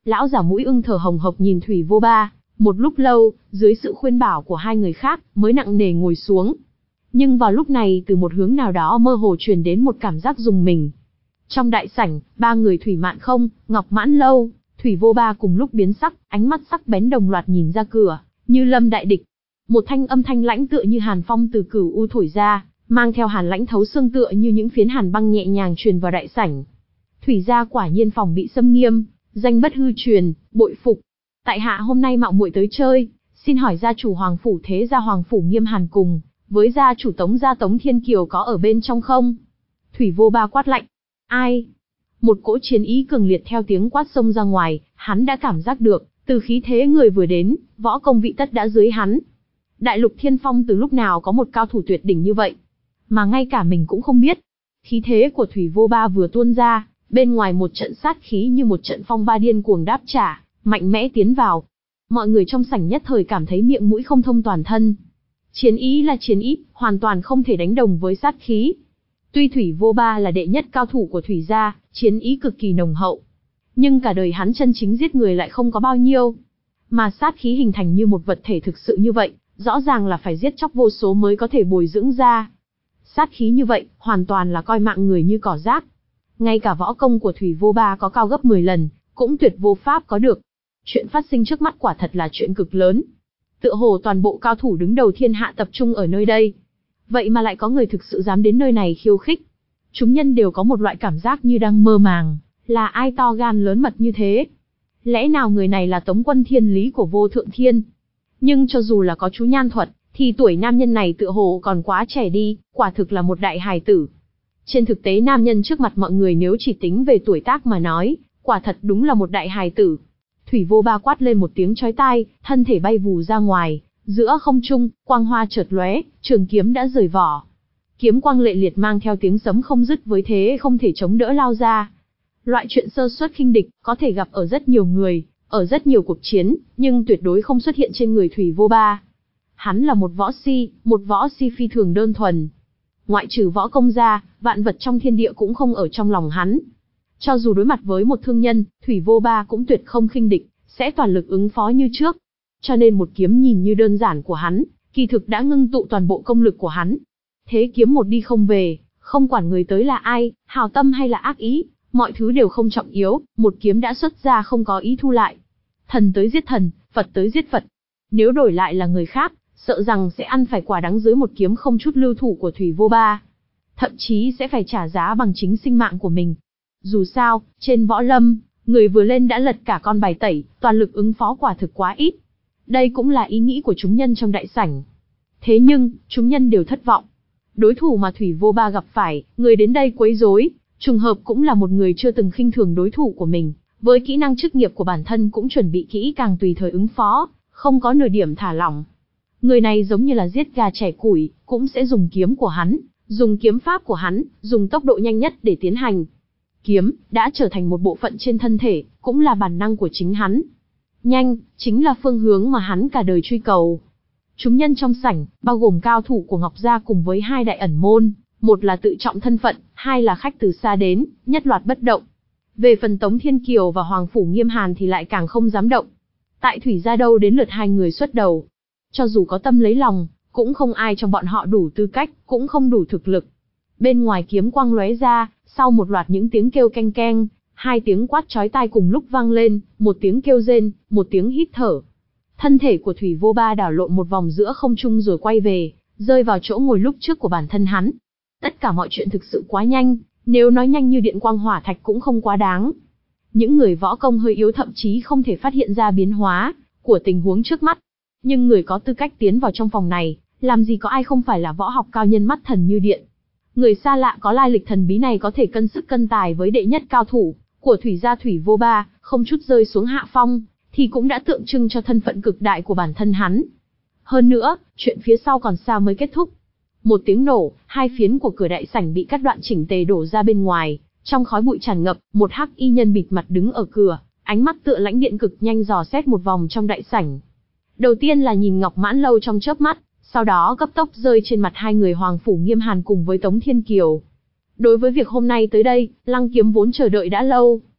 Lão giả mũi ưng thở hồng hộc nhìn Thủy Vô Ba, một lúc lâu, dưới sự khuyên bảo của hai người khác, mới nặng nề ngồi xuống. Nhưng vào lúc này từ một hướng nào đó mơ hồ truyền đến một cảm giác rùng mình. Trong đại sảnh, ba người Thủy Mạn Không, Ngọc Mãn Lâu, Thủy Vô Ba cùng lúc biến sắc, ánh mắt sắc bén đồng loạt nhìn ra cửa, như lâm đại địch. Một thanh âm thanh lãnh tựa như hàn phong từ cửu u thổi ra, mang theo hàn lãnh thấu xương tựa như những phiến hàn băng nhẹ nhàng truyền vào đại sảnh. Thủy gia quả nhiên phòng bị xâm nghiêm, danh bất hư truyền, bội phục. Tại hạ hôm nay mạo muội tới chơi, xin hỏi gia chủ Hoàng phủ Thế gia Hoàng phủ Nghiêm Hàn cùng với gia chủ Tống gia Tống Thiên Kiều có ở bên trong không? Thủy Vô Ba quát lạnh. Ai? Một cỗ chiến ý cường liệt theo tiếng quát xông ra ngoài, hắn đã cảm giác được, từ khí thế người vừa đến, võ công vị tất đã dưới hắn. Đại lục Thiên Phong từ lúc nào có một cao thủ tuyệt đỉnh như vậy, mà ngay cả mình cũng không biết. Khí thế của Thủy Vô Ba vừa tuôn ra, bên ngoài một trận sát khí như một trận phong ba điên cuồng đáp trả, mạnh mẽ tiến vào. Mọi người trong sảnh nhất thời cảm thấy miệng mũi không thông toàn thân. Chiến ý là chiến ý, hoàn toàn không thể đánh đồng với sát khí. Tuy Thủy Vô Ba là đệ nhất cao thủ của Thủy gia, chiến ý cực kỳ nồng hậu, nhưng cả đời hắn chân chính giết người lại không có bao nhiêu. Mà sát khí hình thành như một vật thể thực sự như vậy, rõ ràng là phải giết chóc vô số mới có thể bồi dưỡng ra. Sát khí như vậy, hoàn toàn là coi mạng người như cỏ rác. Ngay cả võ công của Thủy Vô Ba có cao gấp mười lần, cũng tuyệt vô pháp có được. Chuyện phát sinh trước mắt quả thật là chuyện cực lớn. Tựa hồ toàn bộ cao thủ đứng đầu thiên hạ tập trung ở nơi đây. Vậy mà lại có người thực sự dám đến nơi này khiêu khích. Chúng nhân đều có một loại cảm giác như đang mơ màng, là ai to gan lớn mật như thế? Lẽ nào người này là Tống Quân Thiên Lý của Vô Thượng Thiên? Nhưng cho dù là có chú nhan thuật, thì tuổi nam nhân này tựa hồ còn quá trẻ đi, quả thực là một đại hài tử. Trên thực tế nam nhân trước mặt mọi người nếu chỉ tính về tuổi tác mà nói, quả thật đúng là một đại hài tử. Thủy Vô Ba quát lên một tiếng chói tai, thân thể bay vù ra ngoài, giữa không trung, quang hoa chợt lóe, trường kiếm đã rời vỏ. Kiếm quang lệ liệt mang theo tiếng sấm không dứt với thế không thể chống đỡ lao ra. Loại chuyện sơ suất khinh địch có thể gặp ở rất nhiều người, ở rất nhiều cuộc chiến, nhưng tuyệt đối không xuất hiện trên người Thủy Vô Ba. Hắn là một võ si, một võ si phi thường đơn thuần. Ngoại trừ võ công ra, vạn vật trong thiên địa cũng không ở trong lòng hắn. Cho dù đối mặt với một thương nhân, Thủy Vô Ba cũng tuyệt không khinh địch, sẽ toàn lực ứng phó như trước. Cho nên một kiếm nhìn như đơn giản của hắn, kỳ thực đã ngưng tụ toàn bộ công lực của hắn. Thế kiếm một đi không về, không quản người tới là ai, hào tâm hay là ác ý, mọi thứ đều không trọng yếu, một kiếm đã xuất ra không có ý thu lại. Thần tới giết thần, Phật tới giết Phật. Nếu đổi lại là người khác, sợ rằng sẽ ăn phải quả đắng dưới một kiếm không chút lưu thủ của Thủy Vô Ba. Thậm chí sẽ phải trả giá bằng chính sinh mạng của mình. Dù sao, trên võ lâm, người vừa lên đã lật cả con bài tẩy, toàn lực ứng phó quả thực quá ít. Đây cũng là ý nghĩ của chúng nhân trong đại sảnh. Thế nhưng, chúng nhân đều thất vọng. Đối thủ mà Thủy Vô Ba gặp phải, người đến đây quấy rối, trùng hợp cũng là một người chưa từng khinh thường đối thủ của mình, với kỹ năng chức nghiệp của bản thân cũng chuẩn bị kỹ càng tùy thời ứng phó, không có nửa điểm thả lỏng. Người này giống như là giết gà chẻ củi, cũng sẽ dùng kiếm của hắn, dùng kiếm pháp của hắn, dùng tốc độ nhanh nhất để tiến hành. Kiếm đã trở thành một bộ phận trên thân thể, cũng là bản năng của chính hắn. Nhanh, chính là phương hướng mà hắn cả đời truy cầu. Chúng nhân trong sảnh, bao gồm cao thủ của Ngọc Gia cùng với hai đại ẩn môn, một là tự trọng thân phận, hai là khách từ xa đến, nhất loạt bất động. Về phần Tống Thiên Kiều và Hoàng phủ Nghiêm Hàn thì lại càng không dám động. Tại Thủy gia đâu đến lượt hai người xuất đầu. Cho dù có tâm lấy lòng, cũng không ai trong bọn họ đủ tư cách, cũng không đủ thực lực. Bên ngoài kiếm quang lóe ra, sau một loạt những tiếng kêu keng keng, hai tiếng quát chói tai cùng lúc vang lên, một tiếng kêu rên, một tiếng hít thở. Thân thể của Thủy Vô Ba đảo lộn một vòng giữa không trung rồi quay về, rơi vào chỗ ngồi lúc trước của bản thân hắn. Tất cả mọi chuyện thực sự quá nhanh, nếu nói nhanh như điện quang hỏa thạch cũng không quá đáng. Những người võ công hơi yếu thậm chí không thể phát hiện ra biến hóa của tình huống trước mắt. Nhưng người có tư cách tiến vào trong phòng này, làm gì có ai không phải là võ học cao nhân mắt thần như điện. Người xa lạ có lai lịch thần bí này có thể cân sức cân tài với đệ nhất cao thủ của Thủy gia Thủy Vô Ba, không chút rơi xuống hạ phong, thì cũng đã tượng trưng cho thân phận cực đại của bản thân hắn. Hơn nữa, chuyện phía sau còn xa mới kết thúc. Một tiếng nổ, hai phiến của cửa đại sảnh bị cắt đoạn chỉnh tề đổ ra bên ngoài, trong khói bụi tràn ngập, một hắc y nhân bịt mặt đứng ở cửa, ánh mắt tựa lãnh điện cực nhanh dò xét một vòng trong đại sảnh. Đầu tiên là nhìn Ngọc Mãn Lâu trong chớp mắt, sau đó cấp tốc rơi trên mặt hai người Hoàng phủ Nghiêm Hàn cùng với Tống Thiên Kiều. Đối với việc hôm nay tới đây, Lăng Kiếm vốn chờ đợi đã lâu.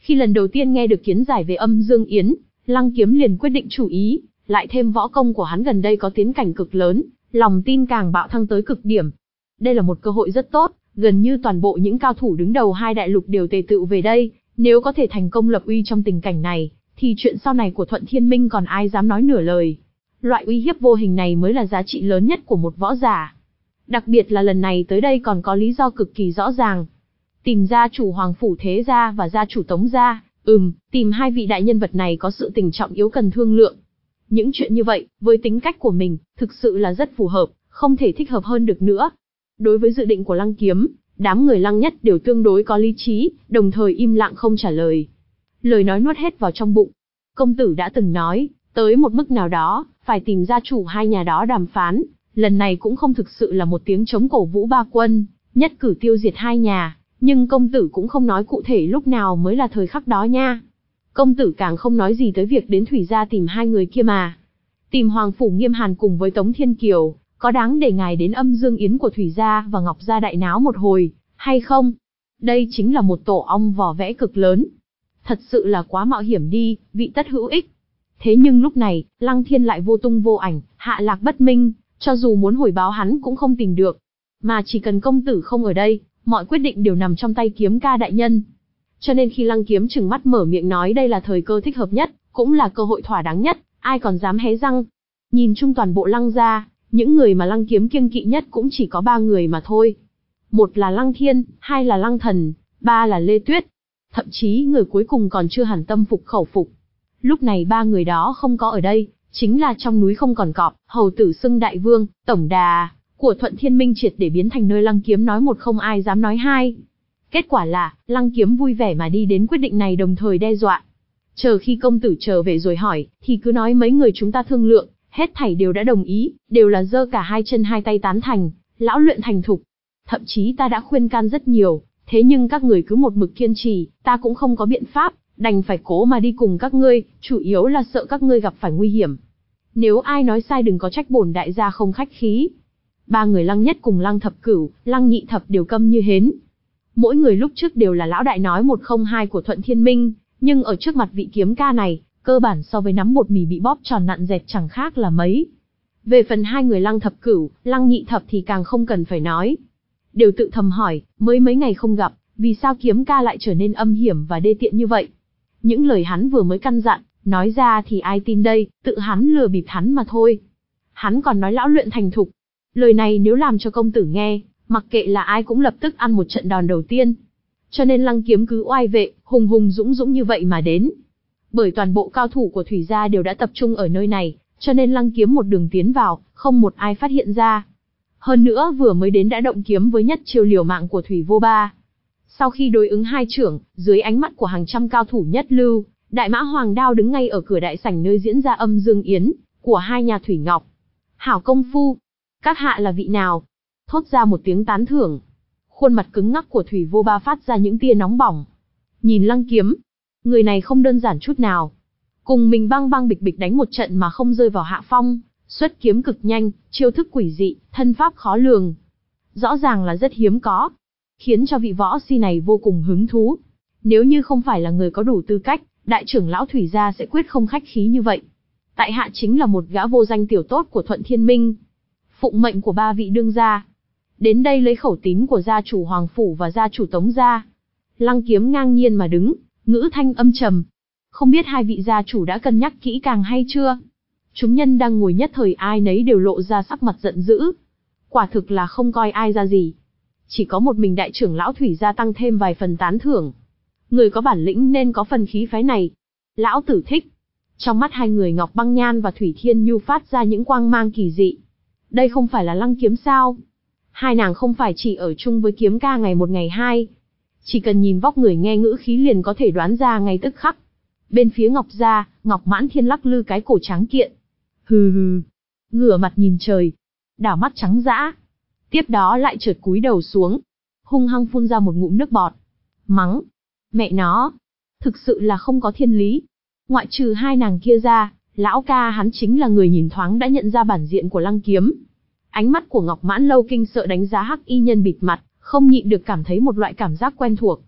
Khi lần đầu tiên nghe được kiến giải về Âm Dương Yến, Lăng Kiếm liền quyết định chủ ý, lại thêm võ công của hắn gần đây có tiến cảnh cực lớn, lòng tin càng bạo thăng tới cực điểm. Đây là một cơ hội rất tốt, gần như toàn bộ những cao thủ đứng đầu hai đại lục đều tề tựu về đây, nếu có thể thành công lập uy trong tình cảnh này, thì chuyện sau này của Thuận Thiên Minh còn ai dám nói nửa lời. Loại uy hiếp vô hình này mới là giá trị lớn nhất của một võ giả. Đặc biệt là lần này tới đây còn có lý do cực kỳ rõ ràng. Tìm gia chủ Hoàng Phủ Thế Gia và gia chủ Tống Gia, ừm, tìm hai vị đại nhân vật này có sự tình trọng yếu cần thương lượng. Những chuyện như vậy, với tính cách của mình, thực sự là rất phù hợp, không thể thích hợp hơn được nữa. Đối với dự định của Lăng Kiếm, đám người Lăng Nhất đều tương đối có lý trí, đồng thời im lặng không trả lời. Lời nói nuốt hết vào trong bụng. Công tử đã từng nói, tới một mức nào đó, phải tìm gia chủ hai nhà đó đàm phán, lần này cũng không thực sự là một tiếng chống cổ vũ ba quân, nhất cử tiêu diệt hai nhà, nhưng công tử cũng không nói cụ thể lúc nào mới là thời khắc đó nha. Công tử càng không nói gì tới việc đến Thủy Gia tìm hai người kia mà. Tìm Hoàng Phủ Nghiêm Hàn cùng với Tống Thiên Kiều, có đáng để ngài đến Âm Dương Yến của Thủy Gia và Ngọc Gia đại náo một hồi, hay không? Đây chính là một tổ ong vò vẽ cực lớn. Thật sự là quá mạo hiểm đi, vị tất hữu ích. Thế nhưng lúc này, Lăng Thiên lại vô tung vô ảnh, hạ lạc bất minh, cho dù muốn hồi báo hắn cũng không tìm được. Mà chỉ cần công tử không ở đây, mọi quyết định đều nằm trong tay Kiếm Ca đại nhân. Cho nên khi Lăng Kiếm trừng mắt mở miệng nói đây là thời cơ thích hợp nhất, cũng là cơ hội thỏa đáng nhất, ai còn dám hé răng. Nhìn chung toàn bộ Lăng gia, những người mà Lăng Kiếm kiêng kỵ nhất cũng chỉ có ba người mà thôi. Một là Lăng Thiên, hai là Lăng Thần, ba là Lê Tuyết. Thậm chí người cuối cùng còn chưa hẳn tâm phục khẩu phục. Lúc này ba người đó không có ở đây, chính là trong núi không còn cọp, hầu tử xưng đại vương, tổng đà của Thuận Thiên Minh triệt để biến thành nơi Lăng Kiếm nói một không ai dám nói hai. Kết quả là, Lăng Kiếm vui vẻ mà đi đến quyết định này đồng thời đe dọa. Chờ khi công tử trở về rồi hỏi, thì cứ nói mấy người chúng ta thương lượng, hết thảy đều đã đồng ý, đều là giơ cả hai chân hai tay tán thành, lão luyện thành thục. Thậm chí ta đã khuyên can rất nhiều, thế nhưng các người cứ một mực kiên trì, ta cũng không có biện pháp, đành phải cố mà đi cùng các ngươi, chủ yếu là sợ các ngươi gặp phải nguy hiểm. Nếu ai nói sai đừng có trách bổn đại gia không khách khí. Ba người Lăng Nhất cùng Lăng Thập Cửu, Lăng Nhị Thập đều câm như hến. Mỗi người lúc trước đều là lão đại nói một không hai của Thuận Thiên Minh, nhưng ở trước mặt vị Kiếm Ca này, cơ bản so với nắm bột mì bị bóp tròn nặn dẹt chẳng khác là mấy. Về phần hai người Lăng Thập Cửu, Lăng Nhị Thập thì càng không cần phải nói. Đều tự thầm hỏi, mới mấy ngày không gặp, vì sao Kiếm Ca lại trở nên âm hiểm và đê tiện như vậy? Những lời hắn vừa mới căn dặn, nói ra thì ai tin đây, tự hắn lừa bịp hắn mà thôi. Hắn còn nói lão luyện thành thục. Lời này nếu làm cho công tử nghe, mặc kệ là ai cũng lập tức ăn một trận đòn đầu tiên. Cho nên Lăng Kiếm cứ oai vệ, hùng hùng dũng dũng như vậy mà đến. Bởi toàn bộ cao thủ của Thủy Gia đều đã tập trung ở nơi này, cho nên Lăng Kiếm một đường tiến vào, không một ai phát hiện ra. Hơn nữa vừa mới đến đã động kiếm với nhất chiêu liều mạng của Thủy Vô Ba. Sau khi đối ứng hai trưởng, dưới ánh mắt của hàng trăm cao thủ nhất lưu, Đại Mã Hoàng Đao đứng ngay ở cửa đại sảnh nơi diễn ra Âm Dương Yến của hai nhà Thủy Ngọc. Hảo công phu, các hạ là vị nào? Thốt ra một tiếng tán thưởng. Khuôn mặt cứng ngắc của Thủy Vô Ba phát ra những tia nóng bỏng. Nhìn Lăng Kiếm, người này không đơn giản chút nào. Cùng mình băng băng bịch bịch đánh một trận mà không rơi vào hạ phong, xuất kiếm cực nhanh, chiêu thức quỷ dị, thân pháp khó lường. Rõ ràng là rất hiếm có, khiến cho vị võ si này vô cùng hứng thú. Nếu như không phải là người có đủ tư cách, đại trưởng lão Thủy Gia sẽ quyết không khách khí như vậy. Tại hạ chính là một gã vô danh tiểu tốt của Thuận Thiên Minh, phụng mệnh của ba vị đương gia, đến đây lấy khẩu tín của gia chủ Hoàng Phủ và gia chủ Tống Gia. Lăng Kiếm ngang nhiên mà đứng, ngữ thanh âm trầm. Không biết hai vị gia chủ đã cân nhắc kỹ càng hay chưa? Chúng nhân đang ngồi nhất thời ai nấy đều lộ ra sắc mặt giận dữ. Quả thực là không coi ai ra gì. Chỉ có một mình đại trưởng lão Thủy Gia tăng thêm vài phần tán thưởng. Người có bản lĩnh nên có phần khí phái này. Lão tử thích. Trong mắt hai người Ngọc Băng Nhan và Thủy Thiên Nhu phát ra những quang mang kỳ dị. Đây không phải là Lăng Kiếm sao? Hai nàng không phải chỉ ở chung với Kiếm Ca ngày một ngày hai. Chỉ cần nhìn vóc người nghe ngữ khí liền có thể đoán ra ngay tức khắc. Bên phía Ngọc Gia, Ngọc Mãn Thiên lắc lư cái cổ trắng kiện. Hừ hừ. Ngửa mặt nhìn trời. Đảo mắt trắng dã. Tiếp đó lại chợt cúi đầu xuống. Hung hăng phun ra một ngụm nước bọt. Mắng. Mẹ nó. Thực sự là không có thiên lý. Ngoại trừ hai nàng kia ra, lão ca hắn chính là người nhìn thoáng đã nhận ra bản diện của Lăng Kiếm. Ánh mắt của Ngọc Mãn Lâu kinh sợ đánh giá hắc y nhân bịt mặt, không nhịn được cảm thấy một loại cảm giác quen thuộc.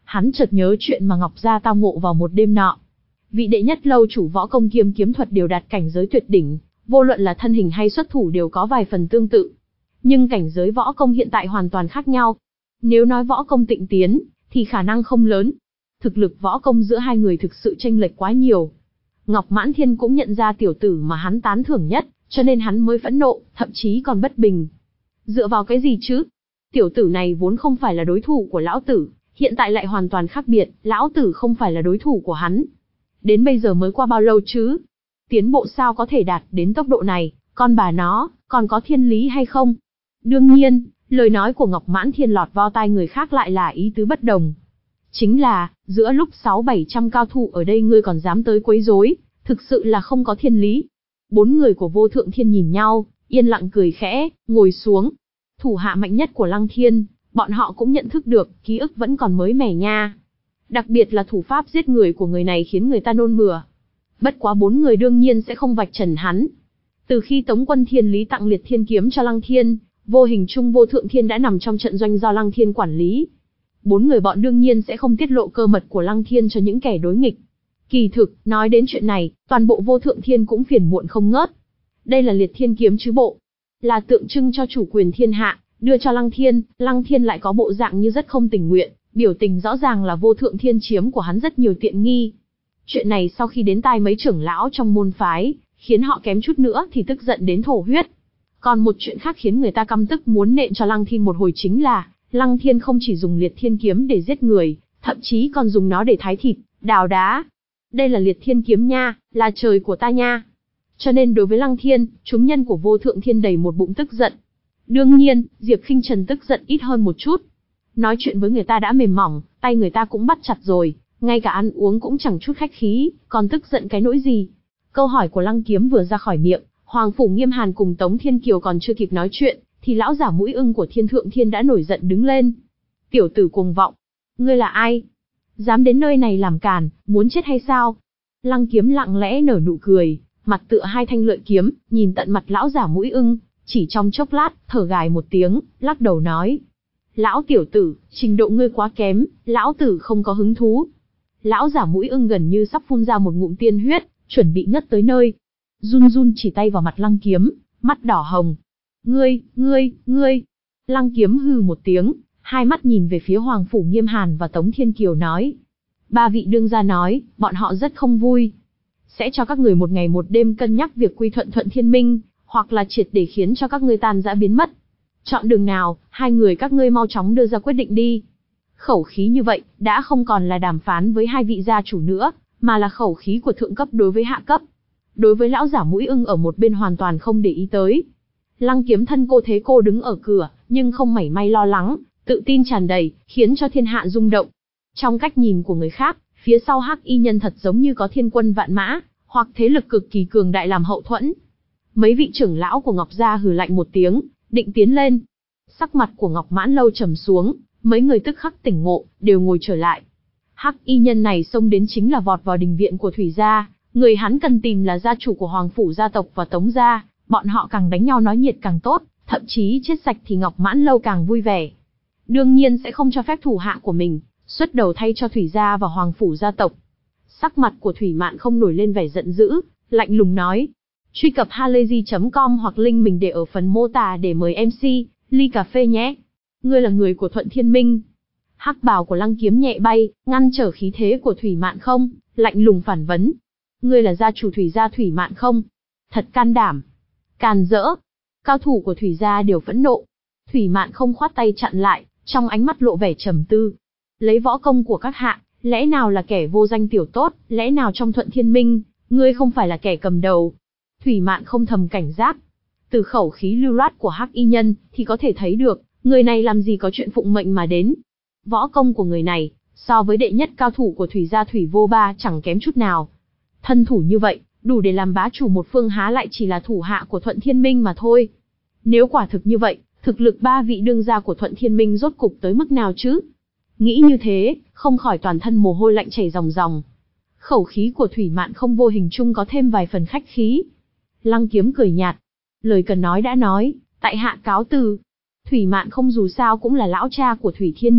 hắn chợt nhớ chuyện mà Ngọc Gia tao ngộ vào một đêm nọ. Vị đệ nhất lâu chủ võ công kiêm kiếm thuật đều đạt cảnh giới tuyệt đỉnh, vô luận là thân hình hay xuất thủ đều có vài phần tương tự. Nhưng cảnh giới võ công hiện tại hoàn toàn khác nhau. Nếu nói võ công tịnh tiến, thì khả năng không lớn. Thực lực võ công giữa hai người thực sự chênh lệch quá nhiều. Ngọc Mãn Thiên cũng nhận ra tiểu tử mà hắn tán thưởng nhất, cho nên hắn mới phẫn nộ, thậm chí còn bất bình. Dựa vào cái gì chứ? Tiểu tử này vốn không phải là đối thủ của lão tử, hiện tại lại hoàn toàn khác biệt, lão tử không phải là đối thủ của hắn. Đến bây giờ mới qua bao lâu chứ? Tiến bộ sao có thể đạt đến tốc độ này, con bà nó, còn có thiên lý hay không? Đương nhiên, lời nói của Ngọc Mãn Thiên lọt vào tai người khác lại là ý tứ bất đồng. Chính là, giữa lúc sáu bảy trăm cao thủ ở đây ngươi còn dám tới quấy rối, thực sự là không có thiên lý. Bốn người của Vô Thượng Thiên nhìn nhau, yên lặng cười khẽ, ngồi xuống. Thủ hạ mạnh nhất của Lăng Thiên, bọn họ cũng nhận thức được, ký ức vẫn còn mới mẻ nha. Đặc biệt là thủ pháp giết người của người này khiến người ta nôn mửa. Bất quá bốn người đương nhiên sẽ không vạch trần hắn. Từ khi Tống Quân Thiên Lý tặng liệt thiên kiếm cho Lăng Thiên, vô hình chung Vô Thượng Thiên đã nằm trong trận doanh do Lăng Thiên quản lý. Bốn người bọn đương nhiên sẽ không tiết lộ cơ mật của Lăng Thiên cho những kẻ đối nghịch. Kỳ thực, nói đến chuyện này, toàn bộ Vô Thượng Thiên cũng phiền muộn không ngớt. Đây là liệt thiên kiếm chứ bộ, là tượng trưng cho chủ quyền thiên hạ, đưa cho Lăng Thiên, Lăng Thiên lại có bộ dạng như rất không tình nguyện, biểu tình rõ ràng là Vô Thượng Thiên chiếm của hắn rất nhiều tiện nghi. Chuyện này sau khi đến tai mấy trưởng lão trong môn phái, khiến họ kém chút nữa thì tức giận đến thổ huyết. Còn một chuyện khác khiến người ta căm tức muốn nện cho Lăng Thiên một hồi chính là, Lăng Thiên không chỉ dùng liệt thiên kiếm để giết người, thậm chí còn dùng nó để thái thịt, đào đá. Đây là liệt thiên kiếm nha, là trời của ta nha. Cho nên đối với Lăng Thiên, chúng nhân của Vô Thượng Thiên đầy một bụng tức giận. Đương nhiên, Diệp Khinh Trần tức giận ít hơn một chút. Nói chuyện với người ta đã mềm mỏng, tay người ta cũng bắt chặt rồi, ngay cả ăn uống cũng chẳng chút khách khí, còn tức giận cái nỗi gì. Câu hỏi của Lăng Kiếm vừa ra khỏi miệng, Hoàng Phủ Nghiêm Hàn cùng Tống Thiên Kiều còn chưa kịp nói chuyện, thì lão giả mũi ưng của Thiên Thượng Thiên đã nổi giận đứng lên. Tiểu tử cuồng vọng, ngươi là ai? Dám đến nơi này làm càn, muốn chết hay sao? Lăng Kiếm lặng lẽ nở nụ cười, mặt tựa hai thanh lợi kiếm, nhìn tận mặt lão giả mũi ưng, chỉ trong chốc lát, thở gài một tiếng, lắc đầu nói. Lão tiểu tử, trình độ ngươi quá kém, lão tử không có hứng thú. Lão giả mũi ưng gần như sắp phun ra một ngụm tiên huyết, chuẩn bị ngất tới nơi. Run run chỉ tay vào mặt Lăng Kiếm, mắt đỏ hồng. Ngươi, ngươi, ngươi. Lăng Kiếm hừ một tiếng, hai mắt nhìn về phía Hoàng Phủ Nghiêm Hàn và Tống Thiên Kiều nói. Ba vị đương gia nói, bọn họ rất không vui. Sẽ cho các người một ngày một đêm cân nhắc việc quy thuận Thuận Thiên Minh, hoặc là triệt để khiến cho các ngươi tan rã biến mất. Chọn đường nào, hai người các ngươi mau chóng đưa ra quyết định đi. Khẩu khí như vậy, đã không còn là đàm phán với hai vị gia chủ nữa, mà là khẩu khí của thượng cấp đối với hạ cấp. Đối với lão giả mũi ưng ở một bên hoàn toàn không để ý tới. Lăng Kiếm thân cô thế cô đứng ở cửa, nhưng không mảy may lo lắng, tự tin tràn đầy, khiến cho thiên hạ rung động. Trong cách nhìn của người khác, phía sau Hắc Y Nhân thật giống như có thiên quân vạn mã, hoặc thế lực cực kỳ cường đại làm hậu thuẫn. Mấy vị trưởng lão của Ngọc Gia hừ lạnh một tiếng, định tiến lên. Sắc mặt của Ngọc Mãn Lâu trầm xuống, mấy người tức khắc tỉnh ngộ, đều ngồi trở lại. Hắc Y Nhân này xông đến chính là vọt vào đình viện của Thủy Gia, người hắn cần tìm là gia chủ của Hoàng Phủ gia tộc và Tống Gia, bọn họ càng đánh nhau nói nhiệt càng tốt, thậm chí chết sạch thì Ngọc Mãn Lâu càng vui vẻ. Đương nhiên sẽ không cho phép thủ hạ của mình xuất đầu thay cho Thủy Gia và Hoàng Phủ gia tộc. Sắc mặt của Thủy Mạn không nổi lên vẻ giận dữ, lạnh lùng nói. Truy cập halayzi chấm com hoặc link mình để ở phần mô tả để mời em xê, ly cà phê nhé. Ngươi là người của Thuận Thiên Minh. Hắc bào của Lăng Kiếm nhẹ bay, ngăn trở khí thế của Thủy Mạn không, lạnh lùng phản vấn. Ngươi là gia chủ Thủy Gia Thủy Mạn không? Thật can đảm. Càn rỡ. Cao thủ của Thủy Gia đều phẫn nộ. Thủy Mạn không khoát tay chặn lại, trong ánh mắt lộ vẻ trầm tư. Lấy võ công của các hạ, lẽ nào là kẻ vô danh tiểu tốt, lẽ nào trong Thuận Thiên Minh, ngươi không phải là kẻ cầm đầu? Thủy Mạn không thầm cảnh giác. Từ khẩu khí lưu loát của Hắc Y Nhân, thì có thể thấy được, người này làm gì có chuyện phụng mệnh mà đến. Võ công của người này, so với đệ nhất cao thủ của Thủy Gia Thủy Vô Ba chẳng kém chút nào. Thân thủ như vậy, đủ để làm bá chủ một phương há lại chỉ là thủ hạ của Thuận Thiên Minh mà thôi. Nếu quả thực như vậy, thực lực ba vị đương gia của Thuận Thiên Minh rốt cục tới mức nào chứ? Nghĩ như thế, không khỏi toàn thân mồ hôi lạnh chảy ròng ròng. Khẩu khí của Thủy Mạn không vô hình chung có thêm vài phần khách khí. Lăng Kiếm cười nhạt. Lời cần nói đã nói, tại hạ cáo từ. Thủy Mạn không dù sao cũng là lão cha của Thủy Thiên Nhu,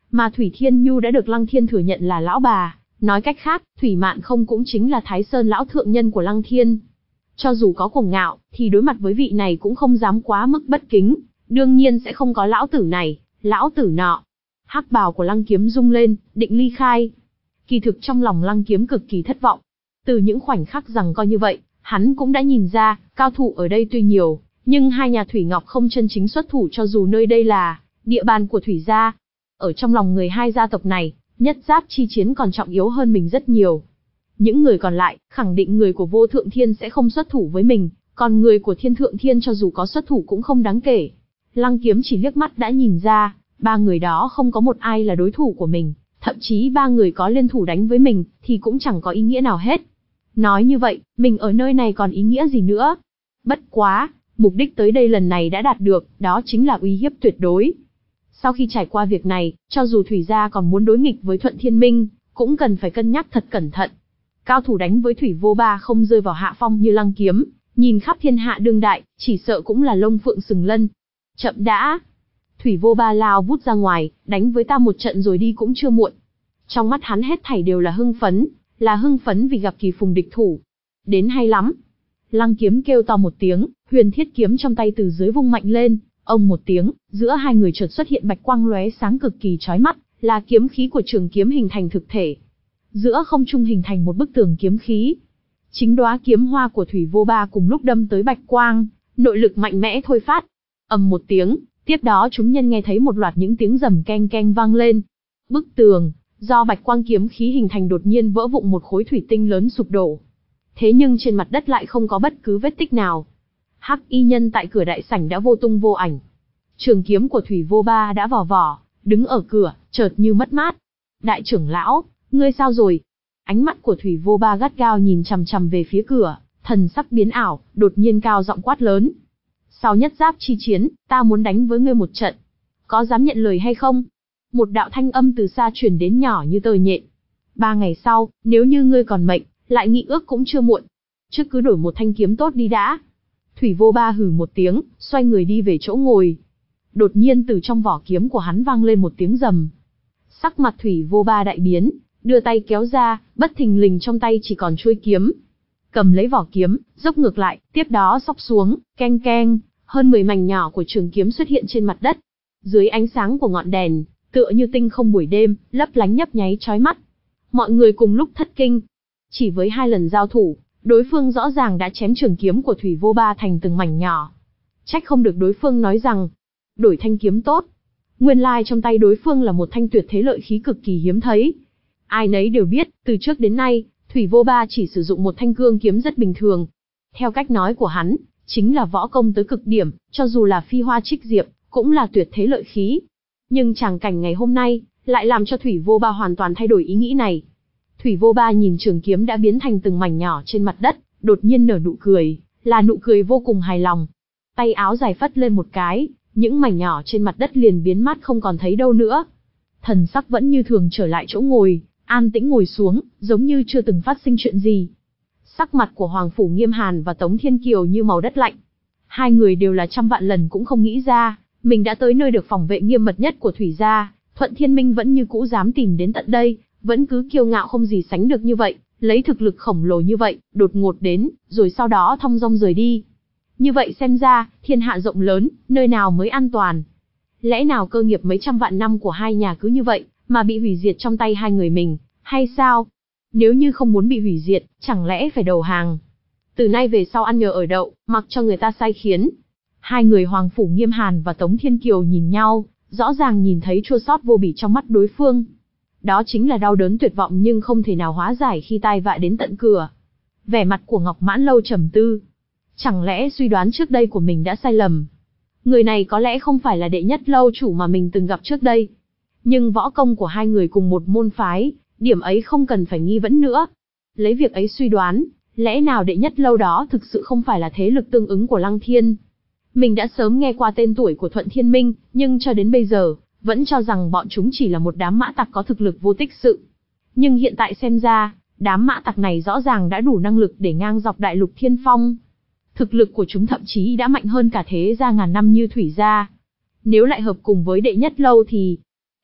Mà Thủy Thiên Nhu đã được Lăng Thiên thừa nhận là lão bà, nói cách khác, Thủy Mạn Không cũng chính là Thái Sơn lão thượng nhân của Lăng Thiên. Cho dù có cuồng ngạo, thì đối mặt với vị này cũng không dám quá mức bất kính, đương nhiên sẽ không có lão tử này, lão tử nọ. Hắc bào của Lăng Kiếm rung lên, định ly khai. Kỳ thực trong lòng Lăng Kiếm cực kỳ thất vọng. Từ những khoảnh khắc rằng coi như vậy, hắn cũng đã nhìn ra, cao thủ ở đây tuy nhiều, nhưng hai nhà Thủy Ngọc không chân chính xuất thủ, cho dù nơi đây là địa bàn của Thủy gia. Ở trong lòng người hai gia tộc này, nhất giáp chi chiến còn trọng yếu hơn mình rất nhiều. Những người còn lại, khẳng định người của Vô Thượng Thiên sẽ không xuất thủ với mình, còn người của Thiên Thượng Thiên cho dù có xuất thủ cũng không đáng kể. Lăng Kiếm chỉ liếc mắt đã nhìn ra, ba người đó không có một ai là đối thủ của mình, thậm chí ba người có liên thủ đánh với mình, thì cũng chẳng có ý nghĩa nào hết. Nói như vậy, mình ở nơi này còn ý nghĩa gì nữa? Bất quá, mục đích tới đây lần này đã đạt được, đó chính là uy hiếp tuyệt đối. Sau khi trải qua việc này, cho dù Thủy gia còn muốn đối nghịch với Thuận Thiên Minh, cũng cần phải cân nhắc thật cẩn thận. Cao thủ đánh với Thủy Vô Ba không rơi vào hạ phong như Lăng Kiếm, nhìn khắp thiên hạ đương đại, chỉ sợ cũng là lông phượng sừng lân. Chậm đã! Thủy Vô Ba lao vút ra ngoài, đánh với ta một trận rồi đi cũng chưa muộn. Trong mắt hắn hết thảy đều là hưng phấn, là hưng phấn vì gặp kỳ phùng địch thủ. Đến hay lắm! Lăng Kiếm kêu to một tiếng, huyền thiết kiếm trong tay từ dưới vung mạnh lên, ông một tiếng, giữa hai người chợt xuất hiện bạch quang lóe sáng cực kỳ chói mắt, là kiếm khí của trường kiếm hình thành thực thể. Giữa không trung hình thành một bức tường kiếm khí. Chính đóa kiếm hoa của Thủy Vô Ba cùng lúc đâm tới bạch quang, nội lực mạnh mẽ thôi phát. Ầm một tiếng, tiếp đó chúng nhân nghe thấy một loạt những tiếng rầm keng keng vang lên. Bức tường do bạch quang kiếm khí hình thành đột nhiên vỡ vụn, một khối thủy tinh lớn sụp đổ. Thế nhưng trên mặt đất lại không có bất cứ vết tích nào. Hắc y nhân tại cửa đại sảnh đã vô tung vô ảnh. Trường kiếm của Thủy Vô Ba đã vào vỏ, đứng ở cửa, chợt như mất mát. Đại trưởng lão, ngươi sao rồi? Ánh mắt của Thủy Vô Ba gắt gao nhìn chằm chằm về phía cửa, thần sắc biến ảo, đột nhiên cao giọng quát lớn. Sau nhất giáp chi chiến, ta muốn đánh với ngươi một trận. Có dám nhận lời hay không? Một đạo thanh âm từ xa truyền đến nhỏ như tờ nhện. Ba ngày sau, nếu như ngươi còn mệnh, lại nghị ước cũng chưa muộn. Trước cứ đổi một thanh kiếm tốt đi đã. Thủy Vô Ba hừ một tiếng, xoay người đi về chỗ ngồi. Đột nhiên từ trong vỏ kiếm của hắn vang lên một tiếng rầm. Sắc mặt Thủy Vô Ba đại biến, đưa tay kéo ra, bất thình lình trong tay chỉ còn chuôi kiếm. Cầm lấy vỏ kiếm, dốc ngược lại, tiếp đó xóc xuống, keng keng, hơn mười mảnh nhỏ của trường kiếm xuất hiện trên mặt đất. Dưới ánh sáng của ngọn đèn, tựa như tinh không buổi đêm, lấp lánh nhấp nháy chói mắt. Mọi người cùng lúc thất kinh. Chỉ với hai lần giao thủ, đối phương rõ ràng đã chém trường kiếm của Thủy Vô Ba thành từng mảnh nhỏ. Trách không được đối phương nói rằng, đổi thanh kiếm tốt. Nguyên lai trong tay đối phương là một thanh tuyệt thế lợi khí cực kỳ hiếm thấy. Ai nấy đều biết, từ trước đến nay, Thủy Vô Ba chỉ sử dụng một thanh cương kiếm rất bình thường. Theo cách nói của hắn, chính là võ công tới cực điểm, cho dù là phi hoa trích diệp, cũng là tuyệt thế lợi khí. Nhưng tràng cảnh ngày hôm nay, lại làm cho Thủy Vô Ba hoàn toàn thay đổi ý nghĩ này. Thủy Vô Ba nhìn trường kiếm đã biến thành từng mảnh nhỏ trên mặt đất, đột nhiên nở nụ cười, là nụ cười vô cùng hài lòng. Tay áo dài phất lên một cái, những mảnh nhỏ trên mặt đất liền biến mất không còn thấy đâu nữa. Thần sắc vẫn như thường trở lại chỗ ngồi, an tĩnh ngồi xuống, giống như chưa từng phát sinh chuyện gì. Sắc mặt của Hoàng Phủ Nghiêm Hàn và Tống Thiên Kiều như màu đất lạnh. Hai người đều là trăm vạn lần cũng không nghĩ ra, mình đã tới nơi được phòng vệ nghiêm mật nhất của Thủy gia, Thuận Thiên Minh vẫn như cũ dám tìm đến tận đây, vẫn cứ kiêu ngạo không gì sánh được như vậy, lấy thực lực khổng lồ như vậy, đột ngột đến, rồi sau đó thong dong rời đi. Như vậy xem ra, thiên hạ rộng lớn, nơi nào mới an toàn? Lẽ nào cơ nghiệp mấy trăm vạn năm của hai nhà cứ như vậy, mà bị hủy diệt trong tay hai người mình, hay sao? Nếu như không muốn bị hủy diệt, chẳng lẽ phải đầu hàng? Từ nay về sau ăn nhờ ở đậu, mặc cho người ta sai khiến. Hai người Hoàng Phủ Nghiêm Hàn và Tống Thiên Kiều nhìn nhau, rõ ràng nhìn thấy chua xót vô bỉ trong mắt đối phương. Đó chính là đau đớn tuyệt vọng nhưng không thể nào hóa giải khi tai vạ đến tận cửa. Vẻ mặt của Ngọc Mãn Lâu trầm tư. Chẳng lẽ suy đoán trước đây của mình đã sai lầm? Người này có lẽ không phải là đệ nhất lâu chủ mà mình từng gặp trước đây. Nhưng võ công của hai người cùng một môn phái, điểm ấy không cần phải nghi vấn nữa. Lấy việc ấy suy đoán, lẽ nào đệ nhất lâu đó thực sự không phải là thế lực tương ứng của Lăng Thiên? Mình đã sớm nghe qua tên tuổi của Thuận Thiên Minh, nhưng cho đến bây giờ, vẫn cho rằng bọn chúng chỉ là một đám mã tặc có thực lực vô tích sự. Nhưng hiện tại xem ra, đám mã tặc này rõ ràng đã đủ năng lực để ngang dọc đại lục thiên phong. Thực lực của chúng thậm chí đã mạnh hơn cả thế gia ngàn năm như Thủy gia. Nếu lại hợp cùng với đệ nhất lâu thì...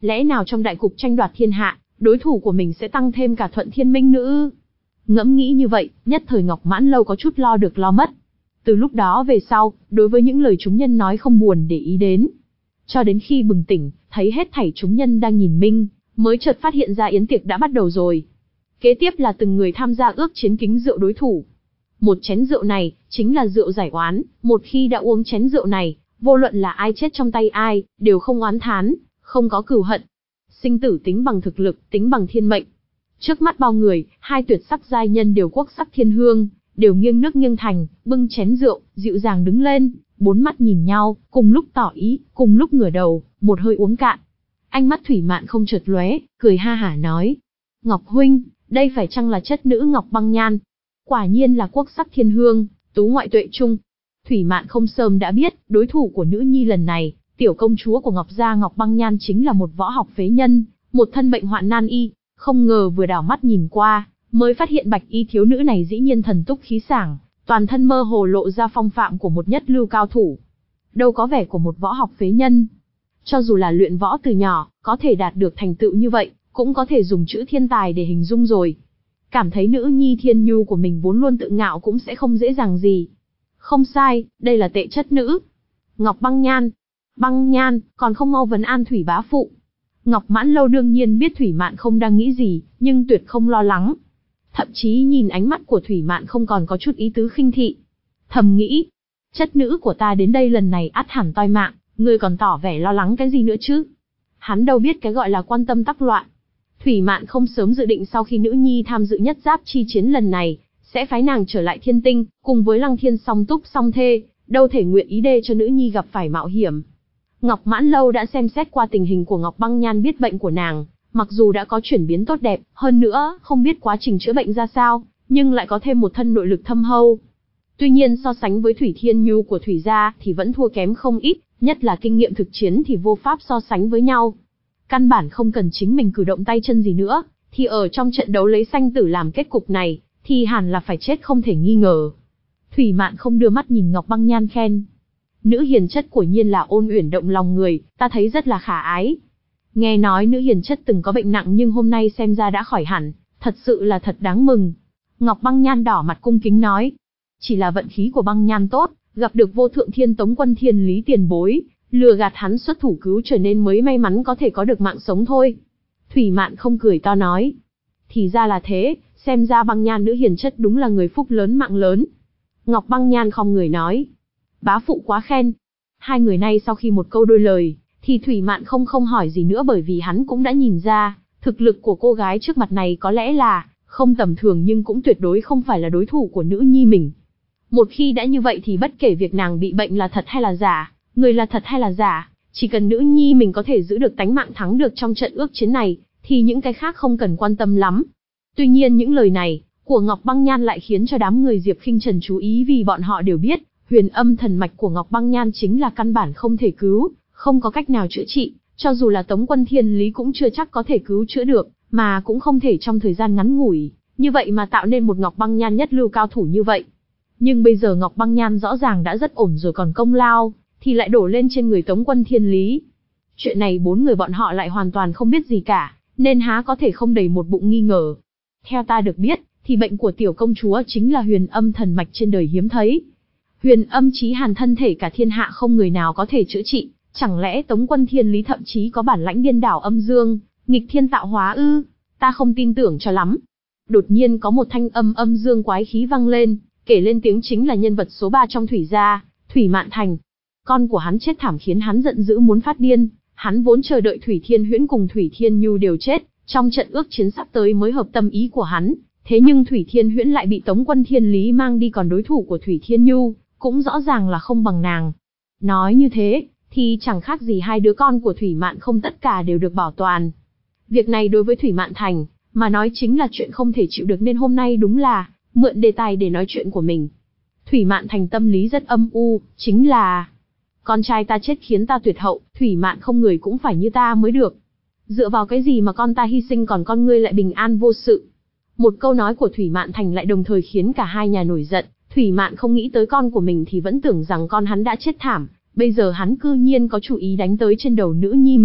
Lẽ nào trong đại cục tranh đoạt thiên hạ, đối thủ của mình sẽ tăng thêm cả Thuận Thiên Minh nữa? Ngẫm nghĩ như vậy, nhất thời Ngọc Mãn Lâu có chút lo được lo mất. Từ lúc đó về sau, đối với những lời chúng nhân nói không buồn để ý đến. Cho đến khi bừng tỉnh, thấy hết thảy chúng nhân đang nhìn mình, mới chợt phát hiện ra yến tiệc đã bắt đầu rồi. Kế tiếp là từng người tham gia ước chiến kính rượu đối thủ. Một chén rượu này, chính là rượu giải oán, một khi đã uống chén rượu này, vô luận là ai chết trong tay ai, đều không oán thán, không có cừu hận. Sinh tử tính bằng thực lực, tính bằng thiên mệnh. Trước mắt bao người, hai tuyệt sắc giai nhân đều quốc sắc thiên hương, đều nghiêng nước nghiêng thành, bưng chén rượu, dịu dàng đứng lên, bốn mắt nhìn nhau, cùng lúc tỏ ý, cùng lúc ngửa đầu, một hơi uống cạn. Ánh mắt Thủy Mạn không chợt lóe, cười ha hả nói: "Ngọc huynh, đây phải chăng là chất nữ Ngọc Băng Nhan? Quả nhiên là quốc sắc thiên hương, tú ngoại tuệ trung." Thủy Mạn không sớm đã biết, đối thủ của nữ nhi lần này, tiểu công chúa của Ngọc gia Ngọc Băng Nhan chính là một võ học phế nhân, một thân bệnh hoạn nan y, không ngờ vừa đảo mắt nhìn qua, mới phát hiện bạch y thiếu nữ này dĩ nhiên thần túc khí sảng, toàn thân mơ hồ lộ ra phong phạm của một nhất lưu cao thủ. Đâu có vẻ của một võ học phế nhân. Cho dù là luyện võ từ nhỏ, có thể đạt được thành tựu như vậy, cũng có thể dùng chữ thiên tài để hình dung rồi. Cảm thấy nữ nhi thiên nhu của mình vốn luôn tự ngạo cũng sẽ không dễ dàng gì. Không sai, đây là tệ chất nữ. Ngọc Băng Nhan. Băng Nhan, còn không mau vấn an Thủy bá phụ. Ngọc Mãn Lâu đương nhiên biết Thủy Mạn không đang nghĩ gì, nhưng tuyệt không lo lắng. Thậm chí nhìn ánh mắt của Thủy Mạn không còn có chút ý tứ khinh thị. Thầm nghĩ, chất nữ của ta đến đây lần này ắt hẳn toi mạng, ngươi còn tỏ vẻ lo lắng cái gì nữa chứ? Hắn đâu biết cái gọi là quan tâm tắc loạn. Thủy Mạn không sớm dự định sau khi nữ nhi tham dự nhất giáp chi chiến lần này, sẽ phái nàng trở lại Thiên Tinh, cùng với Lăng Thiên song túc song thê, đâu thể nguyện ý đê cho nữ nhi gặp phải mạo hiểm. Ngọc Mãn Lâu đã xem xét qua tình hình của Ngọc Băng Nhan, biết bệnh của nàng, mặc dù đã có chuyển biến tốt đẹp, hơn nữa, không biết quá trình chữa bệnh ra sao, nhưng lại có thêm một thân nội lực thâm hậu. Tuy nhiên so sánh với Thủy Thiên Nhu của Thủy gia thì vẫn thua kém không ít, nhất là kinh nghiệm thực chiến thì vô pháp so sánh với nhau. Căn bản không cần chính mình cử động tay chân gì nữa, thì ở trong trận đấu lấy sanh tử làm kết cục này, thì hẳn là phải chết không thể nghi ngờ. Thủy Mạn không đưa mắt nhìn Ngọc Băng Nhan khen: "Nữ hiền chất của nhiên là ôn uyển động lòng người, ta thấy rất là khả ái. Nghe nói nữ hiền chất từng có bệnh nặng nhưng hôm nay xem ra đã khỏi hẳn, thật sự là thật đáng mừng." Ngọc Băng Nhan đỏ mặt cung kính nói: "Chỉ là vận khí của Băng Nhan tốt, gặp được vô thượng thiên tống quân Thiên Lý tiền bối, lừa gạt hắn xuất thủ cứu trở nên mới may mắn có thể có được mạng sống thôi." Thủy Mạn không cười to nói: "Thì ra là thế, xem ra Băng Nhan nữ hiền chất đúng là người phúc lớn mạng lớn." Ngọc Băng Nhan khom người nói: "Bá phụ quá khen." Hai người này sau khi một câu đôi lời, thì Thủy Mạn không không hỏi gì nữa, bởi vì hắn cũng đã nhìn ra, thực lực của cô gái trước mặt này có lẽ là không tầm thường nhưng cũng tuyệt đối không phải là đối thủ của nữ nhi mình. Một khi đã như vậy thì bất kể việc nàng bị bệnh là thật hay là giả, người là thật hay là giả, chỉ cần nữ nhi mình có thể giữ được tánh mạng thắng được trong trận ước chiến này, thì những cái khác không cần quan tâm lắm. Tuy nhiên những lời này của Ngọc Băng Nhan lại khiến cho đám người Diệp Khinh Trần chú ý, vì bọn họ đều biết, huyền âm thần mạch của Ngọc Băng Nhan chính là căn bản không thể cứu, không có cách nào chữa trị, cho dù là Tống quân Thiên Lý cũng chưa chắc có thể cứu chữa được, mà cũng không thể trong thời gian ngắn ngủi như vậy mà tạo nên một Ngọc Băng Nhan nhất lưu cao thủ như vậy. Nhưng bây giờ Ngọc Băng Nhan rõ ràng đã rất ổn rồi, còn công lao thì lại đổ lên trên người Tống quân Thiên Lý. Chuyện này bốn người bọn họ lại hoàn toàn không biết gì cả, nên há có thể không đầy một bụng nghi ngờ. Theo ta được biết, thì bệnh của tiểu công chúa chính là huyền âm thần mạch trên đời hiếm thấy. Huyền âm chí hàn thân thể cả thiên hạ không người nào có thể chữa trị, chẳng lẽ Tống quân Thiên Lý thậm chí có bản lãnh điên đảo âm dương, nghịch thiên tạo hóa ư? Ta không tin tưởng cho lắm. Đột nhiên có một thanh âm âm dương quái khí vang lên, kể lên tiếng chính là nhân vật số ba trong Thủy gia, Thủy Mạn Thành. Con của hắn chết thảm khiến hắn giận dữ muốn phát điên, hắn vốn chờ đợi Thủy Thiên Huyễn cùng Thủy Thiên Nhu đều chết, trong trận ước chiến sắp tới mới hợp tâm ý của hắn, thế nhưng Thủy Thiên Huyễn lại bị Tống quân Thiên Lý mang đi, còn đối thủ của Thủy Thiên Nhu cũng rõ ràng là không bằng nàng. Nói như thế, thì chẳng khác gì hai đứa con của Thủy Mạn không tất cả đều được bảo toàn. Việc này đối với Thủy Mạn Thành mà nói chính là chuyện không thể chịu được, nên hôm nay đúng là mượn đề tài để nói chuyện của mình. Thủy Mạn Thành tâm lý rất âm u, chính là con trai ta chết khiến ta tuyệt hậu, Thủy Mạn không người cũng phải như ta mới được. Dựa vào cái gì mà con ta hy sinh còn con ngươi lại bình an vô sự? Một câu nói của Thủy Mạn Thành lại đồng thời khiến cả hai nhà nổi giận. Thủy Mạn không nghĩ tới con của mình thì vẫn tưởng rằng con hắn đã chết thảm, bây giờ hắn cư nhiên có chủ ý đánh tới trên đầu nữ nhi mình,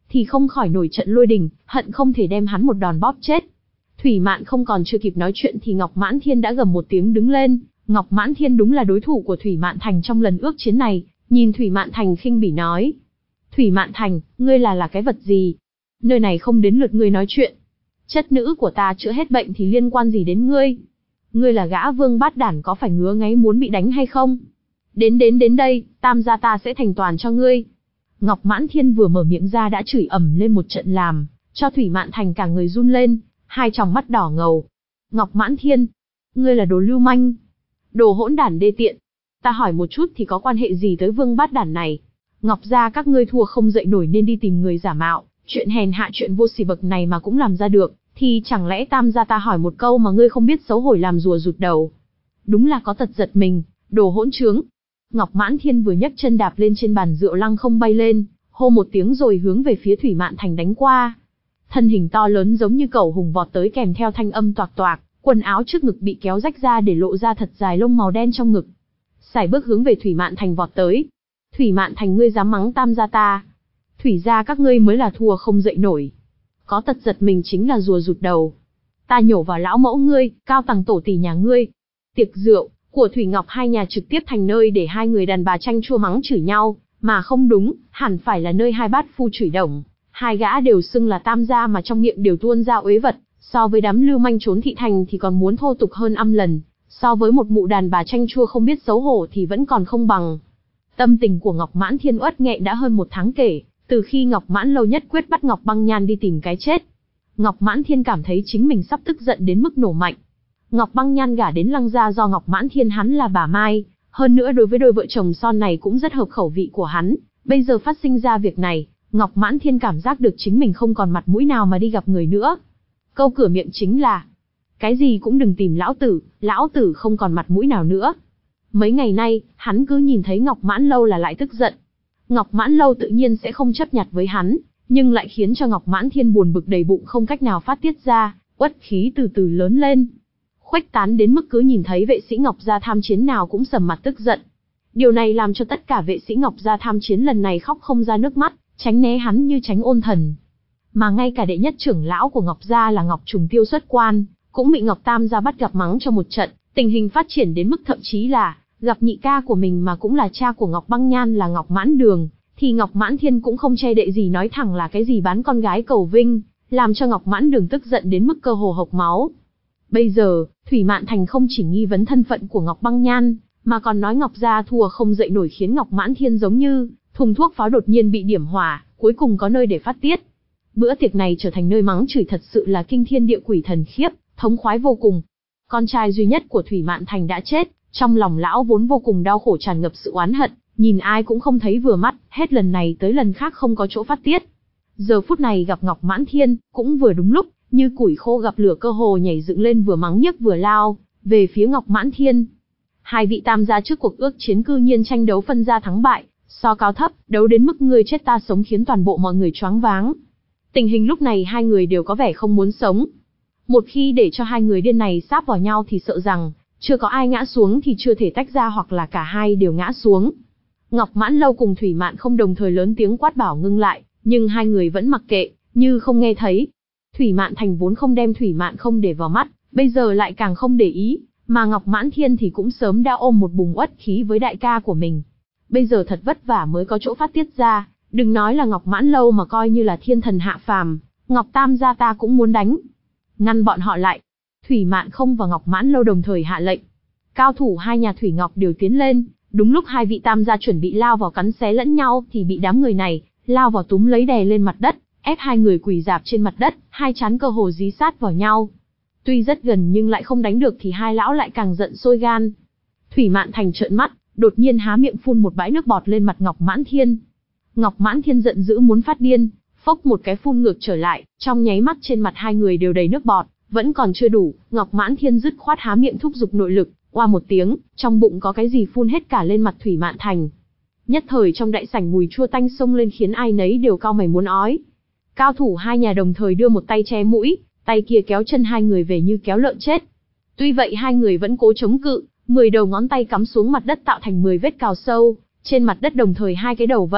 thì không khỏi nổi trận lôi đình, hận không thể đem hắn một đòn bóp chết. Thủy Mạn không còn chưa kịp nói chuyện thì Ngọc Mãn Thiên đã gầm một tiếng đứng lên. Ngọc Mãn Thiên đúng là đối thủ của Thủy Mạn Thành trong lần ước chiến này, nhìn Thủy Mạn Thành khinh bỉ nói. Thủy Mạn Thành, ngươi là là cái vật gì? Nơi này không đến lượt ngươi nói chuyện. Chất nữ của ta chữa hết bệnh thì liên quan gì đến ngươi? Ngươi là gã vương bát đản có phải ngứa ngáy muốn bị đánh hay không? Đến đến đến đây, tam gia ta sẽ thành toàn cho ngươi. Ngọc Mãn Thiên vừa mở miệng ra đã chửi ầm lên một trận làm, cho Thủy Mạn Thành cả người run lên, hai tròng mắt đỏ ngầu. Ngọc Mãn Thiên, ngươi là đồ lưu manh, đồ hỗn đản đê tiện. Ta hỏi một chút thì có quan hệ gì tới vương bát đản này? Ngọc gia các ngươi thua không dậy nổi nên đi tìm người giả mạo, chuyện hèn hạ chuyện vô sỉ bậc này mà cũng làm ra được, thì chẳng lẽ tam gia ta hỏi một câu mà ngươi không biết xấu hổ làm rùa rụt đầu? Đúng là có tật giật mình, đồ hỗn trướng. Ngọc Mãn Thiên vừa nhấc chân đạp lên trên bàn rượu lăng không bay lên, hô một tiếng rồi hướng về phía Thủy Mạn Thành đánh qua. Thân hình to lớn giống như cẩu hùng vọt tới kèm theo thanh âm toạc toạc, quần áo trước ngực bị kéo rách ra để lộ ra thật dài lông màu đen trong ngực. Sải bước hướng về Thủy Mạn Thành vọt tới. Thủy Mạn Thành, ngươi dám mắng tam gia ta? Thủy gia các ngươi mới là thua không dậy nổi. Có tật giật mình chính là rùa rụt đầu. Ta nhổ vào lão mẫu ngươi, cao tầng tổ tỷ nhà ngươi. Tiệc rượu của Thủy Ngọc hai nhà trực tiếp thành nơi để hai người đàn bà tranh chua mắng chửi nhau, mà không đúng, hẳn phải là nơi hai bát phu chửi đồng. Hai gã đều xưng là tam gia mà trong miệng đều tuôn ra uế vật, so với đám lưu manh trốn thị thành thì còn muốn thô tục hơn âm lần, so với một mụ đàn bà tranh chua không biết xấu hổ thì vẫn còn không bằng. Tâm tình của Ngọc Mãn Thiên uất nghẹn đã hơn một tháng kể, từ khi Ngọc Mãn Lâu nhất quyết bắt Ngọc Băng Nhan đi tìm cái chết. Ngọc Mãn Thiên cảm thấy chính mình sắp tức giận đến mức nổ mạnh. Ngọc Băng Nhan gả đến Lăng gia do Ngọc Mãn Thiên hắn là bà Mai, hơn nữa đối với đôi vợ chồng son này cũng rất hợp khẩu vị của hắn. Bây giờ phát sinh ra việc này, Ngọc Mãn Thiên cảm giác được chính mình không còn mặt mũi nào mà đi gặp người nữa. Câu cửa miệng chính là, cái gì cũng đừng tìm lão tử, lão tử không còn mặt mũi nào nữa. Mấy ngày nay, hắn cứ nhìn thấy Ngọc Mãn Lâu là lại tức giận. Ngọc Mãn Lâu tự nhiên sẽ không chấp nhặt với hắn, nhưng lại khiến cho Ngọc Mãn Thiên buồn bực đầy bụng không cách nào phát tiết ra, uất khí từ từ lớn lên. Khuếch tán đến mức cứ nhìn thấy vệ sĩ Ngọc gia tham chiến nào cũng sầm mặt tức giận. Điều này làm cho tất cả vệ sĩ Ngọc gia tham chiến lần này khóc không ra nước mắt, tránh né hắn như tránh ôn thần. Mà ngay cả đệ nhất trưởng lão của Ngọc gia là Ngọc Trùng Tiêu xuất quan, cũng bị Ngọc Tam gia bắt gặp mắng cho một trận, tình hình phát triển đến mức thậm chí là gặp nhị ca của mình mà cũng là cha của Ngọc Băng Nhan là Ngọc Mãn Đường, thì Ngọc Mãn Thiên cũng không che đậy gì nói thẳng là cái gì bán con gái cầu vinh, làm cho Ngọc Mãn Đường tức giận đến mức cơ hồ hộc máu. Bây giờ, Thủy Mạn Thành không chỉ nghi vấn thân phận của Ngọc Băng Nhan, mà còn nói Ngọc gia thua không dậy nổi, khiến Ngọc Mãn Thiên giống như thùng thuốc pháo đột nhiên bị điểm hỏa, cuối cùng có nơi để phát tiết. Bữa tiệc này trở thành nơi mắng chửi thật sự là kinh thiên địa quỷ thần khiếp, thống khoái vô cùng. Con trai duy nhất của Thủy Mạn Thành đã chết, trong lòng lão vốn vô cùng đau khổ tràn ngập sự oán hận, nhìn ai cũng không thấy vừa mắt, hết lần này tới lần khác không có chỗ phát tiết. Giờ phút này gặp Ngọc Mãn Thiên, cũng vừa đúng lúc, như củi khô gặp lửa cơ hồ nhảy dựng lên vừa mắng nhức vừa lao về phía Ngọc Mãn Thiên. Hai vị tam gia trước cuộc ước chiến cư nhiên tranh đấu phân ra thắng bại, so cao thấp, đấu đến mức người chết ta sống khiến toàn bộ mọi người choáng váng. Tình hình lúc này hai người đều có vẻ không muốn sống. Một khi để cho hai người điên này sáp vào nhau thì sợ rằng chưa có ai ngã xuống thì chưa thể tách ra, hoặc là cả hai đều ngã xuống. Ngọc Mãn Lâu cùng Thủy Mạn không đồng thời lớn tiếng quát bảo ngưng lại, nhưng hai người vẫn mặc kệ, như không nghe thấy. Thủy Mạn Thành vốn không đem Thủy Mạn không để vào mắt, bây giờ lại càng không để ý, mà Ngọc Mãn Thiên thì cũng sớm đã ôm một bùng uất khí với đại ca của mình. Bây giờ thật vất vả mới có chỗ phát tiết ra, đừng nói là Ngọc Mãn Lâu mà coi như là thiên thần hạ phàm, Ngọc Tam gia ta cũng muốn đánh. Ngăn bọn họ lại. Thủy Mạn không và Ngọc Mãn Lâu đồng thời hạ lệnh. Cao thủ hai nhà Thủy Ngọc đều tiến lên, đúng lúc hai vị tam gia chuẩn bị lao vào cắn xé lẫn nhau thì bị đám người này lao vào túm lấy đè lên mặt đất, ép hai người quỳ rạp trên mặt đất, hai trán cơ hồ dí sát vào nhau. Tuy rất gần nhưng lại không đánh được thì hai lão lại càng giận sôi gan. Thủy Mạn Thành trợn mắt, đột nhiên há miệng phun một bãi nước bọt lên mặt Ngọc Mãn Thiên. Ngọc Mãn Thiên giận dữ muốn phát điên, phốc một cái phun ngược trở lại, trong nháy mắt trên mặt hai người đều đầy nước bọt, vẫn còn chưa đủ, Ngọc Mãn Thiên dứt khoát há miệng thúc giục nội lực, oa một tiếng, trong bụng có cái gì phun hết cả lên mặt Thủy Mạn Thành. Nhất thời trong đại sảnh mùi chua tanh xông lên khiến ai nấy đều cau mày muốn ói. Cao thủ hai nhà đồng thời đưa một tay che mũi, tay kia kéo chân hai người về như kéo lợn chết. Tuy vậy hai người vẫn cố chống cự, mười đầu ngón tay cắm xuống mặt đất tạo thành mười vết cào sâu, trên mặt đất đồng thời hai cái đầu vẫn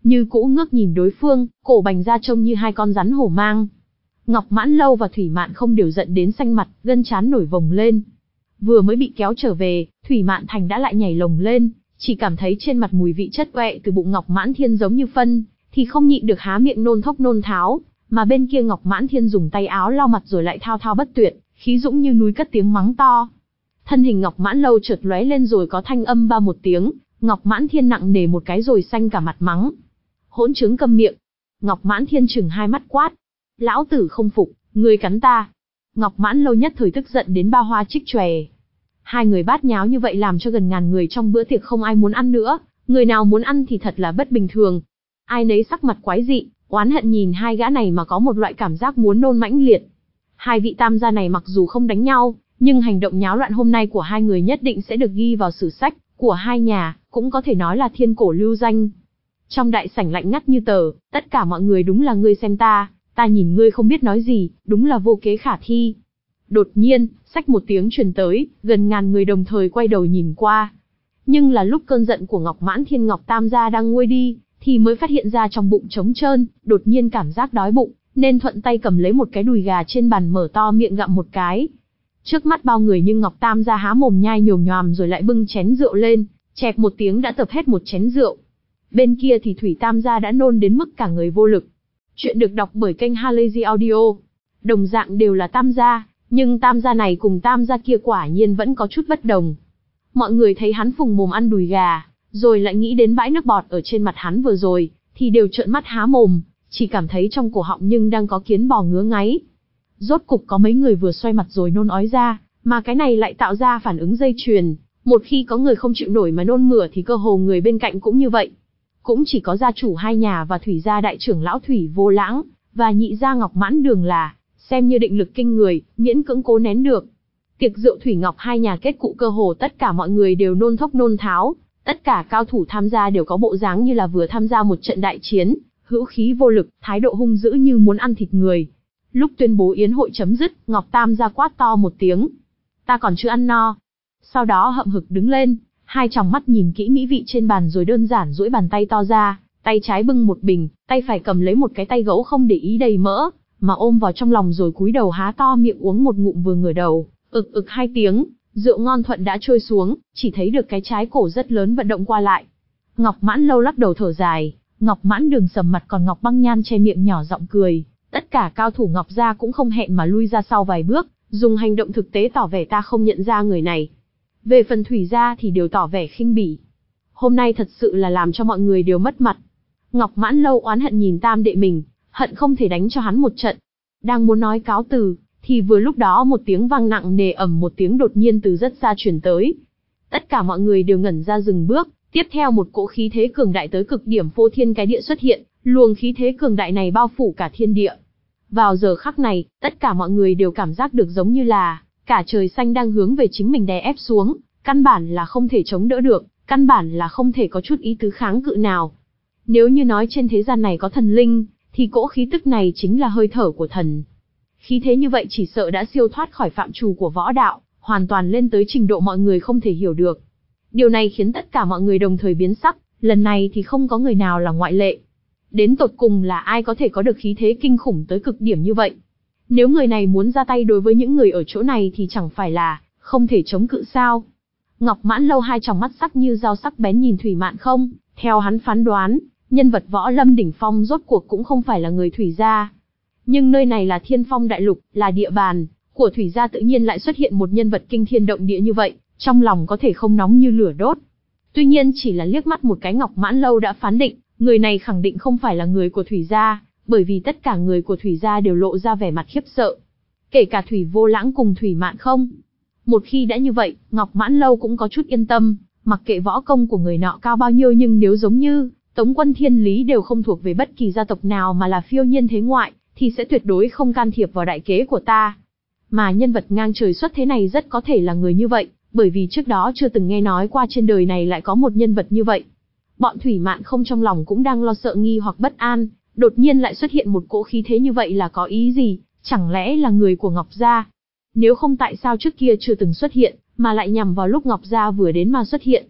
như cũ ngước nhìn đối phương, cổ bành ra trông như hai con rắn hổ mang. Ngọc Mãn Lâu và Thủy Mạn không đều giận đến xanh mặt, gân trán nổi vồng lên. Vừa mới bị kéo trở về, Thủy Mạn Thành đã lại nhảy lồng lên, chỉ cảm thấy trên mặt mùi vị chất oẹ từ bụng Ngọc Mãn Thiên giống như phân, thì không nhịn được há miệng nôn thốc nôn tháo, mà bên kia Ngọc Mãn Thiên dùng tay áo lau mặt rồi lại thao thao bất tuyệt, khí dũng như núi cất tiếng mắng to. Thân hình Ngọc Mãn Lâu chợt lóe lên rồi có thanh âm ba một tiếng, Ngọc Mãn Thiên nặng nề một cái rồi xanh cả mặt mắng. Hỗn trứng câm miệng. Ngọc Mãn Thiên trừng hai mắt quát. Lão tử không phục, ngươi cắn ta. Ngọc Mãn Lâu nhất thời tức giận đến ba hoa trích chòe. Hai người bát nháo như vậy làm cho gần ngàn người trong bữa tiệc không ai muốn ăn nữa, người nào muốn ăn thì thật là bất bình thường. Ai nấy sắc mặt quái dị, oán hận nhìn hai gã này mà có một loại cảm giác muốn nôn mãnh liệt. Hai vị tam gia này mặc dù không đánh nhau, nhưng hành động nháo loạn hôm nay của hai người nhất định sẽ được ghi vào sử sách của hai nhà, cũng có thể nói là thiên cổ lưu danh. Trong đại sảnh lạnh ngắt như tờ, tất cả mọi người đúng là ngươi xem ta, ta nhìn ngươi không biết nói gì, đúng là vô kế khả thi. Đột nhiên, xách một tiếng truyền tới, gần ngàn người đồng thời quay đầu nhìn qua. Nhưng là lúc cơn giận của Ngọc Mãn Thiên Ngọc Tam gia đang nguôi đi, thì mới phát hiện ra trong bụng trống trơn, đột nhiên cảm giác đói bụng, nên thuận tay cầm lấy một cái đùi gà trên bàn mở to miệng gặm một cái. Trước mắt bao người nhưng Ngọc Tam gia há mồm nhai nhồm nhoàm rồi lại bưng chén rượu lên, chẹp một tiếng đã tập hết một chén rượu. Bên kia thì Thủy Tam gia đã nôn đến mức cả người vô lực. Chuyện được đọc bởi kênh Halazy Audio. Đồng dạng đều là Tam gia, nhưng Tam gia này cùng Tam gia kia quả nhiên vẫn có chút bất đồng. Mọi người thấy hắn phùng mồm ăn đùi gà, rồi lại nghĩ đến bãi nước bọt ở trên mặt hắn vừa rồi, thì đều trợn mắt há mồm, chỉ cảm thấy trong cổ họng nhưng đang có kiến bò ngứa ngáy. Rốt cục có mấy người vừa xoay mặt rồi nôn ói ra, mà cái này lại tạo ra phản ứng dây chuyền. Một khi có người không chịu nổi mà nôn mửa thì cơ hồ người bên cạnh cũng như vậy. Cũng chỉ có gia chủ hai nhà và Thủy gia đại trưởng lão Thủy Vô Lãng, và nhị gia Ngọc Mãn Đường là, xem như định lực kinh người, miễn cưỡng cố nén được. Tiệc rượu Thủy Ngọc hai nhà kết cụ cơ hồ tất cả mọi người đều nôn thốc nôn tháo, tất cả cao thủ tham gia đều có bộ dáng như là vừa tham gia một trận đại chiến, hữu khí vô lực, thái độ hung dữ như muốn ăn thịt người. Lúc tuyên bố yến hội chấm dứt, Ngọc Tam gia quát to một tiếng. Ta còn chưa ăn no. Sau đó hậm hực đứng lên, hai tròng mắt nhìn kỹ mỹ vị trên bàn rồi đơn giản duỗi bàn tay to ra, tay trái bưng một bình, tay phải cầm lấy một cái tay gấu không để ý đầy mỡ, mà ôm vào trong lòng rồi cúi đầu há to miệng uống một ngụm vừa ngửa đầu, ực ực hai tiếng, rượu ngon thuận đã trôi xuống, chỉ thấy được cái trái cổ rất lớn vận động qua lại. Ngọc Mãn Lâu lắc đầu thở dài, Ngọc Mãn Đường sầm mặt còn Ngọc Băng Nhan che miệng nhỏ giọng cười. Tất cả cao thủ Ngọc gia cũng không hẹn mà lui ra sau vài bước, dùng hành động thực tế tỏ vẻ ta không nhận ra người này. Về phần Thủy gia thì đều tỏ vẻ khinh bỉ. Hôm nay thật sự là làm cho mọi người đều mất mặt. Ngọc Mãn Lâu oán hận nhìn tam đệ mình, hận không thể đánh cho hắn một trận. Đang muốn nói cáo từ, thì vừa lúc đó một tiếng vang nặng nề ầm một tiếng đột nhiên từ rất xa truyền tới. Tất cả mọi người đều ngẩn ra dừng bước, tiếp theo một cỗ khí thế cường đại tới cực điểm phô thiên cái địa xuất hiện, luồng khí thế cường đại này bao phủ cả thiên địa. Vào giờ khắc này, tất cả mọi người đều cảm giác được giống như là cả trời xanh đang hướng về chính mình đè ép xuống, căn bản là không thể chống đỡ được, căn bản là không thể có chút ý tứ kháng cự nào. Nếu như nói trên thế gian này có thần linh, thì cỗ khí tức này chính là hơi thở của thần. Khí thế như vậy chỉ sợ đã siêu thoát khỏi phạm trù của võ đạo, hoàn toàn lên tới trình độ mọi người không thể hiểu được. Điều này khiến tất cả mọi người đồng thời biến sắc, lần này thì không có người nào là ngoại lệ. Đến tột cùng là ai có thể có được khí thế kinh khủng tới cực điểm như vậy? Nếu người này muốn ra tay đối với những người ở chỗ này thì chẳng phải là không thể chống cự sao? Ngọc Mãn Lâu hai tròng mắt sắc như dao sắc bén nhìn Thủy Mạn không, theo hắn phán đoán, nhân vật võ lâm đỉnh phong rốt cuộc cũng không phải là người Thủy gia. Nhưng nơi này là Thiên Phong Đại Lục, là địa bàn của Thủy gia, tự nhiên lại xuất hiện một nhân vật kinh thiên động địa như vậy, trong lòng có thể không nóng như lửa đốt. Tuy nhiên chỉ là liếc mắt một cái Ngọc Mãn Lâu đã phán định, người này khẳng định không phải là người của Thủy gia, bởi vì tất cả người của Thủy gia đều lộ ra vẻ mặt khiếp sợ. Kể cả Thủy Vô Lãng cùng Thủy Mạn không. Một khi đã như vậy, Ngọc Mãn Lâu cũng có chút yên tâm, mặc kệ võ công của người nọ cao bao nhiêu nhưng nếu giống như Tống Quân Thiên Lý đều không thuộc về bất kỳ gia tộc nào mà là phiêu nhiên thế ngoại, thì sẽ tuyệt đối không can thiệp vào đại kế của ta. Mà nhân vật ngang trời xuất thế này rất có thể là người như vậy, bởi vì trước đó chưa từng nghe nói qua trên đời này lại có một nhân vật như vậy. Bọn Thủy Mạn không trong lòng cũng đang lo sợ nghi hoặc bất an, đột nhiên lại xuất hiện một cỗ khí thế như vậy là có ý gì, chẳng lẽ là người của Ngọc gia? Nếu không tại sao trước kia chưa từng xuất hiện, mà lại nhằm vào lúc Ngọc gia vừa đến mà xuất hiện?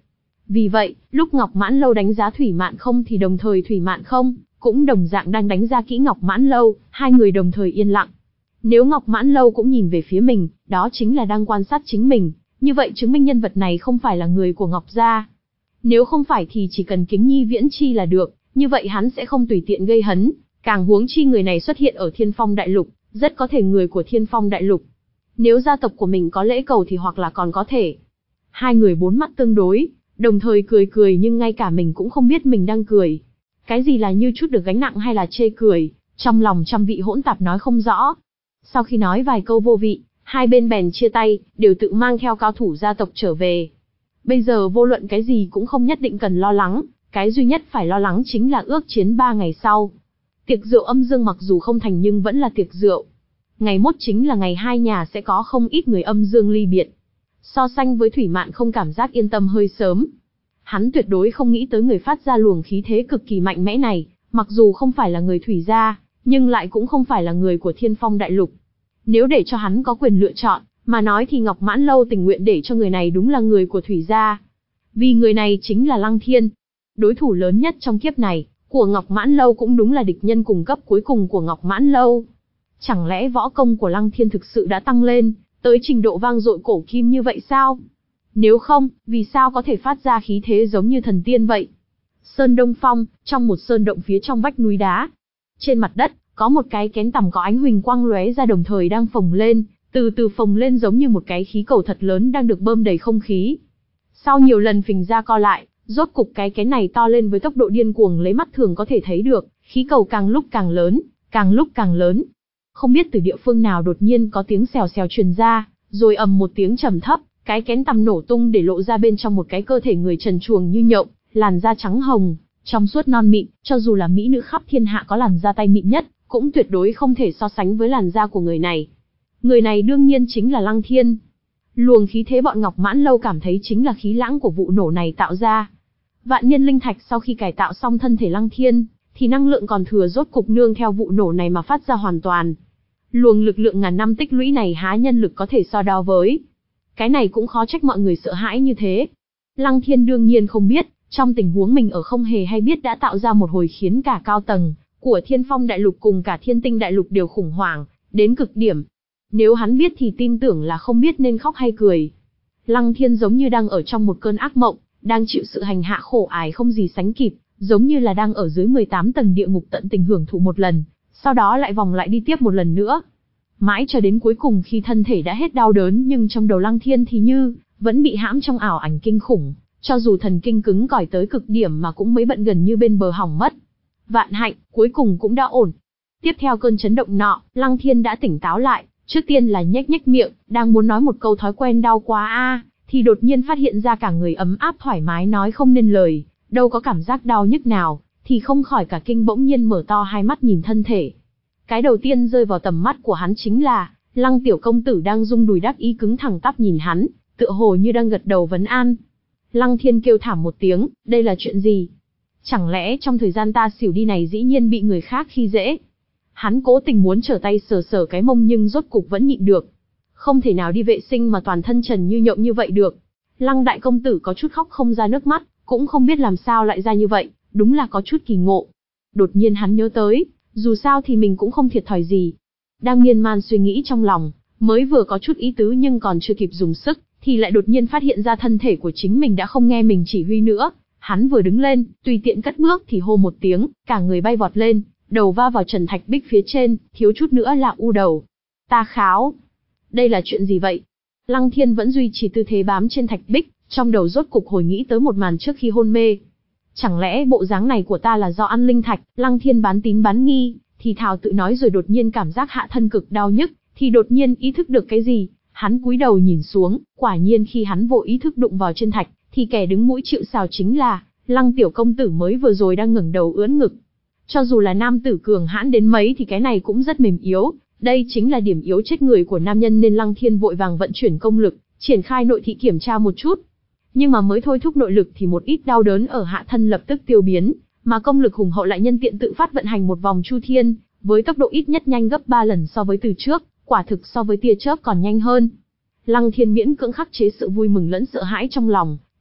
Vì vậy, lúc Ngọc Mãn Lâu đánh giá Thủy Mạn Không thì đồng thời Thủy Mạn Không cũng đồng dạng đang đánh giá kỹ Ngọc Mãn Lâu, hai người đồng thời yên lặng. Nếu Ngọc Mãn Lâu cũng nhìn về phía mình, đó chính là đang quan sát chính mình, như vậy chứng minh nhân vật này không phải là người của Ngọc gia. Nếu không phải thì chỉ cần Kính Nhi Viễn Chi là được, như vậy hắn sẽ không tùy tiện gây hấn, càng huống chi người này xuất hiện ở Thiên Phong Đại Lục, rất có thể người của Thiên Phong Đại Lục. Nếu gia tộc của mình có lễ cầu thì hoặc là còn có thể. Hai người bốn mắt tương đối, đồng thời cười cười nhưng ngay cả mình cũng không biết mình đang cười. Cái gì là như chút được gánh nặng hay là chê cười, trong lòng trăm vị hỗn tạp nói không rõ. Sau khi nói vài câu vô vị, hai bên bèn chia tay, đều tự mang theo cao thủ gia tộc trở về. Bây giờ vô luận cái gì cũng không nhất định cần lo lắng, cái duy nhất phải lo lắng chính là ước chiến ba ngày sau. Tiệc rượu âm dương mặc dù không thành nhưng vẫn là tiệc rượu. Ngày mốt chính là ngày hai nhà sẽ có không ít người âm dương ly biệt. So sánh với Thủy Mạn Không cảm giác yên tâm hơi sớm. Hắn tuyệt đối không nghĩ tới người phát ra luồng khí thế cực kỳ mạnh mẽ này, mặc dù không phải là người Thủy gia, nhưng lại cũng không phải là người của Thiên Phong Đại Lục. Nếu để cho hắn có quyền lựa chọn, mà nói thì Ngọc Mãn Lâu tình nguyện để cho người này đúng là người của Thủy gia. Vì người này chính là Lăng Thiên. Đối thủ lớn nhất trong kiếp này, của Ngọc Mãn Lâu cũng đúng là địch nhân cùng cấp cuối cùng của Ngọc Mãn Lâu. Chẳng lẽ võ công của Lăng Thiên thực sự đã tăng lên, tới trình độ vang dội cổ kim như vậy sao? Nếu không, vì sao có thể phát ra khí thế giống như thần tiên vậy? Sơn Đông Phong, trong một sơn động phía trong vách núi đá. Trên mặt đất, có một cái kén tằm có ánh huỳnh quang lóe ra đồng thời đang phồng lên, từ từ phồng lên giống như một cái khí cầu thật lớn đang được bơm đầy không khí. Sau nhiều lần phình ra co lại, rốt cục cái kén này to lên với tốc độ điên cuồng lấy mắt thường có thể thấy được, khí cầu càng lúc càng lớn, càng lúc càng lớn. Không biết từ địa phương nào đột nhiên có tiếng xèo xèo truyền ra, rồi ầm một tiếng trầm thấp, cái kén tằm nổ tung để lộ ra bên trong một cái cơ thể người trần truồng như nhộng, làn da trắng hồng, trong suốt non mịn, cho dù là mỹ nữ khắp thiên hạ có làn da tay mịn nhất, cũng tuyệt đối không thể so sánh với làn da của người này. Người này đương nhiên chính là Lăng Thiên. Luồng khí thế bọn Ngọc Mãn Lâu cảm thấy chính là khí lãng của vụ nổ này tạo ra. Vạn Niên Linh Thạch sau khi cải tạo xong thân thể Lăng Thiên, thì năng lượng còn thừa rốt cục nương theo vụ nổ này mà phát ra hoàn toàn. Luồng lực lượng ngàn năm tích lũy này há nhân lực có thể so đo với. Cái này cũng khó trách mọi người sợ hãi như thế. Lăng Thiên đương nhiên không biết, trong tình huống mình ở không hề hay biết đã tạo ra một hồi khiến cả cao tầng của Thiên Phong Đại Lục cùng cả Thiên Tinh Đại Lục đều khủng hoảng, đến cực điểm. Nếu hắn biết thì tin tưởng là không biết nên khóc hay cười. Lăng Thiên giống như đang ở trong một cơn ác mộng, đang chịu sự hành hạ khổ ải không gì sánh kịp, giống như là đang ở dưới mười tám tầng địa ngục tận tình hưởng thụ một lần, sau đó lại vòng lại đi tiếp một lần nữa. Mãi cho đến cuối cùng khi thân thể đã hết đau đớn nhưng trong đầu Lăng Thiên thì như vẫn bị hãm trong ảo ảnh kinh khủng, cho dù thần kinh cứng cỏi tới cực điểm mà cũng mới bận gần như bên bờ hỏng mất. Vạn hạnh, cuối cùng cũng đã ổn. Tiếp theo cơn chấn động nọ, Lăng Thiên đã tỉnh táo lại, trước tiên là nhếch nhếch miệng, đang muốn nói một câu thói quen đau quá a, thì đột nhiên phát hiện ra cả người ấm áp thoải mái nói không nên lời, đâu có cảm giác đau nhức nào, thì không khỏi cả kinh bỗng nhiên mở to hai mắt nhìn thân thể. Cái đầu tiên rơi vào tầm mắt của hắn chính là Lăng tiểu công tử đang rung đùi đắc ý cứng thẳng tắp nhìn hắn, tựa hồ như đang gật đầu vấn an. Lăng Thiên kêu thảm một tiếng, đây là chuyện gì? Chẳng lẽ trong thời gian ta xỉu đi này dĩ nhiên bị người khác khi dễ? Hắn cố tình muốn trở tay sờ sờ cái mông nhưng rốt cục vẫn nhịn được. Không thể nào đi vệ sinh mà toàn thân trần như nhộng như vậy được. Lăng đại công tử có chút khóc không ra nước mắt, cũng không biết làm sao lại ra như vậy, đúng là có chút kỳ ngộ. Đột nhiên hắn nhớ tới, dù sao thì mình cũng không thiệt thòi gì. Đang miên man suy nghĩ trong lòng, mới vừa có chút ý tứ nhưng còn chưa kịp dùng sức, thì lại đột nhiên phát hiện ra thân thể của chính mình đã không nghe mình chỉ huy nữa. Hắn vừa đứng lên, tùy tiện cất bước thì hô một tiếng, cả người bay vọt lên, đầu va vào trần thạch bích phía trên, thiếu chút nữa là u đầu. Ta kháo! Đây là chuyện gì vậy? Lăng Thiên vẫn duy trì tư thế bám trên thạch bích, trong đầu rốt cục hồi nghĩ tới một màn trước khi hôn mê. Chẳng lẽ bộ dáng này của ta là do ăn linh thạch? Lăng Thiên bán tín bán nghi, thì thào tự nói rồi đột nhiên cảm giác hạ thân cực đau nhức, thì đột nhiên ý thức được cái gì. Hắn cúi đầu nhìn xuống, quả nhiên khi hắn vô ý thức đụng vào trên thạch, thì kẻ đứng mũi chịu sào chính là Lăng tiểu công tử mới vừa rồi đang ngẩng đầu ưỡn ngực. Cho dù là nam tử cường hãn đến mấy thì cái này cũng rất mềm yếu, đây chính là điểm yếu chết người của nam nhân nên Lăng Thiên vội vàng vận chuyển công lực, triển khai nội thị kiểm tra một chút. Nhưng mà mới thôi thúc nội lực thì một ít đau đớn ở hạ thân lập tức tiêu biến, mà công lực hùng hậu lại nhân tiện tự phát vận hành một vòng chu thiên, với tốc độ ít nhất nhanh gấp ba lần so với từ trước, quả thực so với tia chớp còn nhanh hơn. Lăng Thiên miễn cưỡng khắc chế sự vui mừng lẫn sợ hãi trong lòng,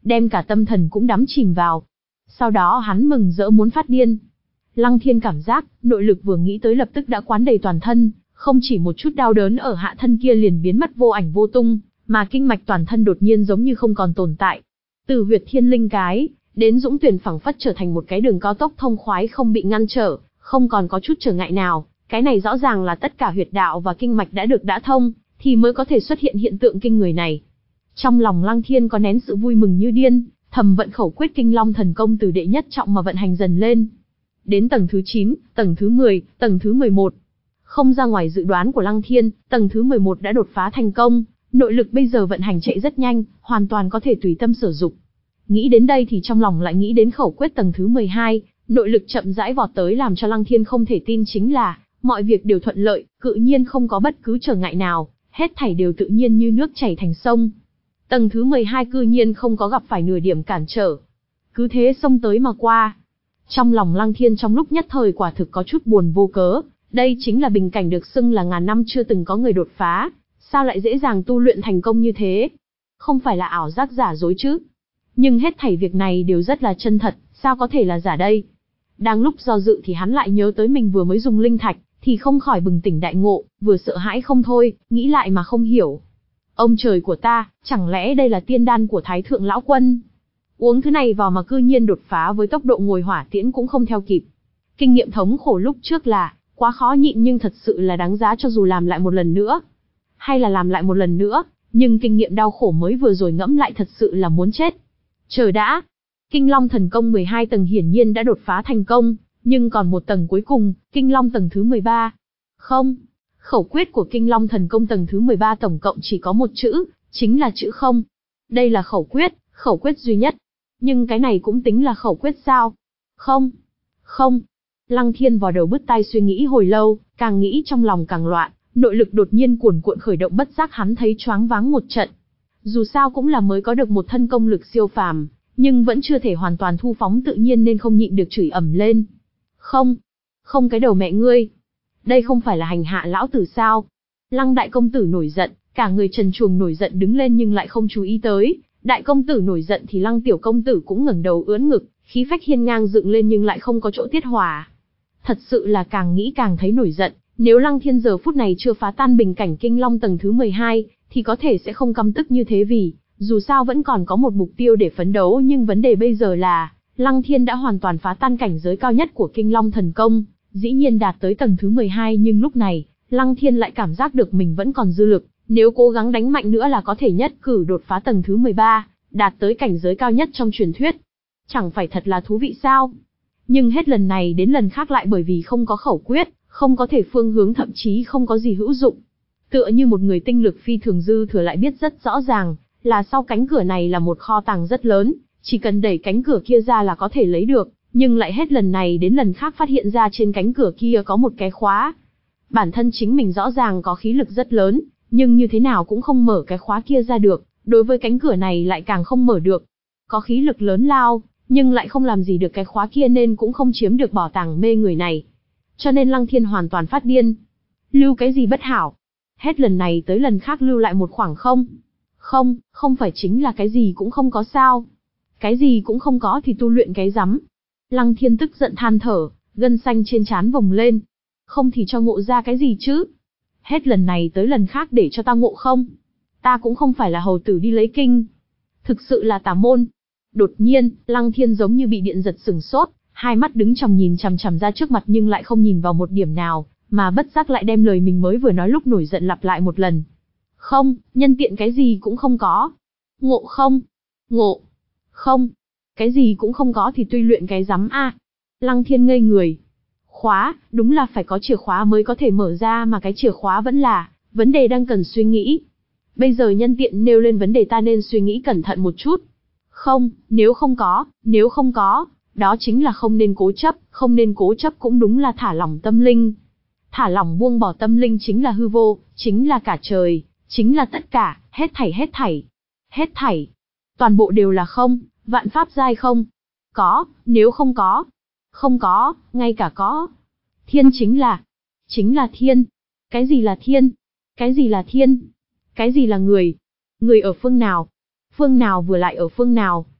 đem cả tâm thần cũng đắm chìm vào. Sau đó hắn mừng rỡ muốn phát điên. Lăng Thiên cảm giác, nội lực vừa nghĩ tới lập tức đã quán đầy toàn thân, không chỉ một chút đau đớn ở hạ thân kia liền biến mất vô ảnh vô tung, mà kinh mạch toàn thân đột nhiên giống như không còn tồn tại. Từ huyệt thiên linh cái, đến dũng tuyển phẳng phất trở thành một cái đường cao tốc thông khoái không bị ngăn trở, không còn có chút trở ngại nào. Cái này rõ ràng là tất cả huyệt đạo và kinh mạch đã được đã thông, thì mới có thể xuất hiện hiện tượng kinh người này. Trong lòng Lăng Thiên có nén sự vui mừng như điên, thầm vận khẩu quyết Kinh Long thần công từ đệ nhất trọng mà vận hành dần lên. Đến tầng thứ chín, tầng thứ mười, tầng thứ mười một. Không ra ngoài dự đoán của Lăng Thiên, tầng thứ mười một đã đột phá thành công, nội lực bây giờ vận hành chạy rất nhanh, hoàn toàn có thể tùy tâm sử dụng. Nghĩ đến đây thì trong lòng lại nghĩ đến khẩu quyết tầng thứ mười hai, nội lực chậm rãi vọt tới làm cho Lăng Thiên không thể tin chính là, mọi việc đều thuận lợi, cự nhiên không có bất cứ trở ngại nào, hết thảy đều tự nhiên như nước chảy thành sông. Tầng thứ mười hai cư nhiên không có gặp phải nửa điểm cản trở. Cứ thế xông tới mà qua. Trong lòng Lăng Thiên trong lúc nhất thời quả thực có chút buồn vô cớ, đây chính là bình cảnh được xưng là ngàn năm chưa từng có người đột phá, sao lại dễ dàng tu luyện thành công như thế? Không phải là ảo giác giả dối chứ? Nhưng hết thảy việc này đều rất là chân thật, sao có thể là giả đây? Đang lúc do dự thì hắn lại nhớ tới mình vừa mới dùng linh thạch, thì không khỏi bừng tỉnh đại ngộ, vừa sợ hãi không thôi, nghĩ lại mà không hiểu. Ông trời của ta, chẳng lẽ đây là tiên đan của Thái Thượng Lão Quân? Uống thứ này vào mà cư nhiên đột phá với tốc độ ngồi hỏa tiễn cũng không theo kịp. Kinh nghiệm thống khổ lúc trước là, quá khó nhịn nhưng thật sự là đáng giá cho dù làm lại một lần nữa. Hay là làm lại một lần nữa, nhưng kinh nghiệm đau khổ mới vừa rồi ngẫm lại thật sự là muốn chết. Chờ đã, Kinh Long thần công mười hai tầng hiển nhiên đã đột phá thành công, nhưng còn một tầng cuối cùng, Kinh Long tầng thứ mười ba. Không, khẩu quyết của Kinh Long thần công tầng thứ mười ba tổng cộng chỉ có một chữ, chính là chữ không. Đây là khẩu quyết, khẩu quyết duy nhất. Nhưng cái này cũng tính là khẩu quyết sao? Không, không. Lăng Thiên vò đầu bứt tai suy nghĩ hồi lâu, càng nghĩ trong lòng càng loạn, nội lực đột nhiên cuồn cuộn khởi động bất giác hắn thấy choáng váng một trận. Dù sao cũng là mới có được một thân công lực siêu phàm, nhưng vẫn chưa thể hoàn toàn thu phóng tự nhiên nên không nhịn được chửi ầm lên. Không, không cái đầu mẹ ngươi. Đây không phải là hành hạ lão tử sao? Lăng đại công tử nổi giận, cả người trần truồng nổi giận đứng lên nhưng lại không chú ý tới. Đại công tử nổi giận thì Lăng tiểu công tử cũng ngẩng đầu ưỡn ngực, khí phách hiên ngang dựng lên nhưng lại không có chỗ tiết hỏa. Thật sự là càng nghĩ càng thấy nổi giận, nếu Lăng Thiên giờ phút này chưa phá tan bình cảnh Kinh Long tầng thứ mười hai, thì có thể sẽ không căm tức như thế vì, dù sao vẫn còn có một mục tiêu để phấn đấu nhưng vấn đề bây giờ là, Lăng Thiên đã hoàn toàn phá tan cảnh giới cao nhất của Kinh Long thần công, dĩ nhiên đạt tới tầng thứ mười hai nhưng lúc này, Lăng Thiên lại cảm giác được mình vẫn còn dư lực, nếu cố gắng đánh mạnh nữa là có thể nhất cử đột phá tầng thứ mười ba, đạt tới cảnh giới cao nhất trong truyền thuyết. Chẳng phải thật là thú vị sao? Nhưng hết lần này đến lần khác lại bởi vì không có khẩu quyết, không có thể phương hướng thậm chí không có gì hữu dụng. Tựa như một người tinh lực phi thường dư thừa lại biết rất rõ ràng, là sau cánh cửa này là một kho tàng rất lớn, chỉ cần đẩy cánh cửa kia ra là có thể lấy được, nhưng lại hết lần này đến lần khác phát hiện ra trên cánh cửa kia có một cái khóa. Bản thân chính mình rõ ràng có khí lực rất lớn, nhưng như thế nào cũng không mở cái khóa kia ra được, đối với cánh cửa này lại càng không mở được. Có khí lực lớn lao, nhưng lại không làm gì được cái khóa kia nên cũng không chiếm được bảo tàng mê người này. Cho nên Lăng Thiên hoàn toàn phát điên. Lưu cái gì bất hảo? Hết lần này tới lần khác lưu lại một khoảng không. Không, không phải chính là cái gì cũng không có sao. Cái gì cũng không có thì tu luyện cái rắm. Lăng Thiên tức giận than thở, gân xanh trên trán vồng lên. Không thì cho ngộ ra cái gì chứ? Hết lần này tới lần khác để cho ta ngộ không? Ta cũng không phải là hầu tử đi lấy kinh. Thực sự là tà môn. Đột nhiên, Lăng Thiên giống như bị điện giật sửng sốt, hai mắt đứng chằm nhìn chằm chằm ra trước mặt nhưng lại không nhìn vào một điểm nào, mà bất giác lại đem lời mình mới vừa nói lúc nổi giận lặp lại một lần. Không, nhân tiện cái gì cũng không có. Ngộ không? Ngộ. Không. Cái gì cũng không có thì tuy luyện cái rắm a. Lăng Thiên ngây người. Khóa, đúng là phải có chìa khóa mới có thể mở ra mà cái chìa khóa vẫn là, vấn đề đang cần suy nghĩ. Bây giờ nhân tiện nêu lên vấn đề ta nên suy nghĩ cẩn thận một chút. Không, nếu không có, nếu không có, đó chính là không nên cố chấp, không nên cố chấp cũng đúng là thả lỏng tâm linh. Thả lỏng buông bỏ tâm linh chính là hư vô, chính là cả trời, chính là tất cả, hết thảy hết thảy. Hết thảy. Toàn bộ đều là không, vạn pháp giai không. Có, nếu không có. Không có, ngay cả có. Thiên chính là, chính là thiên. Cái gì là thiên? Cái gì là thiên? Cái gì là người? Người ở phương nào? Phương nào vừa lại ở phương nào?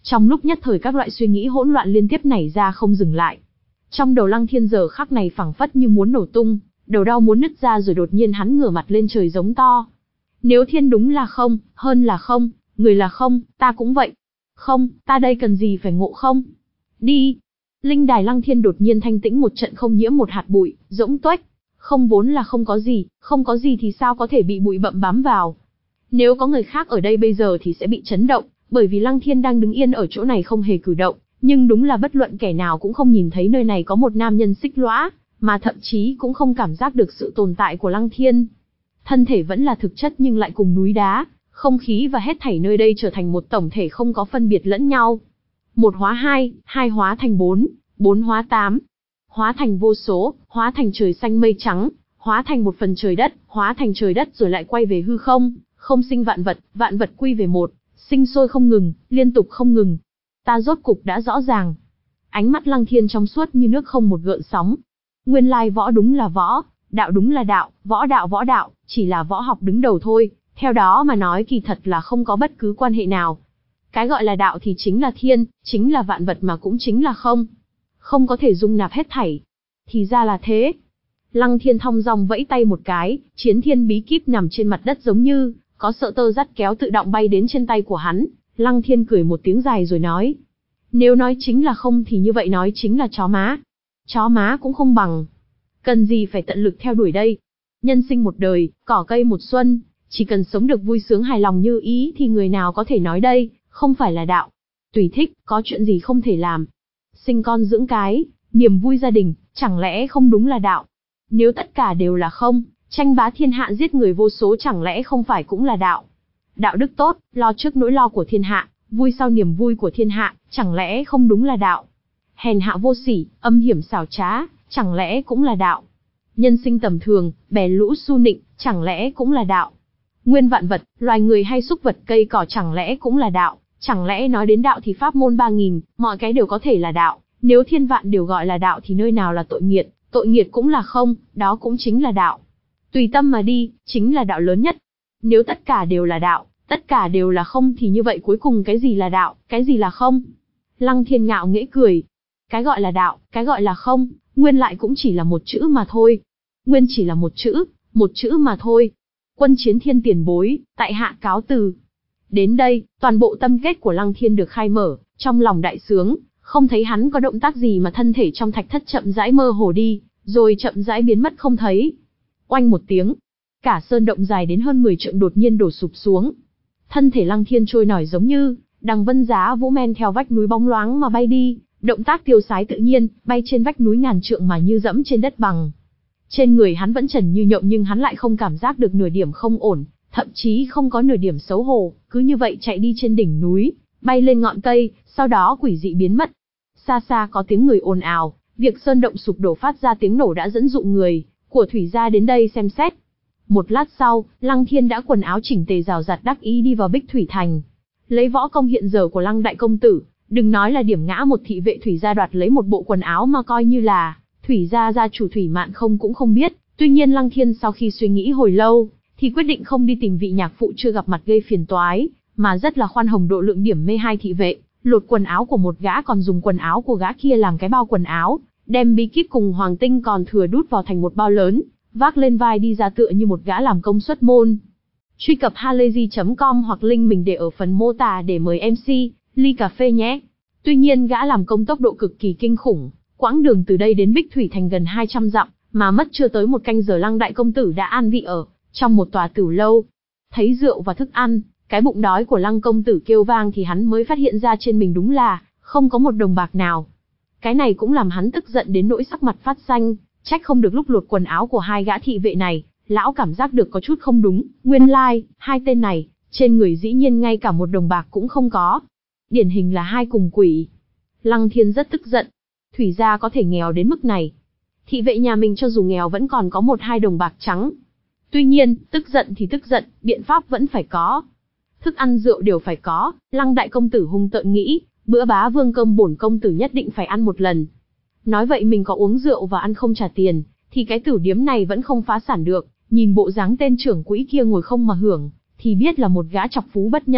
Trong lúc nhất thời các loại suy nghĩ hỗn loạn liên tiếp nảy ra không dừng lại. Trong đầu Lăng Thiên giờ khắc này phảng phất như muốn nổ tung, đầu đau muốn nứt ra rồi đột nhiên hắn ngửa mặt lên trời giống to. Nếu thiên đúng là không, hơn là không, người là không, ta cũng vậy. Không, ta đây cần gì phải ngộ không? Đi! Linh đài Lăng Thiên đột nhiên thanh tĩnh một trận không nhiễm một hạt bụi, rỗng tuếch. Không vốn là không có gì, không có gì thì sao có thể bị bụi bặm bám vào. Nếu có người khác ở đây bây giờ thì sẽ bị chấn động, bởi vì Lăng Thiên đang đứng yên ở chỗ này không hề cử động, nhưng đúng là bất luận kẻ nào cũng không nhìn thấy nơi này có một nam nhân xích lõa, mà thậm chí cũng không cảm giác được sự tồn tại của Lăng Thiên. Thân thể vẫn là thực chất nhưng lại cùng núi đá, không khí và hết thảy nơi đây trở thành một tổng thể không có phân biệt lẫn nhau. Một hóa hai, hai hóa thành bốn, bốn hóa tám, hóa thành vô số, hóa thành trời xanh mây trắng, hóa thành một phần trời đất, hóa thành trời đất rồi lại quay về hư không, không sinh vạn vật, vạn vật quy về một, sinh sôi không ngừng, liên tục không ngừng. Ta rốt cục đã rõ ràng. Ánh mắt Lăng Thiên trong suốt như nước không một gợn sóng. Nguyên lai võ đúng là võ, đạo đúng là đạo, võ đạo võ đạo, chỉ là võ học đứng đầu thôi, theo đó mà nói kỳ thật là không có bất cứ quan hệ nào. Cái gọi là đạo thì chính là thiên, chính là vạn vật mà cũng chính là không. Không có thể dung nạp hết thảy. Thì ra là thế. Lăng Thiên thong dong vẫy tay một cái, chiến thiên bí kíp nằm trên mặt đất giống như có sợi tơ dắt kéo tự động bay đến trên tay của hắn. Lăng Thiên cười một tiếng dài rồi nói. Nếu nói chính là không thì như vậy nói chính là chó má. Chó má cũng không bằng. Cần gì phải tận lực theo đuổi đây. Nhân sinh một đời, cỏ cây một xuân, chỉ cần sống được vui sướng hài lòng như ý thì người nào có thể nói đây không phải là đạo. Tùy thích, có chuyện gì không thể làm. Sinh con dưỡng cái, niềm vui gia đình, chẳng lẽ không đúng là đạo. Nếu tất cả đều là không, tranh bá thiên hạ giết người vô số chẳng lẽ không phải cũng là đạo. Đạo đức tốt, lo trước nỗi lo của thiên hạ, vui sau niềm vui của thiên hạ, chẳng lẽ không đúng là đạo. Hèn hạ vô sỉ, âm hiểm xảo trá, chẳng lẽ cũng là đạo. Nhân sinh tầm thường, bè lũ su nịnh, chẳng lẽ cũng là đạo. Nguyên vạn vật, loài người hay súc vật cây cỏ chẳng lẽ cũng là đạo. Chẳng lẽ nói đến đạo thì pháp môn ba nghìn, mọi cái đều có thể là đạo. Nếu thiên vạn đều gọi là đạo thì nơi nào là tội nghiệt, tội nghiệt cũng là không, đó cũng chính là đạo. Tùy tâm mà đi, chính là đạo lớn nhất. Nếu tất cả đều là đạo, tất cả đều là không thì như vậy cuối cùng cái gì là đạo, cái gì là không? Lăng Thiên ngạo nghễ cười. Cái gọi là đạo, cái gọi là không, nguyên lại cũng chỉ là một chữ mà thôi. Nguyên chỉ là một chữ, một chữ mà thôi. Quân Chiến Thiên tiền bối, tại hạ cáo từ. Đến đây, toàn bộ tâm kết của Lăng Thiên được khai mở, trong lòng đại sướng, không thấy hắn có động tác gì mà thân thể trong thạch thất chậm rãi mơ hồ đi, rồi chậm rãi biến mất không thấy. Oanh một tiếng, cả sơn động dài đến hơn mười trượng đột nhiên đổ sụp xuống. Thân thể Lăng Thiên trôi nổi giống như đằng vân giá vũ men theo vách núi bóng loáng mà bay đi, động tác tiêu sái tự nhiên, bay trên vách núi ngàn trượng mà như dẫm trên đất bằng. Trên người hắn vẫn trần như nhộng nhưng hắn lại không cảm giác được nửa điểm không ổn, thậm chí không có nửa điểm xấu hổ, cứ như vậy chạy đi trên đỉnh núi, bay lên ngọn cây, sau đó quỷ dị biến mất. Xa xa có tiếng người ồn ào, việc sơn động sụp đổ phát ra tiếng nổ đã dẫn dụ người của Thủy gia đến đây xem xét. Một lát sau, Lăng Thiên đã quần áo chỉnh tề rào rạt đắc ý đi vào Bích Thủy Thành. Lấy võ công hiện giờ của Lăng đại công tử, đừng nói là điểm ngã một thị vệ Thủy gia đoạt lấy một bộ quần áo mà coi như là Thủy gia gia chủ Thủy Mạn không cũng không biết. Tuy nhiên Lăng Thiên sau khi suy nghĩ hồi lâu, thì quyết định không đi tìm vị nhạc phụ chưa gặp mặt gây phiền toái, mà rất là khoan hồng độ lượng điểm mê hai thị vệ, lột quần áo của một gã còn dùng quần áo của gã kia làm cái bao quần áo, đem bí kíp cùng hoàng tinh còn thừa đút vào thành một bao lớn, vác lên vai đi ra tựa như một gã làm công xuất môn. Truy cập halayzi chấm com hoặc link mình để ở phần mô tả để mời em xê, ly cà phê nhé. Tuy nhiên gã làm công tốc độ cực kỳ kinh khủng, quãng đường từ đây đến Bích Thủy Thành gần hai trăm dặm, mà mất chưa tới một canh giờ Lăng đại công tử đã an vị ở trong một tòa tửu lâu. Thấy rượu và thức ăn, cái bụng đói của Lăng công tử kêu vang thì hắn mới phát hiện ra trên mình đúng là không có một đồng bạc nào. Cái này cũng làm hắn tức giận đến nỗi sắc mặt phát xanh, trách không được lúc lột quần áo của hai gã thị vệ này, lão cảm giác được có chút không đúng, nguyên lai, like, hai tên này, trên người dĩ nhiên ngay cả một đồng bạc cũng không có. Điển hình là hai cùng quỷ. Lăng Thiên rất tức giận, Thủy gia có thể nghèo đến mức này. Thị vệ nhà mình cho dù nghèo vẫn còn có một hai đồng bạc trắng. Tuy nhiên, tức giận thì tức giận, biện pháp vẫn phải có. Thức ăn rượu đều phải có, Lăng đại công tử hung tợn nghĩ, bữa bá vương cơm bổn công tử nhất định phải ăn một lần. Nói vậy mình có uống rượu và ăn không trả tiền, thì cái tửu điếm này vẫn không phá sản được, nhìn bộ dáng tên trưởng quỹ kia ngồi không mà hưởng, thì biết là một gã chọc phú bất nhân,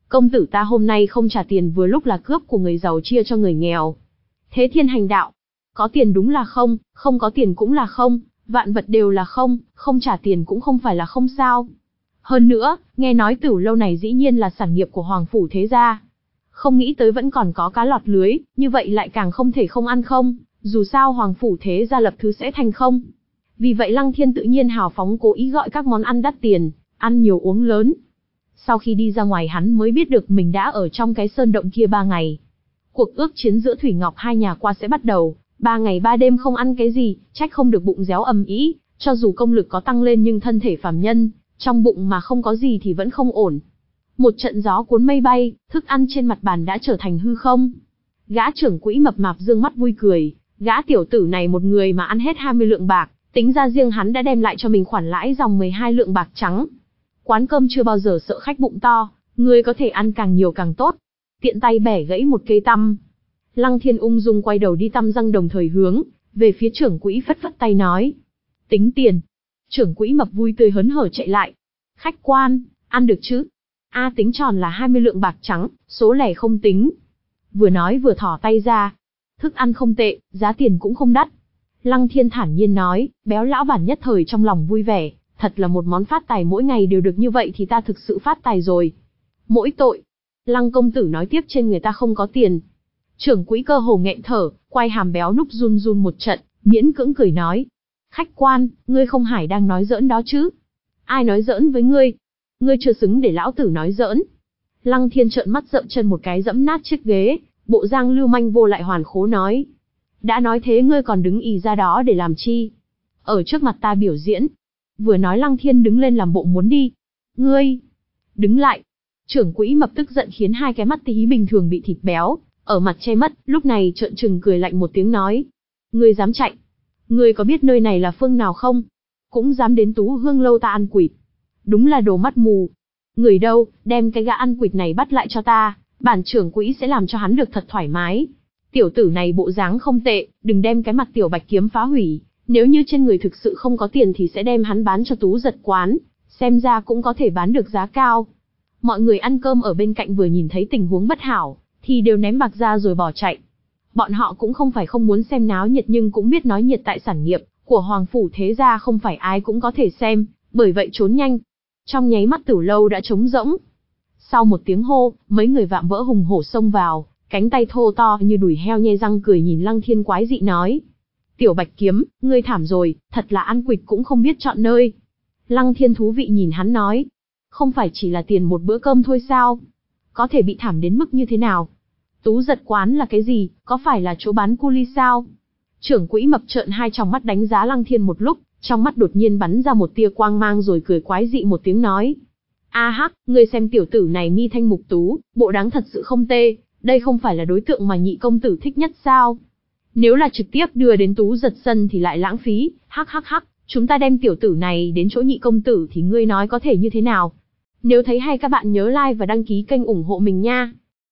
Công tử ta hôm nay không trả tiền vừa lúc là cướp của người giàu chia cho người nghèo. Thế thiên hành đạo. Có tiền đúng là không, không có tiền cũng là không, vạn vật đều là không, không trả tiền cũng không phải là không sao. Hơn nữa, nghe nói Tửu lâu này dĩ nhiên là sản nghiệp của Hoàng phủ thế gia. Không nghĩ tới vẫn còn có cá lọt lưới, như vậy lại càng không thể không ăn không, dù sao Hoàng phủ thế gia lập thứ sẽ thành không. Vì vậy Lăng Thiên tự nhiên hào phóng cố ý gọi các món ăn đắt tiền, ăn nhiều uống lớn. Sau khi đi ra ngoài hắn mới biết được mình đã ở trong cái sơn động kia ba ngày. Cuộc ước chiến giữa Thủy Ngọc hai nhà qua sẽ bắt đầu, ba ngày ba đêm không ăn cái gì, trách không được bụng réo ầm ĩ, cho dù công lực có tăng lên nhưng thân thể phàm nhân, trong bụng mà không có gì thì vẫn không ổn. Một trận gió cuốn mây bay, thức ăn trên mặt bàn đã trở thành hư không. Gã trưởng quỹ mập mạp dương mắt vui cười, gã tiểu tử này một người mà ăn hết hai mươi lượng bạc, tính ra riêng hắn đã đem lại cho mình khoản lãi dòng mười hai lượng bạc trắng. Quán cơm chưa bao giờ sợ khách bụng to, người có thể ăn càng nhiều càng tốt. Tiện tay bẻ gãy một cây tăm. Lăng Thiên ung dung quay đầu đi tăm răng đồng thời hướng về phía trưởng quỹ phất phất tay nói. Tính tiền. Trưởng quỹ mập vui tươi hớn hở chạy lại. Khách quan, ăn được chứ? A tính tròn là hai mươi lượng bạc trắng, số lẻ không tính. Vừa nói vừa thỏ tay ra. Thức ăn không tệ, giá tiền cũng không đắt. Lăng Thiên thản nhiên nói, béo lão bản nhất thời trong lòng vui vẻ. Thật là một món phát tài mỗi ngày đều được như vậy thì ta thực sự phát tài rồi. Mỗi tội. Lăng công tử nói tiếp trên người ta không có tiền. Trưởng quỹ cơ hồ nghẹn thở, quay hàm béo núc run run một trận, miễn cưỡng cười nói. Khách quan, ngươi không phải đang nói giỡn đó chứ? Ai nói giỡn với ngươi? Ngươi chưa xứng để lão tử nói giỡn. Lăng Thiên trợn mắt dậm chân một cái dẫm nát chiếc ghế, bộ dáng lưu manh vô lại hoàn khố nói. Đã nói thế ngươi còn đứng ì ra đó để làm chi? Ở trước mặt ta biểu diễn. Vừa nói Lăng Thiên đứng lên làm bộ muốn đi. Ngươi! Đứng lại! Trưởng quỹ mập tức giận khiến hai cái mắt tí bình thường bị thịt béo, ở mặt che mất, lúc này trợn trừng cười lạnh một tiếng nói. Ngươi dám chạy! Ngươi có biết nơi này là phương nào không? Cũng dám đến Tú Hương lâu ta ăn quỵt. Đúng là đồ mắt mù. Người đâu, đem cái gã ăn quỵt này bắt lại cho ta, bản trưởng quỹ sẽ làm cho hắn được thật thoải mái. Tiểu tử này bộ dáng không tệ, đừng đem cái mặt tiểu bạch kiếm phá hủy. Nếu như trên người thực sự không có tiền thì sẽ đem hắn bán cho Tú Giật quán, xem ra cũng có thể bán được giá cao. Mọi người ăn cơm ở bên cạnh vừa nhìn thấy tình huống bất hảo, thì đều ném bạc ra rồi bỏ chạy. Bọn họ cũng không phải không muốn xem náo nhiệt nhưng cũng biết nói nhiệt tại sản nghiệp của Hoàng phủ thế gia không phải ai cũng có thể xem, bởi vậy trốn nhanh. Trong nháy mắt Tửu lâu đã trống rỗng. Sau một tiếng hô, mấy người vạm vỡ hùng hổ xông vào, cánh tay thô to như đùi heo nhe răng cười nhìn Lăng Thiên quái dị nói. Tiểu Bạch Kiếm, ngươi thảm rồi, thật là ăn quỵt cũng không biết chọn nơi. Lăng Thiên thú vị nhìn hắn nói. Không phải chỉ là tiền một bữa cơm thôi sao? Có thể bị thảm đến mức như thế nào? Tú Giật quán là cái gì, có phải là chỗ bán cu ly sao? Trưởng quỹ mập trợn hai tròng mắt đánh giá Lăng Thiên một lúc, trong mắt đột nhiên bắn ra một tia quang mang rồi cười quái dị một tiếng nói. A hắc, ngươi xem tiểu tử này mi thanh mục tú, bộ đáng thật sự không tê, đây không phải là đối tượng mà nhị công tử thích nhất sao? Nếu là trực tiếp đưa đến Tú Giật sân thì lại lãng phí, hắc hắc hắc, chúng ta đem tiểu tử này đến chỗ nhị công tử thì ngươi nói có thể như thế nào? Nếu thấy hay các bạn nhớ like và đăng ký kênh ủng hộ mình nha.